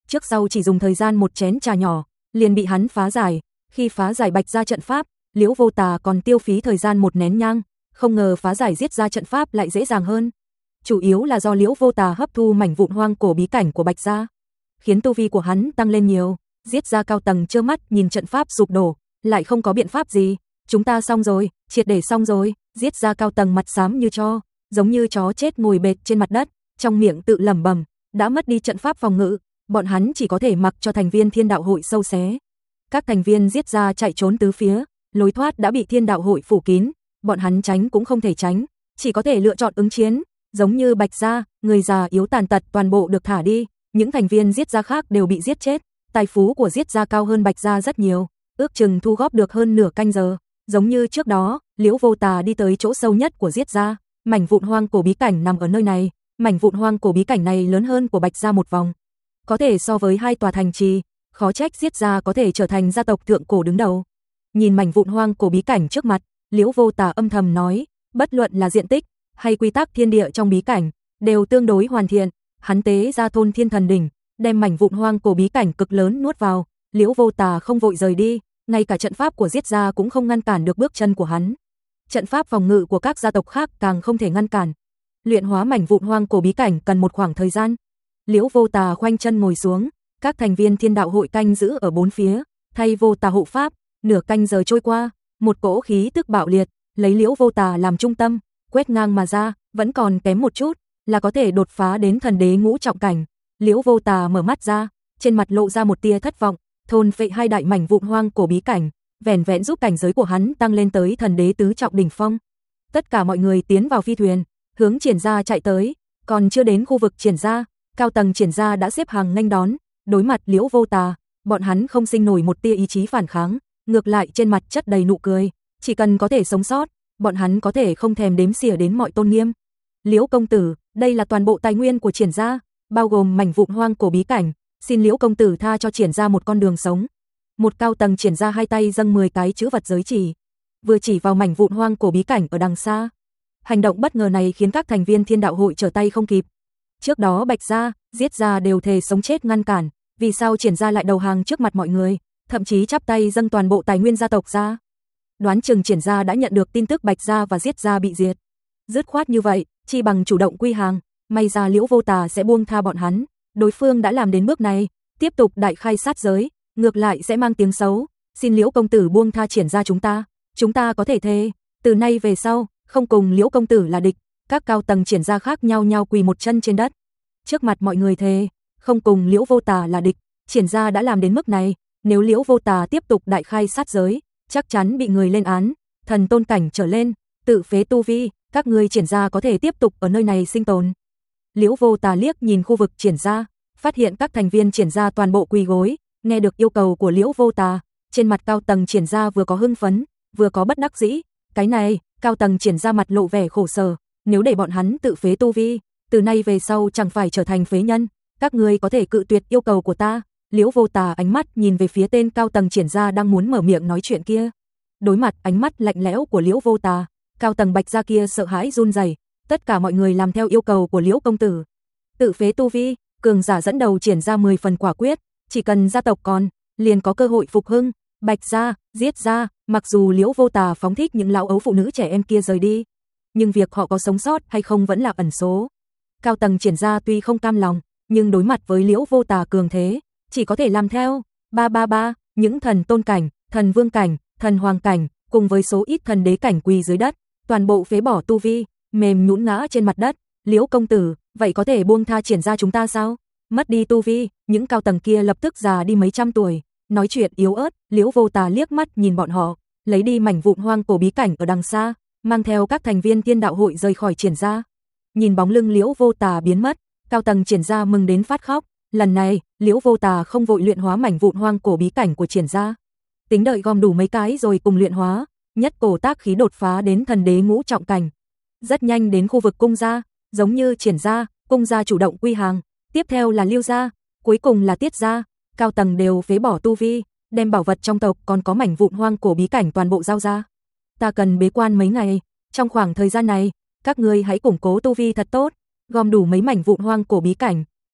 trước sau chỉ dùng thời gian một chén trà nhỏ, liền bị hắn phá giải. Khi phá giải Bạch gia trận pháp, Liễu Vô Tà còn tiêu phí thời gian một nén nhang, không ngờ phá giải Giết gia trận pháp lại dễ dàng hơn. Chủ yếu là do Liễu Vô Tà hấp thu mảnh vụn hoang cổ bí cảnh của Bạch gia, khiến tu vi của hắn tăng lên nhiều. Giết gia cao tầng trơ mắt nhìn trận pháp sụp đổ, lại không có biện pháp gì. Chúng ta xong rồi, triệt để xong rồi. Giết gia cao tầng mặt xám như tro, giống như chó chết ngồi bệt trên mặt đất, trong miệng tự lẩm bẩm, đã mất đi trận pháp phòng ngự, bọn hắn chỉ có thể mặc cho thành viên Thiên Đạo hội sâu xé. Các thành viên Giết gia chạy trốn tứ phía, lối thoát đã bị Thiên Đạo hội phủ kín, bọn hắn tránh cũng không thể tránh, chỉ có thể lựa chọn ứng chiến. Giống như Bạch gia, người già yếu tàn tật toàn bộ được thả đi, những thành viên Giết gia khác đều bị giết chết. Tài phú của Giết gia cao hơn Bạch gia rất nhiều, ước chừng thu góp được hơn nửa canh giờ. Giống như trước đó, Liễu Vô Tà đi tới chỗ sâu nhất của Giết gia, mảnh vụn hoang cổ bí cảnh nằm ở nơi này, mảnh vụn hoang cổ bí cảnh này lớn hơn của Bạch gia một vòng, có thể so với hai tòa thành trì, khó trách Giết gia có thể trở thành gia tộc thượng cổ đứng đầu. Nhìn mảnh vụn hoang cổ bí cảnh trước mặt, Liễu Vô Tà âm thầm nói, bất luận là diện tích hay quy tắc thiên địa trong bí cảnh đều tương đối hoàn thiện. Hắn tế ra Thôn Thiên Thần đỉnh, đem mảnh vụn hoang cổ bí cảnh cực lớn nuốt vào. Liễu Vô Tà không vội rời đi, ngay cả trận pháp của Giết gia cũng không ngăn cản được bước chân của hắn. Trận pháp phòng ngự của các gia tộc khác càng không thể ngăn cản. Luyện hóa mảnh vụn hoang cổ bí cảnh cần một khoảng thời gian. Liễu Vô Tà khoanh chân ngồi xuống, các thành viên Thiên Đạo hội canh giữ ở bốn phía, thay Vô Tà hộ pháp. Nửa canh giờ trôi qua, một cỗ khí tức bạo liệt, lấy Liễu Vô Tà làm trung tâm, quét ngang mà ra, vẫn còn kém một chút là có thể đột phá đến thần đế ngũ trọng cảnh. Liễu Vô Tà mở mắt ra, trên mặt lộ ra một tia thất vọng, thôn phệ hai đại mảnh vụn hoang cổ bí cảnh, vẻn vẹn giúp cảnh giới của hắn tăng lên tới thần đế tứ trọng đỉnh phong. Tất cả mọi người tiến vào phi thuyền, hướng Triển gia chạy tới, còn chưa đến khu vực Triển gia, cao tầng Triển gia đã xếp hàng nghênh đón, đối mặt Liễu Vô Tà, bọn hắn không sinh nổi một tia ý chí phản kháng, ngược lại trên mặt chất đầy nụ cười, chỉ cần có thể sống sót, bọn hắn có thể không thèm đếm xỉa đến mọi tôn nghiêm. Liễu công tử, đây là toàn bộ tài nguyên của Triển gia, bao gồm mảnh vụn hoang cổ bí cảnh, xin Liễu công tử tha cho Triển gia một con đường sống. Một cao tầng Triển gia hai tay dâng mười cái chữ vật giới chỉ, vừa chỉ vào mảnh vụn hoang cổ bí cảnh ở đằng xa. Hành động bất ngờ này khiến các thành viên Thiên Đạo hội trở tay không kịp. Trước đó Bạch gia, Giết gia đều thề sống chết ngăn cản, vì sao Triển gia lại đầu hàng trước mặt mọi người, thậm chí chắp tay dâng toàn bộ tài nguyên gia tộc ra. Đoán chừng Triển gia đã nhận được tin tức Bạch gia và Giết gia bị diệt. Dứt khoát như vậy, chi bằng chủ động quy hàng, may ra Liễu Vô Tà sẽ buông tha bọn hắn, đối phương đã làm đến bước này, tiếp tục đại khai sát giới, ngược lại sẽ mang tiếng xấu, xin Liễu công tử buông tha Triển gia chúng ta, chúng ta có thể thề, từ nay về sau, không cùng Liễu công tử là địch. Các cao tầng Triển gia khác nhau nhau quỳ một chân trên đất, trước mặt mọi người thề, không cùng Liễu Vô Tà là địch. Triển gia đã làm đến mức này, nếu Liễu Vô Tà tiếp tục đại khai sát giới, chắc chắn bị người lên án, thần tôn cảnh trở lên, tự phế tu vi, các ngươi Triển gia có thể tiếp tục ở nơi này sinh tồn. Liễu Vô Tà liếc nhìn khu vực Triển gia, phát hiện các thành viên Triển gia toàn bộ quỳ gối, nghe được yêu cầu của Liễu Vô Tà, trên mặt cao tầng Triển gia vừa có hưng phấn, vừa có bất đắc dĩ. Cái này, cao tầng Triển gia mặt lộ vẻ khổ sở, nếu để bọn hắn tự phế tu vi, từ nay về sau chẳng phải trở thành phế nhân, các ngươi có thể cự tuyệt yêu cầu của ta. Liễu Vô Tà ánh mắt nhìn về phía tên cao tầng Triển gia đang muốn mở miệng nói chuyện kia. Đối mặt ánh mắt lạnh lẽo của Liễu Vô Tà, cao tầng Bạch gia kia sợ hãi run rẩy, tất cả mọi người làm theo yêu cầu của Liễu công tử. Tự phế tu vi, cường giả dẫn đầu Triển gia mười phần quả quyết, chỉ cần gia tộc còn, liền có cơ hội phục hưng. Bạch gia, Giết gia, mặc dù Liễu Vô Tà phóng thích những lão ấu phụ nữ trẻ em kia rời đi, nhưng việc họ có sống sót hay không vẫn là ẩn số. Cao tầng Triển gia tuy không cam lòng, nhưng đối mặt với Liễu Vô Tà cường thế, chỉ có thể làm theo. Ba ba ba, những thần tôn cảnh, thần vương cảnh, thần hoàng cảnh, cùng với số ít thần đế cảnh quỳ dưới đất, toàn bộ phế bỏ tu vi, mềm nhũn ngã trên mặt đất. Liễu công tử, vậy có thể buông tha Triển gia chúng ta sao? Mất đi tu vi, những cao tầng kia lập tức già đi mấy trăm tuổi, nói chuyện yếu ớt. Liễu Vô Tà liếc mắt nhìn bọn họ, lấy đi mảnh vụn hoang cổ bí cảnh ở đằng xa, mang theo các thành viên Thiên Đạo hội rời khỏi Triển gia. Nhìn bóng lưng Liễu Vô Tà biến mất, cao tầng Triển gia mừng đến phát khóc. Lần này, Liễu Vô Tà không vội luyện hóa mảnh vụn hoang cổ bí cảnh của Triển gia, tính đợi gom đủ mấy cái rồi cùng luyện hóa, nhất cổ tác khí đột phá đến thần đế ngũ trọng cảnh. Rất nhanh đến khu vực cung gia, giống như Triển gia, cung gia chủ động quy hàng, tiếp theo là Lưu gia, cuối cùng là Tiết gia, cao tầng đều phế bỏ tu vi, đem bảo vật trong tộc còn có mảnh vụn hoang cổ bí cảnh toàn bộ giao ra. Ta cần bế quan mấy ngày, trong khoảng thời gian này, các ngươi hãy củng cố tu vi thật tốt, gom đủ mấy mảnh vụn hoang cổ bí cảnh,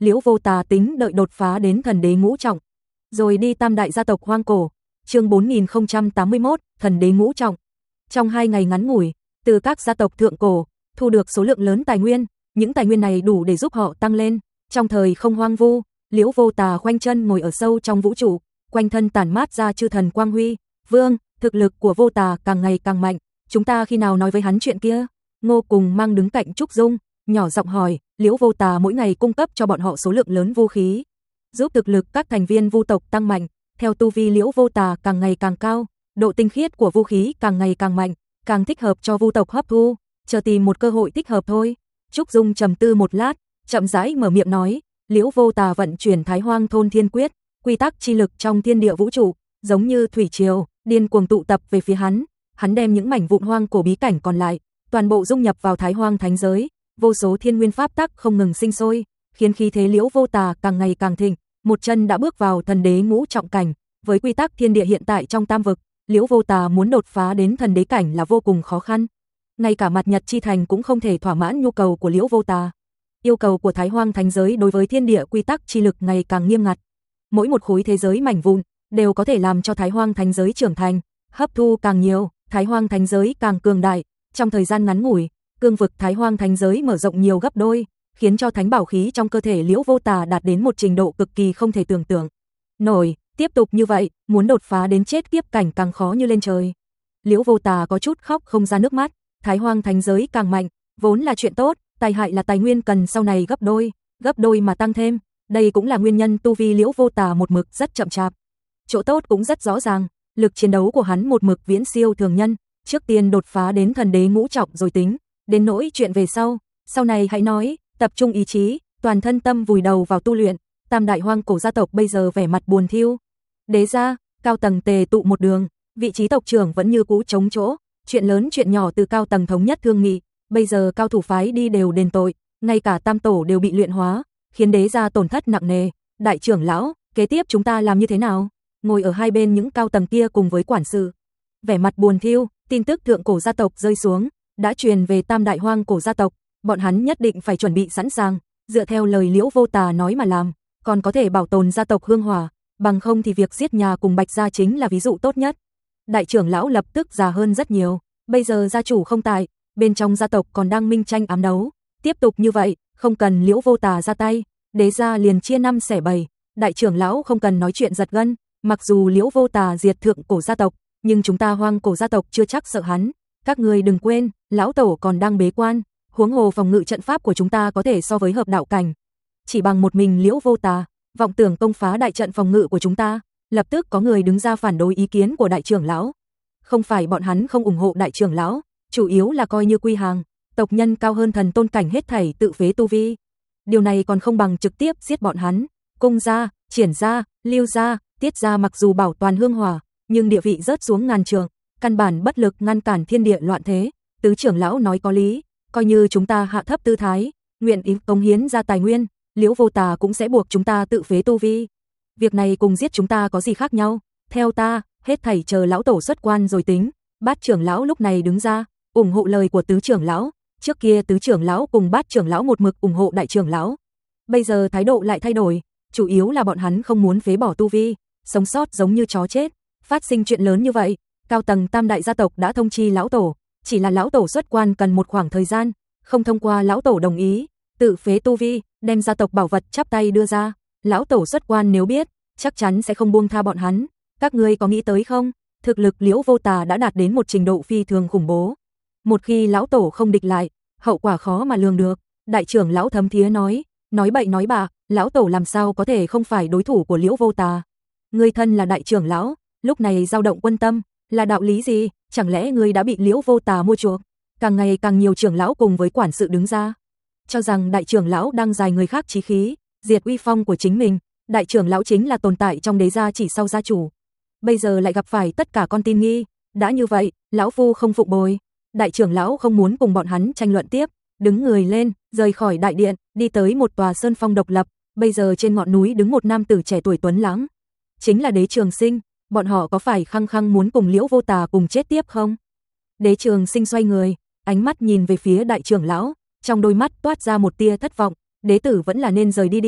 Liễu Vô Tà tính đợi đột phá đến thần đế ngũ trọng, rồi đi tam đại gia tộc hoang cổ. Chương bốn nghìn không trăm tám mươi mốt, thần đế ngũ trọng. Trong hai ngày ngắn ngủi, từ các gia tộc thượng cổ thu được số lượng lớn tài nguyên, những tài nguyên này đủ để giúp họ tăng lên. Trong thời không hoang vu, Liễu Vô Tà khoanh chân ngồi ở sâu trong vũ trụ, quanh thân tản mát ra chư thần quang huy. Vương, thực lực của Vô Tà càng ngày càng mạnh, chúng ta khi nào nói với hắn chuyện kia? Ngô Cùng Mang đứng cạnh Trúc Dung, nhỏ giọng hỏi. Liễu Vô Tà mỗi ngày cung cấp cho bọn họ số lượng lớn vũ khí, giúp thực lực các thành viên vu tộc tăng mạnh. Theo tu vi Liễu Vô Tà càng ngày càng cao, độ tinh khiết của vũ khí càng ngày càng mạnh, càng thích hợp cho vu tộc hấp thu, chờ tìm một cơ hội thích hợp thôi. Trúc Dung trầm tư một lát, chậm rãi mở miệng nói. Liễu Vô Tà vận chuyển Thái Hoang Thôn Thiên Quyết, quy tắc chi lực trong thiên địa vũ trụ, giống như thủy triều, điên cuồng tụ tập về phía hắn. Hắn đem những mảnh vụn hoang cổ bí cảnh còn lại, toàn bộ dung nhập vào Thái Hoang thánh giới, vô số thiên nguyên pháp tắc không ngừng sinh sôi, khiến khí thế Liễu Vô Tà càng ngày càng thịnh, một chân đã bước vào thần đế ngũ trọng cảnh. Với quy tắc thiên địa hiện tại trong tam vực, Liễu Vô Tà muốn đột phá đến thần đế cảnh là vô cùng khó khăn. Ngay cả Mạt Nhật chi thành cũng không thể thỏa mãn nhu cầu của Liễu Vô Tà. Yêu cầu của Thái Hoang thánh giới đối với thiên địa quy tắc chi lực ngày càng nghiêm ngặt. Mỗi một khối thế giới mảnh vụn đều có thể làm cho Thái Hoang thánh giới trưởng thành, hấp thu càng nhiều, Thái Hoang thánh giới càng cường đại. Trong thời gian ngắn ngủi, cương vực Thái Hoang thánh giới mở rộng nhiều gấp đôi, khiến cho thánh bảo khí trong cơ thể Liễu Vô Tà đạt đến một trình độ cực kỳ không thể tưởng tượng nổi. Tiếp tục như vậy, muốn đột phá đến chết kiếp cảnh càng khó như lên trời. Liễu Vô Tà có chút khóc không ra nước mắt. Thái Hoang thánh giới càng mạnh, vốn là chuyện tốt, tai hại là tài nguyên cần sau này gấp đôi, gấp đôi mà tăng thêm. Đây cũng là nguyên nhân tu vi Liễu Vô Tà một mực rất chậm chạp. Chỗ tốt cũng rất rõ ràng, lực chiến đấu của hắn một mực viễn siêu thường nhân, trước tiên đột phá đến thần đế ngũ trọng rồi tính, đến nỗi chuyện về sau, sau này hãy nói. Tập trung ý chí, toàn thân tâm vùi đầu vào tu luyện. Tam đại hoang cổ gia tộc bây giờ vẻ mặt buồn thiu. Đế gia, cao tầng tề tụ một đường, vị trí tộc trưởng vẫn như cũ trống chỗ, chuyện lớn chuyện nhỏ từ cao tầng thống nhất thương nghị, bây giờ cao thủ phái đi đều đền tội, ngay cả tam tổ đều bị luyện hóa, khiến đế gia tổn thất nặng nề. Đại trưởng lão, kế tiếp chúng ta làm như thế nào? Ngồi ở hai bên những cao tầng kia cùng với quản sự, vẻ mặt buồn thiu. Tin tức thượng cổ gia tộc rơi xuống, đã truyền về tam đại hoang cổ gia tộc, bọn hắn nhất định phải chuẩn bị sẵn sàng, dựa theo lời Liễu Vô Tà nói mà làm, còn có thể bảo tồn gia tộc hương hỏa, bằng không thì việc giết nhà cùng Bạch gia chính là ví dụ tốt nhất. Đại trưởng lão lập tức già hơn rất nhiều, bây giờ gia chủ không tại, bên trong gia tộc còn đang minh tranh ám đấu, tiếp tục như vậy, không cần Liễu Vô Tà ra tay, đế gia liền chia năm xẻ bảy. Đại trưởng lão không cần nói chuyện giật gân, mặc dù Liễu Vô Tà diệt thượng cổ gia tộc, nhưng chúng ta hoang cổ gia tộc chưa chắc sợ hắn. Các người đừng quên, lão tổ còn đang bế quan, huống hồ phòng ngự trận pháp của chúng ta có thể so với hợp đạo cảnh. Chỉ bằng một mình Liễu Vô Tà, vọng tưởng công phá đại trận phòng ngự của chúng ta. Lập tức có người đứng ra phản đối ý kiến của đại trưởng lão. Không phải bọn hắn không ủng hộ đại trưởng lão, chủ yếu là coi như quy hàng, tộc nhân cao hơn thần tôn cảnh hết thảy tự phế tu vi. Điều này còn không bằng trực tiếp giết bọn hắn. Cung gia, Triển gia, Lưu gia, Tiết gia mặc dù bảo toàn hương hỏa, nhưng địa vị rớt xuống ngàn trượng, căn bản bất lực ngăn cản thiên địa loạn thế. Tứ trưởng lão nói có lý, coi như chúng ta hạ thấp tư thái, nguyện ý cống hiến ra tài nguyên, Liễu Vô Tà cũng sẽ buộc chúng ta tự phế tu vi. Việc này cùng giết chúng ta có gì khác nhau? Theo ta, hết thảy chờ lão tổ xuất quan rồi tính. Bát trưởng lão lúc này đứng ra, ủng hộ lời của tứ trưởng lão. Trước kia tứ trưởng lão cùng bát trưởng lão một mực ủng hộ đại trưởng lão. Bây giờ thái độ lại thay đổi, chủ yếu là bọn hắn không muốn phế bỏ tu vi, sống sót giống như chó chết. Phát sinh chuyện lớn như vậy, cao tầng tam đại gia tộc đã thông chi lão tổ, chỉ là lão tổ xuất quan cần một khoảng thời gian, không thông qua lão tổ đồng ý, tự phế tu vi, đem gia tộc bảo vật chắp tay đưa ra. Lão tổ xuất quan nếu biết, chắc chắn sẽ không buông tha bọn hắn. Các ngươi có nghĩ tới không? Thực lực Liễu Vô Tà đã đạt đến một trình độ phi thường khủng bố. Một khi lão tổ không địch lại, hậu quả khó mà lường được. Đại trưởng lão Thấm Thía nói, nói bậy nói bạ, lão tổ làm sao có thể không phải đối thủ của Liễu Vô Tà? Ngươi thân là đại trưởng lão, lúc này dao động quân tâm, là đạo lý gì? Chẳng lẽ ngươi đã bị Liễu Vô Tà mua chuộc? Càng ngày càng nhiều trưởng lão cùng với quản sự đứng ra, cho rằng đại trưởng lão đang giài người khác chí khí, diệt uy phong của chính mình. Đại trưởng lão chính là tồn tại trong đế gia chỉ sau gia chủ, bây giờ lại gặp phải tất cả con tin nghi. Đã như vậy, lão phu không phụng bồi. Đại trưởng lão không muốn cùng bọn hắn tranh luận tiếp, đứng người lên, rời khỏi đại điện, đi tới một tòa sơn phong độc lập. Bây giờ trên ngọn núi đứng một nam tử trẻ tuổi tuấn lãng, chính là Đế Trường Sinh. Bọn họ có phải khăng khăng muốn cùng Liễu Vô Tà cùng chết tiếp không? Đế Trường Sinh xoay người, ánh mắt nhìn về phía đại trưởng lão, trong đôi mắt toát ra một tia thất vọng. Đế tử vẫn là nên rời đi đi,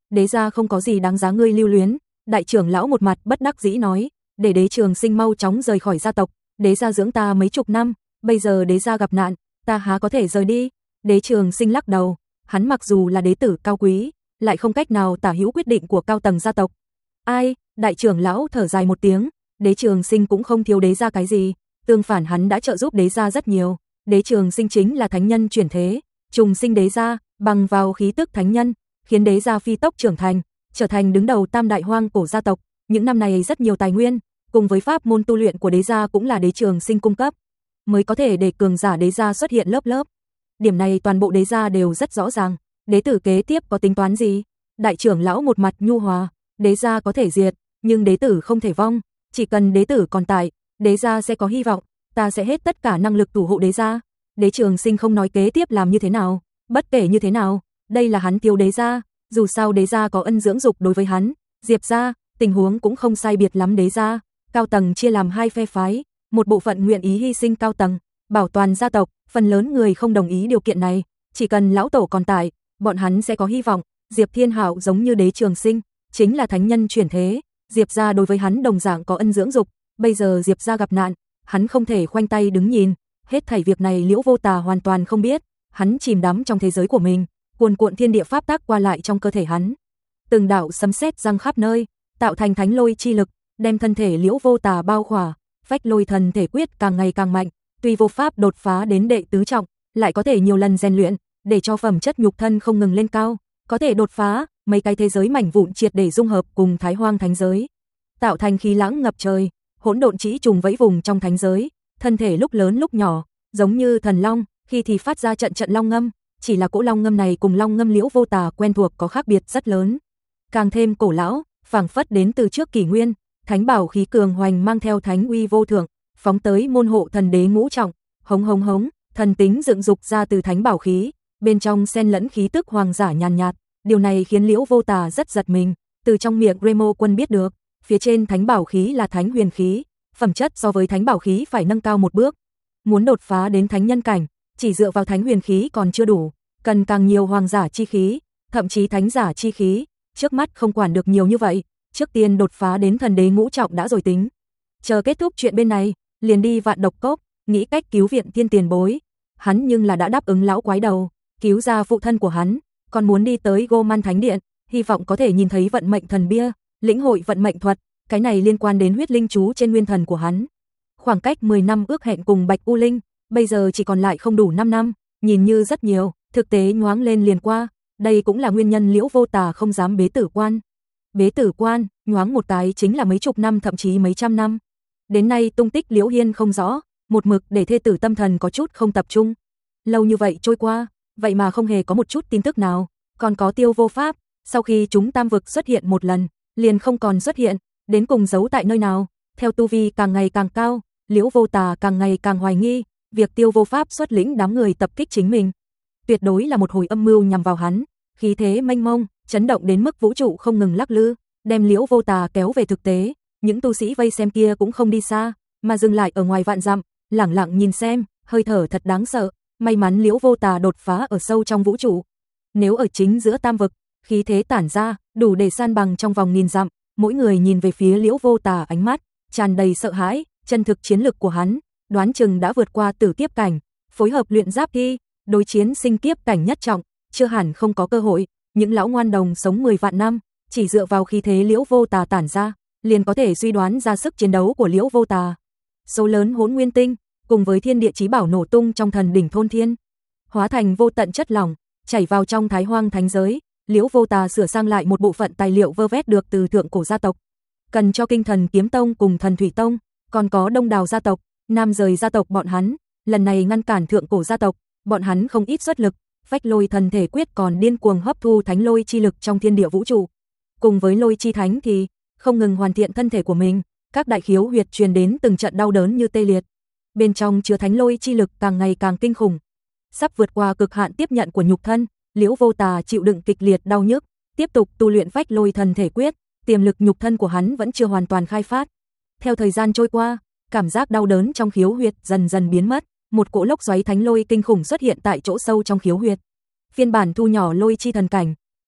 đế gia không có gì đáng giá ngươi lưu luyến. Đại trưởng lão một mặt bất đắc dĩ nói, để đế Trường Sinh mau chóng rời khỏi gia tộc, đế gia dưỡng ta mấy chục năm, bây giờ đế gia gặp nạn, ta há có thể rời đi. Đế Trường Sinh lắc đầu, hắn mặc dù là đế tử cao quý, lại không cách nào tả hữu quyết định của cao tầng gia tộc. Ai, đại trưởng lão thở dài một tiếng, đế Trường Sinh cũng không thiếu đế gia cái gì, tương phản hắn đã trợ giúp đế gia rất nhiều. Đế Trường Sinh chính là thánh nhân chuyển thế, trùng sinh đế gia, bằng vào khí tức thánh nhân, khiến đế gia phi tốc trưởng thành, trở thành đứng đầu tam đại hoang cổ gia tộc. Những năm này rất nhiều tài nguyên, cùng với pháp môn tu luyện của đế gia cũng là đế Trường Sinh cung cấp, mới có thể để cường giả đế gia xuất hiện lớp lớp. Điểm này toàn bộ đế gia đều rất rõ ràng. Đế tử kế tiếp có tính toán gì? Đại trưởng lão một mặt nhu hòa, đế gia có thể diệt, nhưng đế tử không thể vong, chỉ cần đế tử còn tại, đế gia sẽ có hy vọng, ta sẽ hết tất cả năng lực thủ hộ đế gia. Đế Trường Sinh không nói kế tiếp làm như thế nào, bất kể như thế nào, đây là hắn thiếu đế gia, dù sao đế gia có ân dưỡng dục đối với hắn, Diệp gia, tình huống cũng không sai biệt lắm đế gia, cao tầng chia làm hai phe phái, một bộ phận nguyện ý hy sinh cao tầng, bảo toàn gia tộc, phần lớn người không đồng ý điều kiện này, chỉ cần lão tổ còn tại, bọn hắn sẽ có hy vọng. Diệp Thiên Hạo giống như đế Trường Sinh, chính là thánh nhân chuyển thế, Diệp gia đối với hắn đồng dạng có ân dưỡng dục, bây giờ Diệp gia gặp nạn, hắn không thể khoanh tay đứng nhìn, hết thảy việc này Liễu Vô Tà hoàn toàn không biết, hắn chìm đắm trong thế giới của mình, cuồn cuộn thiên địa pháp tác qua lại trong cơ thể hắn. Từng đạo sấm sét giăng khắp nơi, tạo thành thánh lôi chi lực, đem thân thể Liễu Vô Tà bao khỏa, phách lôi thần thể quyết càng ngày càng mạnh, tuy vô pháp đột phá đến đệ tứ trọng, lại có thể nhiều lần rèn luyện, để cho phẩm chất nhục thân không ngừng lên cao, có thể đột phá mấy cái thế giới mảnh vụn triệt để dung hợp cùng Thái Hoang thánh giới, tạo thành khí lãng ngập trời, hỗn độn chỉ trùng vẫy vùng trong thánh giới, thân thể lúc lớn lúc nhỏ, giống như thần long, khi thì phát ra trận trận long ngâm, chỉ là cỗ long ngâm này cùng long ngâm Liễu Vô Tà quen thuộc có khác biệt rất lớn, càng thêm cổ lão, phảng phất đến từ trước kỷ nguyên, thánh bảo khí cường hoành mang theo thánh uy vô thượng, phóng tới môn hộ thần đế ngũ trọng, hống hống hống, thần tính dựng dục ra từ thánh bảo khí, bên trong xen lẫn khí tức hoàng giả nhàn nhạt, điều này khiến Liễu Vô Tà rất giật mình, từ trong miệng Remo Quân biết được, phía trên thánh bảo khí là thánh huyền khí, phẩm chất so với thánh bảo khí phải nâng cao một bước. Muốn đột phá đến thánh nhân cảnh, chỉ dựa vào thánh huyền khí còn chưa đủ, cần càng nhiều hoàng giả chi khí, thậm chí thánh giả chi khí, trước mắt không quản được nhiều như vậy, trước tiên đột phá đến thần đế ngũ trọng đã rồi tính. Chờ kết thúc chuyện bên này, liền đi Vạn Độc Cốc, nghĩ cách cứu viện Thiên tiền bối. Hắn nhưng là đã đáp ứng lão quái đầu, cứu ra phụ thân của hắn, còn muốn đi tới Goman Thánh Điện, hy vọng có thể nhìn thấy vận mệnh thần bia, lĩnh hội vận mệnh thuật, cái này liên quan đến huyết linh chú trên nguyên thần của hắn. Khoảng cách mười năm ước hẹn cùng Bạch U Linh, bây giờ chỉ còn lại không đủ năm năm, nhìn như rất nhiều, thực tế nhoáng lên liền qua, đây cũng là nguyên nhân Liễu Vô Tà không dám bế tử quan. Bế tử quan, nhoáng một cái chính là mấy chục năm thậm chí mấy trăm năm. Đến nay tung tích Liễu Hiên không rõ, một mực để thê tử tâm thần có chút không tập trung. Lâu như vậy trôi qua, vậy mà không hề có một chút tin tức nào, còn có Tiêu Vô Pháp, sau khi chúng tam vực xuất hiện một lần, liền không còn xuất hiện, đến cùng giấu tại nơi nào, theo tu vi càng ngày càng cao, Liễu Vô Tà càng ngày càng hoài nghi, việc Tiêu Vô Pháp xuất lĩnh đám người tập kích chính mình, tuyệt đối là một hồi âm mưu nhằm vào hắn, khí thế mênh mông, chấn động đến mức vũ trụ không ngừng lắc lư, đem Liễu Vô Tà kéo về thực tế, những tu sĩ vây xem kia cũng không đi xa, mà dừng lại ở ngoài vạn dặm, lẳng lặng nhìn xem, hơi thở thật đáng sợ, may mắn Liễu Vô Tà đột phá ở sâu trong vũ trụ. Nếu ở chính giữa tam vực, khí thế tản ra, đủ để san bằng trong vòng nghìn dặm, mỗi người nhìn về phía Liễu Vô Tà ánh mắt tràn đầy sợ hãi, chân thực chiến lực của hắn, đoán chừng đã vượt qua tử kiếp cảnh, phối hợp luyện giáp thi, đối chiến sinh kiếp cảnh nhất trọng, chưa hẳn không có cơ hội, những lão ngoan đồng sống mười vạn năm, chỉ dựa vào khí thế Liễu Vô Tà tản ra, liền có thể suy đoán ra sức chiến đấu của Liễu Vô Tà. Số lớn hỗn nguyên tinh, cùng với thiên địa chí bảo nổ tung trong thần đỉnh thôn thiên, hóa thành vô tận chất lỏng, chảy vào trong Thái Hoang thánh giới, Liễu Vô Tà sửa sang lại một bộ phận tài liệu vơ vét được từ thượng cổ gia tộc, cần cho Kinh Thần Kiếm Tông cùng Thần Thủy Tông, còn có Đông Đào gia tộc, Nam Rời gia tộc bọn hắn, lần này ngăn cản thượng cổ gia tộc, bọn hắn không ít xuất lực, phách lôi thần thể quyết còn điên cuồng hấp thu thánh lôi chi lực trong thiên địa vũ trụ. Cùng với lôi chi thánh thì không ngừng hoàn thiện thân thể của mình, các đại khiếu huyệt truyền đến từng trận đau đớn như tê liệt. Bên trong chứa thánh lôi chi lực càng ngày càng kinh khủng, sắp vượt qua cực hạn tiếp nhận của nhục thân, Liễu Vô Tà chịu đựng kịch liệt đau nhức, tiếp tục tu luyện phách lôi thần thể quyết, tiềm lực nhục thân của hắn vẫn chưa hoàn toàn khai phát. Theo thời gian trôi qua, cảm giác đau đớn trong khiếu huyệt dần dần biến mất, một cỗ lốc xoáy thánh lôi kinh khủng xuất hiện tại chỗ sâu trong khiếu huyệt. Phiên bản thu nhỏ lôi chi thần cảnh,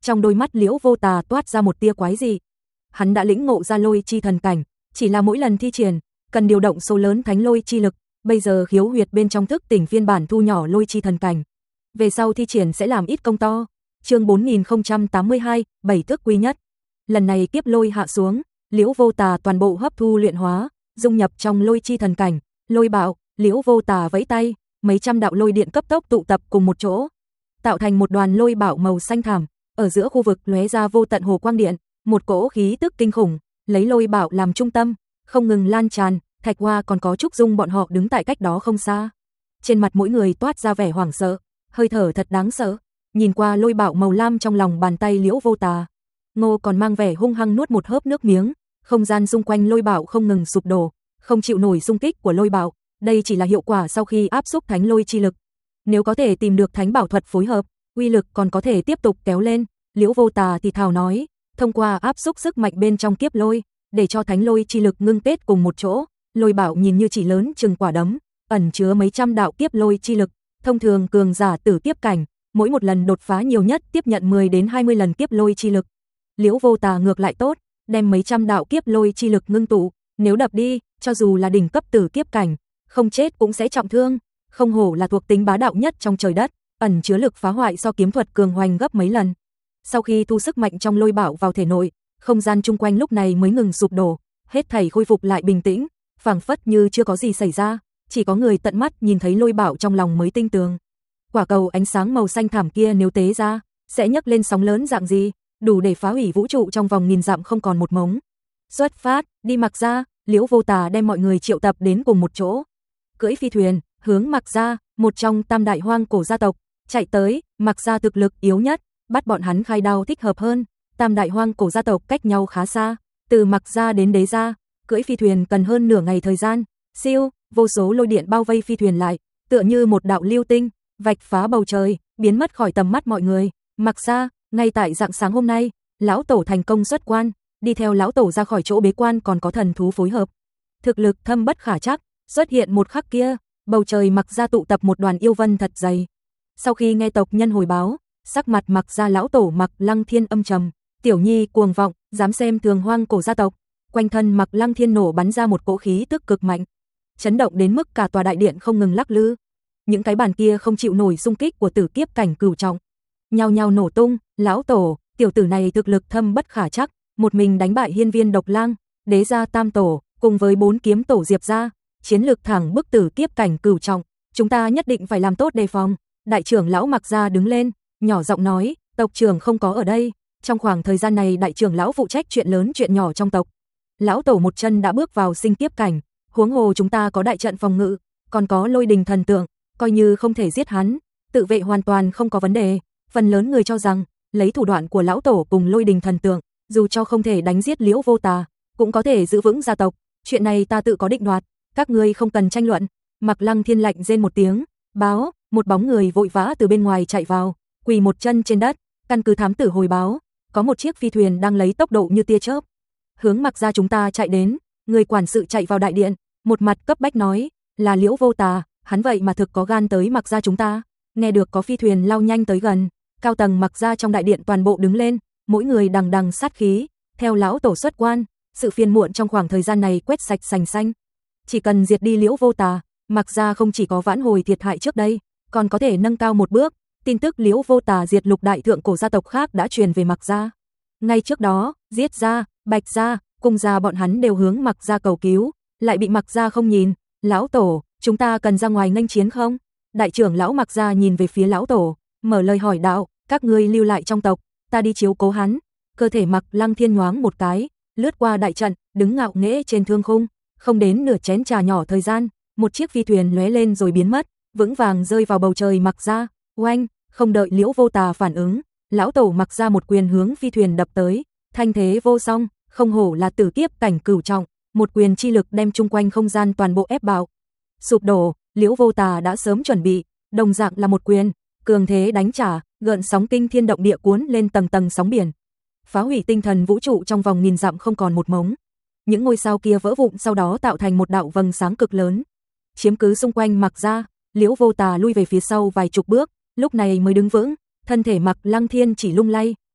Trong đôi mắt Liễu Vô Tà toát ra một tia quái dị. Hắn đã lĩnh ngộ ra lôi chi thần cảnh, chỉ là mỗi lần thi triển cần điều động số lớn thánh lôi chi lực, bây giờ khiếu huyệt bên trong thức tỉnh phiên bản thu nhỏ lôi chi thần cảnh. Về sau thi triển sẽ làm ít công to. Chương bốn nghìn không trăm tám mươi hai, bảy thức quý nhất. Lần này kiếp lôi hạ xuống, Liễu Vô Tà toàn bộ hấp thu luyện hóa, dung nhập trong lôi chi thần cảnh, lôi bạo, Liễu Vô Tà vẫy tay, mấy trăm đạo lôi điện cấp tốc tụ tập cùng một chỗ, tạo thành một đoàn lôi bạo màu xanh thẳm, ở giữa khu vực lóe ra vô tận hồ quang điện, một cỗ khí tức kinh khủng, lấy lôi bạo làm trung tâm, không ngừng lan tràn. Thạch Hoa còn có Trúc Dung bọn họ đứng tại cách đó không xa. Trên mặt mỗi người toát ra vẻ hoảng sợ, hơi thở thật đáng sợ. Nhìn qua lôi bạo màu lam trong lòng bàn tay Liễu Vô Tà, Ngô còn mang vẻ hung hăng nuốt một hớp nước miếng, không gian xung quanh lôi bạo không ngừng sụp đổ, không chịu nổi xung kích của lôi bạo, đây chỉ là hiệu quả sau khi áp xúc thánh lôi chi lực. Nếu có thể tìm được thánh bảo thuật phối hợp, uy lực còn có thể tiếp tục kéo lên. Liễu Vô Tà thì thào nói, thông qua áp xúc sức mạnh bên trong kiếp lôi, để cho thánh lôi chi lực ngưng kết cùng một chỗ, lôi bạo nhìn như chỉ lớn chừng quả đấm, ẩn chứa mấy trăm đạo kiếp lôi chi lực, thông thường cường giả tử kiếp cảnh, mỗi một lần đột phá nhiều nhất tiếp nhận mười đến hai mươi lần kiếp lôi chi lực. Liễu Vô Tà ngược lại tốt, đem mấy trăm đạo kiếp lôi chi lực ngưng tụ, nếu đập đi, cho dù là đỉnh cấp tử kiếp cảnh, không chết cũng sẽ trọng thương, không hổ là thuộc tính bá đạo nhất trong trời đất, ẩn chứa lực phá hoại so kiếm thuật cường hoành gấp mấy lần. Sau khi thu sức mạnh trong lôi bạo vào thể nội, không gian chung quanh lúc này mới ngừng sụp đổ, hết thảy khôi phục lại bình tĩnh, phảng phất như chưa có gì xảy ra, chỉ có người tận mắt nhìn thấy lôi bạo trong lòng mới tinh tường. Quả cầu ánh sáng màu xanh thảm kia nếu tế ra, sẽ nhấc lên sóng lớn dạng gì, đủ để phá hủy vũ trụ trong vòng nghìn dặm không còn một mống. Xuất phát, đi Mặc Gia. Liễu Vô Tà đem mọi người triệu tập đến cùng một chỗ, cưỡi phi thuyền, hướng Mặc Gia, một trong tam đại hoang cổ gia tộc, chạy tới. Mặc Gia thực lực yếu nhất, bắt bọn hắn khai đao thích hợp hơn. Tam đại hoang cổ gia tộc cách nhau khá xa, từ Mặc Gia đến Đế Gia, cưỡi phi thuyền cần hơn nửa ngày thời gian. Siêu, vô số lôi điện bao vây phi thuyền lại, tựa như một đạo lưu tinh, vạch phá bầu trời, biến mất khỏi tầm mắt mọi người. Mặc Gia, ngay tại rạng sáng hôm nay, lão tổ thành công xuất quan, đi theo lão tổ ra khỏi chỗ bế quan còn có thần thú phối hợp. Thực lực thâm bất khả trắc, xuất hiện một khắc kia, bầu trời Mặc Gia tụ tập một đoàn yêu vân thật dày. Sau khi nghe tộc nhân hồi báo, sắc mặt Mặc Gia lão tổ Mặc Lăng Thiên âm trầm, tiểu nhi cuồng vọng, dám xem thường hoang cổ gia tộc. Quanh thân Mặc Lăng Thiên nổ bắn ra một cỗ khí tức cực mạnh, chấn động đến mức cả tòa đại điện không ngừng lắc lư. Những cái bàn kia không chịu nổi xung kích của tử kiếp cảnh cửu trọng, nhao nhao nổ tung. Lão tổ, tiểu tử này thực lực thâm bất khả trắc, một mình đánh bại Hiên Viên Độc Lang, Đế Gia tam tổ, cùng với bốn kiếm tổ Diệp gia, chiến lược thẳng bức tử kiếp cảnh cửu trọng, chúng ta nhất định phải làm tốt đề phòng. Đại trưởng lão Mặc Gia đứng lên, nhỏ giọng nói, tộc trưởng không có ở đây, trong khoảng thời gian này đại trưởng lão phụ trách chuyện lớn chuyện nhỏ trong tộc. Lão tổ một chân đã bước vào sinh kiếp cảnh, huống hồ chúng ta có đại trận phòng ngự, còn có lôi đình thần tượng, coi như không thể giết hắn, tự vệ hoàn toàn không có vấn đề. Phần lớn người cho rằng, lấy thủ đoạn của lão tổ cùng lôi đình thần tượng, dù cho không thể đánh giết Liễu Vô Tà, cũng có thể giữ vững gia tộc, chuyện này ta tự có định đoạt, các ngươi không cần tranh luận. Mặc Lăng Thiên lạnh rên một tiếng, báo, một bóng người vội vã từ bên ngoài chạy vào, quỳ một chân trên đất, căn cứ thám tử hồi báo, có một chiếc phi thuyền đang lấy tốc độ như tia chớp hướng Mặc Gia chúng ta chạy đến. Người quản sự chạy vào đại điện, một mặt cấp bách nói, là Liễu Vô Tà, hắn vậy mà thực có gan tới Mặc Gia chúng ta. Nghe được có phi thuyền lao nhanh tới gần, cao tầng Mặc Gia trong đại điện toàn bộ đứng lên, mỗi người đằng đằng sát khí, theo lão tổ xuất quan, sự phiền muộn trong khoảng thời gian này quét sạch sành xanh. Chỉ cần diệt đi Liễu Vô Tà, Mặc Gia không chỉ có vãn hồi thiệt hại trước đây, còn có thể nâng cao một bước. Tin tức Liễu Vô Tà diệt lục đại thượng cổ gia tộc khác đã truyền về Mặc Gia. Ngay trước đó, Giết Gia, Bạch Gia, Cung Gia bọn hắn đều hướng Mặc Gia cầu cứu, lại bị Mặc Gia không nhìn. Lão tổ, chúng ta cần ra ngoài nghênh chiến không? Đại trưởng lão Mặc Gia nhìn về phía lão tổ, mở lời hỏi đạo, các ngươi lưu lại trong tộc, ta đi chiếu cố hắn. Cơ thể Mặc Lăng Thiên nhoáng một cái, lướt qua đại trận, đứng ngạo nghễ trên thương khung, không đến nửa chén trà nhỏ thời gian, một chiếc phi thuyền lóe lên rồi biến mất, vững vàng rơi vào bầu trời Mặc Gia. Oanh, không đợi Liễu Vô Tà phản ứng, lão tổ Mặc Gia một quyền hướng phi thuyền đập tới, thanh thế vô song, không hổ là tử kiếp cảnh cửu trọng, một quyền chi lực đem chung quanh không gian toàn bộ ép bạo. Sụp đổ, Liễu Vô Tà đã sớm chuẩn bị, đồng dạng là một quyền, cường thế đánh trả, gợn sóng kinh thiên động địa cuốn lên tầng tầng sóng biển, phá hủy tinh thần vũ trụ trong vòng nghìn dặm không còn một mống. Những ngôi sao kia vỡ vụn sau đó tạo thành một đạo vầng sáng cực lớn, chiếm cứ xung quanh Mặc Gia. Liễu Vô Tà lui về phía sau vài chục bước, lúc này mới đứng vững, thân thể Mặc Lăng Thiên chỉ lung lay,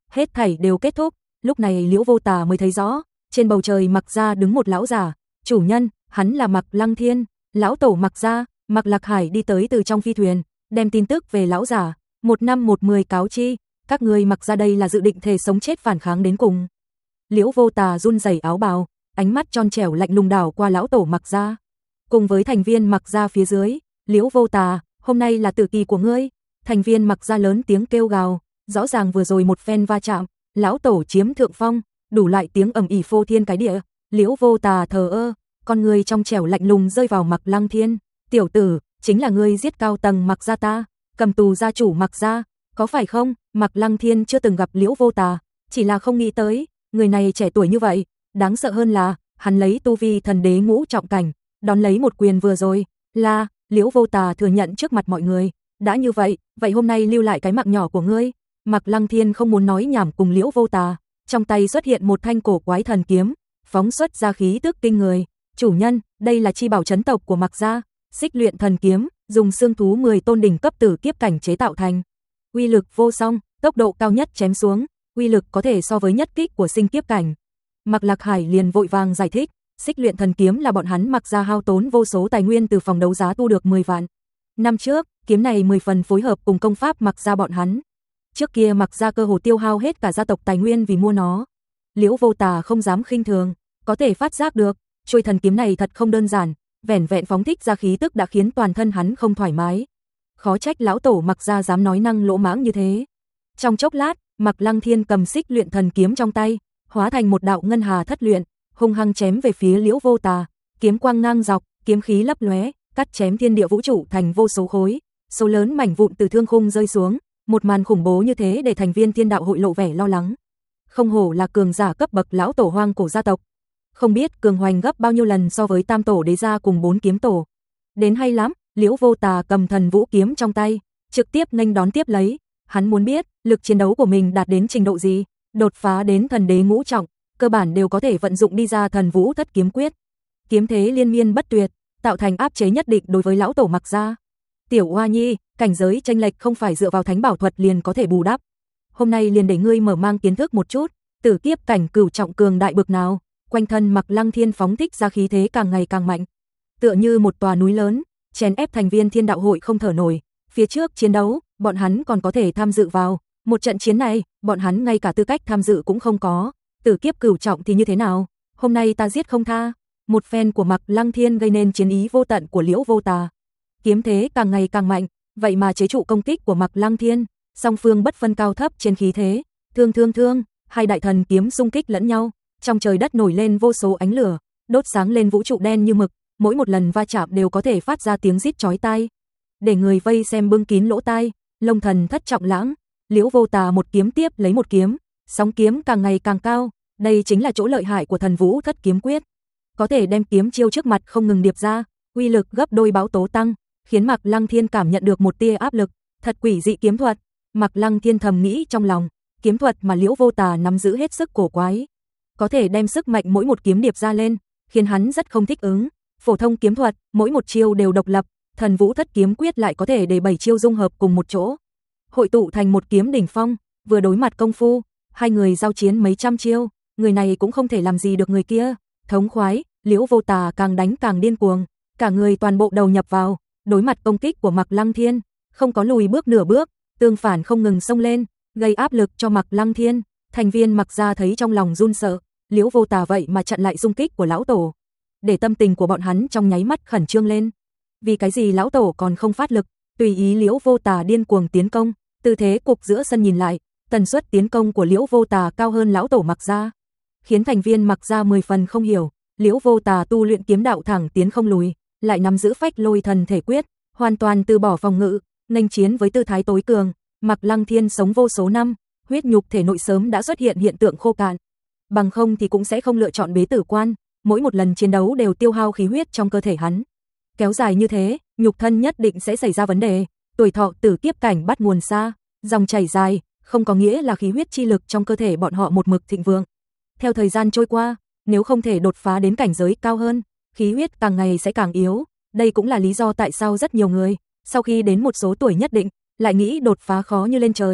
Hết thảy đều kết thúc, lúc này Liễu Vô Tà mới thấy rõ, trên bầu trời Mạc gia đứng một lão giả, chủ nhân, hắn là Mạc Lăng Thiên, lão tổ Mạc gia. Mạc Lạc Hải đi tới từ trong phi thuyền, đem tin tức về lão giả, một năm một mười cáo chi, các ngươi Mạc gia đây là dự định thề sống chết phản kháng đến cùng. Liễu Vô Tà run rẩy áo bào, ánh mắt tròn trẻo lạnh lùng đảo qua lão tổ Mạc gia. Cùng với thành viên Mạc gia phía dưới, Liễu Vô Tà, hôm nay là tử kỳ của ngươi. Thành viên Mạc gia lớn tiếng kêu gào, rõ ràng vừa rồi một phen va chạm, lão tổ chiếm thượng phong, đủ loại tiếng ầm ĩ phô thiên cái địa. Liễu Vô Tà thờ ơ, con người trong trẻo lạnh lùng rơi vào Mạc Lăng Thiên. Tiểu tử, chính là ngươi giết cao tầng Mạc gia ta, cầm tù gia chủ Mạc gia, có phải không? Mạc Lăng Thiên chưa từng gặp Liễu Vô Tà, chỉ là không nghĩ tới, người này trẻ tuổi như vậy, đáng sợ hơn là, hắn lấy tu vi thần đế ngũ trọng cảnh, đón lấy một quyền vừa rồi, là, Liễu Vô Tà thừa nhận trước mặt mọi người, đã như vậy, vậy hôm nay lưu lại cái mạng nhỏ của ngươi. Mạc Lăng Thiên không muốn nói nhảm cùng Liễu Vô Tà, trong tay xuất hiện một thanh cổ quái thần kiếm, phóng xuất ra khí tức kinh người. Chủ nhân, đây là chi bảo trấn tộc của Mạc gia, Xích Luyện Thần Kiếm, dùng xương thú mười tôn đỉnh cấp tử kiếp cảnh chế tạo thành. Uy lực vô song, tốc độ cao nhất chém xuống, uy lực có thể so với nhất kích của sinh kiếp cảnh. Mạc Lạc Hải liền vội vàng giải thích, Xích Luyện Thần Kiếm là bọn hắn Mạc gia hao tốn vô số tài nguyên từ phòng đấu giá tu được mười vạn. Năm trước, kiếm này mười phần phối hợp cùng công pháp Mạc gia bọn hắn. Trước kia Mạc gia cơ hồ tiêu hao hết cả gia tộc tài nguyên vì mua nó. Liễu Vô Tà không dám khinh thường, có thể phát giác được, chuôi thần kiếm này thật không đơn giản, vẻn vẹn phóng thích ra khí tức đã khiến toàn thân hắn không thoải mái. Khó trách lão tổ Mạc gia dám nói năng lỗ mãng như thế. Trong chốc lát, Mạc Lăng Thiên cầm Xích Luyện Thần Kiếm trong tay, hóa thành một đạo ngân hà thất luyện, hung hăng chém về phía Liễu Vô Tà, kiếm quang ngang dọc, kiếm khí lấp lóe, cắt chém thiên địa vũ trụ thành vô số khối, số lớn mảnh vụn từ thương khung rơi xuống, một màn khủng bố như thế để thành viên Thiên Đạo hội lộ vẻ lo lắng. Không hổ là cường giả cấp bậc lão tổ hoang cổ gia tộc, không biết cường hoành gấp bao nhiêu lần so với tam tổ đế gia cùng bốn kiếm tổ. Đến hay lắm, Liễu Vô Tà cầm thần vũ kiếm trong tay, trực tiếp nghênh đón tiếp lấy, hắn muốn biết, lực chiến đấu của mình đạt đến trình độ gì, đột phá đến thần đế ngũ trọng, cơ bản đều có thể vận dụng đi ra thần vũ thất kiếm quyết. Kiếm thế liên miên bất tuyệt, tạo thành áp chế nhất định đối với lão tổ Mạc gia. Tiểu Oa Nhi, cảnh giới chênh lệch không phải dựa vào thánh bảo thuật liền có thể bù đắp. Hôm nay liền để ngươi mở mang kiến thức một chút, tử kiếp cảnh cửu trọng cường đại bực nào. Quanh thân Mạc Lăng Thiên phóng thích ra khí thế càng ngày càng mạnh, tựa như một tòa núi lớn, chèn ép thành viên Thiên Đạo hội không thở nổi. Phía trước chiến đấu, bọn hắn còn có thể tham dự vào, một trận chiến này, bọn hắn ngay cả tư cách tham dự cũng không có. Tử kiếp cửu trọng thì như thế nào? Hôm nay ta giết không tha. Một phen của Mạc Lăng Thiên gây nên chiến ý vô tận của Liễu Vô Tà. Kiếm thế càng ngày càng mạnh, vậy mà chế trụ công kích của Mạc Lăng Thiên, song phương bất phân cao thấp trên khí thế, thương thương thương, hai đại thần kiếm xung kích lẫn nhau, trong trời đất nổi lên vô số ánh lửa, đốt sáng lên vũ trụ đen như mực, mỗi một lần va chạm đều có thể phát ra tiếng rít chói tai, để người vây xem bưng kín lỗ tai. Long thần thất trọng lãng, Liễu Vô Tà một kiếm tiếp lấy một kiếm, sóng kiếm càng ngày càng cao, đây chính là chỗ lợi hại của thần vũ thất kiếm quyết, có thể đem kiếm chiêu trước mặt không ngừng điệp ra, uy lực gấp đôi bão tố tăng, khiến Mạc Lăng Thiên cảm nhận được một tia áp lực, thật quỷ dị kiếm thuật. Mạc Lăng Thiên thầm nghĩ trong lòng, kiếm thuật mà Liễu Vô Tà nắm giữ hết sức cổ quái, có thể đem sức mạnh mỗi một kiếm điệp ra lên, khiến hắn rất không thích ứng. Phổ thông kiếm thuật, mỗi một chiêu đều độc lập, thần vũ thất kiếm quyết lại có thể để bảy chiêu dung hợp cùng một chỗ, hội tụ thành một kiếm đỉnh phong. Vừa đối mặt công phu, hai người giao chiến mấy trăm chiêu, người này cũng không thể làm gì được người kia. Thống khoái, Liễu Vô Tà càng đánh càng điên cuồng, cả người toàn bộ đầu nhập vào, đối mặt công kích của Mạc Lăng Thiên, không có lùi bước nửa bước, tương phản không ngừng xông lên, gây áp lực cho Mạc Lăng Thiên. Thành viên Mạc gia thấy trong lòng run sợ, Liễu Vô Tà vậy mà chặn lại xung kích của lão tổ, để tâm tình của bọn hắn trong nháy mắt khẩn trương lên. Vì cái gì lão tổ còn không phát lực, tùy ý Liễu Vô Tà điên cuồng tiến công, tư thế cục giữa sân nhìn lại, tần suất tiến công của Liễu Vô Tà cao hơn lão tổ Mạc gia, khiến thành viên Mạc gia mười phần không hiểu. Liễu Vô Tà tu luyện kiếm đạo thẳng tiến không lùi, lại nắm giữ phách lôi thần thể quyết, hoàn toàn từ bỏ phòng ngự, nghênh chiến với tư thái tối cường. Mạc Lăng Thiên sống vô số năm, huyết nhục thể nội sớm đã xuất hiện hiện tượng khô cạn, bằng không thì cũng sẽ không lựa chọn bế tử quan, mỗi một lần chiến đấu đều tiêu hao khí huyết trong cơ thể hắn. Kéo dài như thế, nhục thân nhất định sẽ xảy ra vấn đề, tuổi thọ tử kiếp cảnh bắt nguồn xa, dòng chảy dài, không có nghĩa là khí huyết chi lực trong cơ thể bọn họ một mực thịnh vượng. Theo thời gian trôi qua, nếu không thể đột phá đến cảnh giới cao hơn, khí huyết càng ngày sẽ càng yếu, đây cũng là lý do tại sao rất nhiều người, sau khi đến một số tuổi nhất định, lại nghĩ đột phá khó như lên trời,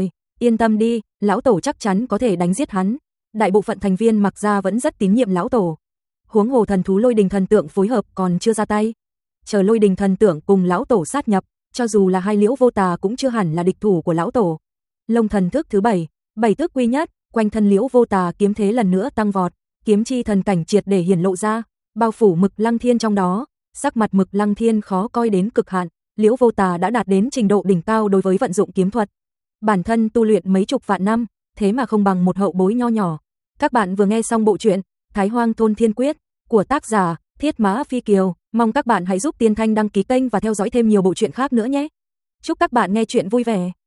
Yên tâm đi, lão tổ chắc chắn có thể đánh giết hắn. Đại bộ phận thành viên Mạc gia vẫn rất tín nhiệm lão tổ. Huống hồ thần thú Lôi Đình thần tượng phối hợp còn chưa ra tay. Chờ Lôi Đình thần tượng cùng lão tổ sát nhập, cho dù là hai Liễu Vô Tà cũng chưa hẳn là địch thủ của lão tổ. Long thần thức thứ bảy, bảy thức quy nhất, quanh thân Liễu Vô Tà kiếm thế lần nữa tăng vọt, kiếm chi thần cảnh triệt để hiển lộ ra, bao phủ Mực Lăng Thiên trong đó, sắc mặt Mực Lăng Thiên khó coi đến cực hạn, Liễu Vô Tà đã đạt đến trình độ đỉnh cao đối với vận dụng kiếm thuật. Bản thân tu luyện mấy chục vạn năm, thế mà không bằng một hậu bối nho nhỏ. Các bạn vừa nghe xong bộ truyện Thái Hoang Thôn Thiên Quyết của tác giả Thiết Mã Phi Kiều, mong các bạn hãy giúp Tiên Thanh đăng ký kênh và theo dõi thêm nhiều bộ truyện khác nữa nhé. Chúc các bạn nghe truyện vui vẻ.